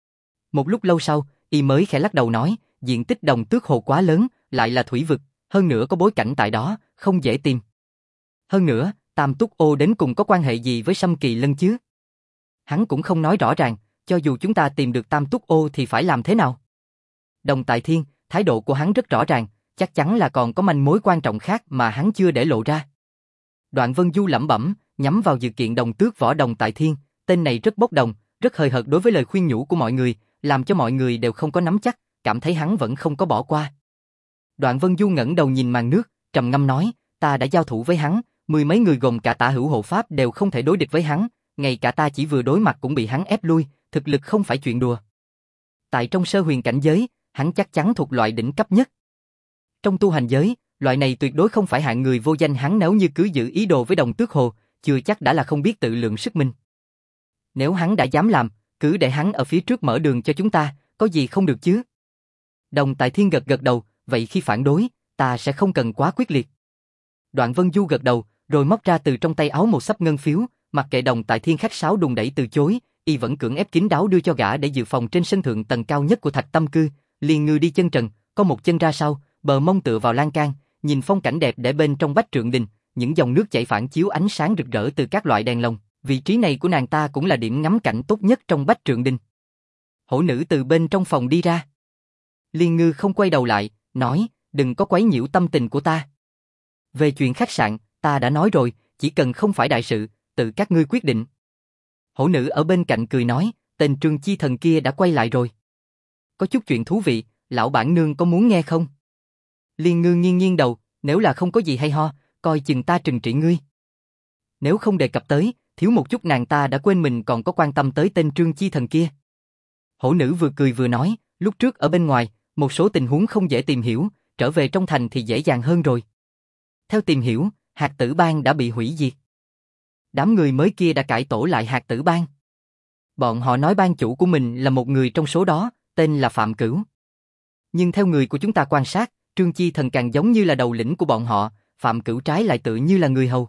Một lúc lâu sau, y mới khẽ lắc đầu nói, diện tích Đồng Tước Hồ quá lớn, lại là thủy vực, hơn nữa có bối cảnh tại đó, không dễ tìm. Hơn nữa, Tam Túc Ô đến cùng có quan hệ gì với Sâm Kỳ Lân chứ? Hắn cũng không nói rõ ràng, cho dù chúng ta tìm được Tam Túc Ô thì phải làm thế nào? Đồng Tại Thiên, thái độ của hắn rất rõ ràng, chắc chắn là còn có manh mối quan trọng khác mà hắn chưa để lộ ra. Đoạn Vân Du lẩm bẩm, nhắm vào dự kiện Đồng Tước Võ Đồng Tại Thiên, tên này rất bốc đồng, rất hời hợt đối với lời khuyên nhủ của mọi người, làm cho mọi người đều không có nắm chắc, cảm thấy hắn vẫn không có bỏ qua. Đoạn Vân Du ngẩng đầu nhìn màn nước, trầm ngâm nói, ta đã giao thủ với hắn, mười mấy người gồm cả Tả Hữu hộ pháp đều không thể đối địch với hắn, ngay cả ta chỉ vừa đối mặt cũng bị hắn ép lui, thực lực không phải chuyện đùa. Tại trong sơ huyền cảnh giới, hắn chắc chắn thuộc loại đỉnh cấp nhất. Trong tu hành giới, loại này tuyệt đối không phải hạng người vô danh, hắn nếu như cứ giữ ý đồ với Đồng Tước Hồ, chưa chắc đã là không biết tự lượng sức mình. Nếu hắn đã dám làm, cứ để hắn ở phía trước mở đường cho chúng ta, có gì không được chứ? Đồng Tại Thiên gật gật đầu, vậy khi phản đối, ta sẽ không cần quá quyết liệt. Đoạn Vân Du gật đầu, rồi móc ra từ trong tay áo một xấp ngân phiếu, mặc kệ Đồng Tại Thiên khách sáo đùng đẩy từ chối, y vẫn cưỡng ép kín đáo đưa cho gã để dự phòng trên sân thượng tầng cao nhất của Thạch Tâm Cư, liền ngư đi chân trần, có một chân ra sau, bờ mông tựa vào lan can, nhìn phong cảnh đẹp để bên trong Bách Trượng Đình, những dòng nước chảy phản chiếu ánh sáng rực rỡ từ các loại đèn lồng, vị trí này của nàng ta cũng là điểm ngắm cảnh tốt nhất trong Bách Trượng Đình. Hổ nữ từ bên trong phòng đi ra. Liên Ngư không quay đầu lại, nói, đừng có quấy nhiễu tâm tình của ta. Về chuyện khách sạn, ta đã nói rồi, chỉ cần không phải đại sự, tự các ngươi quyết định. Hổ nữ ở bên cạnh cười nói, tên Trương Chi Thần kia đã quay lại rồi. Có chút chuyện thú vị, lão bản nương có muốn nghe không? Liên Ngư nghiêng nghiêng đầu, nếu là không có gì hay ho, coi chừng ta trừng trị ngươi. Nếu không đề cập tới, thiếu một chút nàng ta đã quên mình còn có quan tâm tới tên Trương Chi Thần kia. Hổ nữ vừa cười vừa nói, lúc trước ở bên ngoài, một số tình huống không dễ tìm hiểu, trở về trong thành thì dễ dàng hơn rồi. Theo tìm hiểu, Hạt Tử Bang đã bị hủy diệt. Đám người mới kia đã cải tổ lại Hạt Tử Bang. Bọn họ nói ban chủ của mình là một người trong số đó, tên là Phạm Cửu. Nhưng theo người của chúng ta quan sát, Trương Chi Thần càng giống như là đầu lĩnh của bọn họ, Phạm Cửu trái lại tự như là người hầu.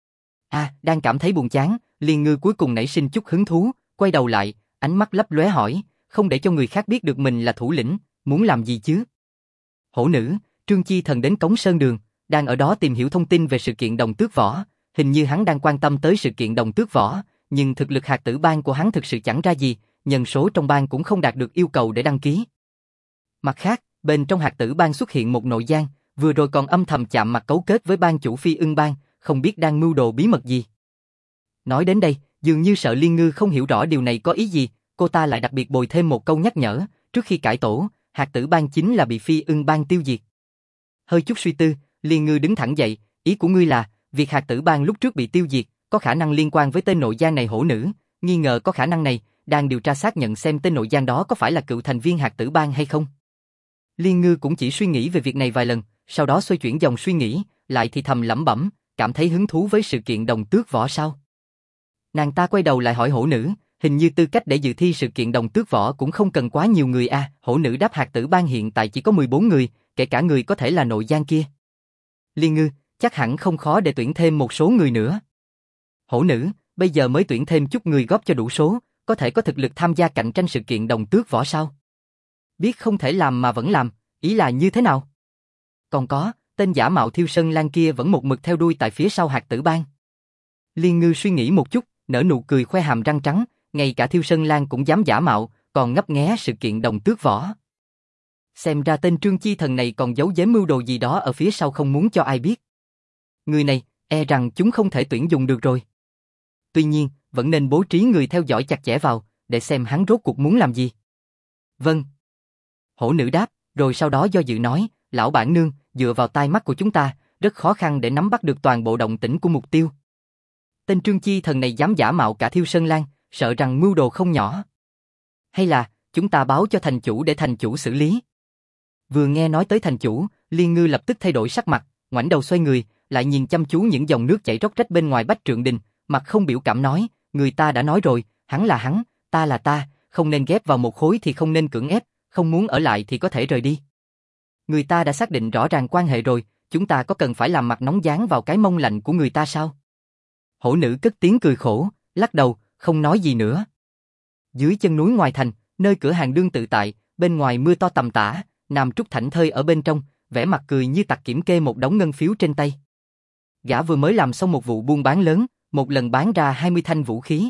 Đang cảm thấy buồn chán, Liên Ngư cuối cùng nảy sinh chút hứng thú, quay đầu lại, ánh mắt lấp lóe hỏi, không để cho người khác biết được mình là thủ lĩnh, muốn làm gì chứ? Hổ nữ, Trương Chi Thần đến Cống Sơn Đường, đang ở đó tìm hiểu thông tin về sự kiện Đồng Tước Võ, hình như hắn đang quan tâm tới sự kiện Đồng Tước Võ, nhưng thực lực Hạt Tử Bang của hắn thực sự chẳng ra gì, nhân số trong bang cũng không đạt được yêu cầu để đăng ký. Mặt khác, bên trong Hạt Tử Bang xuất hiện một nội gián, vừa rồi còn âm thầm chạm mặt cấu kết với bang chủ Phi Ưng Bang, không biết đang mưu đồ bí mật gì. Nói đến đây, dường như sợ Liên Ngư không hiểu rõ điều này có ý gì, cô ta lại đặc biệt bồi thêm một câu nhắc nhở, trước khi cải tổ, Hạt Tử Bang chính là bị Phi Ưng Bang tiêu diệt. Hơi chút suy tư, Liên Ngư đứng thẳng dậy, ý của ngươi là, việc Hạt Tử Bang lúc trước bị tiêu diệt, có khả năng liên quan với tên nội gián này Hổ nữ, nghi ngờ có khả năng này, đang điều tra xác nhận xem tên nội gián đó có phải là cựu thành viên Hạt Tử Bang hay không. Liên Ngư cũng chỉ suy nghĩ về việc này vài lần, sau đó xoay chuyển dòng suy nghĩ, lại thì thầm lẩm bẩm, cảm thấy hứng thú với sự kiện Đồng Tước Võ sao? Nàng ta quay đầu lại hỏi Hổ nữ, hình như tư cách để dự thi sự kiện Đồng Tước Võ cũng không cần quá nhiều người a. Hổ nữ đáp Hạt Tử Bang hiện tại chỉ có 14 người, kể cả người có thể là nội gián kia. Liên Ngư, chắc hẳn không khó để tuyển thêm một số người nữa. Hổ Nữ, bây giờ mới tuyển thêm chút người góp cho đủ số, có thể có thực lực tham gia cạnh tranh sự kiện đồng tước võ sao? Biết không thể làm mà vẫn làm, ý là như thế nào? Còn có, tên giả mạo Thiêu Sơn Lan kia vẫn một mực theo đuôi tại phía sau Hạt Tử Bang. Liên Ngư suy nghĩ một chút, nở nụ cười khoe hàm răng trắng, ngay cả Thiêu Sơn Lan cũng dám giả mạo, còn ngấp nghé sự kiện đồng tước võ. Xem ra tên Trương Chi Thần này còn giấu giếm mưu đồ gì đó ở phía sau không muốn cho ai biết. Người này, e rằng chúng không thể tuyển dùng được rồi. Tuy nhiên, vẫn nên bố trí người theo dõi chặt chẽ vào, để xem hắn rốt cuộc muốn làm gì. Vâng. Hổ Nữ đáp, rồi sau đó do dự nói, lão bản nương, dựa vào tai mắt của chúng ta, rất khó khăn để nắm bắt được toàn bộ động tĩnh của mục tiêu. Tên Trương Chi Thần này dám giả mạo cả Thiêu Sơn Lan, sợ rằng mưu đồ không nhỏ. Hay là, chúng ta báo cho thành chủ để thành chủ xử lý. Vừa nghe nói tới thành chủ, Liên Ngư lập tức thay đổi sắc mặt, ngoảnh đầu xoay người, lại nhìn chăm chú những dòng nước chảy róc rách bên ngoài Bách Trượng Đình, mặt không biểu cảm nói, người ta đã nói rồi, hắn là hắn, ta là ta, không nên ghép vào một khối thì không nên cưỡng ép, không muốn ở lại thì có thể rời đi. Người ta đã xác định rõ ràng quan hệ rồi, chúng ta có cần phải làm mặt nóng dán vào cái mông lạnh của người ta sao? Hổ Nữ cất tiếng cười khổ, lắc đầu, không nói gì nữa. Dưới chân núi ngoài thành, nơi cửa hàng đương tự tại, bên ngoài mưa to tầm tã, Nam Trúc thảnh thơi ở bên trong, vẻ mặt cười như tặc kiểm kê một đống ngân phiếu trên tay. Gã vừa mới làm xong một vụ buôn bán lớn, một lần bán ra 20 thanh vũ khí.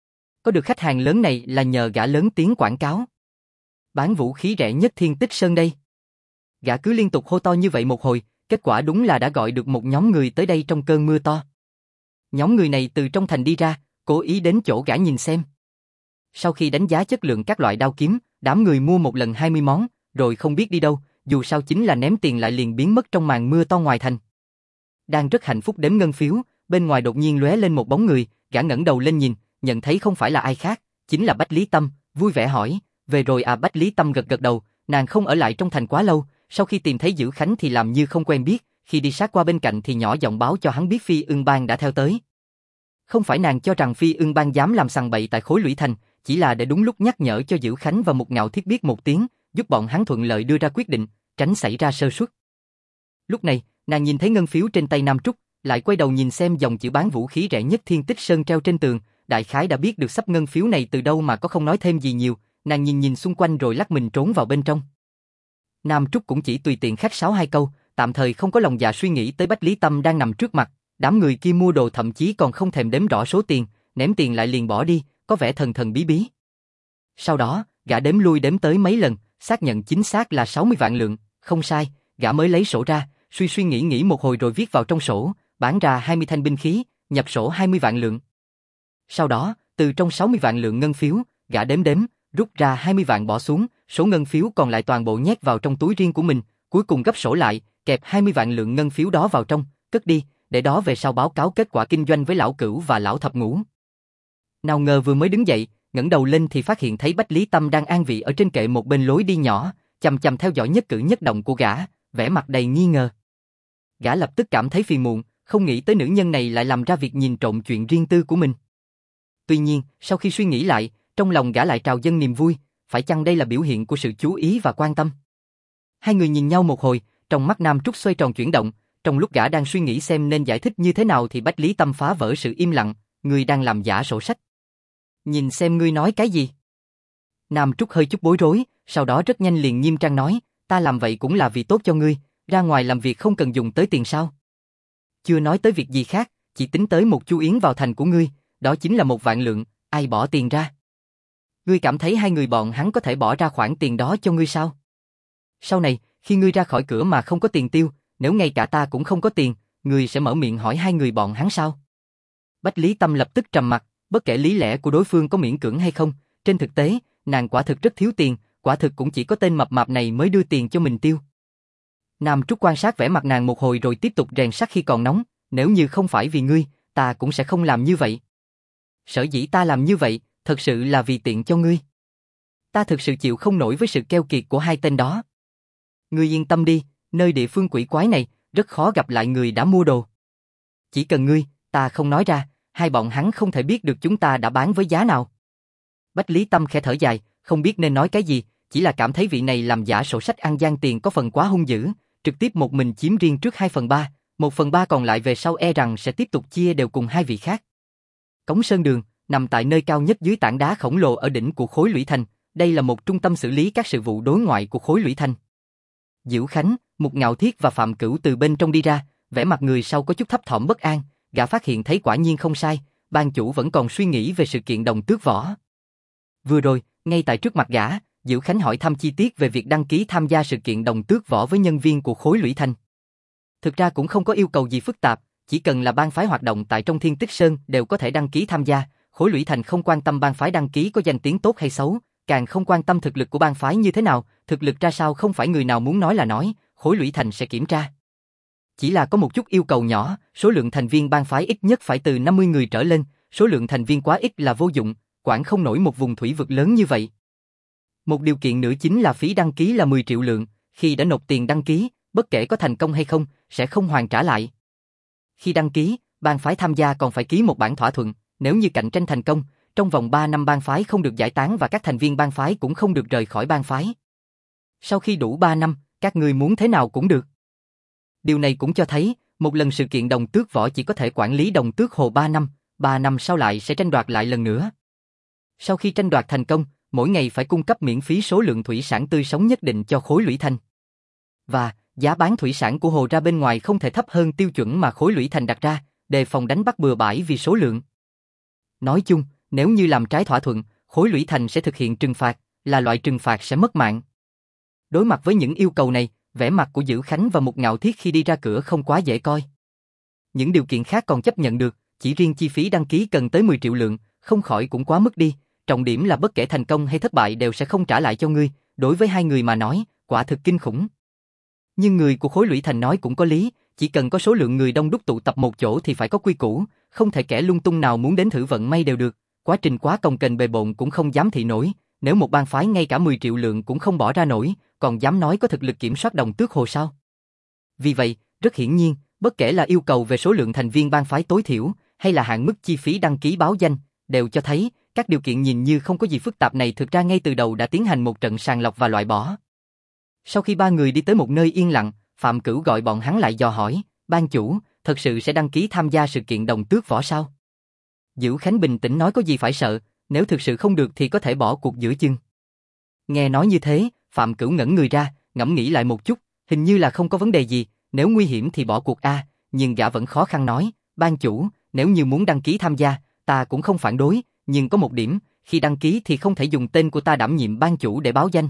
Có được khách hàng lớn này là nhờ gã lớn tiếng quảng cáo. Bán vũ khí rẻ nhất Thiên Tích Sơn đây. Gã cứ liên tục hô to như vậy một hồi, kết quả đúng là đã gọi được một nhóm người tới đây trong cơn mưa to. Nhóm người này từ trong thành đi ra, cố ý đến chỗ gã nhìn xem. Sau khi đánh giá chất lượng các loại đao kiếm, đám người mua một lần 20 món, rồi không biết đi đâu, dù sao chính là ném tiền lại liền biến mất trong màn mưa to ngoài thành. Đang rất hạnh phúc đếm ngân phiếu, bên ngoài đột nhiên lóe lên một bóng người, gã ngẩng đầu lên nhìn, nhận thấy không phải là ai khác, chính là Bách Lý Tâm, vui vẻ hỏi, về rồi à? Bách Lý Tâm gật gật đầu, nàng không ở lại trong thành quá lâu, sau khi tìm thấy Dữ Khánh thì làm như không quen biết, khi đi sát qua bên cạnh thì nhỏ giọng báo cho hắn biết Phi Ưng Bang đã theo tới. Không phải nàng cho rằng Phi Ưng Bang dám làm sằng bậy tại Khối Lũy Thành, chỉ là để đúng lúc nhắc nhở cho Dữ Khánh và Mục Ngạo Thiết biết một tiếng, giúp bọn hắn thuận lợi đưa ra quyết định, tránh xảy ra sơ suất. Lúc này, nàng nhìn thấy ngân phiếu trên tay Nam Trúc, lại quay đầu nhìn xem dòng chữ bán vũ khí rẻ nhất Thiên Tích Sơn treo trên tường, đại khái đã biết được sắp ngân phiếu này từ đâu mà có không nói thêm gì nhiều, nàng nhìn nhìn xung quanh rồi lắc mình trốn vào bên trong. Nam Trúc cũng chỉ tùy tiện khách sáo hai câu, tạm thời không có lòng dạ suy nghĩ tới Bách Lý Tâm đang nằm trước mặt, đám người kia mua đồ thậm chí còn không thèm đếm rõ số tiền, ném tiền lại liền bỏ đi, có vẻ thần thần bí bí. Sau đó, gã đếm lui đếm tới mấy lần, xác nhận chính xác là 60 vạn lượng, không sai, gã mới lấy sổ ra, suy nghĩ một hồi rồi viết vào trong sổ, bán ra 20 thanh binh khí, nhập sổ 20 vạn lượng. Sau đó, từ trong 60 vạn lượng ngân phiếu, gã đếm, rút ra 20 vạn bỏ xuống, số ngân phiếu còn lại toàn bộ nhét vào trong túi riêng của mình, cuối cùng gấp sổ lại, kẹp 20 vạn lượng ngân phiếu đó vào trong, cất đi, để đó về sau báo cáo kết quả kinh doanh với lão Cửu và lão Thập Ngũ. Nào ngờ vừa mới đứng dậy, ngẩng đầu lên thì phát hiện thấy Bách Lý Tâm đang an vị ở trên kệ một bên lối đi nhỏ, chằm chằm theo dõi nhất cử nhất động của gã, vẻ mặt đầy nghi ngờ. Gã lập tức cảm thấy phiền muộn, không nghĩ tới nữ nhân này lại làm ra việc nhìn trộm chuyện riêng tư của mình. Tuy nhiên, sau khi suy nghĩ lại, trong lòng gã lại trào dâng niềm vui, phải chăng đây là biểu hiện của sự chú ý và quan tâm? Hai người nhìn nhau một hồi, trong mắt Nam Trúc xoay tròn chuyển động, trong lúc gã đang suy nghĩ xem nên giải thích như thế nào thì Bách Lý Tâm phá vỡ sự im lặng, ngươi đang làm giả sổ sách. Nhìn xem ngươi nói cái gì? Nam Trúc hơi chút bối rối, sau đó rất nhanh liền nghiêm trang nói, ta làm vậy cũng là vì tốt cho ngươi, ra ngoài làm việc không cần dùng tới tiền sao? Chưa nói tới việc gì khác, chỉ tính tới một chu yến vào thành của ngươi, đó chính là 1 vạn lượng, ai bỏ tiền ra? Ngươi cảm thấy hai người bọn hắn có thể bỏ ra khoản tiền đó cho ngươi sao? Sau này, khi ngươi ra khỏi cửa mà không có tiền tiêu, nếu ngay cả ta cũng không có tiền, ngươi sẽ mở miệng hỏi hai người bọn hắn sao? Bách Lý Tâm lập tức trầm mặt, bất kể lý lẽ của đối phương có miễn cưỡng hay không, trên thực tế, nàng quả thực rất thiếu tiền, quả thực cũng chỉ có tên mập mạp này mới đưa tiền cho mình tiêu. Nam Trúc quan sát vẻ mặt nàng một hồi rồi tiếp tục rèn sắt khi còn nóng, nếu như không phải vì ngươi, ta cũng sẽ không làm như vậy. Sở dĩ ta làm như vậy, thật sự là vì tiện cho ngươi. Ta thực sự chịu không nổi với sự keo kiệt của hai tên đó. Ngươi yên tâm đi, nơi địa phương quỷ quái này, rất khó gặp lại người đã mua đồ. Chỉ cần ngươi, ta không nói ra, hai bọn hắn không thể biết được chúng ta đã bán với giá nào. Bách Lý Tâm khẽ thở dài, không biết nên nói cái gì, chỉ là cảm thấy vị này làm giả sổ sách ăn gian tiền có phần quá hung dữ, trực tiếp một mình chiếm riêng trước 2/3, 1/3 còn lại về sau e rằng sẽ tiếp tục chia đều cùng hai vị khác. Cống Sơn Đường, nằm tại nơi cao nhất dưới tảng đá khổng lồ ở đỉnh của khối lũy thành, đây là một trung tâm xử lý các sự vụ đối ngoại của khối lũy thành. Diệu Khánh, Mục Ngạo Thiết và Phạm Cửu từ bên trong đi ra, vẻ mặt người sau có chút thấp thỏm bất an, gã phát hiện thấy quả nhiên không sai, ban chủ vẫn còn suy nghĩ về sự kiện Đồng Tước Võ. Vừa rồi, ngay tại trước mặt gã, Diệu Khánh hỏi thăm chi tiết về việc đăng ký tham gia sự kiện Đồng Tước Võ với nhân viên của khối lũy thành. Thực ra cũng không có yêu cầu gì phức tạp, chỉ cần là bang phái hoạt động tại trong Thiên Tích Sơn đều có thể đăng ký tham gia, khối lũy thành không quan tâm bang phái đăng ký có danh tiếng tốt hay xấu, càng không quan tâm thực lực của bang phái như thế nào, thực lực ra sao không phải người nào muốn nói là nói, khối lũy thành sẽ kiểm tra. Chỉ là có một chút yêu cầu nhỏ, số lượng thành viên bang phái ít nhất phải từ 50 người trở lên, số lượng thành viên quá ít là vô dụng, quản không nổi một vùng thủy vực lớn như vậy. Một điều kiện nữa chính là phí đăng ký là 10 triệu lượng, khi đã nộp tiền đăng ký, bất kể có thành công hay không, sẽ không hoàn trả lại. Khi đăng ký, bang phái tham gia còn phải ký một bản thỏa thuận, nếu như cạnh tranh thành công, trong vòng 3 năm bang phái không được giải tán và các thành viên bang phái cũng không được rời khỏi bang phái. Sau khi đủ 3 năm, các người muốn thế nào cũng được. Điều này cũng cho thấy, một lần sự kiện Đồng Tước Võ chỉ có thể quản lý Đồng Tước Hồ 3 năm sau lại sẽ tranh đoạt lại lần nữa. Sau khi tranh đoạt thành công, mỗi ngày phải cung cấp miễn phí số lượng thủy sản tươi sống nhất định cho khối lũy thành. Và, giá bán thủy sản của hồ ra bên ngoài không thể thấp hơn tiêu chuẩn mà khối lũy thành đặt ra, đề phòng đánh bắt bừa bãi vì số lượng. Nói chung, nếu như làm trái thỏa thuận, khối lũy thành sẽ thực hiện trừng phạt, là loại trừng phạt sẽ mất mạng. Đối mặt với những yêu cầu này, vẻ mặt của Dữ Khánh và Mục Ngạo Thiết khi đi ra cửa không quá dễ coi. Những điều kiện khác còn chấp nhận được, chỉ riêng chi phí đăng ký cần tới 10 triệu lượng, không khỏi cũng quá mức đi, trọng điểm là bất kể thành công hay thất bại đều sẽ không trả lại cho ngươi, đối với hai người mà nói, quả thực kinh khủng. Nhưng người của khối lũy thành nói cũng có lý, chỉ cần có số lượng người đông đúc tụ tập một chỗ thì phải có quy củ, không thể kẻ lung tung nào muốn đến thử vận may đều được, quá trình quá cồng kềnh bề bộn cũng không dám thị nổi, nếu một bang phái ngay cả 10 triệu lượng cũng không bỏ ra nổi, còn dám nói có thực lực kiểm soát Đồng Tước Hồ sao? Vì vậy, rất hiển nhiên, bất kể là yêu cầu về số lượng thành viên bang phái tối thiểu, hay là hạn mức chi phí đăng ký báo danh, đều cho thấy, các điều kiện nhìn như không có gì phức tạp này thực ra ngay từ đầu đã tiến hành một trận sàng lọc và loại bỏ. Sau khi ba người đi tới một nơi yên lặng, Phạm Cửu gọi bọn hắn lại dò hỏi, ban chủ, thật sự sẽ đăng ký tham gia sự kiện Đồng Tước Võ sao? Dữ Khánh bình tĩnh nói có gì phải sợ, nếu thực sự không được thì có thể bỏ cuộc giữa chừng. Nghe nói như thế, Phạm Cửu ngẩn người ra, ngẫm nghĩ lại một chút, hình như là không có vấn đề gì, nếu nguy hiểm thì bỏ cuộc a, nhưng gã vẫn khó khăn nói, ban chủ, nếu như muốn đăng ký tham gia, ta cũng không phản đối, nhưng có một điểm, khi đăng ký thì không thể dùng tên của ta đảm nhiệm ban chủ để báo danh.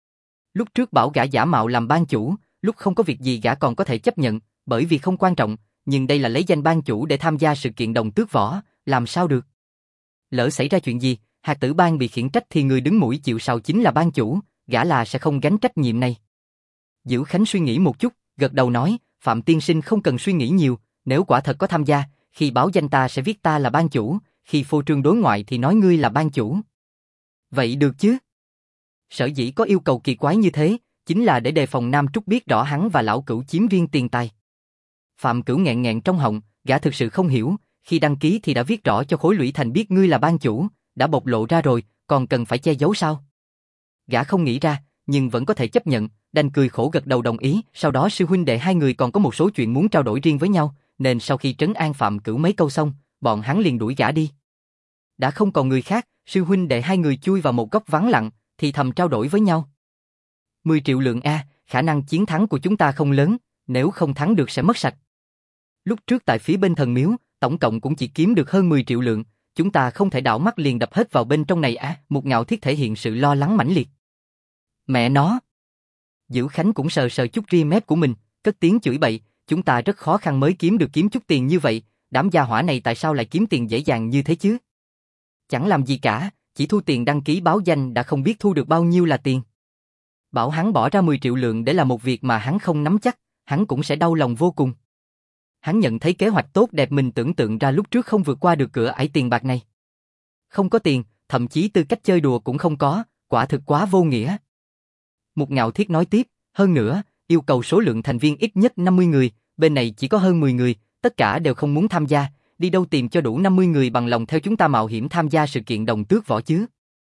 Lúc trước bảo gã giả mạo làm ban chủ, lúc không có việc gì gã còn có thể chấp nhận, bởi vì không quan trọng, nhưng đây là lấy danh ban chủ để tham gia sự kiện Đồng Tước Võ, làm sao được? Lỡ xảy ra chuyện gì, hạt tử bang bị khiển trách thì người đứng mũi chịu sào chính là ban chủ, gã là sẽ không gánh trách nhiệm này. Dữ Khánh suy nghĩ một chút, gật đầu nói, Phạm tiên sinh không cần suy nghĩ nhiều, nếu quả thật có tham gia, khi báo danh ta sẽ viết ta là ban chủ, khi phô trương đối ngoại thì nói ngươi là ban chủ. Vậy được chứ? Sở dĩ có yêu cầu kỳ quái như thế, chính là để đề phòng Nam Trúc biết rõ hắn và lão Cửu chiếm riêng tiền tài. Phạm Cửu nghẹn nghẹn trong họng, gã thực sự không hiểu, khi đăng ký thì đã viết rõ cho khối lũy thành biết ngươi là ban chủ, đã bộc lộ ra rồi, còn cần phải che giấu sao? Gã không nghĩ ra, nhưng vẫn có thể chấp nhận, đành cười khổ gật đầu đồng ý, sau đó sư huynh đệ hai người còn có một số chuyện muốn trao đổi riêng với nhau, nên sau khi trấn an Phạm Cửu mấy câu xong, bọn hắn liền đuổi gã đi. Đã không còn người khác, sư huynh đệ hai người chui vào một góc vắng lặng, thì thầm trao đổi với nhau. 10 triệu lượng a, khả năng chiến thắng của chúng ta không lớn, nếu không thắng được sẽ mất sạch. Lúc trước tại phía bên thần miếu, tổng cộng cũng chỉ kiếm được hơn 10 triệu lượng, chúng ta không thể đảo mắt liền đập hết vào bên trong này à, Mục Ngạo Thiết thể hiện sự lo lắng mãnh liệt. Mẹ nó! Dữ Khánh cũng sờ sờ chút ria mép của mình, cất tiếng chửi bậy, chúng ta rất khó khăn mới kiếm chút tiền như vậy, đám gia hỏa này tại sao lại kiếm tiền dễ dàng như thế chứ? Chẳng làm gì cả, chỉ thu tiền đăng ký báo danh đã không biết thu được bao nhiêu là tiền. Bảo hắn bỏ ra 10 triệu lượng để làm một việc mà hắn không nắm chắc, hắn cũng sẽ đau lòng vô cùng. Hắn nhận thấy kế hoạch tốt đẹp mình tưởng tượng ra lúc trước không vượt qua được cửa ải tiền bạc này. Không có tiền, thậm chí tư cách chơi đùa cũng không có, quả thực quá vô nghĩa. Mục Ngạo Thiết nói tiếp, hơn nữa, yêu cầu số lượng thành viên ít nhất 50 người, bên này chỉ có hơn 10 người, tất cả đều không muốn tham gia, đi đâu tìm cho đủ 50 người bằng lòng theo chúng ta mạo hiểm tham gia sự kiện Đồng Tước Võ chứ?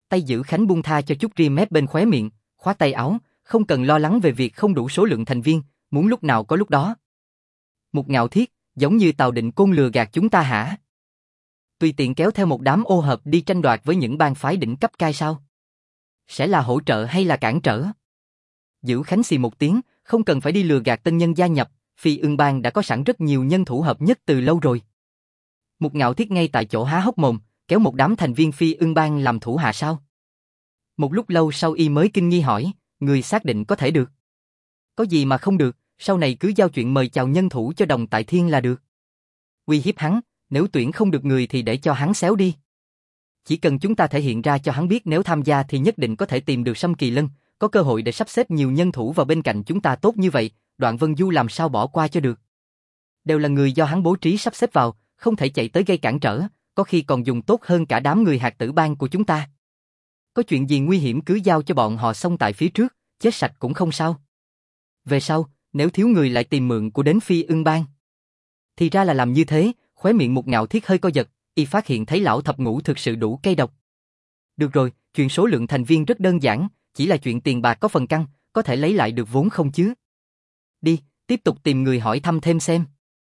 Tay Dữ Khánh buông tha cho chút ria mép bên khóe miệng, khoát tay áo, không cần lo lắng về việc không đủ số lượng thành viên, muốn lúc nào có lúc đó. Mục Ngạo Thiết, giống như Tào Định Côn lừa gạt chúng ta hả? Tùy tiện kéo theo một đám ô hợp đi tranh đoạt với những bang phái đỉnh cấp cai sao? Sẽ là hỗ trợ hay là cản trở? Dữ Khánh xì một tiếng, không cần phải đi lừa gạt tân nhân gia nhập, Phi Ưng Bang đã có sẵn rất nhiều nhân thủ hợp nhất từ lâu rồi. Mục Ngạo Thiết ngay tại chỗ há hốc mồm, kéo một đám thành viên Phi Ưng Bang làm thủ hạ sao? Một lúc lâu sau y mới kinh nghi hỏi, người xác định có thể được. Có gì mà không được, sau này cứ giao chuyện mời chào nhân thủ cho Đồng Tại Thiên là được. Uy hiếp hắn, nếu tuyển không được người thì để cho hắn xéo đi. Chỉ cần chúng ta thể hiện ra cho hắn biết nếu tham gia thì nhất định có thể tìm được Sâm Kỳ Lân, có cơ hội để sắp xếp nhiều nhân thủ vào bên cạnh chúng ta tốt như vậy, Đoạn Vân Du làm sao bỏ qua cho được. Đều là người do hắn bố trí sắp xếp vào, không thể chạy tới gây cản trở, có khi còn dùng tốt hơn cả đám người hạt tử bang của chúng ta. Có chuyện gì nguy hiểm cứ giao cho bọn họ xong tại phía trước, chết sạch cũng không sao. Về sau, nếu thiếu người lại tìm mượn của đến Phi Ưng Bang. Thì ra là làm như thế, khóe miệng Mục Ngạo Thiết hơi co giật, y phát hiện thấy lão thập ngũ thực sự đủ cay độc. Được rồi, chuyện số lượng thành viên rất đơn giản, chỉ là chuyện tiền bạc có phần căng, có thể lấy lại được vốn không chứ? Đi, tiếp tục tìm người hỏi thăm thêm xem.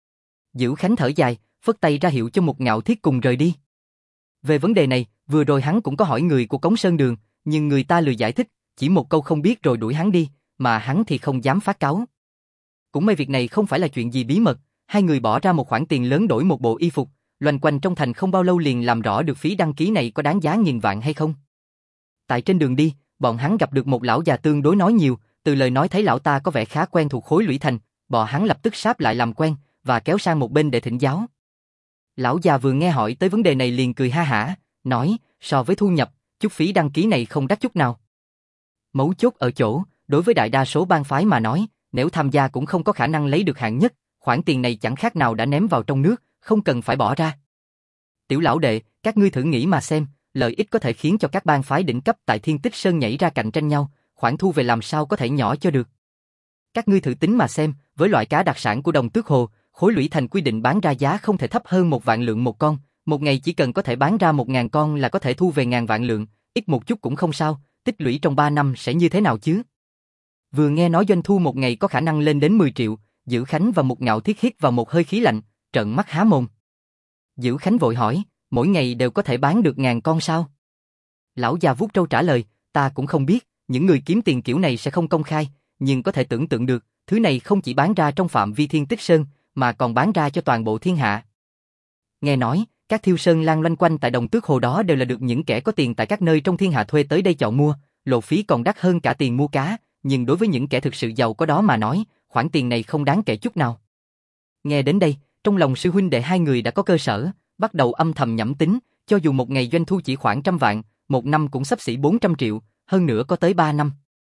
Dữ Khánh thở dài, phất tay ra hiệu cho Mục Ngạo Thiết cùng rời đi. Về vấn đề này, vừa rồi hắn cũng có hỏi người của Cống Sơn Đường, nhưng người ta lười giải thích, chỉ một câu không biết rồi đuổi hắn đi, mà hắn thì không dám phát cáu. Cũng may việc này không phải là chuyện gì bí mật, hai người bỏ ra một khoản tiền lớn đổi một bộ y phục, loanh quanh trong thành không bao lâu liền làm rõ được phí đăng ký này có đáng giá nghìn vạn hay không. Tại trên đường đi, bọn hắn gặp được một lão già tương đối nói nhiều, từ lời nói thấy lão ta có vẻ khá quen thuộc khối lũy thành, bọn hắn lập tức sáp lại làm quen, và kéo sang một bên để thỉnh giáo. Lão già vừa nghe hỏi tới vấn đề này liền cười ha hả, nói, so với thu nhập, chút phí đăng ký này không đắt chút nào. Mấu chốt ở chỗ, đối với đại đa số bang phái mà nói, nếu tham gia cũng không có khả năng lấy được hạng nhất, khoản tiền này chẳng khác nào đã ném vào trong nước, không cần phải bỏ ra. Tiểu lão đệ, các ngươi thử nghĩ mà xem, lợi ích có thể khiến cho các bang phái đỉnh cấp tại Thiên Tích Sơn nhảy ra cạnh tranh nhau, khoản thu về làm sao có thể nhỏ cho được. Các ngươi thử tính mà xem, với loại cá đặc sản của Đồng Tước Hồ, khối lũy thành quy định bán ra giá không thể thấp hơn 1.000 lượng một con, một ngày chỉ cần có thể bán ra 1.000 con là có thể thu về ngàn vạn lượng, ít một chút cũng không sao, tích lũy trong 3 năm sẽ như thế nào chứ? Vừa nghe nói doanh thu một ngày có khả năng lên đến 10 triệu, Dữ Khánh và Mục Ngạo Thiết hít vào một hơi khí lạnh, trợn mắt há mồm. Dữ Khánh vội hỏi, mỗi ngày đều có thể bán được 1.000 con sao? Lão già vuốt râu trả lời, ta cũng không biết, những người kiếm tiền kiểu này sẽ không công khai, nhưng có thể tưởng tượng được, thứ này không chỉ bán ra trong phạm vi Thiên Tích Sơn, mà còn bán ra cho toàn bộ thiên hạ. Nghe nói, các thiêu sơn lang loanh quanh tại Đồng Tước Hồ đó đều là được những kẻ có tiền tại các nơi trong thiên hạ thuê tới đây chọn mua, lộ phí còn đắt hơn cả tiền mua cá, nhưng đối với những kẻ thực sự giàu có đó mà nói, khoản tiền này không đáng kể chút nào. Nghe đến đây, trong lòng sư huynh đệ hai người đã có cơ sở, bắt đầu âm thầm nhẩm tính, cho dù một ngày doanh thu chỉ khoảng 100 vạn, một năm cũng xấp xỉ 400 triệu, hơn nữa có tới 3 năm.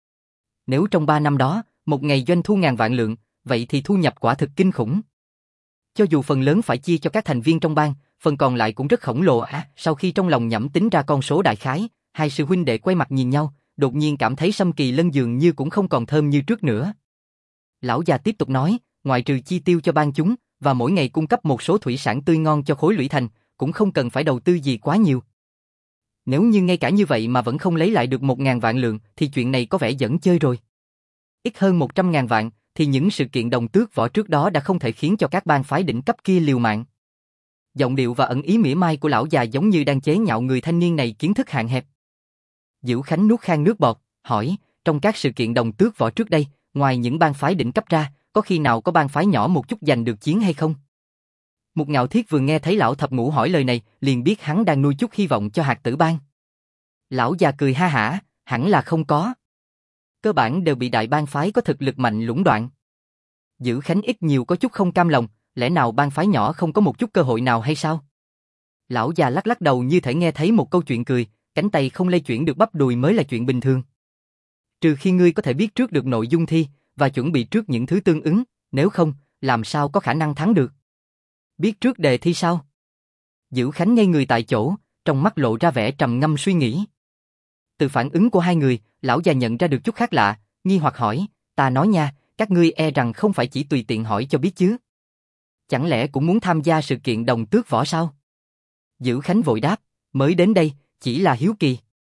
Nếu trong 3 năm đó, một ngày doanh thu ngàn vạn lượng, vậy thì thu nhập quả thực kinh khủng. Cho dù phần lớn phải chia cho các thành viên trong bang, phần còn lại cũng rất khổng lồ. Sau khi trong lòng nhẩm tính ra con số đại khái, hai sư huynh đệ quay mặt nhìn nhau, đột nhiên cảm thấy Sâm Kỳ Lân dường như cũng không còn thơm như trước nữa. Lão già tiếp tục nói, ngoại trừ chi tiêu cho bang chúng, và mỗi ngày cung cấp một số thủy sản tươi ngon cho khối lũy thành, cũng không cần phải đầu tư gì quá nhiều. Nếu như ngay cả như vậy mà vẫn không lấy lại được 1.000 vạn lượng, thì chuyện này có vẻ dẫn chơi rồi. Ít hơn 100.000 vạn, thì những sự kiện Đồng Tước Võ trước đó đã không thể khiến cho các bang phái đỉnh cấp kia liều mạng. Giọng điệu và ẩn ý mỉa mai của lão già giống như đang chế nhạo người thanh niên này kiến thức hạn hẹp. Dữ Khánh nuốt khan nước bọt, hỏi, trong các sự kiện Đồng Tước Võ trước đây, ngoài những bang phái đỉnh cấp ra, có khi nào có bang phái nhỏ một chút giành được chiến hay không? Mục Ngạo Thiết vừa nghe thấy lão thập ngũ hỏi lời này, liền biết hắn đang nuôi chút hy vọng cho hạt tử bang. Lão già cười ha hả, hẳn là không có. Cơ bản đều bị đại bang phái có thực lực mạnh lũng đoạn. Dữ Khánh ít nhiều có chút không cam lòng, lẽ nào bang phái nhỏ không có một chút cơ hội nào hay sao? Lão già lắc lắc đầu như thể nghe thấy một câu chuyện cười, cánh tay không lay chuyển được bắp đùi mới là chuyện bình thường. Trừ khi ngươi có thể biết trước được nội dung thi, và chuẩn bị trước những thứ tương ứng, nếu không, làm sao có khả năng thắng được? Biết trước đề thi sao? Dữ Khánh ngây người tại chỗ, trong mắt lộ ra vẻ trầm ngâm suy nghĩ. Từ phản ứng của hai người, lão già nhận ra được chút khác lạ, nghi hoặc hỏi, ta nói nha, các ngươi e rằng không phải chỉ tùy tiện hỏi cho biết chứ? Chẳng lẽ cũng muốn tham gia sự kiện Đồng Tước Võ sao? Dữ Khánh vội đáp, mới đến đây, chỉ là hiếu kỳ.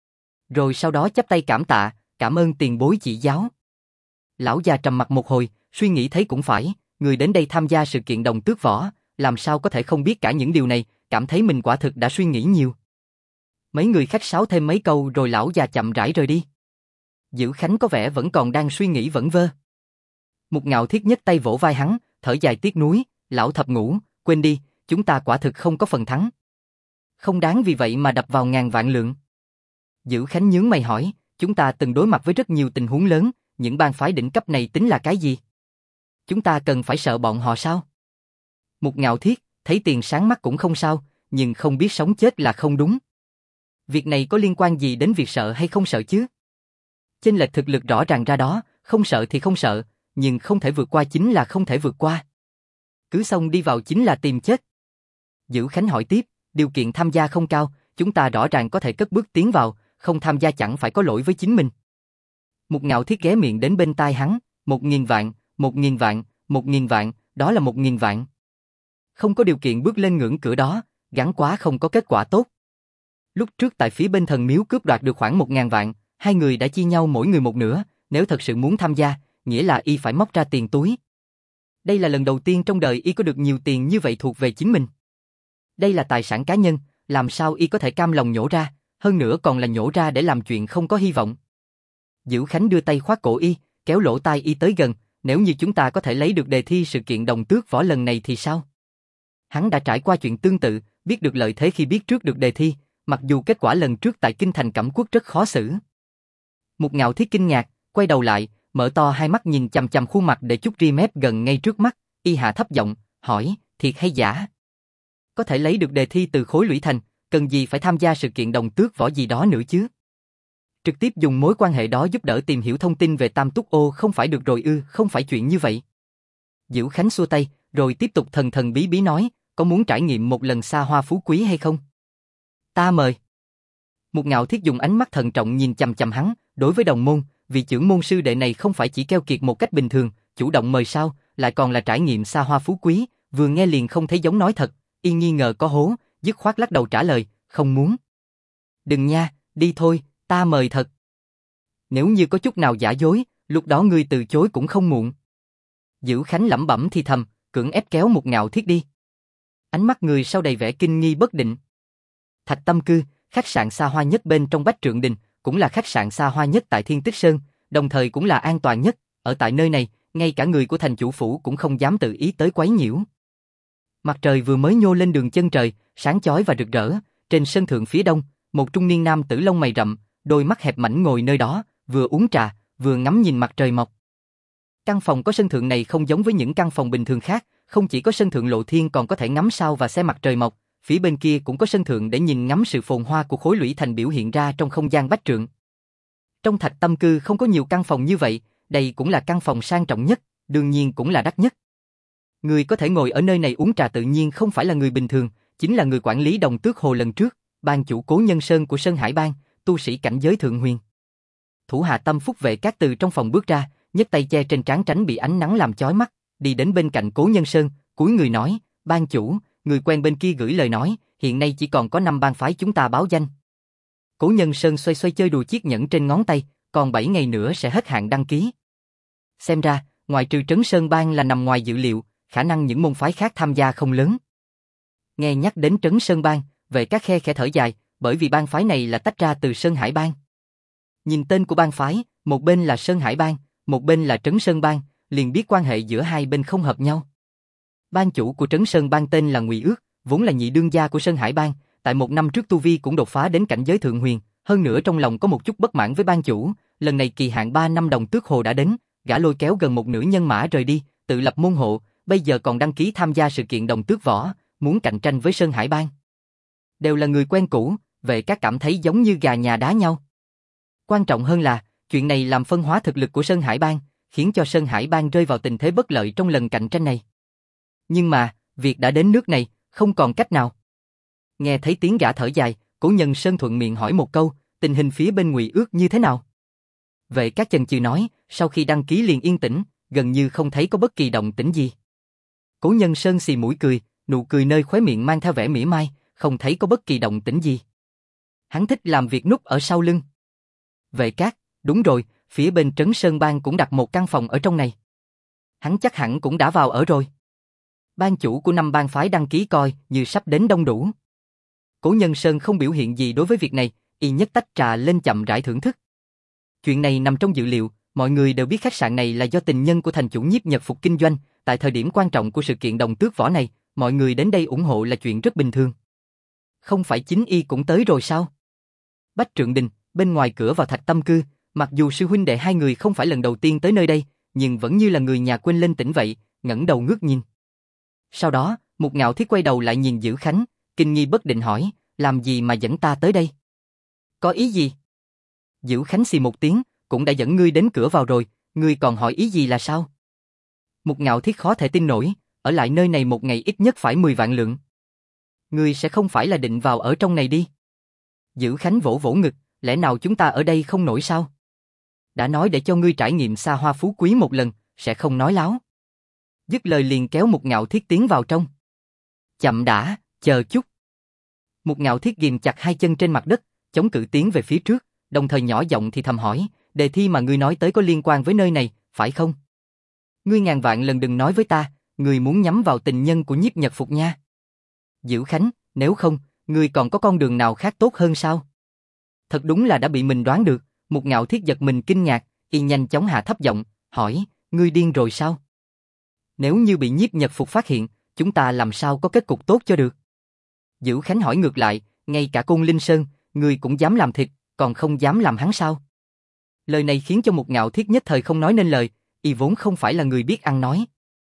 Rồi sau đó chắp tay cảm tạ, cảm ơn tiền bối chỉ giáo. Lão già trầm mặt một hồi, suy nghĩ thấy cũng phải, người đến đây tham gia sự kiện đồng tước võ, làm sao có thể không biết cả những điều này, cảm thấy mình quả thực đã suy nghĩ nhiều. Mấy người khách sáo thêm mấy câu rồi lão già chậm rãi rời đi. Dữ Khánh có vẻ vẫn còn đang suy nghĩ vẩn vơ. Mục Ngạo Thiết nhấc tay vỗ vai hắn, thở dài tiếc nuối, lão thập ngũ, quên đi, chúng ta quả thực không có phần thắng. Không đáng vì vậy mà đập vào ngàn vạn lượng. Dữ Khánh nhướng mày hỏi, chúng ta từng đối mặt với rất nhiều tình huống lớn, những bang phái đỉnh cấp này tính là cái gì? Chúng ta cần phải sợ bọn họ sao? Mục Ngạo Thiết, thấy tiền sáng mắt cũng không sao, nhưng không biết sống chết là không đúng. Việc này có liên quan gì đến việc sợ hay không sợ chứ? Chênh lệch thực lực rõ ràng ra đó, không sợ thì không sợ, nhưng không thể vượt qua chính là không thể vượt qua. Cứ xông đi vào chính là tìm chết. Dữ Khánh hỏi tiếp, điều kiện tham gia không cao, chúng ta rõ ràng có thể cất bước tiến vào, không tham gia chẳng phải có lỗi với chính mình. Mục Ngạo Thiết ghé miệng đến bên tai hắn, 1.000 vạn, 1.000 vạn, 1.000 vạn, đó là 1.000 vạn. Không có điều kiện bước lên ngưỡng cửa đó, gắn quá không có kết quả tốt. Lúc trước tại phía bên thần miếu cướp đoạt được khoảng 1.000 vạn, hai người đã chia nhau mỗi người một nửa, nếu thật sự muốn tham gia, nghĩa là y phải móc ra tiền túi. Đây là lần đầu tiên trong đời y có được nhiều tiền như vậy thuộc về chính mình. Đây là tài sản cá nhân, làm sao y có thể cam lòng nhổ ra, hơn nữa còn là nhổ ra để làm chuyện không có hy vọng. Dữ Khánh đưa tay khoác cổ y, kéo lỗ tai y tới gần, nếu như chúng ta có thể lấy được đề thi sự kiện đồng tước võ lần này thì sao? Hắn đã trải qua chuyện tương tự, biết được lợi thế khi biết trước được đề thi, mặc dù kết quả lần trước tại Kinh Thành Cẩm Quốc rất khó xử. Mục Ngạo Thiết kinh ngạc, quay đầu lại, mở to hai mắt nhìn chằm chằm khuôn mặt để chút ri mép gần ngay trước mắt, y hạ thấp giọng, hỏi, thiệt hay giả? Có thể lấy được đề thi từ khối lũy thành, cần gì phải tham gia sự kiện đồng tước võ gì đó nữa chứ? Trực tiếp dùng mối quan hệ đó giúp đỡ tìm hiểu thông tin về Tam Túc Ô không phải được rồi ư, không phải chuyện như vậy. Dữ Khánh xua tay, rồi tiếp tục thần thần bí bí nói, có muốn trải nghiệm một lần xa hoa phú quý hay không? Ta mời. Mục Ngạo Thiết dùng ánh mắt thận trọng nhìn chằm chằm hắn, đối với đồng môn, vị chưởng môn sư đệ này không phải chỉ keo kiệt một cách bình thường, chủ động mời sao, lại còn là trải nghiệm xa hoa phú quý, vừa nghe liền không thấy giống nói thật, y nghi ngờ có hố, dứt khoát lắc đầu trả lời, không muốn. Đừng nha, đi thôi, ta mời thật. Nếu như có chút nào giả dối, lúc đó ngươi từ chối cũng không muộn. Dữ Khánh lẩm bẩm thì thầm, cưỡng ép kéo Mục Ngạo Thiết đi. Ánh mắt người sau đầy vẻ kinh nghi bất định. Thạch Tâm Cư, khách sạn xa hoa nhất bên trong Bách Trượng Đình, cũng là khách sạn xa hoa nhất tại Thiên Tích Sơn, đồng thời cũng là an toàn nhất, ở tại nơi này, ngay cả người của thành chủ phủ cũng không dám tự ý tới quấy nhiễu. Mặt trời vừa mới nhô lên đường chân trời, sáng chói và rực rỡ, trên sân thượng phía đông, một trung niên nam tử lông mày rậm, đôi mắt hẹp mảnh ngồi nơi đó, vừa uống trà, vừa ngắm nhìn mặt trời mọc. Căn phòng có sân thượng này không giống với những căn phòng bình thường khác, không chỉ có sân thượng lộ thiên còn có thể ngắm sao và xem mặt trời mọc, phía bên kia cũng có sân thượng để nhìn ngắm sự phồn hoa của khối lũy thành biểu hiện ra trong không gian bách trượng. Trong Thạch Tâm Cư không có nhiều căn phòng như vậy, đây cũng là căn phòng sang trọng nhất, đương nhiên cũng là đắt nhất. Người có thể ngồi ở nơi này uống trà tự nhiên không phải là người bình thường, chính là người quản lý Đồng Tước Hồ lần trước, ban chủ Cố Nhân Sơn của Sơn Hải Bang, tu sĩ cảnh giới thượng huyền. Thủ hạ Tâm Phúc Vệ Các từ trong phòng bước ra, nhấc tay che trên trán tránh bị ánh nắng làm chói mắt, đi đến bên cạnh Cố Nhân Sơn, cúi người nói, ban chủ, người quen bên kia gửi lời nói, hiện nay chỉ còn có 5 bang phái chúng ta báo danh. Cố Nhân Sơn xoay xoay chơi đùa chiếc nhẫn trên ngón tay, còn 7 ngày nữa sẽ hết hạn đăng ký. Xem ra, ngoài trừ Trấn Sơn Bang là nằm ngoài dự liệu, khả năng những môn phái khác tham gia không lớn. Nghe nhắc đến Trấn Sơn Bang, Vệ Các khe khẽ thở dài, bởi vì bang phái này là tách ra từ Sơn Hải Bang. Nhìn tên của bang phái, một bên là Sơn Hải Bang, một bên là Trấn Sơn Bang, liền biết quan hệ giữa hai bên không hợp nhau. Ban chủ của Trấn Sơn Bang tên là Ngụy Ước, vốn là nhị đương gia của Sơn Hải Bang, tại 1 năm trước tu vi cũng đột phá đến cảnh giới thượng huyền, hơn nữa trong lòng có một chút bất mãn với ban chủ, lần này kỳ hạn 3 năm Đồng Tước Hồ đã đến, gã lôi kéo gần một nửa nhân mã rời đi, tự lập môn hộ, bây giờ còn đăng ký tham gia sự kiện Đồng Tước Võ, muốn cạnh tranh với Sơn Hải Bang. Đều là người quen cũ, Vệ Các cảm thấy giống như gà nhà đá nhau. Quan trọng hơn là, chuyện này làm phân hóa thực lực của Sơn Hải Bang, khiến cho Sơn Hải Bang rơi vào tình thế bất lợi trong lần cạnh tranh này. Nhưng mà, việc đã đến nước này, không còn cách nào. Nghe thấy tiếng gã thở dài, Cố Nhân Sơn thuận miệng hỏi một câu, tình hình phía bên Ngụy Ước như thế nào? Vệ Các chần chừ nói, sau khi đăng ký liền yên tĩnh, gần như không thấy có bất kỳ động tĩnh gì. Cố Nhân Sơn xì mũi cười, nụ cười nơi khóe miệng mang theo vẻ mỉa mai, không thấy có bất kỳ động tĩnh gì. Hắn thích làm việc núp ở sau lưng. Vệ Cát, đúng rồi, phía bên Trấn Sơn Bang cũng đặt một căn phòng ở trong này. Hắn chắc hẳn cũng đã vào ở rồi. Ban chủ của 5 bang phái đăng ký coi như sắp đến đông đủ. Cố Nhân Sơn không biểu hiện gì đối với việc này, y nhấc tách trà lên chậm rãi thưởng thức. Chuyện này nằm trong dự liệu, mọi người đều biết khách sạn này là do tình nhân của thành chủ Nhiếp Nhật Phục kinh doanh, tại thời điểm quan trọng của sự kiện đồng tước võ này, mọi người đến đây ủng hộ là chuyện rất bình thường. Không phải chính y cũng tới rồi sao? Bách Trượng Đình, bên ngoài cửa vào Thạch Tâm Cư, mặc dù sư huynh đệ hai người không phải lần đầu tiên tới nơi đây, nhưng vẫn như là người nhà quên lên tỉnh vậy, ngẩng đầu ngước nhìn. Sau đó, Mục Ngạo Thiết quay đầu lại nhìn Dữ Khánh, kinh nghi bất định hỏi, làm gì mà dẫn ta tới đây? Có ý gì? Dữ Khánh xì một tiếng, cũng đã dẫn ngươi đến cửa vào rồi, ngươi còn hỏi ý gì là sao? Mục Ngạo Thiết khó thể tin nổi, ở lại nơi này một ngày ít nhất phải 10 vạn lượng. Ngươi sẽ không phải là định vào ở trong này đi? Dữ Khánh vỗ vỗ ngực, lẽ nào chúng ta ở đây không nổi sao? Đã nói để cho ngươi trải nghiệm xa hoa phú quý một lần, sẽ không nói láo. Dứt lời liền kéo Mục Ngạo Thiết tiến vào trong. Chậm đã, chờ chút. Mục Ngạo Thiết ghim chặt hai chân trên mặt đất, chống cự tiến về phía trước, đồng thời nhỏ giọng thì thầm hỏi, đề thi mà ngươi nói tới có liên quan với nơi này, phải không? Ngươi ngàn vạn lần đừng nói với ta, ngươi muốn nhắm vào tình nhân của Nhiếp Nhật Phục nha. Dữ Khánh, nếu không, ngươi còn có con đường nào khác tốt hơn sao? Thật đúng là đã bị mình đoán được, Mục Ngạo Thiết giật mình kinh ngạc, y nhanh chóng hạ thấp giọng, hỏi, ngươi điên rồi sao? Nếu như bị Nhiếp Nhật Phục phát hiện, chúng ta làm sao có kết cục tốt cho được? Dữ Khánh hỏi ngược lại, ngay cả Côn Linh Sơn, ngươi cũng dám làm thịt, còn không dám làm hắn sao? Lời này khiến cho Mục Ngạo Thiết nhất thời không nói nên lời, y vốn không phải là người biết ăn nói.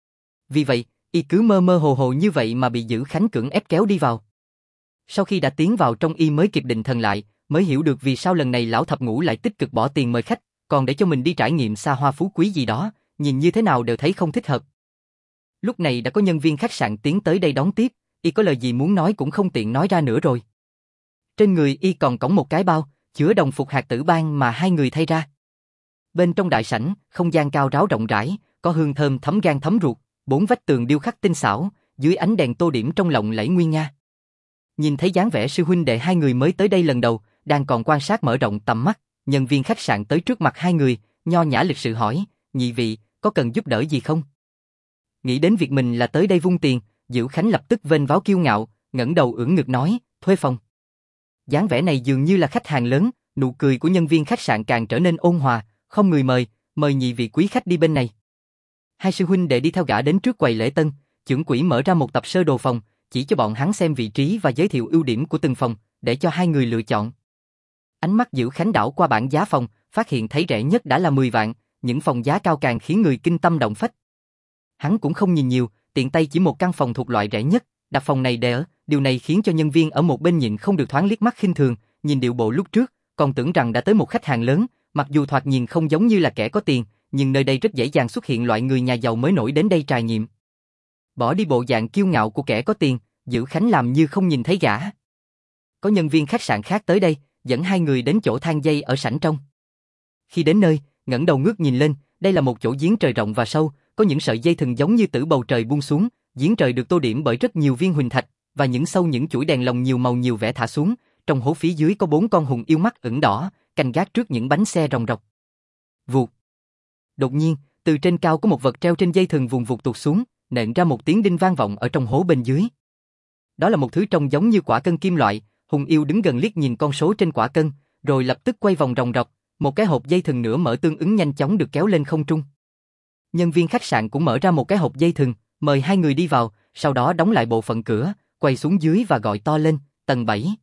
Vì vậy, y cứ mơ mơ hồ hồ như vậy mà bị Dữ Khánh cưỡng ép kéo đi vào. Sau khi đã tiến vào trong y mới kịp định thần lại, mới hiểu được vì sao lần này lão thập ngũ lại tích cực bỏ tiền mời khách, còn để cho mình đi trải nghiệm xa hoa phú quý gì đó, nhìn như thế nào đều thấy không thích hợp. Lúc này đã có nhân viên khách sạn tiến tới đây đón tiếp, y có lời gì muốn nói cũng không tiện nói ra nữa rồi. Trên người y còn cõng một cái bao, chứa đồng phục hạt tử bang mà hai người thay ra. Bên trong đại sảnh, không gian cao ráo rộng rãi, có hương thơm thấm gan thấm ruột, 4 vách tường điêu khắc tinh xảo, dưới ánh đèn tô điểm trong lộng lẫy nguy nga. Nhìn thấy dáng vẻ sư huynh đệ hai người mới tới đây lần đầu, đang còn quan sát mở rộng tầm mắt, nhân viên khách sạn tới trước mặt hai người, nho nhã lịch sự hỏi, nhị vị, có cần giúp đỡ gì không? Nghĩ đến việc mình là tới đây vung tiền, Dữ Khánh lập tức vênh váo kiêu ngạo, ngẩng đầu ưỡn ngực nói, thuê phòng. Dáng vẻ này dường như là khách hàng lớn, nụ cười của nhân viên khách sạn càng trở nên ôn hòa, không người mời nhị vị quý khách đi bên này. Hai sư huynh đệ đi theo gã đến trước quầy lễ tân, chưởng quỹ mở ra một tập sơ đồ phòng, chỉ cho bọn hắn xem vị trí và giới thiệu ưu điểm của từng phòng, để cho hai người lựa chọn. Ánh mắt Dữ Khánh đảo qua bảng giá phòng, phát hiện thấy rẻ nhất đã là 10 vạn, những phòng giá cao càng khiến người kinh tâm động phách. Hắn cũng không nhìn nhiều, tiện tay chỉ một căn phòng thuộc loại rẻ nhất, đặt phòng này để ở, điều này khiến cho nhân viên ở một bên nhịn không được thoáng liếc mắt khinh thường, nhìn điệu bộ lúc trước, còn tưởng rằng đã tới một khách hàng lớn, mặc dù thoạt nhìn không giống như là kẻ có tiền, nhưng nơi đây rất dễ dàng xuất hiện loại người nhà giàu mới nổi đến đây trải nghiệm. Bỏ đi bộ dạng kiêu ngạo của kẻ có tiền, Dữ Khánh làm như không nhìn thấy gã. Có nhân viên khách sạn khác tới đây, dẫn hai người đến chỗ thang dây ở sảnh trong. Khi đến nơi, ngẩng đầu ngước nhìn lên, đây là một chỗ giếng trời rộng và sâu, có những sợi dây thừng giống như tử bầu trời buông xuống, giếng trời được tô điểm bởi rất nhiều viên huỳnh thạch, và những chuỗi đèn lồng nhiều màu nhiều vẻ thả xuống, trong hố phía dưới có 4 con hùng yêu mắt ửng đỏ, canh gác trước những bánh xe ròng rọc. Vụt. Đột nhiên, từ trên cao có một vật treo trên dây thừng vùng vụt tuột xuống, nện ra một tiếng đinh vang vọng ở trong hố bên dưới. Đó là một thứ trông giống như quả cân kim loại, hùng yêu đứng gần liếc nhìn con số trên quả cân, rồi lập tức quay vòng ròng rọc, một cái hộp dây thừng nửa mở tương ứng nhanh chóng được kéo lên không trung. Nhân viên khách sạn cũng mở ra một cái hộp dây thừng, mời hai người đi vào, sau đó đóng lại bộ phận cửa, quay xuống dưới và gọi to lên, tầng 7.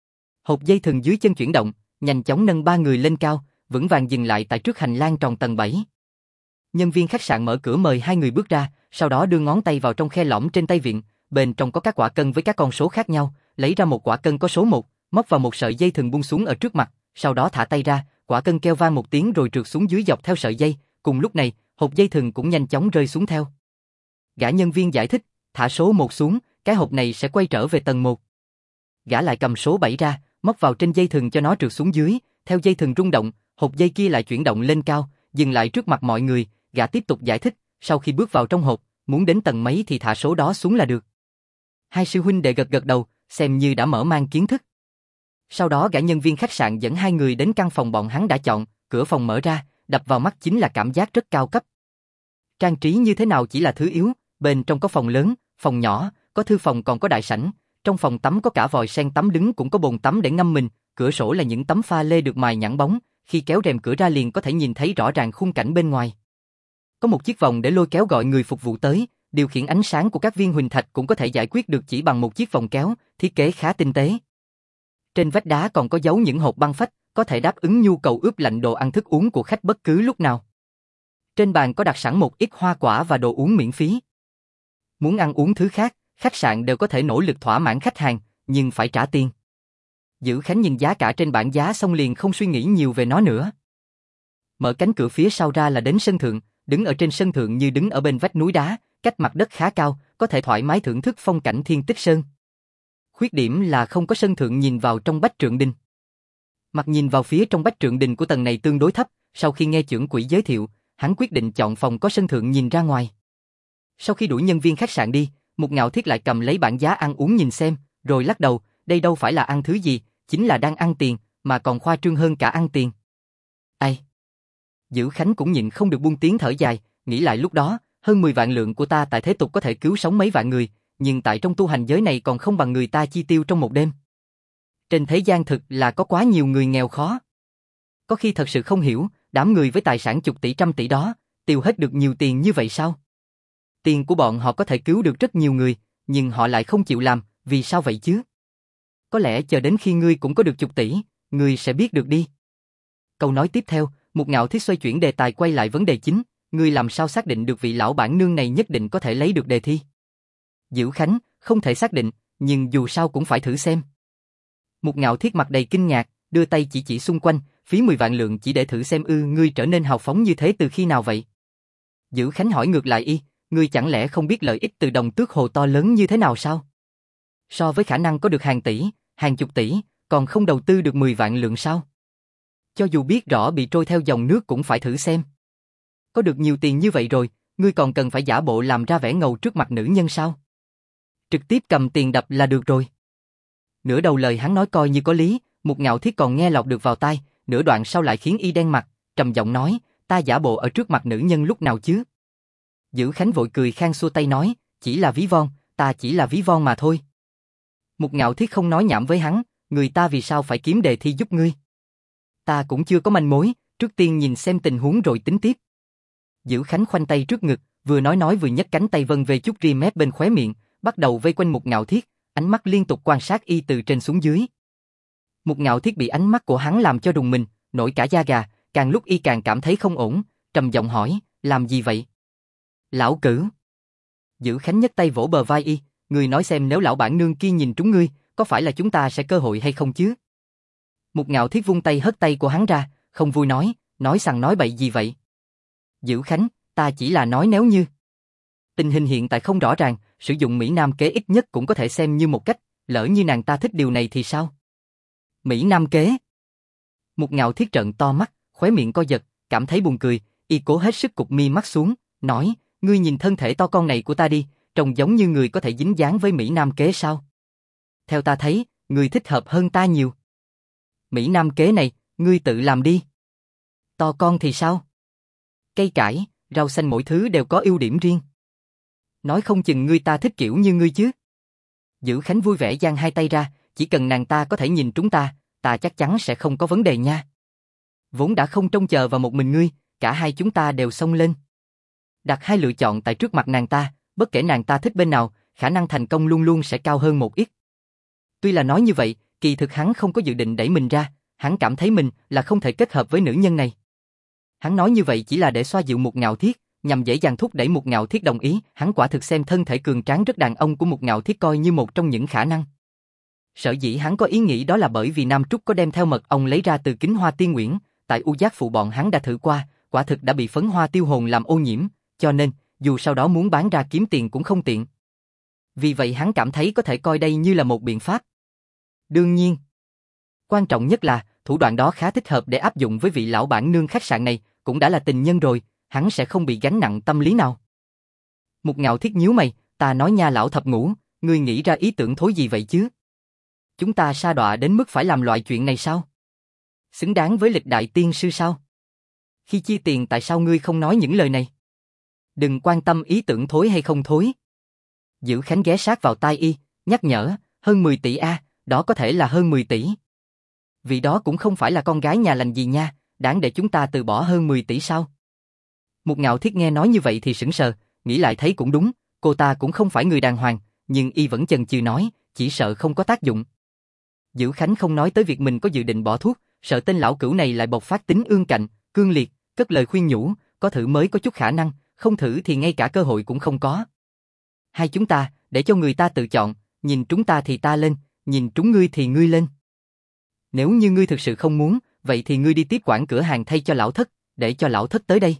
Hộp dây thừng dưới chân chuyển động, nhanh chóng nâng ba người lên cao, vững vàng dừng lại tại trước hành lang tròn tầng 7. Nhân viên khách sạn mở cửa mời hai người bước ra, sau đó đưa ngón tay vào trong khe lõm trên tay vịn, bên trong có các quả cân với các con số khác nhau, lấy ra một quả cân có số 1, móc vào một sợi dây thừng buông xuống ở trước mặt, sau đó thả tay ra, quả cân kêu vang một tiếng rồi trượt xuống dưới dọc theo sợi dây, cùng lúc này, hộp dây thừng cũng nhanh chóng rơi xuống theo. Gã nhân viên giải thích, thả số 1 xuống, cái hộp này sẽ quay trở về tầng 1. Gã lại cầm số 7 ra, móc vào trên dây thừng cho nó trượt xuống dưới, theo dây thừng rung động, hộp dây kia lại chuyển động lên cao, dừng lại trước mặt mọi người, gã tiếp tục giải thích, sau khi bước vào trong hộp, muốn đến tầng mấy thì thả số đó xuống là được. Hai sư huynh đệ gật gật đầu, xem như đã mở mang kiến thức. Sau đó gã nhân viên khách sạn dẫn hai người đến căn phòng bọn hắn đã chọn, cửa phòng mở ra, đập vào mắt chính là cảm giác rất cao cấp. Trang trí như thế nào chỉ là thứ yếu, bên trong có phòng lớn, phòng nhỏ, có thư phòng còn có đại sảnh, trong phòng tắm có cả vòi sen tắm đứng cũng có bồn tắm để ngâm mình, cửa sổ là những tấm pha lê được mài nhẵn bóng, khi kéo rèm cửa ra liền có thể nhìn thấy rõ ràng khung cảnh bên ngoài. Có một chiếc vòng để lôi kéo gọi người phục vụ tới, điều khiển ánh sáng của các viên huỳnh thạch cũng có thể giải quyết được chỉ bằng một chiếc vòng kéo, thiết kế khá tinh tế. Trên vách đá còn có dấu những hộp băng phách, có thể đáp ứng nhu cầu ướp lạnh đồ ăn thức uống của khách bất cứ lúc nào. Trên bàn có đặt sẵn một ít hoa quả và đồ uống miễn phí. Muốn ăn uống thứ khác, khách sạn đều có thể nỗ lực thỏa mãn khách hàng, nhưng phải trả tiền. Dữ Khánh nhìn giá cả trên bảng giá xong liền không suy nghĩ nhiều về nó nữa. Mở cánh cửa phía sau ra là đến sân thượng, đứng ở trên sân thượng như đứng ở bên vách núi đá, cách mặt đất khá cao, có thể thoải mái thưởng thức phong cảnh Thiên Tích Sơn. Khuyết điểm là không có sân thượng nhìn vào trong Bách Trượng Đình. Mặt nhìn vào phía trong Bách Trượng Đình của tầng này tương đối thấp, sau khi nghe trưởng quỹ giới thiệu, hắn quyết định chọn phòng có sân thượng nhìn ra ngoài. Sau khi đuổi nhân viên khách sạn đi, Mục Ngạo Thiết lại cầm lấy bảng giá ăn uống nhìn xem, rồi lắc đầu, đây đâu phải là ăn thứ gì, chính là đang ăn tiền, mà còn khoa trương hơn cả ăn tiền. Ai? Dữ Khánh cũng nhịn không được buông tiếng thở dài, nghĩ lại lúc đó, hơn 10 vạn lượng của ta tại thế tục có thể cứu sống mấy vạn người, nhưng tại trong tu hành giới này còn không bằng người ta chi tiêu trong một đêm. Trên thế gian thực là có quá nhiều người nghèo khó. Có khi thật sự không hiểu, đám người với tài sản chục tỷ trăm tỷ đó, tiêu hết được nhiều tiền như vậy sao? Tiền của bọn họ có thể cứu được rất nhiều người, nhưng họ lại không chịu làm, vì sao vậy chứ? Có lẽ chờ đến khi ngươi cũng có được chục tỷ, ngươi sẽ biết được đi. Câu nói tiếp theo, Mục Ngạo Thiết xoay chuyển đề tài quay lại vấn đề chính, ngươi làm sao xác định được vị lão bản nương này nhất định có thể lấy được đề thi? Dữ Khánh, không thể xác định, nhưng dù sao cũng phải thử xem. Mục Ngạo Thiết mặt đầy kinh ngạc, đưa tay chỉ xung quanh, phí 10 vạn lượng chỉ để thử xem ngươi trở nên hào phóng như thế từ khi nào vậy? Dữ Khánh hỏi ngược lại ngươi chẳng lẽ không biết lợi ích từ đồng tước hồ to lớn như thế nào sao? So với khả năng có được hàng tỷ, hàng chục tỷ, còn không đầu tư được 10 vạn lượng sao? Cho dù biết rõ bị trôi theo dòng nước cũng phải thử xem. Có được nhiều tiền như vậy rồi, ngươi còn cần phải giả bộ làm ra vẻ ngầu trước mặt nữ nhân sao? Trực tiếp cầm tiền đập là được rồi. Nửa đầu lời hắn nói coi như có lý, Mục Ngạo Thiết còn nghe lọt được vào tai, nửa đoạn sau lại khiến đen mặt, trầm giọng nói, ta giả bộ ở trước mặt nữ nhân lúc nào chứ? Dữ Khánh vội cười khang xua tay nói, chỉ là ví von, ta chỉ là ví von mà thôi. Mục Ngạo Thiết không nói nhảm với hắn, người ta vì sao phải kiếm đề thi giúp ngươi? Ta cũng chưa có manh mối, trước tiên nhìn xem tình huống rồi tính tiếp. Dữ Khánh khoanh tay trước ngực, vừa nói vừa nhấc cánh tay vân về chút ria mép bên khóe miệng, bắt đầu vây quanh Mục Ngạo Thiết, ánh mắt liên tục quan sát từ trên xuống dưới. Mục Ngạo Thiết bị ánh mắt của hắn làm cho rùng mình, nổi cả da gà, càng lúc càng cảm thấy không ổn, trầm giọng hỏi, làm gì vậy? Lão cử. Dữ Khánh nhấc tay vỗ bờ vai ngươi nói xem nếu lão bản nương kia nhìn trúng ngươi, có phải là chúng ta sẽ cơ hội hay không chứ? Mục Ngạo Thiết vung tay hất tay của hắn ra, không vui nói sằng nói bậy gì vậy? Dữ Khánh, ta chỉ là nói nếu như. Tình hình hiện tại không rõ ràng, sử dụng Mỹ Nam kế ít nhất cũng có thể xem như một cách, lỡ như nàng ta thích điều này thì sao? Mỹ Nam kế. Mục Ngạo Thiết trợn to mắt, khóe miệng co giật, cảm thấy buồn cười, cố hết sức cụp mi mắt xuống, nói, ngươi nhìn thân thể to con này của ta đi, trông giống như người có thể dính dáng với Mỹ Nam kế sao? Theo ta thấy, ngươi thích hợp hơn ta nhiều. Mỹ Nam kế này, ngươi tự làm đi. To con thì sao? Cây cải, rau xanh mỗi thứ đều có ưu điểm riêng. Nói không chừng ngươi ta thích kiểu như ngươi chứ. Dữ Khánh vui vẻ giang hai tay ra, chỉ cần nàng ta có thể nhìn chúng ta, ta chắc chắn sẽ không có vấn đề nha. Vốn đã không trông chờ vào một mình ngươi, cả hai chúng ta đều xông lên. Đặt hai lựa chọn tại trước mặt nàng ta, bất kể nàng ta thích bên nào, khả năng thành công luôn luôn sẽ cao hơn một ít. Tuy là nói như vậy, kỳ thực hắn không có dự định đẩy mình ra, hắn cảm thấy mình là không thể kết hợp với nữ nhân này. Hắn nói như vậy chỉ là để xoa dịu Mục Ngạo Thiết, nhằm dễ dàng thúc đẩy Mục Ngạo Thiết đồng ý, hắn quả thực xem thân thể cường tráng rất đàn ông của Mục Ngạo Thiết coi như một trong những khả năng. Sở dĩ hắn có ý nghĩ đó là bởi vì Nam Trúc có đem theo mật ong lấy ra từ kính hoa tiên nguyễn, tại U Giác Phụ bọn hắn đã thử qua, quả thực đã bị phấn hoa tiêu hồn làm ô nhiễm, cho nên, dù sau đó muốn bán ra kiếm tiền cũng không tiện. Vì vậy hắn cảm thấy có thể coi đây như là một biện pháp. Đương nhiên, quan trọng nhất là, thủ đoạn đó khá thích hợp để áp dụng với vị lão bản nương khách sạn này, cũng đã là tình nhân rồi, hắn sẽ không bị gánh nặng tâm lý nào. Mục Ngạo Thiết nhíu mày, ta nói nha lão thập ngũ, ngươi nghĩ ra ý tưởng thối gì vậy chứ? Chúng ta sa đọa đến mức phải làm loại chuyện này sao? Xứng đáng với lịch đại tiên sư sao? Khi chia tiền tại sao ngươi không nói những lời này? Đừng quan tâm ý tưởng thối hay không thối. Dữ Khánh ghé sát vào tai y, nhắc nhở, hơn 10 tỷ a, đó có thể là hơn 10 tỷ. Vì đó cũng không phải là con gái nhà lành gì nha, đáng để chúng ta từ bỏ hơn 10 tỷ sao? Một Ngạo Thiết nghe nói như vậy thì sững sờ, nghĩ lại thấy cũng đúng, cô ta cũng không phải người đàng hoàng, nhưng y vẫn chần chừ nói, chỉ sợ không có tác dụng. Dữ Khánh không nói tới việc mình có dự định bỏ thuốc, sợ tên lão cửu này lại bộc phát tính ương cạnh, cương liệt, cất lời khuyên nhủ, có thử mới có chút khả năng, không thử thì ngay cả cơ hội cũng không có. Hai chúng ta, để cho người ta tự chọn, nhìn chúng ta thì ta lên, nhìn trúng ngươi thì ngươi lên. Nếu như ngươi thực sự không muốn, vậy thì ngươi đi tiếp quản cửa hàng thay cho lão thất, để cho lão thất tới đây.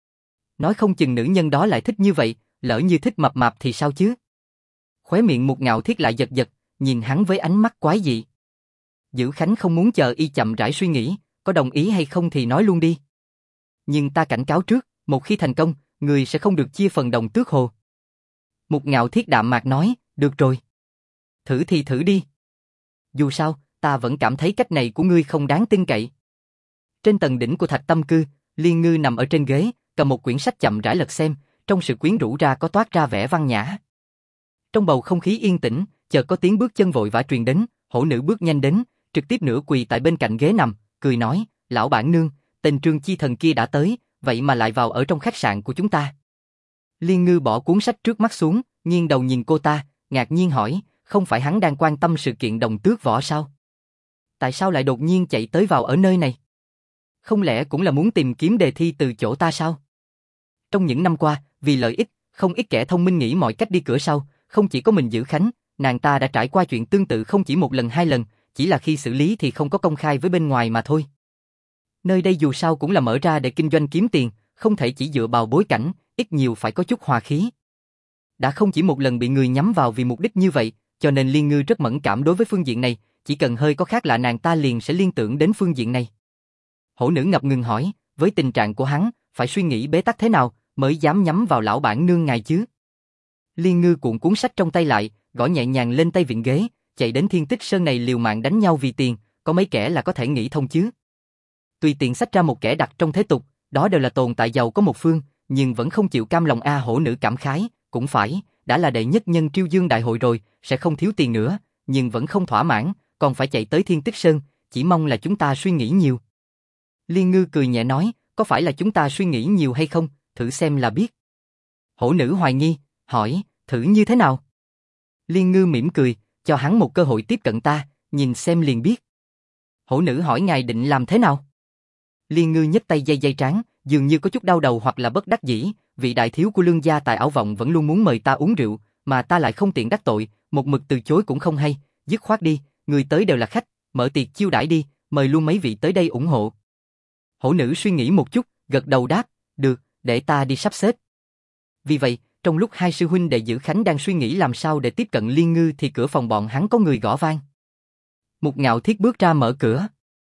Nói không chừng nữ nhân đó lại thích như vậy, lỡ như thích mập mạp thì sao chứ? Khóe miệng Một Ngạo Thiết lại giật giật, nhìn hắn với ánh mắt quái dị. Dữ Khánh không muốn chờ y chậm rãi suy nghĩ, có đồng ý hay không thì nói luôn đi. Nhưng ta cảnh cáo trước, một khi thành công, người sẽ không được chia phần đồng tước hồ. Một Ngạo Thiết đạm mạc nói, được rồi. Thử thì thử đi. Dù sao, ta vẫn cảm thấy cách này của ngươi không đáng tin cậy. Trên tầng đỉnh của Thạch Tâm Cư, Liên Ngư nằm ở trên ghế, cầm một quyển sách chậm rãi lật xem, trong sự quyến rũ ra có toát ra vẻ văn nhã. Trong bầu không khí yên tĩnh, chợt có tiếng bước chân vội vã truyền đến, hổ nữ bước nhanh đến, trực tiếp nửa quỳ tại bên cạnh ghế nằm, cười nói, lão bản nương, tên Trương Chi Thần kia đã tới, vậy mà lại vào ở trong khách sạn của chúng ta. Liên Ngư bỏ cuốn sách trước mắt xuống, nghiêng đầu nhìn cô ta, ngạc nhiên hỏi, không phải hắn đang quan tâm sự kiện đồng tước võ sao? Tại sao lại đột nhiên chạy tới vào ở nơi này? Không lẽ cũng là muốn tìm kiếm đề thi từ chỗ ta sao? Trong những năm qua, vì lợi ích, không ít kẻ thông minh nghĩ mọi cách đi cửa sau, không chỉ có mình Dữ Khánh, nàng ta đã trải qua chuyện tương tự không chỉ một lần hai lần, chỉ là khi xử lý thì không có công khai với bên ngoài mà thôi. Nơi đây dù sao cũng là mở ra để kinh doanh kiếm tiền, không thể chỉ dựa vào bối cảnh, ít nhiều phải có chút hòa khí. Đã không chỉ một lần bị người nhắm vào vì mục đích như vậy, cho nên Liên Ngư rất mẫn cảm đối với phương diện này, chỉ cần hơi có khác lạ nàng ta liền sẽ liên tưởng đến phương diện này. Hổ nữ ngập ngừng hỏi, với tình trạng của hắn, phải suy nghĩ bế tắc thế nào mới dám nhắm vào lão bản nương ngài chứ? Liên Ngư cuộn cuốn sách trong tay lại, gõ nhẹ nhàng lên tay vịn ghế, chạy đến Thiên Tích Sơn này liều mạng đánh nhau vì tiền, có mấy kẻ là có thể nghĩ thông chứ? Tùy tiện xách ra một kẻ đặt trong thế tục, đó đều là tồn tại giàu có một phương, nhưng vẫn không chịu cam lòng a. Hổ nữ cảm khái, cũng phải, đã là đệ nhất nhân Triêu Dương đại hội rồi, sẽ không thiếu tiền nữa, nhưng vẫn không thỏa mãn, còn phải chạy tới Thiên Tích Sơn, chỉ mong là chúng ta suy nghĩ nhiều. Liên Ngư cười nhẹ nói, có phải là chúng ta suy nghĩ nhiều hay không, thử xem là biết. Hổ nữ hoài nghi, hỏi, thử như thế nào? Liên Ngư mỉm cười, cho hắn một cơ hội tiếp cận ta, nhìn xem liền biết. Hổ nữ hỏi ngài định làm thế nào? Liên Ngư nhấc tay dây dây trán, dường như có chút đau đầu hoặc là bất đắc dĩ, vị đại thiếu của Lương gia tại Ảo Vọng vẫn luôn muốn mời ta uống rượu, mà ta lại không tiện đắc tội, một mực từ chối cũng không hay, dứt khoát đi, người tới đều là khách, mở tiệc chiêu đãi đi, mời luôn mấy vị tới đây ủng hộ. Hổ nữ suy nghĩ một chút, gật đầu đáp, được, để ta đi sắp xếp. Vì vậy, trong lúc hai sư huynh đệ Dữ Khánh đang suy nghĩ làm sao để tiếp cận Liên Ngư thì cửa phòng bọn hắn có người gõ vang. Một Ngạo Thiết bước ra mở cửa.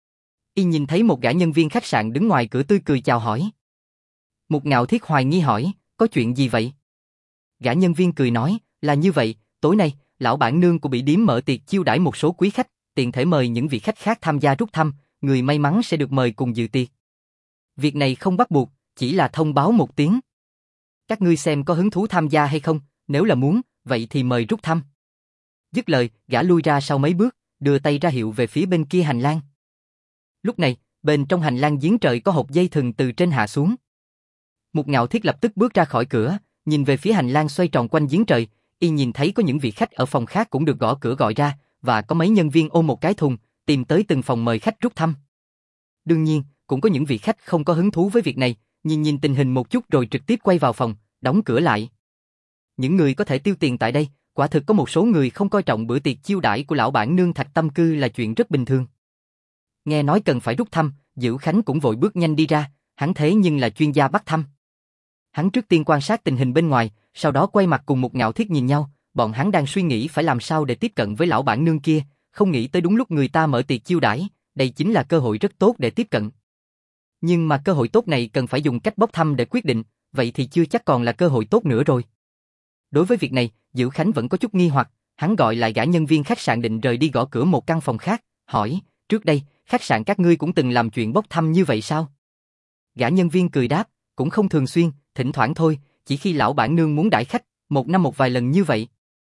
Y nhìn thấy một gã nhân viên khách sạn đứng ngoài cửa tươi cười chào hỏi. Một Ngạo Thiết hoài nghi hỏi, có chuyện gì vậy? Gã nhân viên cười nói, là như vậy, tối nay, lão bản nương của Bỉ Điếm mở tiệc chiêu đãi một số quý khách, tiện thể mời những vị khách khác tham gia rút thăm, người may mắn sẽ được mời cùng dự tiệc. Việc này không bắt buộc, chỉ là thông báo một tiếng. Các ngươi xem có hứng thú tham gia hay không, nếu là muốn, vậy thì mời rút thăm. Dứt lời, gã lui ra sau mấy bước, đưa tay ra hiệu về phía bên kia hành lang. Lúc này, bên trong hành lang giếng trời có hộp dây thừng từ trên hạ xuống. Một Ngạo Thiết lập tức bước ra khỏi cửa, nhìn về phía hành lang xoay tròn quanh giếng trời, y nhìn thấy có những vị khách ở phòng khác cũng được gõ cửa gọi ra, và có mấy nhân viên ôm một cái thùng, tìm tới từng phòng mời khách rút thăm. Đương nhiên, cũng có những vị khách không có hứng thú với việc này, nhìn tình hình một chút rồi trực tiếp quay vào phòng, đóng cửa lại. Những người có thể tiêu tiền tại đây, quả thực có một số người không coi trọng bữa tiệc chiêu đãi của lão bản nương Thạch Tâm Cư là chuyện rất bình thường. Nghe nói cần phải rút thăm, Dữ Khánh cũng vội bước nhanh đi ra, hắn thế nhưng là chuyên gia bắt thăm. Hắn trước tiên quan sát tình hình bên ngoài, sau đó quay mặt cùng Một Ngạo Thiết nhìn nhau, bọn hắn đang suy nghĩ phải làm sao để tiếp cận với lão bản nương kia, không nghĩ tới đúng lúc người ta mở tiệc chiêu đãi, đây chính là cơ hội rất tốt để tiếp cận. Nhưng mà cơ hội tốt này cần phải dùng cách bốc thăm để quyết định, vậy thì chưa chắc còn là cơ hội tốt nữa rồi. Đối với việc này, Dữ Khánh vẫn có chút nghi hoặc, Hắn gọi lại gã nhân viên khách sạn định rời đi gõ cửa một căn phòng khác, hỏi, trước đây, khách sạn các ngươi cũng từng làm chuyện bốc thăm như vậy sao? Gã nhân viên cười đáp, cũng không thường xuyên, thỉnh thoảng thôi, chỉ khi lão bản nương muốn đãi khách, một năm một vài lần như vậy.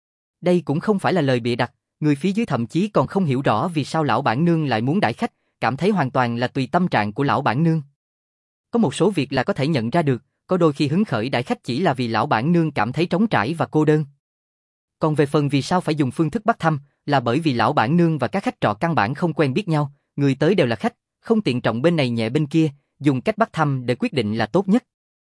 Đây cũng không phải là lời bịa đặt, người phía dưới thậm chí còn không hiểu rõ vì sao lão bản nương lại muốn đãi khách, cảm thấy hoàn toàn là tùy tâm trạng của lão bản nương. Có một số việc là có thể nhận ra được, có đôi khi hứng khởi đãi khách chỉ là vì lão bản nương cảm thấy trống trải và cô đơn. Còn về phần vì sao phải dùng phương thức bắt thăm, là bởi vì lão bản nương và các khách trọ căn bản không quen biết nhau, người tới đều là khách, không tiện trọng bên này nhẹ bên kia, dùng cách bắt thăm để quyết định là tốt nhất.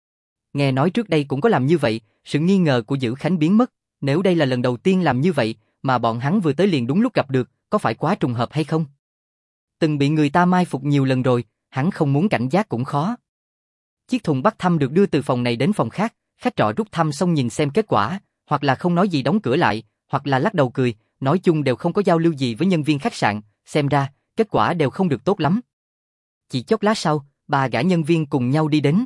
Nghe nói trước đây cũng có làm như vậy, sự nghi ngờ của Dữ Khánh biến mất, nếu đây là lần đầu tiên làm như vậy, mà bọn hắn vừa tới liền đúng lúc gặp được, có phải quá trùng hợp hay không? Từng bị người ta mai phục nhiều lần rồi, hắn không muốn cảnh giác cũng khó. Chiếc thùng bắt thăm được đưa từ phòng này đến phòng khác, khách trọ rút thăm xong nhìn xem kết quả, hoặc là không nói gì đóng cửa lại, hoặc là lắc đầu cười, nói chung đều không có giao lưu gì với nhân viên khách sạn, xem ra, kết quả đều không được tốt lắm. Chỉ chốc lát sau, ba gã nhân viên cùng nhau đi đến.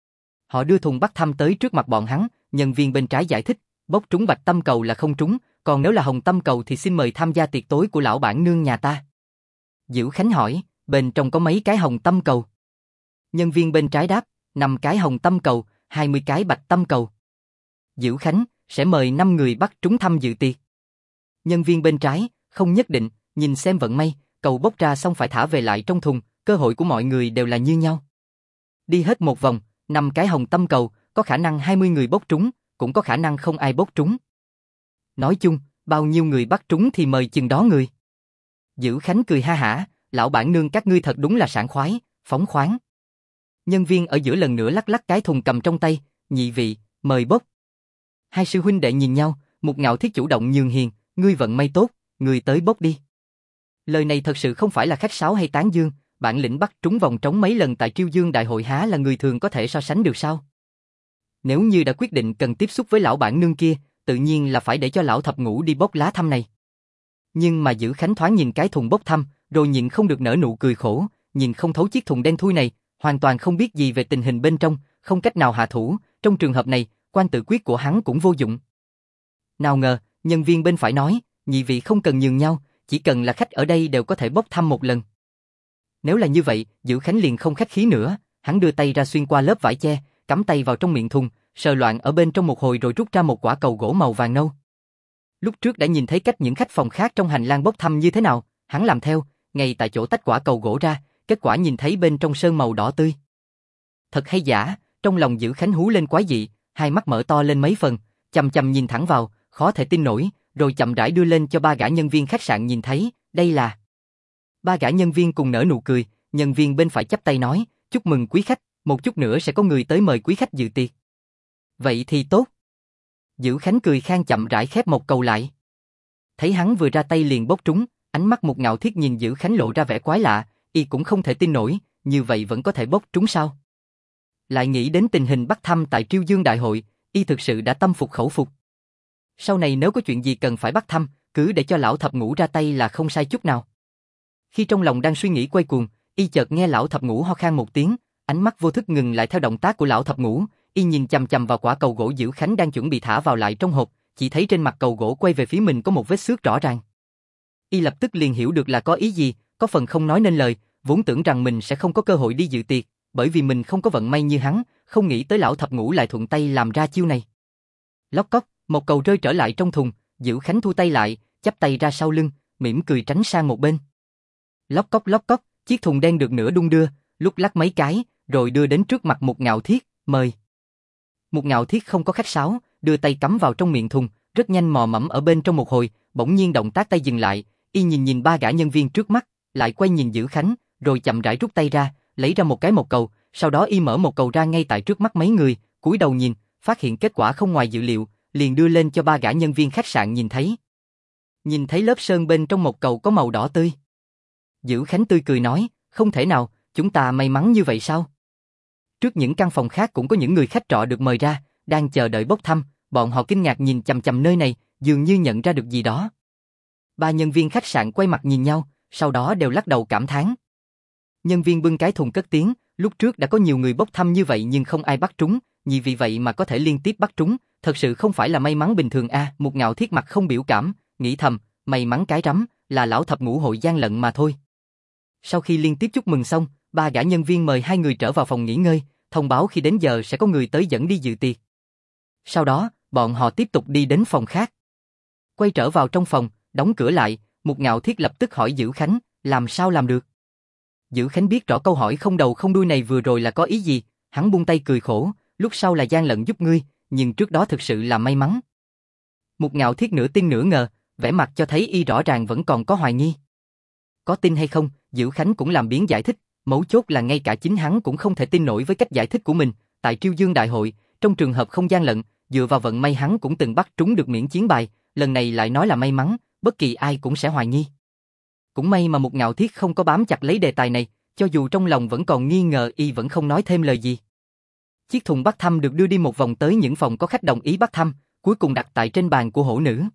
Họ đưa thùng bắt thăm tới trước mặt bọn hắn, nhân viên bên trái giải thích, bốc trúng bạch tâm cầu là không trúng, còn nếu là hồng tâm cầu thì xin mời tham gia tiệc tối của lão bản nương nhà ta. Dữ Khánh hỏi, bên trong có mấy cái hồng tâm cầu? Nhân viên bên trái đáp, 5 cái hồng tâm cầu, 20 cái bạch tâm cầu. Dữ Khánh, sẽ mời 5 người bắt trúng tham dự tiệc. Nhân viên bên trái, không nhất định, nhìn xem vận may, cầu bốc ra xong phải thả về lại trong thùng, cơ hội của mọi người đều là như nhau. Đi hết một vòng, 5 cái hồng tâm cầu, có khả năng 20 người bốc trúng, cũng có khả năng không ai bốc trúng. Nói chung, bao nhiêu người bắt trúng thì mời chừng đó người. Dữ Khánh cười ha hả, lão bản nương các ngươi thật đúng là sảng khoái, phóng khoáng. Nhân viên ở giữa lần nữa lắc lắc cái thùng cầm trong tay, nhị vị, mời bốc. Hai sư huynh đệ nhìn nhau, Mục Ngạo Thiết chủ động nhường hiền, ngươi vận may tốt, ngươi tới bốc đi. Lời này thật sự không phải là khách sáo hay tán dương, bản lĩnh bắt trúng vòng trống mấy lần tại Triêu Dương Đại hội há là người thường có thể so sánh được sao? Nếu như đã quyết định cần tiếp xúc với lão bản nương kia, tự nhiên là phải để cho lão thập ngũ đi bốc lá thăm này. Nhưng mà Dữ Khánh thoáng nhìn cái thùng bốc thăm, rồi nhịn không được nở nụ cười khổ, nhìn không thấu chiếc thùng đen thui này, hoàn toàn không biết gì về tình hình bên trong, không cách nào hạ thủ, trong trường hợp này, quan tự quyết của hắn cũng vô dụng. Nào ngờ, nhân viên bên phải nói, nhị vị không cần nhường nhau, chỉ cần là khách ở đây đều có thể bốc thăm một lần. Nếu là như vậy, Dữ Khánh liền không khách khí nữa, hắn đưa tay ra xuyên qua lớp vải che, cắm tay vào trong miệng thùng, sờ loạn ở bên trong một hồi rồi rút ra một quả cầu gỗ màu vàng nâu. Lúc trước đã nhìn thấy cách những khách phòng khác trong hành lang bốc thăm như thế nào, hắn làm theo, ngay tại chỗ tách quả cầu gỗ ra, kết quả nhìn thấy bên trong sơn màu đỏ tươi. Thật hay giả, trong lòng Dữ Khánh hú lên quái dị, hai mắt mở to lên mấy phần, chằm chằm nhìn thẳng vào, khó thể tin nổi, rồi chậm rãi đưa lên cho ba gã nhân viên khách sạn nhìn thấy, đây là. Ba gã nhân viên cùng nở nụ cười, nhân viên bên phải chắp tay nói, chúc mừng quý khách, một chút nữa sẽ có người tới mời quý khách dự tiệc. Vậy thì tốt. Dữ Khánh cười khan chậm rãi khép một cầu lại. Thấy hắn vừa ra tay liền bốc trúng, ánh mắt Mục Ngạo Thiết nhìn Dữ Khánh lộ ra vẻ quái lạ, y cũng không thể tin nổi, như vậy vẫn có thể bốc trúng sao? Lại nghĩ đến tình hình bắt thăm tại Triêu Dương Đại hội, y thực sự đã tâm phục khẩu phục. Sau này nếu có chuyện gì cần phải bắt thăm, cứ để cho lão thập ngũ ra tay là không sai chút nào. Khi trong lòng đang suy nghĩ quay cuồng, y chợt nghe lão thập ngũ ho khan một tiếng, ánh mắt vô thức ngừng lại theo động tác của lão thập ngũ, y nhìn chằm chằm vào quả cầu gỗ Dữ Khánh đang chuẩn bị thả vào lại trong hộp, chỉ thấy trên mặt cầu gỗ quay về phía mình có một vết xước rõ ràng. Y lập tức liền hiểu được là có ý gì, có phần không nói nên lời, vốn tưởng rằng mình sẽ không có cơ hội đi dự tiệc, bởi vì mình không có vận may như hắn, không nghĩ tới lão thập ngũ lại thuận tay làm ra chiêu này. Lóc cóc, một cầu rơi trở lại trong thùng, Dữ Khánh thu tay lại, chắp tay ra sau lưng, mỉm cười tránh sang một bên. Lóc cóc, chiếc thùng đen được nửa đung đưa, lúc lắc mấy cái, rồi đưa đến trước mặt Mục Ngạo Thiết, mời. Mục Ngạo Thiết không có khách sáo, đưa tay cắm vào trong miệng thùng, rất nhanh mò mẫm ở bên trong một hồi, bỗng nhiên động tác tay dừng lại, y nhìn ba gã nhân viên trước mắt, lại quay nhìn Dữ Khánh, rồi chậm rãi rút tay ra, lấy ra một cái một cầu, sau đó y mở một cầu ra ngay tại trước mắt mấy người, cúi đầu nhìn, phát hiện kết quả không ngoài dự liệu, liền đưa lên cho ba gã nhân viên khách sạn nhìn thấy. Nhìn thấy lớp sơn bên trong một cầu có màu đỏ tươi. Dữ Khánh tươi cười nói, không thể nào, chúng ta may mắn như vậy sao? Trước những căn phòng khác cũng có những người khách trọ được mời ra, đang chờ đợi bốc thăm, bọn họ kinh ngạc nhìn chằm chằm nơi này, dường như nhận ra được gì đó. Ba nhân viên khách sạn quay mặt nhìn nhau, sau đó đều lắc đầu cảm thán. Nhân viên bưng cái thùng cất tiếng, lúc trước đã có nhiều người bốc thăm như vậy nhưng không ai bắt trúng, nhị vì vậy mà có thể liên tiếp bắt trúng, thật sự không phải là may mắn bình thường a. Mục Ngạo Thiết mặt không biểu cảm, nghĩ thầm, may mắn cái rắm, là lão thập ngũ hội gian lận mà thôi. Sau khi liên tiếp chúc mừng xong, ba gã nhân viên mời hai người trở vào phòng nghỉ ngơi, thông báo khi đến giờ sẽ có người tới dẫn đi dự tiệc. Sau đó, bọn họ tiếp tục đi đến phòng khác. Quay trở vào trong phòng, đóng cửa lại, Mục Ngạo Thiết lập tức hỏi Dữ Khánh, làm sao làm được? Dữ Khánh biết rõ câu hỏi không đầu không đuôi này vừa rồi là có ý gì, hắn buông tay cười khổ, lúc sau là gian lận giúp ngươi, nhưng trước đó thực sự là may mắn. Mục Ngạo Thiết nửa tin nửa ngờ, vẻ mặt cho thấy y rõ ràng vẫn còn có hoài nghi. Có tin hay không, Dữ Khánh cũng làm biến giải thích, mấu chốt là ngay cả chính hắn cũng không thể tin nổi với cách giải thích của mình, tại Triêu Dương Đại hội, trong trường hợp không gian lận, dựa vào vận may hắn cũng từng bắt trúng được miễn chiến bài, lần này lại nói là may mắn, bất kỳ ai cũng sẽ hoài nghi. Cũng may mà Mục Ngạo Thiết không có bám chặt lấy đề tài này, cho dù trong lòng vẫn còn nghi ngờ y vẫn không nói thêm lời gì. Chiếc thùng bắt thăm được đưa đi một vòng tới những phòng có khách đồng ý bắt thăm, cuối cùng đặt tại trên bàn của hổ nữ.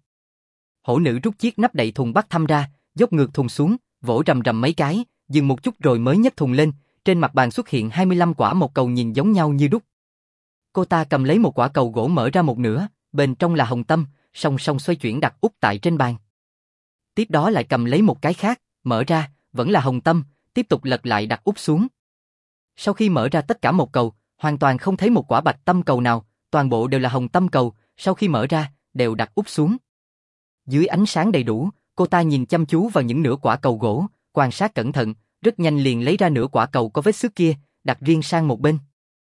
Hổ nữ rút chiếc nắp đậy thùng bắt thăm ra, dốc ngược thùng xuống, vỗ rầm rầm mấy cái, dừng một chút rồi mới nhấc thùng lên, trên mặt bàn xuất hiện 25 quả một cầu nhìn giống nhau như đúc. Cô ta cầm lấy một quả cầu gỗ mở ra một nửa, bên trong là hồng tâm, song song xoay chuyển đặt úp tại trên bàn. Tiếp đó lại cầm lấy một cái khác, mở ra, vẫn là hồng tâm, tiếp tục lật lại đặt úp xuống. Sau khi mở ra tất cả một cầu, hoàn toàn không thấy một quả bạch tâm cầu nào, toàn bộ đều là hồng tâm cầu, sau khi mở ra, đều đặt úp xuống. Dưới ánh sáng đầy đủ, cô ta nhìn chăm chú vào những nửa quả cầu gỗ, quan sát cẩn thận, rất nhanh liền lấy ra nửa quả cầu có vết xước kia, đặt riêng sang một bên.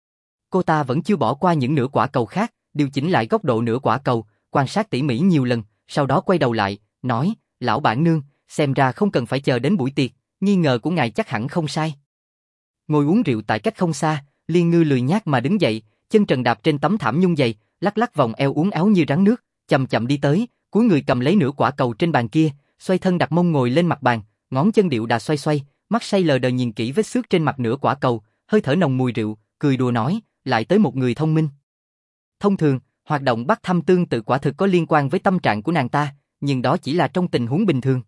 Cô ta vẫn chưa bỏ qua những nửa quả cầu khác, điều chỉnh lại góc độ nửa quả cầu, quan sát tỉ mỉ nhiều lần, sau đó quay đầu lại, nói, lão bản nương, xem ra không cần phải chờ đến buổi tiệc, nghi ngờ của ngài chắc hẳn không sai. Ngồi uống rượu tại cách không xa, Liên Ngư lười nhác mà đứng dậy, chân trần đạp trên tấm thảm nhung dày, lắc lắc vòng eo uốn éo như rắn nước, chậm chậm đi tới, cúi người cầm lấy nửa quả cầu trên bàn kia, xoay thân đặt mông ngồi lên mặt bàn, ngón chân điệu đà xoay xoay, mắt say lờ đờ nhìn kỹ vết xước trên mặt nửa quả cầu, hơi thở nồng mùi rượu, cười đùa nói, lại tới một người thông minh. Thông thường, hoạt động bắt thăm tương tự quả thực có liên quan với tâm trạng của nàng ta, nhưng đó chỉ là trong tình huống bình thường.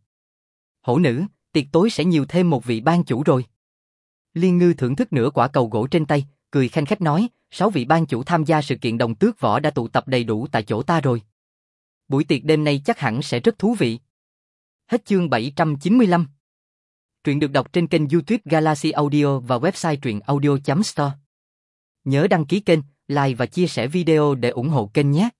Hổ nữ, tiệc tối sẽ nhiều thêm một vị ban chủ rồi. Liên Ngư thưởng thức nửa quả cầu gỗ trên tay, cười khanh khách nói, 6 vị ban chủ tham gia sự kiện đồng tước võ đã tụ tập đầy đủ tại chỗ ta rồi. Buổi tiệc đêm nay chắc hẳn sẽ rất thú vị. Hết chương 795. Truyện được đọc trên kênh YouTube Galaxy Audio và website truyệnaudio.store. Nhớ đăng ký kênh, like và chia sẻ video để ủng hộ kênh nhé.